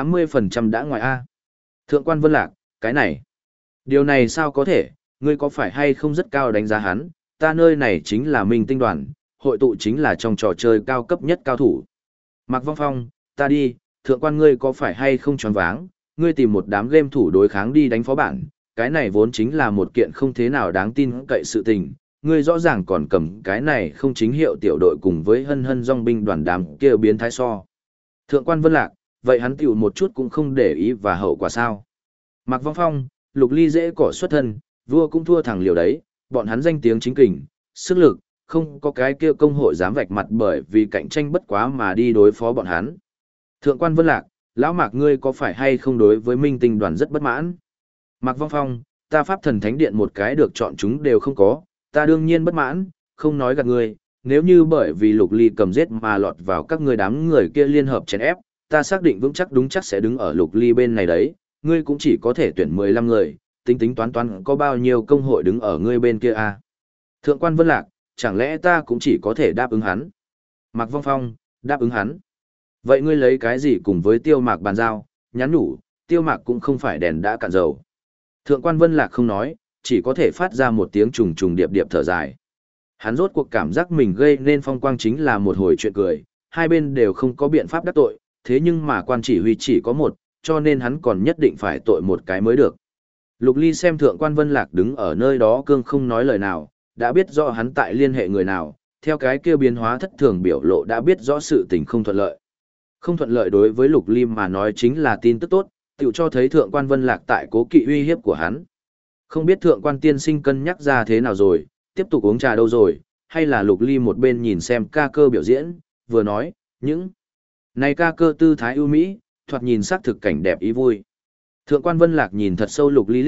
Speaker 1: 80% đã ngoài A. Thượng quan Vân Lạc, cái này. Điều này sao có thể, ngươi có phải hay không rất cao đánh giá hắn, ta nơi này chính là minh tinh đoàn, hội tụ chính là trong trò chơi cao cấp nhất cao thủ. Mạc Vong Phong, ta đi, thượng quan ngươi có phải hay không choáng váng, ngươi tìm một đám game thủ đối kháng đi đánh phó bản, cái này vốn chính là một kiện không thế nào đáng tin cậy sự tình, ngươi rõ ràng còn cầm cái này không chính hiệu tiểu đội cùng với hân hân dòng binh đoàn đám kia biến thái so. Thượng quan Vân Lạc, vậy hắn tiểu một chút cũng không để ý và hậu quả sao. Mạc Vong Phong, Lục Ly dễ cỏ xuất thân, vua cũng thua thằng liều đấy, bọn hắn danh tiếng chính kình, sức lực, không có cái kia công hội dám vạch mặt bởi vì cạnh tranh bất quá mà đi đối phó bọn hắn. Thượng quan Vân Lạc, lão Mạc ngươi có phải hay không đối với minh tinh đoàn rất bất mãn? Mạc Vong Phong, ta pháp thần thánh điện một cái được chọn chúng đều không có, ta đương nhiên bất mãn, không nói gạt ngươi, nếu như bởi vì Lục Ly cầm giết mà lọt vào các ngươi đám người kia liên hợp chèn ép, ta xác định vững chắc đúng chắc sẽ đứng ở Lục Ly bên này đấy, ngươi cũng chỉ có thể tuyển 15 người, tính tính toán toán có bao nhiêu công hội đứng ở ngươi bên kia à? Thượng quan Vân Lạc, chẳng lẽ ta cũng chỉ có thể đáp ứng hắn? Mạc Vong Phong, đáp ứng hắn. Vậy ngươi lấy cái gì cùng với Tiêu Mạc bàn giao, nhắn nhủ, Tiêu Mạc cũng không phải đèn đã cạn dầu. Thượng quan Vân Lạc không nói, chỉ có thể phát ra một tiếng trùng trùng điệp điệp thở dài. Hắn rốt cuộc cảm giác mình gây nên phong quang chính là một hồi chuyện cười, hai bên đều không có biện pháp đắc tội, thế nhưng mà quan chỉ huy chỉ có một, cho nên hắn còn nhất định phải tội một cái mới được. Lục Ly xem thượng quan Vân Lạc đứng ở nơi đó cương không nói lời nào, đã biết rõ hắn tại liên hệ người nào, theo cái kia biến hóa thất thường biểu lộ đã biết rõ sự tình không thuận lợi. Không thuận lợi đối với Lục Ly mà nói chính là tin tức tốt, tiểu cho thấy thượng quan Vân Lạc tại cố kỵ uy hiếp của hắn. Không biết thượng quan tiên sinh cân nhắc ra thế nào rồi, tiếp tục uống trà đâu rồi, hay là Lục Ly một bên nhìn xem ca cơ biểu diễn, vừa nói, những này ca cơ tư thái ưu mỹ, thoạt nhìn sắc thực cảnh đẹp ý vui. Thượng quan Vân Lạc nhìn thật sâu Lục Ly liếc,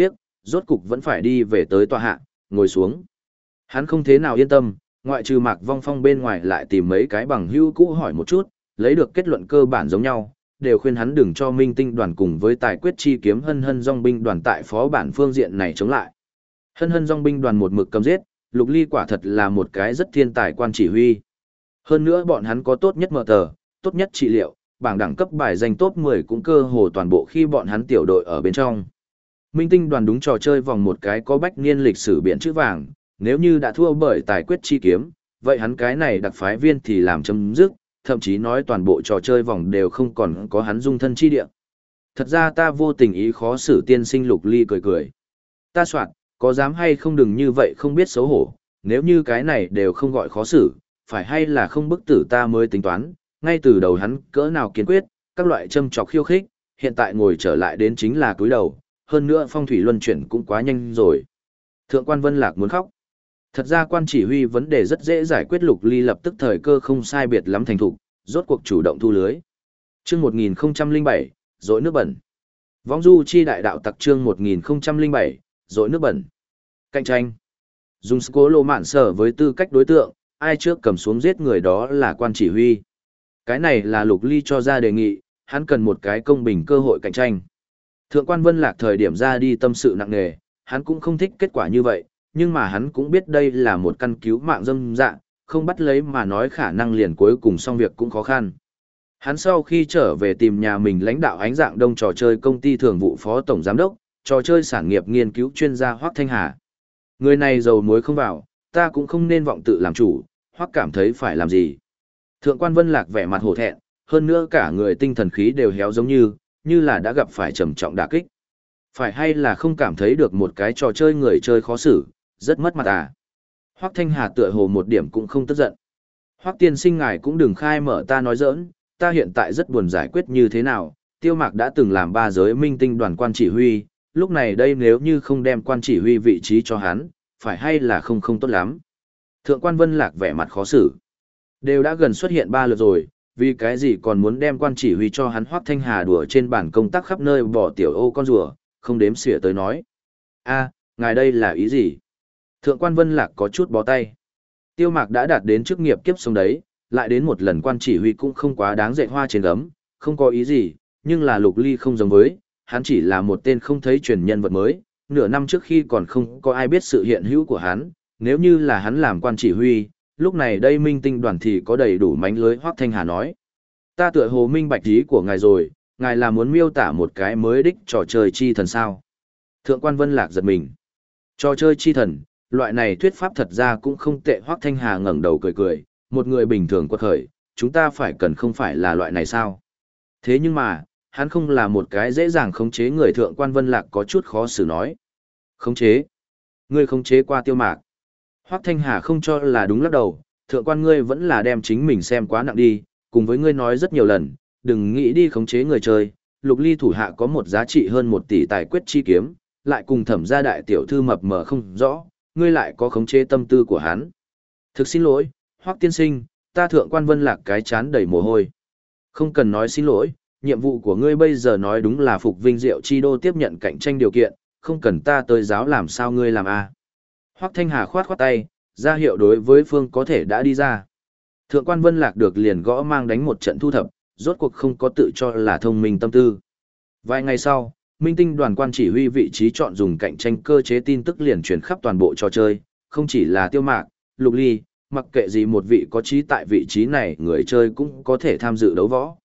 Speaker 1: rốt cục vẫn phải đi về tới tòa hạ, ngồi xuống. Hắn không thế nào yên tâm, ngoại trừ Mạc Vong Phong bên ngoài lại tìm mấy cái bằng hữu cũ hỏi một chút, lấy được kết luận cơ bản giống nhau, đều khuyên hắn đừng cho Minh Tinh đoàn cùng với Tài Quyết Chi Kiếm Hân Hân Dòng binh đoàn tại phó bản phương diện này chống lại. Hân Hân Dòng binh đoàn một mực cầm giết, Lục Ly quả thật là một cái rất thiên tài quan chỉ huy. Hơn nữa bọn hắn có tốt nhất mở tờ, tốt nhất trị liệu, bảng đẳng cấp bài danh top 10 cũng cơ hồ toàn bộ khi bọn hắn tiểu đội ở bên trong. Minh Tinh đoàn đúng trò chơi vòng một cái có bách niên lịch sử biển chữ vàng, nếu như đã thua bởi Tài Quyết Chi Kiếm, vậy hắn cái này đặc phái viên thì làm chấm dứt, thậm chí nói toàn bộ trò chơi vòng đều không còn có hắn dung thân chi địa. Thật ra ta vô tình ý khó xử tiên sinh Lục Ly cười cười. Ta soạn, có dám hay không đừng như vậy không biết xấu hổ, nếu như cái này đều không gọi khó xử, phải hay là không bức tử ta mới tính toán, ngay từ đầu hắn cỡ nào kiên quyết, các loại châm chọc khiêu khích, hiện tại ngồi trở lại đến chính là cúi đầu, hơn nữa phong thủy luân chuyển cũng quá nhanh rồi. Thượng quan Vân Lạc muốn khóc. Thật ra quan chỉ huy vấn đề rất dễ giải quyết. Lục Ly lập tức thời cơ không sai biệt lắm thành thục, rốt cuộc chủ động thu lưới. Chương 1007, dội nước bẩn. Vong du chi đại đạo tặc chương 1007, dội nước bẩn. Cạnh tranh. Dùng cố lô mạn sở với tư cách đối tượng, ai trước cầm xuống giết người đó là quan chỉ huy. Cái này là Lục Ly cho ra đề nghị, hắn cần một cái công bình cơ hội cạnh tranh. Thượng quan Vân Lạc thời điểm ra đi tâm sự nặng nề, hắn cũng không thích kết quả như vậy, nhưng mà hắn cũng biết đây là một căn cứu mạng dâm dạ, không bắt lấy mà nói khả năng liền cuối cùng xong việc cũng khó khăn. Hắn sau khi trở về tìm nhà mình lãnh đạo Ánh Dạng Đông trò chơi công ty thường vụ phó tổng giám đốc, trò chơi sản nghiệp nghiên cứu chuyên gia Hoắc Thanh Hà. Người này dầu muối không vào, ta cũng không nên vọng tự làm chủ, Hoắc cảm thấy phải làm gì. Thượng quan Vân Lạc vẻ mặt hổ thẹn, hơn nữa cả người tinh thần khí đều héo giống như là đã gặp phải trầm trọng đả kích. Phải hay là không cảm thấy được một cái trò chơi người chơi khó xử, rất mất mặt à. Hoắc Thanh Hà tựa hồ một điểm cũng không tức giận. Hoắc tiên sinh ngài cũng đừng khai mở ta nói giỡn, ta hiện tại rất buồn giải quyết như thế nào, Tiêu Mạc đã từng làm 3 giới minh tinh đoàn quan chỉ huy, lúc này đây nếu như không đem quan chỉ huy vị trí cho hắn, phải hay là không tốt lắm. Thượng quan Vân Lạc vẻ mặt khó xử. Đều đã gần xuất hiện 3 lượt rồi, vì cái gì còn muốn đem quan chỉ huy cho hắn. Hoắc Thanh Hà đùa trên bàn công tác khắp nơi bỏ tiểu ô con rùa, không đếm xỉa tới nói. A, ngài đây là ý gì? Thượng quan Vân Lạc có chút bó tay. Tiêu Mạc đã đạt đến chức nghiệp kiếp sống đấy, lại đến một lần quan chỉ huy cũng không quá đáng dạy hoa trên gấm, không có ý gì, nhưng là Lục Ly không giống với, hắn chỉ là một tên không thấy truyền nhân vật mới, nửa năm trước khi còn không có ai biết sự hiện hữu của hắn, nếu như là hắn làm quan chỉ huy, lúc này đây minh tinh đoàn thì có đầy đủ mánh lưới. Hoắc Thanh Hà nói. Ta tựa hồ minh bạch ý của ngài rồi, ngài là muốn miêu tả một cái mới đích trò chơi chi thần sao. Thượng quan Vân Lạc giật mình. Trò chơi chi thần, loại này thuyết pháp thật ra cũng không tệ. Hoắc Thanh Hà ngẩng đầu cười cười, một người bình thường quật khởi, chúng ta phải cần không phải là loại này sao. Thế nhưng mà, hắn không là một cái dễ dàng khống chế người. Thượng quan Vân Lạc có chút khó xử nói. Khống chế? Ngươi khống chế qua Tiêu Mạc? Hoắc Thanh Hà không cho là đúng lắc đầu, thượng quan ngươi vẫn là đem chính mình xem quá nặng đi, cùng với ngươi nói rất nhiều lần, đừng nghĩ đi khống chế người chơi. Lục Ly thủ hạ có một giá trị hơn 1 tỷ tài quyết chi kiếm, lại cùng Thẩm gia đại tiểu thư mập mờ không rõ, ngươi lại có khống chế tâm tư của hắn. Thực xin lỗi, Hoắc tiên sinh, ta Thượng quan Vân Lạc cái chán đầy mồ hôi. Không cần nói xin lỗi, nhiệm vụ của ngươi bây giờ nói đúng là phục Vinh Diệu Chi Đô tiếp nhận cạnh tranh điều kiện, không cần ta tới giáo làm sao ngươi làm a. Hoắc Thanh Hà khoát khoát tay, ra hiệu đối với phương có thể đã đi ra. Thượng quan Vân Lạc được liền gõ mang đánh một trận thu thập, rốt cuộc không có tự cho là thông minh tâm tư. Vài ngày sau, minh tinh đoàn quan chỉ huy vị trí chọn dùng cạnh tranh cơ chế tin tức liền truyền khắp toàn bộ trò chơi, không chỉ là Tiêu Mạc, Lục Ly, mặc kệ gì một vị có trí tại vị trí này người chơi cũng có thể tham dự đấu võ.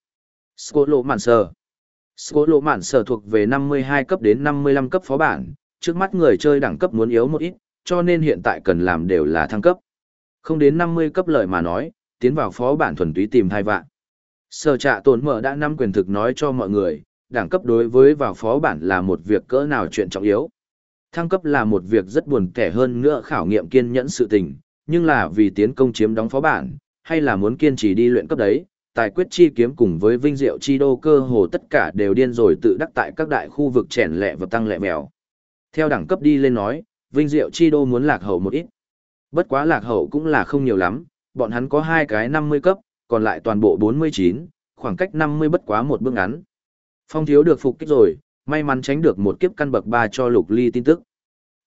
Speaker 1: Skolo Mạn Sở thuộc về 52 cấp đến 55 cấp phó bản, trước mắt người chơi đẳng cấp muốn yếu một ít, cho nên hiện tại cần làm đều là thăng cấp. Không đến 50 cấp lợi mà nói, tiến vào phó bản thuần túy tìm 2 vạn. Sở Trạ Tồn Mở đã nắm quyền thực nói cho mọi người, đẳng cấp đối với vào phó bản là một việc cỡ nào chuyện trọng yếu. Thăng cấp là một việc rất buồn tẻ hơn nữa khảo nghiệm kiên nhẫn sự tình, nhưng là vì tiến công chiếm đóng phó bản, hay là muốn kiên trì đi luyện cấp đấy, tài quyết chi kiếm cùng với vinh diệu chi đô cơ hồ tất cả đều điên rồi tự đắc tại các đại khu vực chèn lẹ và tăng lẹ mèo. Theo đẳng cấp đi lên nói, vinh diệu chi đô muốn lạc hậu một ít. Bất quá lạc hậu cũng là không nhiều lắm, bọn hắn có 2 cái 50 cấp, còn lại toàn bộ 49, khoảng cách 50 bất quá một bước ngắn. Phong thiếu được phục kích rồi, may mắn tránh được một kiếp căn bậc 3 cho Lục Ly tin tức.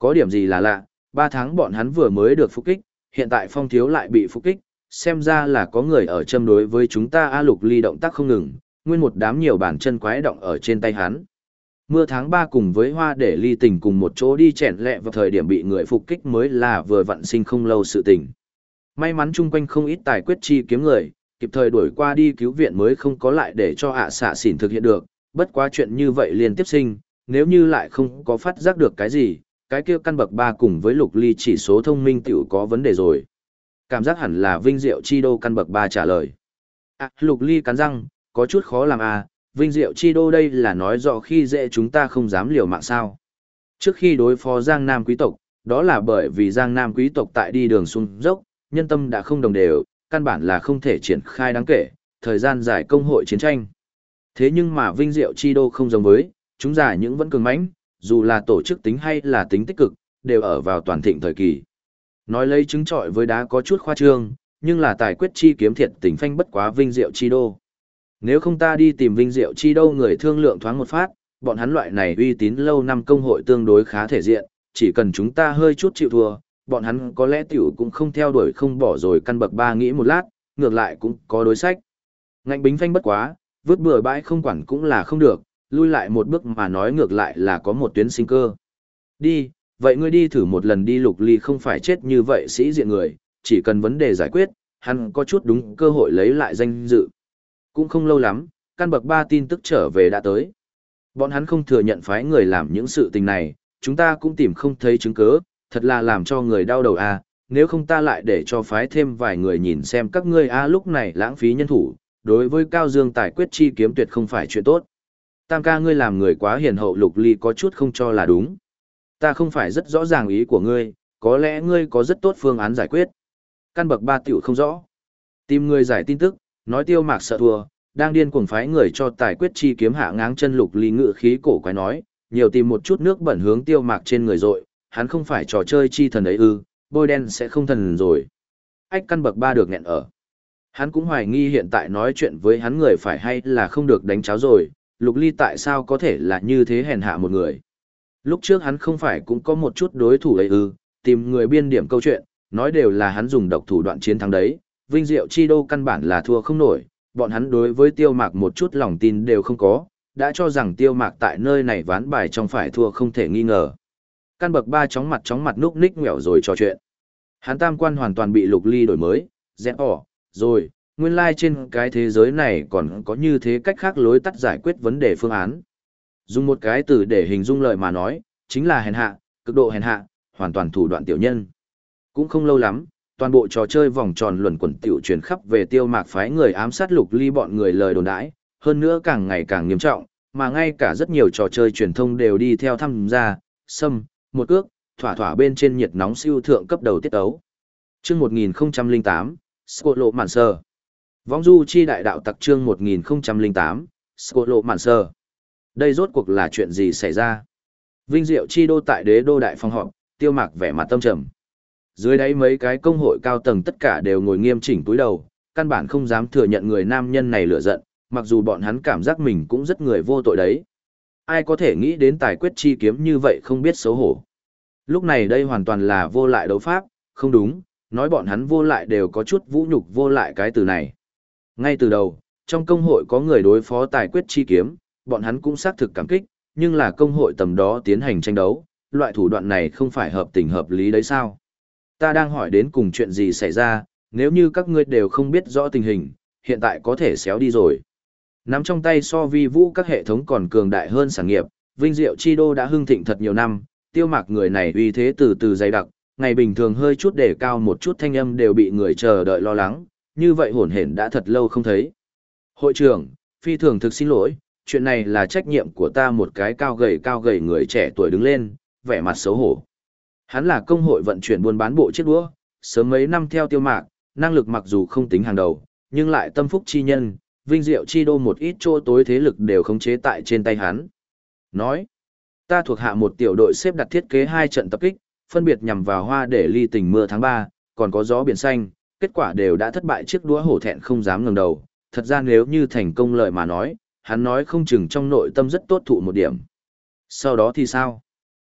Speaker 1: Có điểm gì là lạ, 3 tháng bọn hắn vừa mới được phục kích, hiện tại Phong Thiếu lại bị phục kích, xem ra là có người ở châm đối với chúng ta. A Lục Ly động tác không ngừng, nguyên một đám nhiều bàn chân quái động ở trên tay hắn. Mưa tháng 3 cùng với Hoa để Ly Tình cùng một chỗ đi chèn lẹ vào thời điểm bị người phục kích mới là vừa vặn sinh không lâu sự tình. May mắn chung quanh không ít tài quyết chi kiếm người, kịp thời đuổi qua đi cứu viện mới không có lại để cho ạ xạ xỉn thực hiện được, bất quá chuyện như vậy liên tiếp sinh, nếu như lại không có phát giác được cái gì, cái kia căn bậc 3 cùng với Lục Ly chỉ số thông minh tiểu có vấn đề rồi. Cảm giác hẳn là Vinh Diệu Chi Đô căn bậc 3 trả lời. Lục Ly cắn răng, có chút khó làm Vinh Diệu Chi Đô đây là nói rõ khi dễ chúng ta không dám liều mạng sao. Trước khi đối phó Giang Nam quý tộc, đó là bởi vì Giang Nam quý tộc tại đi đường xuống dốc, nhân tâm đã không đồng đều, căn bản là không thể triển khai đáng kể, thời gian dài công hội chiến tranh. Thế nhưng mà Vinh Diệu Chi Đô không giống với, chúng giả những vẫn cường mãnh, dù là tổ chức tính hay là tính tích cực, đều ở vào toàn thịnh thời kỳ. Nói lấy trứng trọi với đá có chút khoa trương, nhưng là tài quyết chi kiếm thiệt tình phanh bất quá Vinh Diệu Chi Đô. Nếu không ta đi tìm Vinh Diệu Chi Đô người thương lượng thoáng một phát, bọn hắn loại này uy tín lâu năm công hội tương đối khá thể diện, chỉ cần chúng ta hơi chút chịu thua, bọn hắn có lẽ tiểu cũng không theo đuổi không bỏ rồi căn bậc 3 nghĩ một lát, ngược lại cũng có đối sách. Ngạnh bính phanh bất quá, vứt bừa bãi không quản cũng là không được, lui lại một bước mà nói ngược lại là có một tuyến sinh cơ. Đi, vậy ngươi đi thử một lần đi. Lục Ly không phải chết như vậy sĩ diện người, chỉ cần vấn đề giải quyết, hắn có chút đúng cơ hội lấy lại danh dự. Cũng không lâu lắm, căn bậc 3 tin tức trở về đã tới. Bọn hắn không thừa nhận phái người làm những sự tình này, chúng ta cũng tìm không thấy chứng cứ, thật là làm cho người đau đầu nếu không ta lại để cho phái thêm vài người nhìn xem các ngươi lúc này lãng phí nhân thủ, đối với Cao Dương tài quyết chi kiếm tuyệt không phải chuyện tốt. Tam ca ngươi làm người quá hiền hậu. Lục Ly có chút không cho là đúng. Ta không phải rất rõ ràng ý của ngươi, có lẽ ngươi có rất tốt phương án giải quyết. Căn bậc 3 tiểu không rõ. Tìm người giải tin tức, nói Tiêu Mạc sợ thua, đang điên cuồng phái người cho tài quyết chi kiếm hạ ngáng chân. Lục Ly ngự khí cổ quái nói, nhiều tìm một chút nước bẩn hướng Tiêu Mạc trên người rội, hắn không phải trò chơi chi thần ấy bôi đen sẽ không thần rồi. Ách căn bậc 3 được nghẹn ở. Hắn cũng hoài nghi hiện tại nói chuyện với hắn người phải hay là không được đánh cháo rồi, Lục Ly tại sao có thể là như thế hèn hạ một người. Lúc trước hắn không phải cũng có một chút đối thủ ấy tìm người biên điểm câu chuyện, nói đều là hắn dùng độc thủ đoạn chiến thắng đấy, Vinh Diệu Chi Đô căn bản là thua không nổi, bọn hắn đối với Tiêu Mạc một chút lòng tin đều không có, đã cho rằng Tiêu Mạc tại nơi này ván bài trong phải thua không thể nghi ngờ. Căn bậc 3 chóng mặt núp ních nghẹo rồi trò chuyện. Hắn tam quan hoàn toàn bị Lục Ly đổi mới, rồi, nguyên lai trên cái thế giới này còn có như thế cách khác lối tắt giải quyết vấn đề phương án. Dùng một cái từ để hình dung lời mà nói, chính là hèn hạ, cực độ hèn hạ, hoàn toàn thủ đoạn tiểu nhân. Cũng không lâu lắm, toàn bộ trò chơi vòng tròn luẩn quẩn tiểu truyền khắp về Tiêu Mạc phái người ám sát Lục Ly bọn người lời đồn đãi, hơn nữa càng ngày càng nghiêm trọng, mà ngay cả rất nhiều trò chơi truyền thông đều đi theo tham gia, một cước, thỏa bên trên nhiệt nóng siêu thượng cấp đầu tiết ấu. Chương 1008, Scott Lộ Mạn Sơ. Vong du chi đại đạo tặc chương 1008, Scott Lộ Mạn Sơ. Đây rốt cuộc là chuyện gì xảy ra? Vinh Diệu Chi Đô tại Đế Đô đại phòng họp, Tiêu Mạc vẻ mặt tâm trầm. Dưới đáy mấy cái công hội cao tầng tất cả đều ngồi nghiêm chỉnh túi đầu, căn bản không dám thừa nhận người nam nhân này lửa giận, mặc dù bọn hắn cảm giác mình cũng rất người vô tội đấy. Ai có thể nghĩ đến tài quyết chi kiếm như vậy không biết xấu hổ. Lúc này đây hoàn toàn là vô lại đấu pháp, không đúng, nói bọn hắn vô lại đều có chút vũ nhục vô lại cái từ này. Ngay từ đầu, trong công hội có người đối phó tài quyết chi kiếm, bọn hắn cũng xác thực cảm kích, nhưng là công hội tầm đó tiến hành tranh đấu, loại thủ đoạn này không phải hợp tình hợp lý đấy sao? Ta đang hỏi đến cùng chuyện gì xảy ra, nếu như các ngươi đều không biết rõ tình hình, hiện tại có thể xéo đi rồi. Nắm trong tay so vi vũ các hệ thống còn cường đại hơn sản nghiệp, Vinh Diệu Chi Đô đã hưng thịnh thật nhiều năm, Tiêu Mạc người này uy thế từ từ dày đặc, ngày bình thường hơi chút để cao một chút thanh âm đều bị người chờ đợi lo lắng, như vậy hỗn hển đã thật lâu không thấy. Hội trưởng, phi thường thực xin lỗi, chuyện này là trách nhiệm của ta. Một cái cao gầy người trẻ tuổi đứng lên, vẻ mặt xấu hổ. Hắn là công hội vận chuyển buôn bán bộ chiếc đũa, sớm mấy năm theo Tiêu Mạc, năng lực mặc dù không tính hàng đầu, nhưng lại tâm phúc chi nhân, Vinh Diệu Chi Đô một ít chỗ tối thế lực đều khống chế tại trên tay hắn. Nói, ta thuộc hạ một tiểu đội xếp đặt thiết kế 2 trận tập kích, phân biệt nhằm vào Hoa để Ly Tình mưa tháng 3, còn có gió biển xanh, kết quả đều đã thất bại. Chiếc đũa hổ thẹn không dám ngẩng đầu, thật ra nếu như thành công lợi mà nói, hắn nói không chừng trong nội tâm rất tốt thụ một điểm. Sau đó thì sao?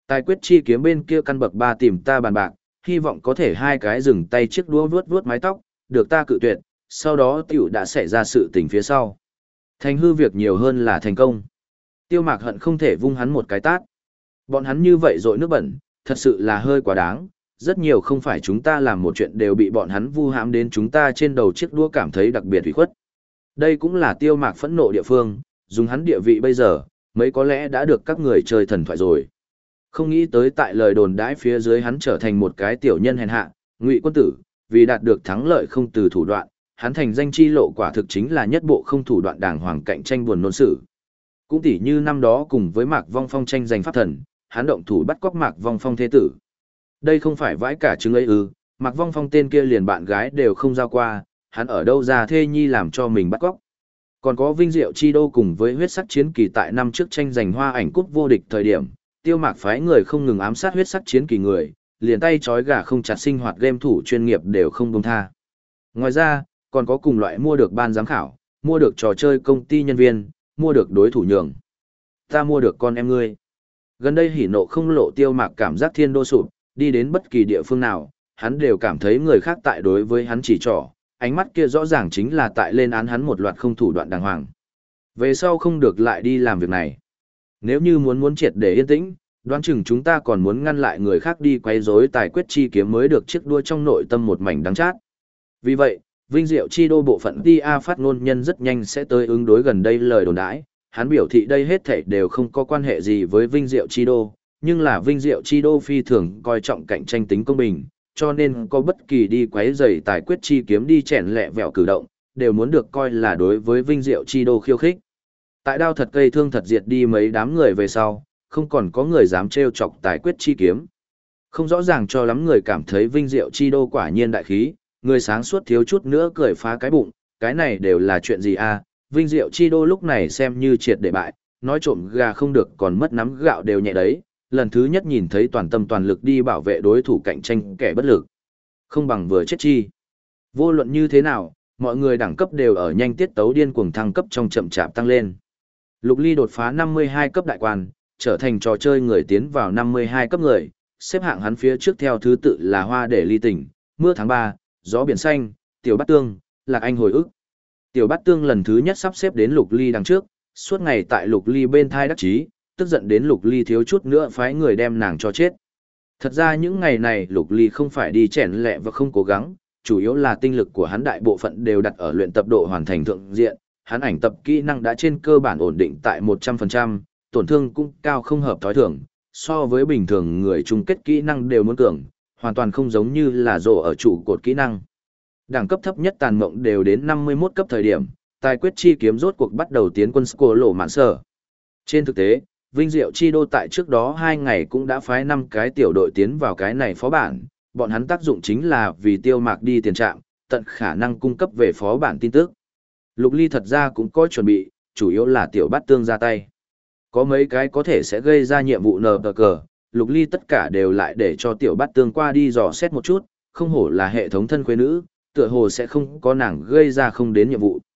Speaker 1: Tài quyết chi kiếm bên kia căn bậc 3 tìm ta bàn bạc, hy vọng có thể hai cái dừng tay chiếc đũa vuốt vuốt mái tóc, được ta cự tuyệt, sau đó tiểu đã xảy ra sự tình phía sau. Thành hư việc nhiều hơn là thành công. Tiêu Mạc hận không thể vung hắn một cái tát. Bọn hắn như vậy dội nước bẩn, thật sự là hơi quá đáng, rất nhiều không phải chúng ta làm một chuyện đều bị bọn hắn vu hãm đến chúng ta trên đầu chiếc đũa cảm thấy đặc biệt ủy khuất. Đây cũng là Tiêu Mạc phẫn nộ địa phương, dùng hắn địa vị bây giờ, mấy có lẽ đã được các người chơi thần thoại rồi. Không nghĩ tới tại lời đồn đãi phía dưới hắn trở thành một cái tiểu nhân hèn hạ, ngụy quân tử, vì đạt được thắng lợi không từ thủ đoạn, hắn thành danh chi lộ quả thực chính là nhất bộ không thủ đoạn đàng hoàng cạnh tranh buồn nôn sự. Cũng tỉ như năm đó cùng với Mạc Vong Phong tranh giành pháp thần, hắn động thủ bắt cóc Mạc Vong Phong thế tử. Đây không phải vãi cả trứng ấy ư, Mạc Vong Phong tên kia liền bạn gái đều không giao qua, hắn ở đâu ra thê nhi làm cho mình bắt cóc. Còn có Vinh Diệu Chi Đô cùng với huyết sắc chiến kỳ tại năm trước tranh giành hoa ảnh cúp vô địch thời điểm, Tiêu Mạc phái người không ngừng ám sát huyết sắc chiến kỳ người, liền tay trói gà không chặt sinh hoạt game thủ chuyên nghiệp đều không buông tha. Ngoài ra, còn có cùng loại mua được ban giám khảo, mua được trò chơi công ty nhân viên, mua được đối thủ nhường. Ta mua được con em ngươi. Gần đây hỉ nộ không lộ Tiêu Mạc cảm giác thiên đô sụp, đi đến bất kỳ địa phương nào, hắn đều cảm thấy người khác tại đối với hắn chỉ trỏ, ánh mắt kia rõ ràng chính là tại lên án hắn một loạt không thủ đoạn đàng hoàng. Về sau không được lại đi làm việc này. Nếu như muốn triệt để yên tĩnh, đoán chừng chúng ta còn muốn ngăn lại người khác đi quấy rối tài quyết chi kiếm mới được chiếc đua trong nội tâm một mảnh đắng chát. Vì vậy, Vinh Diệu Chi Đô bộ phận TA phát ngôn nhân rất nhanh sẽ tới ứng đối gần đây lời đồn đãi, hắn biểu thị đây hết thảy đều không có quan hệ gì với Vinh Diệu Chi Đô, nhưng là Vinh Diệu Chi Đô phi thường coi trọng cạnh tranh tính công bình, cho nên có bất kỳ đi quấy rầy tài quyết chi kiếm đi chèn lẹ vẹo cử động, đều muốn được coi là đối với Vinh Diệu Chi Đô khiêu khích. Tại đao thật cây thương thật diệt đi mấy đám người về sau, không còn có người dám trêu chọc tài quyết chi kiếm. Không rõ ràng cho lắm người cảm thấy Vinh Diệu Chi Đô quả nhiên đại khí, người sáng suốt thiếu chút nữa cười phá cái bụng, cái này đều là chuyện gì à, Vinh Diệu Chi Đô lúc này xem như triệt để bại, nói trộm gà không được còn mất nắm gạo đều nhẹ đấy, lần thứ nhất nhìn thấy toàn tâm toàn lực đi bảo vệ đối thủ cạnh tranh kẻ bất lực. Không bằng vừa chết chi. Vô luận như thế nào, mọi người đẳng cấp đều ở nhanh tiết tấu điên cuồng thăng cấp trong chậm chạp tăng lên. Lục Ly đột phá 52 cấp đại quan, trở thành trò chơi người tiến vào 52 cấp người, xếp hạng hắn phía trước theo thứ tự là Hoa Để Ly Tỉnh, Mưa Tháng 3, Gió Biển Xanh, Tiểu Bát Tương, Lạc Anh Hồi Ức. Tiểu Bát Tương lần thứ nhất sắp xếp đến Lục Ly đằng trước, suốt ngày tại Lục Ly bên thai đắc chí, tức giận đến Lục Ly thiếu chút nữa phái người đem nàng cho chết. Thật ra những ngày này Lục Ly không phải đi chèn lẹ và không cố gắng, chủ yếu là tinh lực của hắn đại bộ phận đều đặt ở luyện tập độ hoàn thành thượng diện, hắn ảnh tập kỹ năng đã trên cơ bản ổn định tại 100%, tổn thương cũng cao không hợp thói thường, so với bình thường người chung kết kỹ năng đều muốn cường, hoàn toàn không giống như là rổ ở trụ cột kỹ năng. Đẳng cấp thấp nhất tàn mộng đều đến 51 cấp thời điểm, tài quyết chi kiếm rốt cuộc bắt đầu tiến quân Sco lộ mạn sở. Trên thực tế, Vinh Diệu Chi Đô tại trước đó 2 ngày cũng đã phái 5 cái tiểu đội tiến vào cái này phó bản, bọn hắn tác dụng chính là vì Tiêu Mạc đi tiền trạm, tận khả năng cung cấp về phó bản tin tức. Lục Ly thật ra cũng có chuẩn bị, chủ yếu là Tiểu Bát Tương ra tay. Có mấy cái có thể sẽ gây ra nhiệm vụ nờ cờ, Lục Ly tất cả đều lại để cho Tiểu Bát Tương qua đi dò xét một chút, không hổ là hệ thống thân khuê nữ, tựa hồ sẽ không có nàng gây ra không đến nhiệm vụ.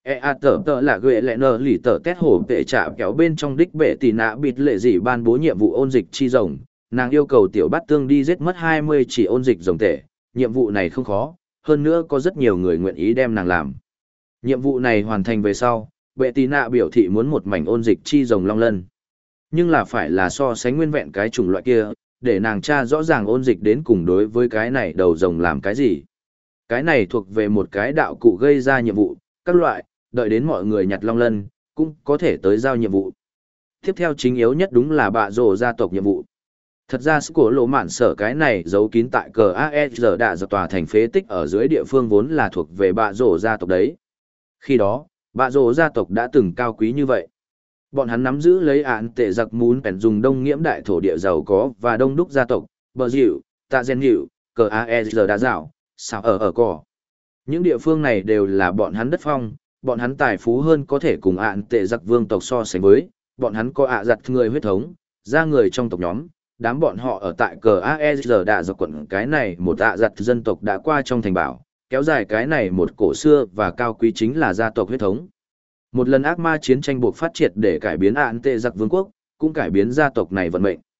Speaker 1: Tờ là ghệ lẹ nờ lì tờ tét hổ tệ trả kéo bên trong đích bệ tỷ nạ bịt lệ gì ban bố nhiệm vụ ôn dịch chi rồng, nàng yêu cầu Tiểu Bát Tương đi giết mất 20 chỉ ôn dịch rồng tệ, nhiệm vụ này không khó, hơn nữa có rất nhiều người nguyện ý đem nàng làm. Nhiệm vụ này hoàn thành về sau, bệ tỷ nạ biểu thị muốn một mảnh ôn dịch chi rồng long lân. Nhưng là phải là so sánh nguyên vẹn cái chủng loại kia, để nàng tra rõ ràng ôn dịch đến cùng đối với cái này đầu rồng làm cái gì. Cái này thuộc về một cái đạo cụ gây ra nhiệm vụ, các loại, đợi đến mọi người nhặt long lân, cũng có thể tới giao nhiệm vụ. Tiếp theo chính yếu nhất đúng là bạ rổ gia tộc nhiệm vụ. Thật ra của lộ mạn sở cái này giấu kín tại cờ ASR đã dập tòa thành phế tích ở dưới địa phương vốn là thuộc về bạ rổ gia tộc đấy. Khi đó, bạ rổ gia tộc đã từng cao quý như vậy. Bọn hắn nắm giữ lấy án tệ giặc muốn bèn dùng đông nghiễm đại thổ địa giàu có và đông đúc gia tộc, bờ dịu, tạ gen dịu, cờ ASR đã dạo, sao ở cỏ. Những địa phương này đều là bọn hắn đất phong, bọn hắn tài phú hơn có thể cùng án tệ giặc vương tộc so sánh với, bọn hắn có giặt người huyết thống, ra người trong tộc nhóm, đám bọn họ ở tại cờ ASR đã dập quận cái này một giặt dân tộc đã qua trong thành bảo, kéo dài cái này một cổ xưa và cao quý chính là gia tộc huyết thống. Một lần ác ma chiến tranh buộc phát triệt để cải biến án tệ giặc vương quốc, cũng cải biến gia tộc này vận mệnh.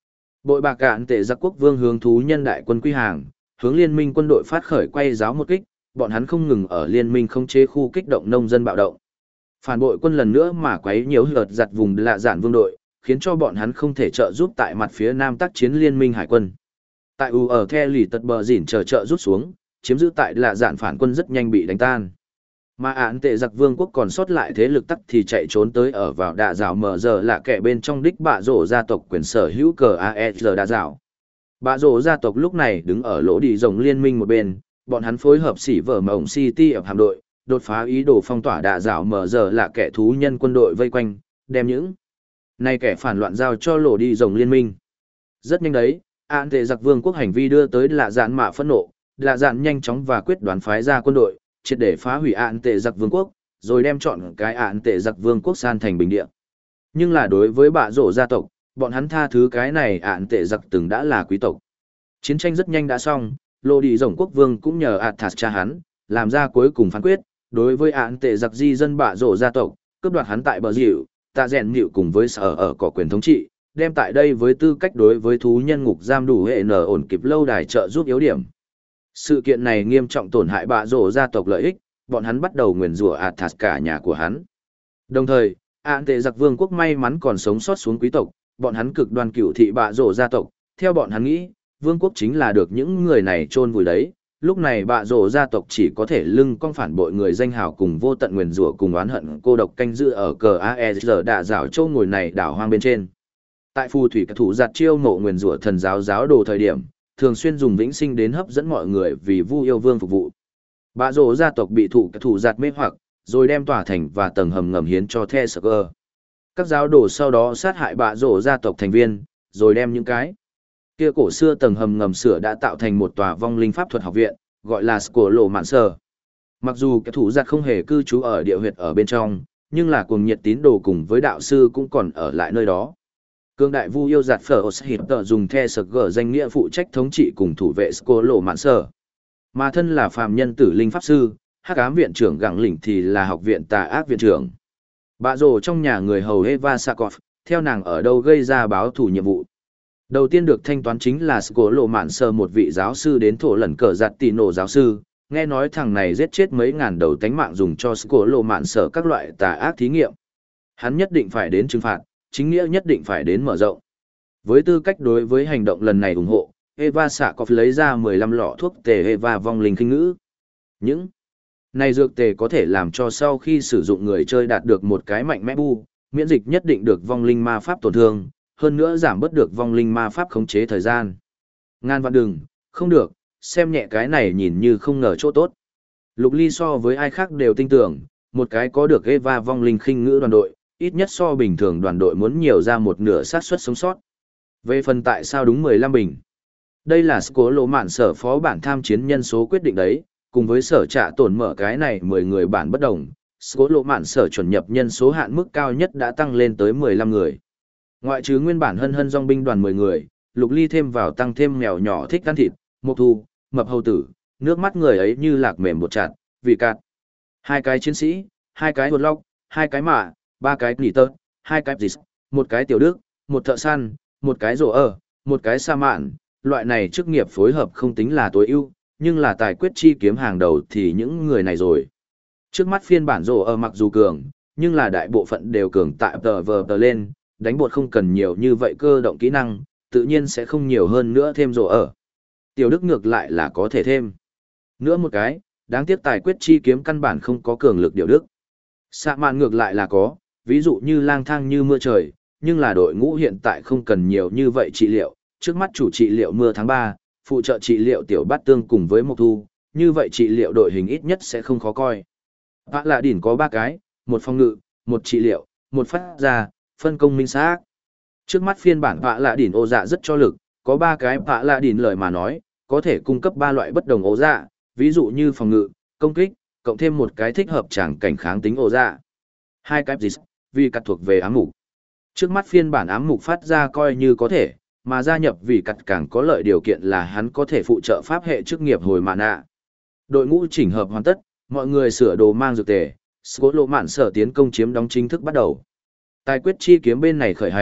Speaker 1: Bội bạc cạn tệ giặc quốc vương hướng thú nhân đại quân quy hàng, hướng liên minh quân đội phát khởi quay giáo một kích, bọn hắn không ngừng ở liên minh không chế khu kích động nông dân bạo động. Phản bội quân lần nữa mà quấy nhiều hợt giặt vùng lạ dạn vương đội, khiến cho bọn hắn không thể trợ giúp tại mặt phía nam tác chiến liên minh hải quân. Tại ở The lì tật bờ dỉn chờ trợ rút xuống, chiếm giữ tại lạ dạn phản quân rất nhanh bị đánh tan. Mà án tệ giặc vương quốc còn sót lại thế lực tắc thì chạy trốn tới ở vào đạ rào mở giờ là kẻ bên trong đích bạ rổ gia tộc quyền sở hữu cờ AEG đạ rào. Bạ rổ gia tộc lúc này đứng ở lỗ đi rồng liên minh một bên, bọn hắn phối hợp xỉ vở mộng City ở hạm đội, đột phá ý đồ phong tỏa đạ rào mở giờ là kẻ thú nhân quân đội vây quanh, đem những này kẻ phản loạn giao cho lỗ đi rồng liên minh. Rất nhanh đấy, án tệ giặc vương quốc hành vi đưa tới lạ dạn mạ phẫn nộ, lạ dạn nhanh chóng và quyết đoán phái ra quân đội triệt để phá hủy án tệ giặc vương quốc, rồi đem chọn cái án tệ giặc vương quốc san thành bình địa. Nhưng là đối với bạ rổ gia tộc, bọn hắn tha thứ cái này án tệ giặc từng đã là quý tộc. Chiến tranh rất nhanh đã xong, lô đi rồng quốc vương cũng nhờ Athas cha hắn, làm ra cuối cùng phán quyết, đối với án tệ giặc di dân bạ rổ gia tộc, cướp đoạt hắn tại bờ dịu, ta rèn nhịu cùng với sở ở có quyền thống trị, đem tại đây với tư cách đối với thú nhân ngục giam đủ hệ nở ổn kịp lâu đài trợ giúp yếu điểm. Sự kiện này nghiêm trọng tổn hại bạ rổ gia tộc lợi ích, bọn hắn bắt đầu nguyền rủa Athas cả nhà của hắn. Đồng thời, án tệ giặc vương quốc may mắn còn sống sót xuống quý tộc, bọn hắn cực đoan cửu thị bạ rổ gia tộc, theo bọn hắn nghĩ, vương quốc chính là được những người này chôn vùi đấy. Lúc này bạ rổ gia tộc chỉ có thể lưng cong phản bội người danh hào cùng vô tận nguyền rủa cùng oán hận cô độc canh giữ ở cờ AEG đạ dạo châu ngồi này đảo hoang bên trên. Tại phù thủy thủ giặt chiêu mộ nguyền rủa thần giáo giáo đồ thời điểm, thường xuyên dùng vĩnh sinh đến hấp dẫn mọi người vì Vu yêu vương phục vụ. Bạ rổ gia tộc bị thủ giặt mê hoặc, rồi đem tòa thành và tầng hầm ngầm hiến cho The Sker. Các giáo đồ sau đó sát hại bạ rổ gia tộc thành viên, rồi đem những cái kia cổ xưa tầng hầm ngầm sửa đã tạo thành một tòa vong linh pháp thuật học viện, gọi là Skolo Mạn Sở. Mặc dù cái thủ giặt không hề cư trú ở địa huyệt ở bên trong, nhưng là cuồng nhiệt tín đồ cùng với đạo sư cũng còn ở lại nơi đó. Cương đại Vu yêu giặt phở Oshit dùng The Sker danh nghĩa phụ trách thống trị cùng thủ vệ Skolo Mạn Sở. Mà thân là phàm nhân tử linh pháp sư, hắc ám viện trưởng gặng lỉnh thì là học viện tà ác viện trưởng. Bạ rồ trong nhà người hầu Eva Sakov, theo nàng ở đâu gây ra báo thủ nhiệm vụ. Đầu tiên được thanh toán chính là Skolo Mạn Sở, một vị giáo sư đến thổ lần cờ giặt tì nổ giáo sư, nghe nói thằng này giết chết mấy ngàn đầu tánh mạng dùng cho Skolo Mạn Sở các loại tà ác thí nghiệm. Hắn nhất định phải đến trừng phạt, chính nghĩa nhất định phải đến mở rộng. Với tư cách đối với hành động lần này ủng hộ, Eva Sakov lấy ra 15 lọ thuốc tề Eva vong linh kinh ngữ. Những này dược tề có thể làm cho sau khi sử dụng người chơi đạt được một cái mạnh mẽ bu, miễn dịch nhất định được vong linh ma pháp tổn thương, hơn nữa giảm bớt được vong linh ma pháp khống chế thời gian. Ngàn vạn đừng, không được, xem nhẹ cái này nhìn như không ngờ chỗ tốt. Lục Ly so với ai khác đều tin tưởng, một cái có được Eva vong linh khinh ngữ đoàn đội, ít nhất so bình thường đoàn đội muốn nhiều ra một nửa xác suất sống sót. Về phần tại sao đúng 15 bình. Đây là Skolo Mạn Sở phó bản tham chiến nhân số quyết định đấy, cùng với sở trả tổn mở cái này 10 người bản bất đồng. Skolo Mạn Sở chuẩn nhập nhân số hạn mức cao nhất đã tăng lên tới 15 người. Ngoại trừ nguyên bản hân hân dòng binh đoàn 10 người, Lục Ly thêm vào tăng thêm mèo nhỏ thích ăn thịt, mộc thu, mập hầu tử, nước mắt người ấy như lạc mềm bột chặt, vì cạt. 2 cái chiến sĩ, 2 cái hột lóc, 2 cái mạ, 3 cái nỉ tơ, 2 cái dịch, 1 cái tiểu đức, 1 thợ săn, 1 cái rổ ở, 1 cái sa mạn. Loại này chức nghiệp phối hợp không tính là tối ưu, nhưng là tài quyết chi kiếm hàng đầu thì những người này rồi. Trước mắt phiên bản rổ ở mặc dù cường, nhưng là đại bộ phận đều cường tại tờ lên, đánh bột không cần nhiều như vậy cơ động kỹ năng, tự nhiên sẽ không nhiều hơn nữa thêm rổ ở. Tiểu đức ngược lại là có thể thêm. Nữa một cái, đáng tiếc tài quyết chi kiếm căn bản không có cường lực điều đức. Sa mạn ngược lại là có, ví dụ như lang thang như mưa trời, nhưng là đội ngũ hiện tại không cần nhiều như vậy trị liệu. Trước mắt chủ trị liệu mưa tháng 3, phụ trợ trị liệu tiểu bát tương cùng với mộc thu, như vậy trị liệu đội hình ít nhất sẽ không khó coi. Vã lạ đỉnh có 3 cái, 1 phòng ngự, 1 trị liệu, 1 phát ra, phân công minh xác. Trước mắt phiên bản vã lạ đỉnh ô dạ rất cho lực, có 3 cái vã lạ đỉnh lời mà nói, có thể cung cấp 3 loại bất đồng ô dạ, ví dụ như phòng ngự, công kích, cộng thêm 1 cái thích hợp tràng cảnh kháng tính ô dạ. 2 cái dịch, vì cắt thuộc về ám mục. Trước mắt phiên bản ám mục phát ra coi như có thể, mà gia nhập vì cặt càng có lợi điều kiện là hắn có thể phụ trợ pháp hệ chức nghiệp hồi mạn nạ. Đội ngũ chỉnh hợp hoàn tất, mọi người sửa đồ mang dược tề, Skolo Mạn Sở tiến công chiếm đóng chính thức bắt đầu. Tài quyết chi kiếm bên này khởi hành,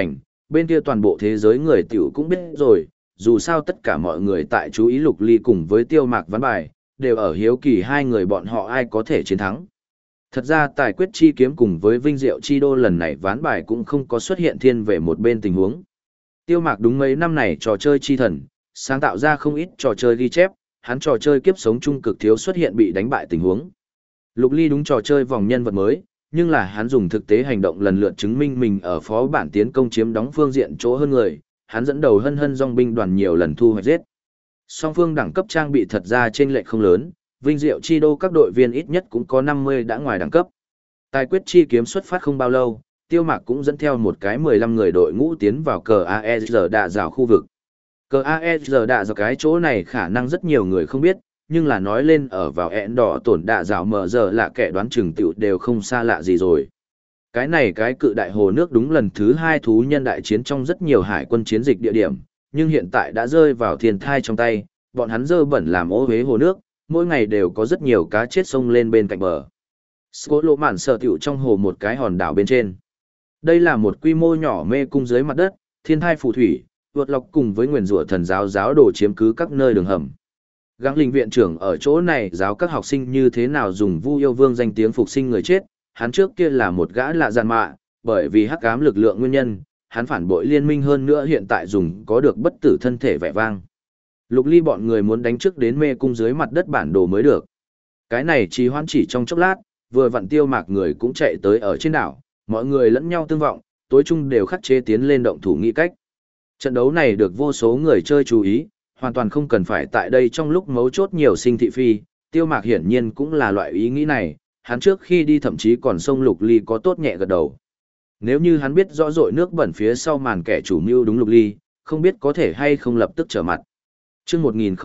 Speaker 1: bên kia toàn bộ thế giới người tiểu cũng biết rồi, dù sao tất cả mọi người tại chú ý Lục Ly cùng với Tiêu Mạc ván bài, đều ở hiếu kỳ hai người bọn họ ai có thể chiến thắng. Thật ra tài quyết chi kiếm cùng với vinh diệu chi đô lần này ván bài cũng không có xuất hiện thiên về một bên tình huống. Tiêu Mạc đúng mấy năm này trò chơi chi thần, sáng tạo ra không ít trò chơi ghi chép, hắn trò chơi kiếp sống trung cực thiếu xuất hiện bị đánh bại tình huống. Lục Ly đúng trò chơi vòng nhân vật mới, nhưng là hắn dùng thực tế hành động lần lượt chứng minh mình ở phó bản tiến công chiếm đóng phương diện chỗ hơn người, hắn dẫn đầu hân hân dòng binh đoàn nhiều lần thu hoạch giết. Song phương đẳng cấp trang bị thật ra trên lệch không lớn, vinh diệu chi đô các đội viên ít nhất cũng có 50 đã ngoài đẳng cấp. Tài quyết chi kiếm xuất phát không bao lâu, Tiêu Mạc cũng dẫn theo một cái 15 người đội ngũ tiến vào cờ AER đạ rào khu vực. Cờ AER đạ rào cái chỗ này khả năng rất nhiều người không biết, nhưng là nói lên ở vào ẹn đỏ tổn đạ rào mở giờ là kẻ đoán chừng tiểu đều không xa lạ gì rồi. Cái này cái cự đại hồ nước đúng lần thứ 2 thú nhân đại chiến trong rất nhiều hải quân chiến dịch địa điểm, nhưng hiện tại đã rơi vào thiên thai trong tay, bọn hắn dơ bẩn làm ô uế hồ nước, mỗi ngày đều có rất nhiều cá chết sông lên bên cạnh bờ. Scolo mạn sở tiểu trong hồ một cái hòn đảo bên trên. Đây là một quy mô nhỏ mê cung dưới mặt đất, thiên thai phù thủy, vượt lọc cùng với nguyền rủa thần giáo đồ chiếm cứ các nơi đường hầm. Gắng linh viện trưởng ở chỗ này giáo các học sinh như thế nào dùng Vu Yêu Vương danh tiếng phục sinh người chết, hắn trước kia là một gã lạ giàn mạ, bởi vì hắc ám lực lượng nguyên nhân, hắn phản bội liên minh hơn nữa hiện tại dùng có được bất tử thân thể vẻ vang. Lục Ly bọn người muốn đánh trước đến mê cung dưới mặt đất bản đồ mới được. Cái này trì hoãn chỉ trong chốc lát, vừa vặn Tiêu Mạc người cũng chạy tới ở trên đảo, mọi người lẫn nhau tương vọng, tối chung đều khắc chế tiến lên động thủ nghĩ cách. Trận đấu này được vô số người chơi chú ý, hoàn toàn không cần phải tại đây trong lúc mấu chốt nhiều sinh thị phi, Tiêu Mạc hiển nhiên cũng là loại ý nghĩ này, hắn trước khi đi thậm chí còn xông Lục Ly có tốt nhẹ gật đầu. Nếu như hắn biết rõ rội nước bẩn phía sau màn kẻ chủ mưu đúng Lục Ly, không biết có thể hay không lập tức trở mặt. Chương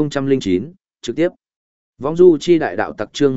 Speaker 1: 1009, trực tiếp. Vong du chi đại đạo tặc chương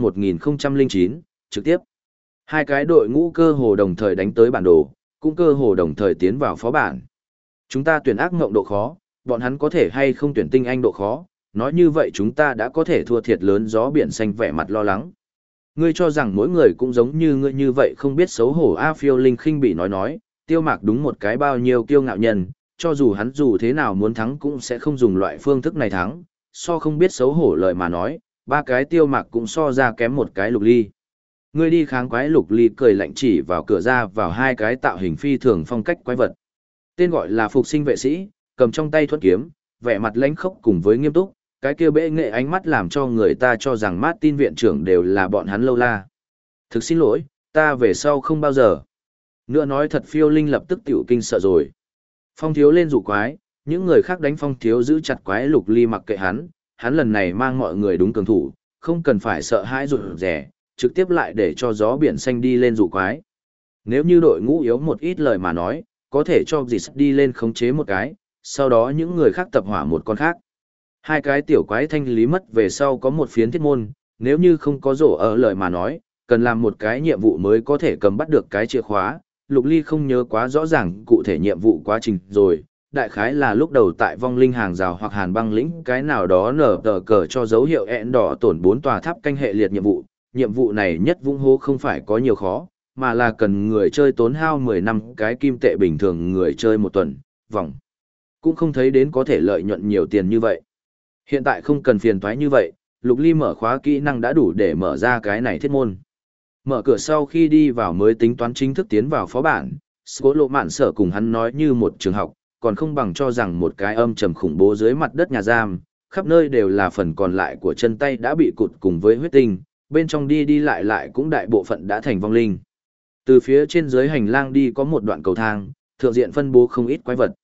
Speaker 1: 1009, trực tiếp. Hai cái đội ngũ cơ hồ đồng thời đánh tới bản đồ, cũng cơ hồ đồng thời tiến vào phó bản. Chúng ta tuyển ác ngộng độ khó, bọn hắn có thể hay không tuyển tinh anh độ khó, nói như vậy chúng ta đã có thể thua thiệt lớn gió biển xanh vẻ mặt lo lắng. Ngươi cho rằng mỗi người cũng giống như ngươi như vậy không biết xấu hổ A Phiêu Linh khinh bị nói, Tiêu Mạc đúng một cái bao nhiêu kiêu ngạo nhân, cho dù hắn dù thế nào muốn thắng cũng sẽ không dùng loại phương thức này thắng, so không biết xấu hổ lời mà nói, ba cái Tiêu Mạc cũng so ra kém một cái Lục Ly. Ngươi đi kháng quái Lục Ly cười lạnh chỉ vào cửa ra vào hai cái tạo hình phi thường phong cách quái vật. Tên gọi là phục sinh vệ sĩ, cầm trong tay thuẫn kiếm, vẻ mặt lãnh khốc cùng với nghiêm túc, cái kia bệ nghệ ánh mắt làm cho người ta cho rằng Martin viện trưởng đều là bọn hắn lâu la. Thực xin lỗi, ta về sau không bao giờ. Nữa nói thật Phiêu Linh lập tức tiểu kinh sợ rồi. Phong thiếu lên rủ quái, những người khác đánh phong thiếu giữ chặt quái Lục Ly mặc kệ hắn lần này mang mọi người đúng cường thủ, không cần phải sợ hãi rụt rẻ, trực tiếp lại để cho gió biển xanh đi lên rủ quái. Nếu như đội ngũ yếu một ít lời mà nói, có thể cho gì đi lên khống chế một cái, sau đó những người khác tập hỏa một con khác. Hai cái tiểu quái thanh lý mất về sau có một phiến thiết môn, nếu như không có rổ ở lời mà nói, cần làm một cái nhiệm vụ mới có thể cầm bắt được cái chìa khóa. Lục Ly không nhớ quá rõ ràng cụ thể nhiệm vụ quá trình rồi, đại khái là lúc đầu tại vong linh hàng rào hoặc hàn băng lĩnh cái nào đó nở tờ cờ cho dấu hiệu ẹn đỏ tổn 4 tòa tháp canh hệ liệt nhiệm vụ này nhất vung hô không phải có nhiều khó, mà là cần người chơi tốn hao 10 năm cái kim tệ bình thường người chơi một tuần, vòng. Cũng không thấy đến có thể lợi nhuận nhiều tiền như vậy. Hiện tại không cần phiền toái như vậy, Lục Ly mở khóa kỹ năng đã đủ để mở ra cái này thiết môn. Mở cửa sau khi đi vào mới tính toán chính thức tiến vào phó bản, Scolo mạn sở cùng hắn nói như một trường học, còn không bằng cho rằng một cái âm trầm khủng bố dưới mặt đất nhà giam, khắp nơi đều là phần còn lại của chân tay đã bị cụt cùng với huyết tinh, bên trong đi đi lại lại cũng đại bộ phận đã thành vong linh. Từ phía trên dưới hành lang đi có một đoạn cầu thang, thượng diện phân bố không ít quái vật.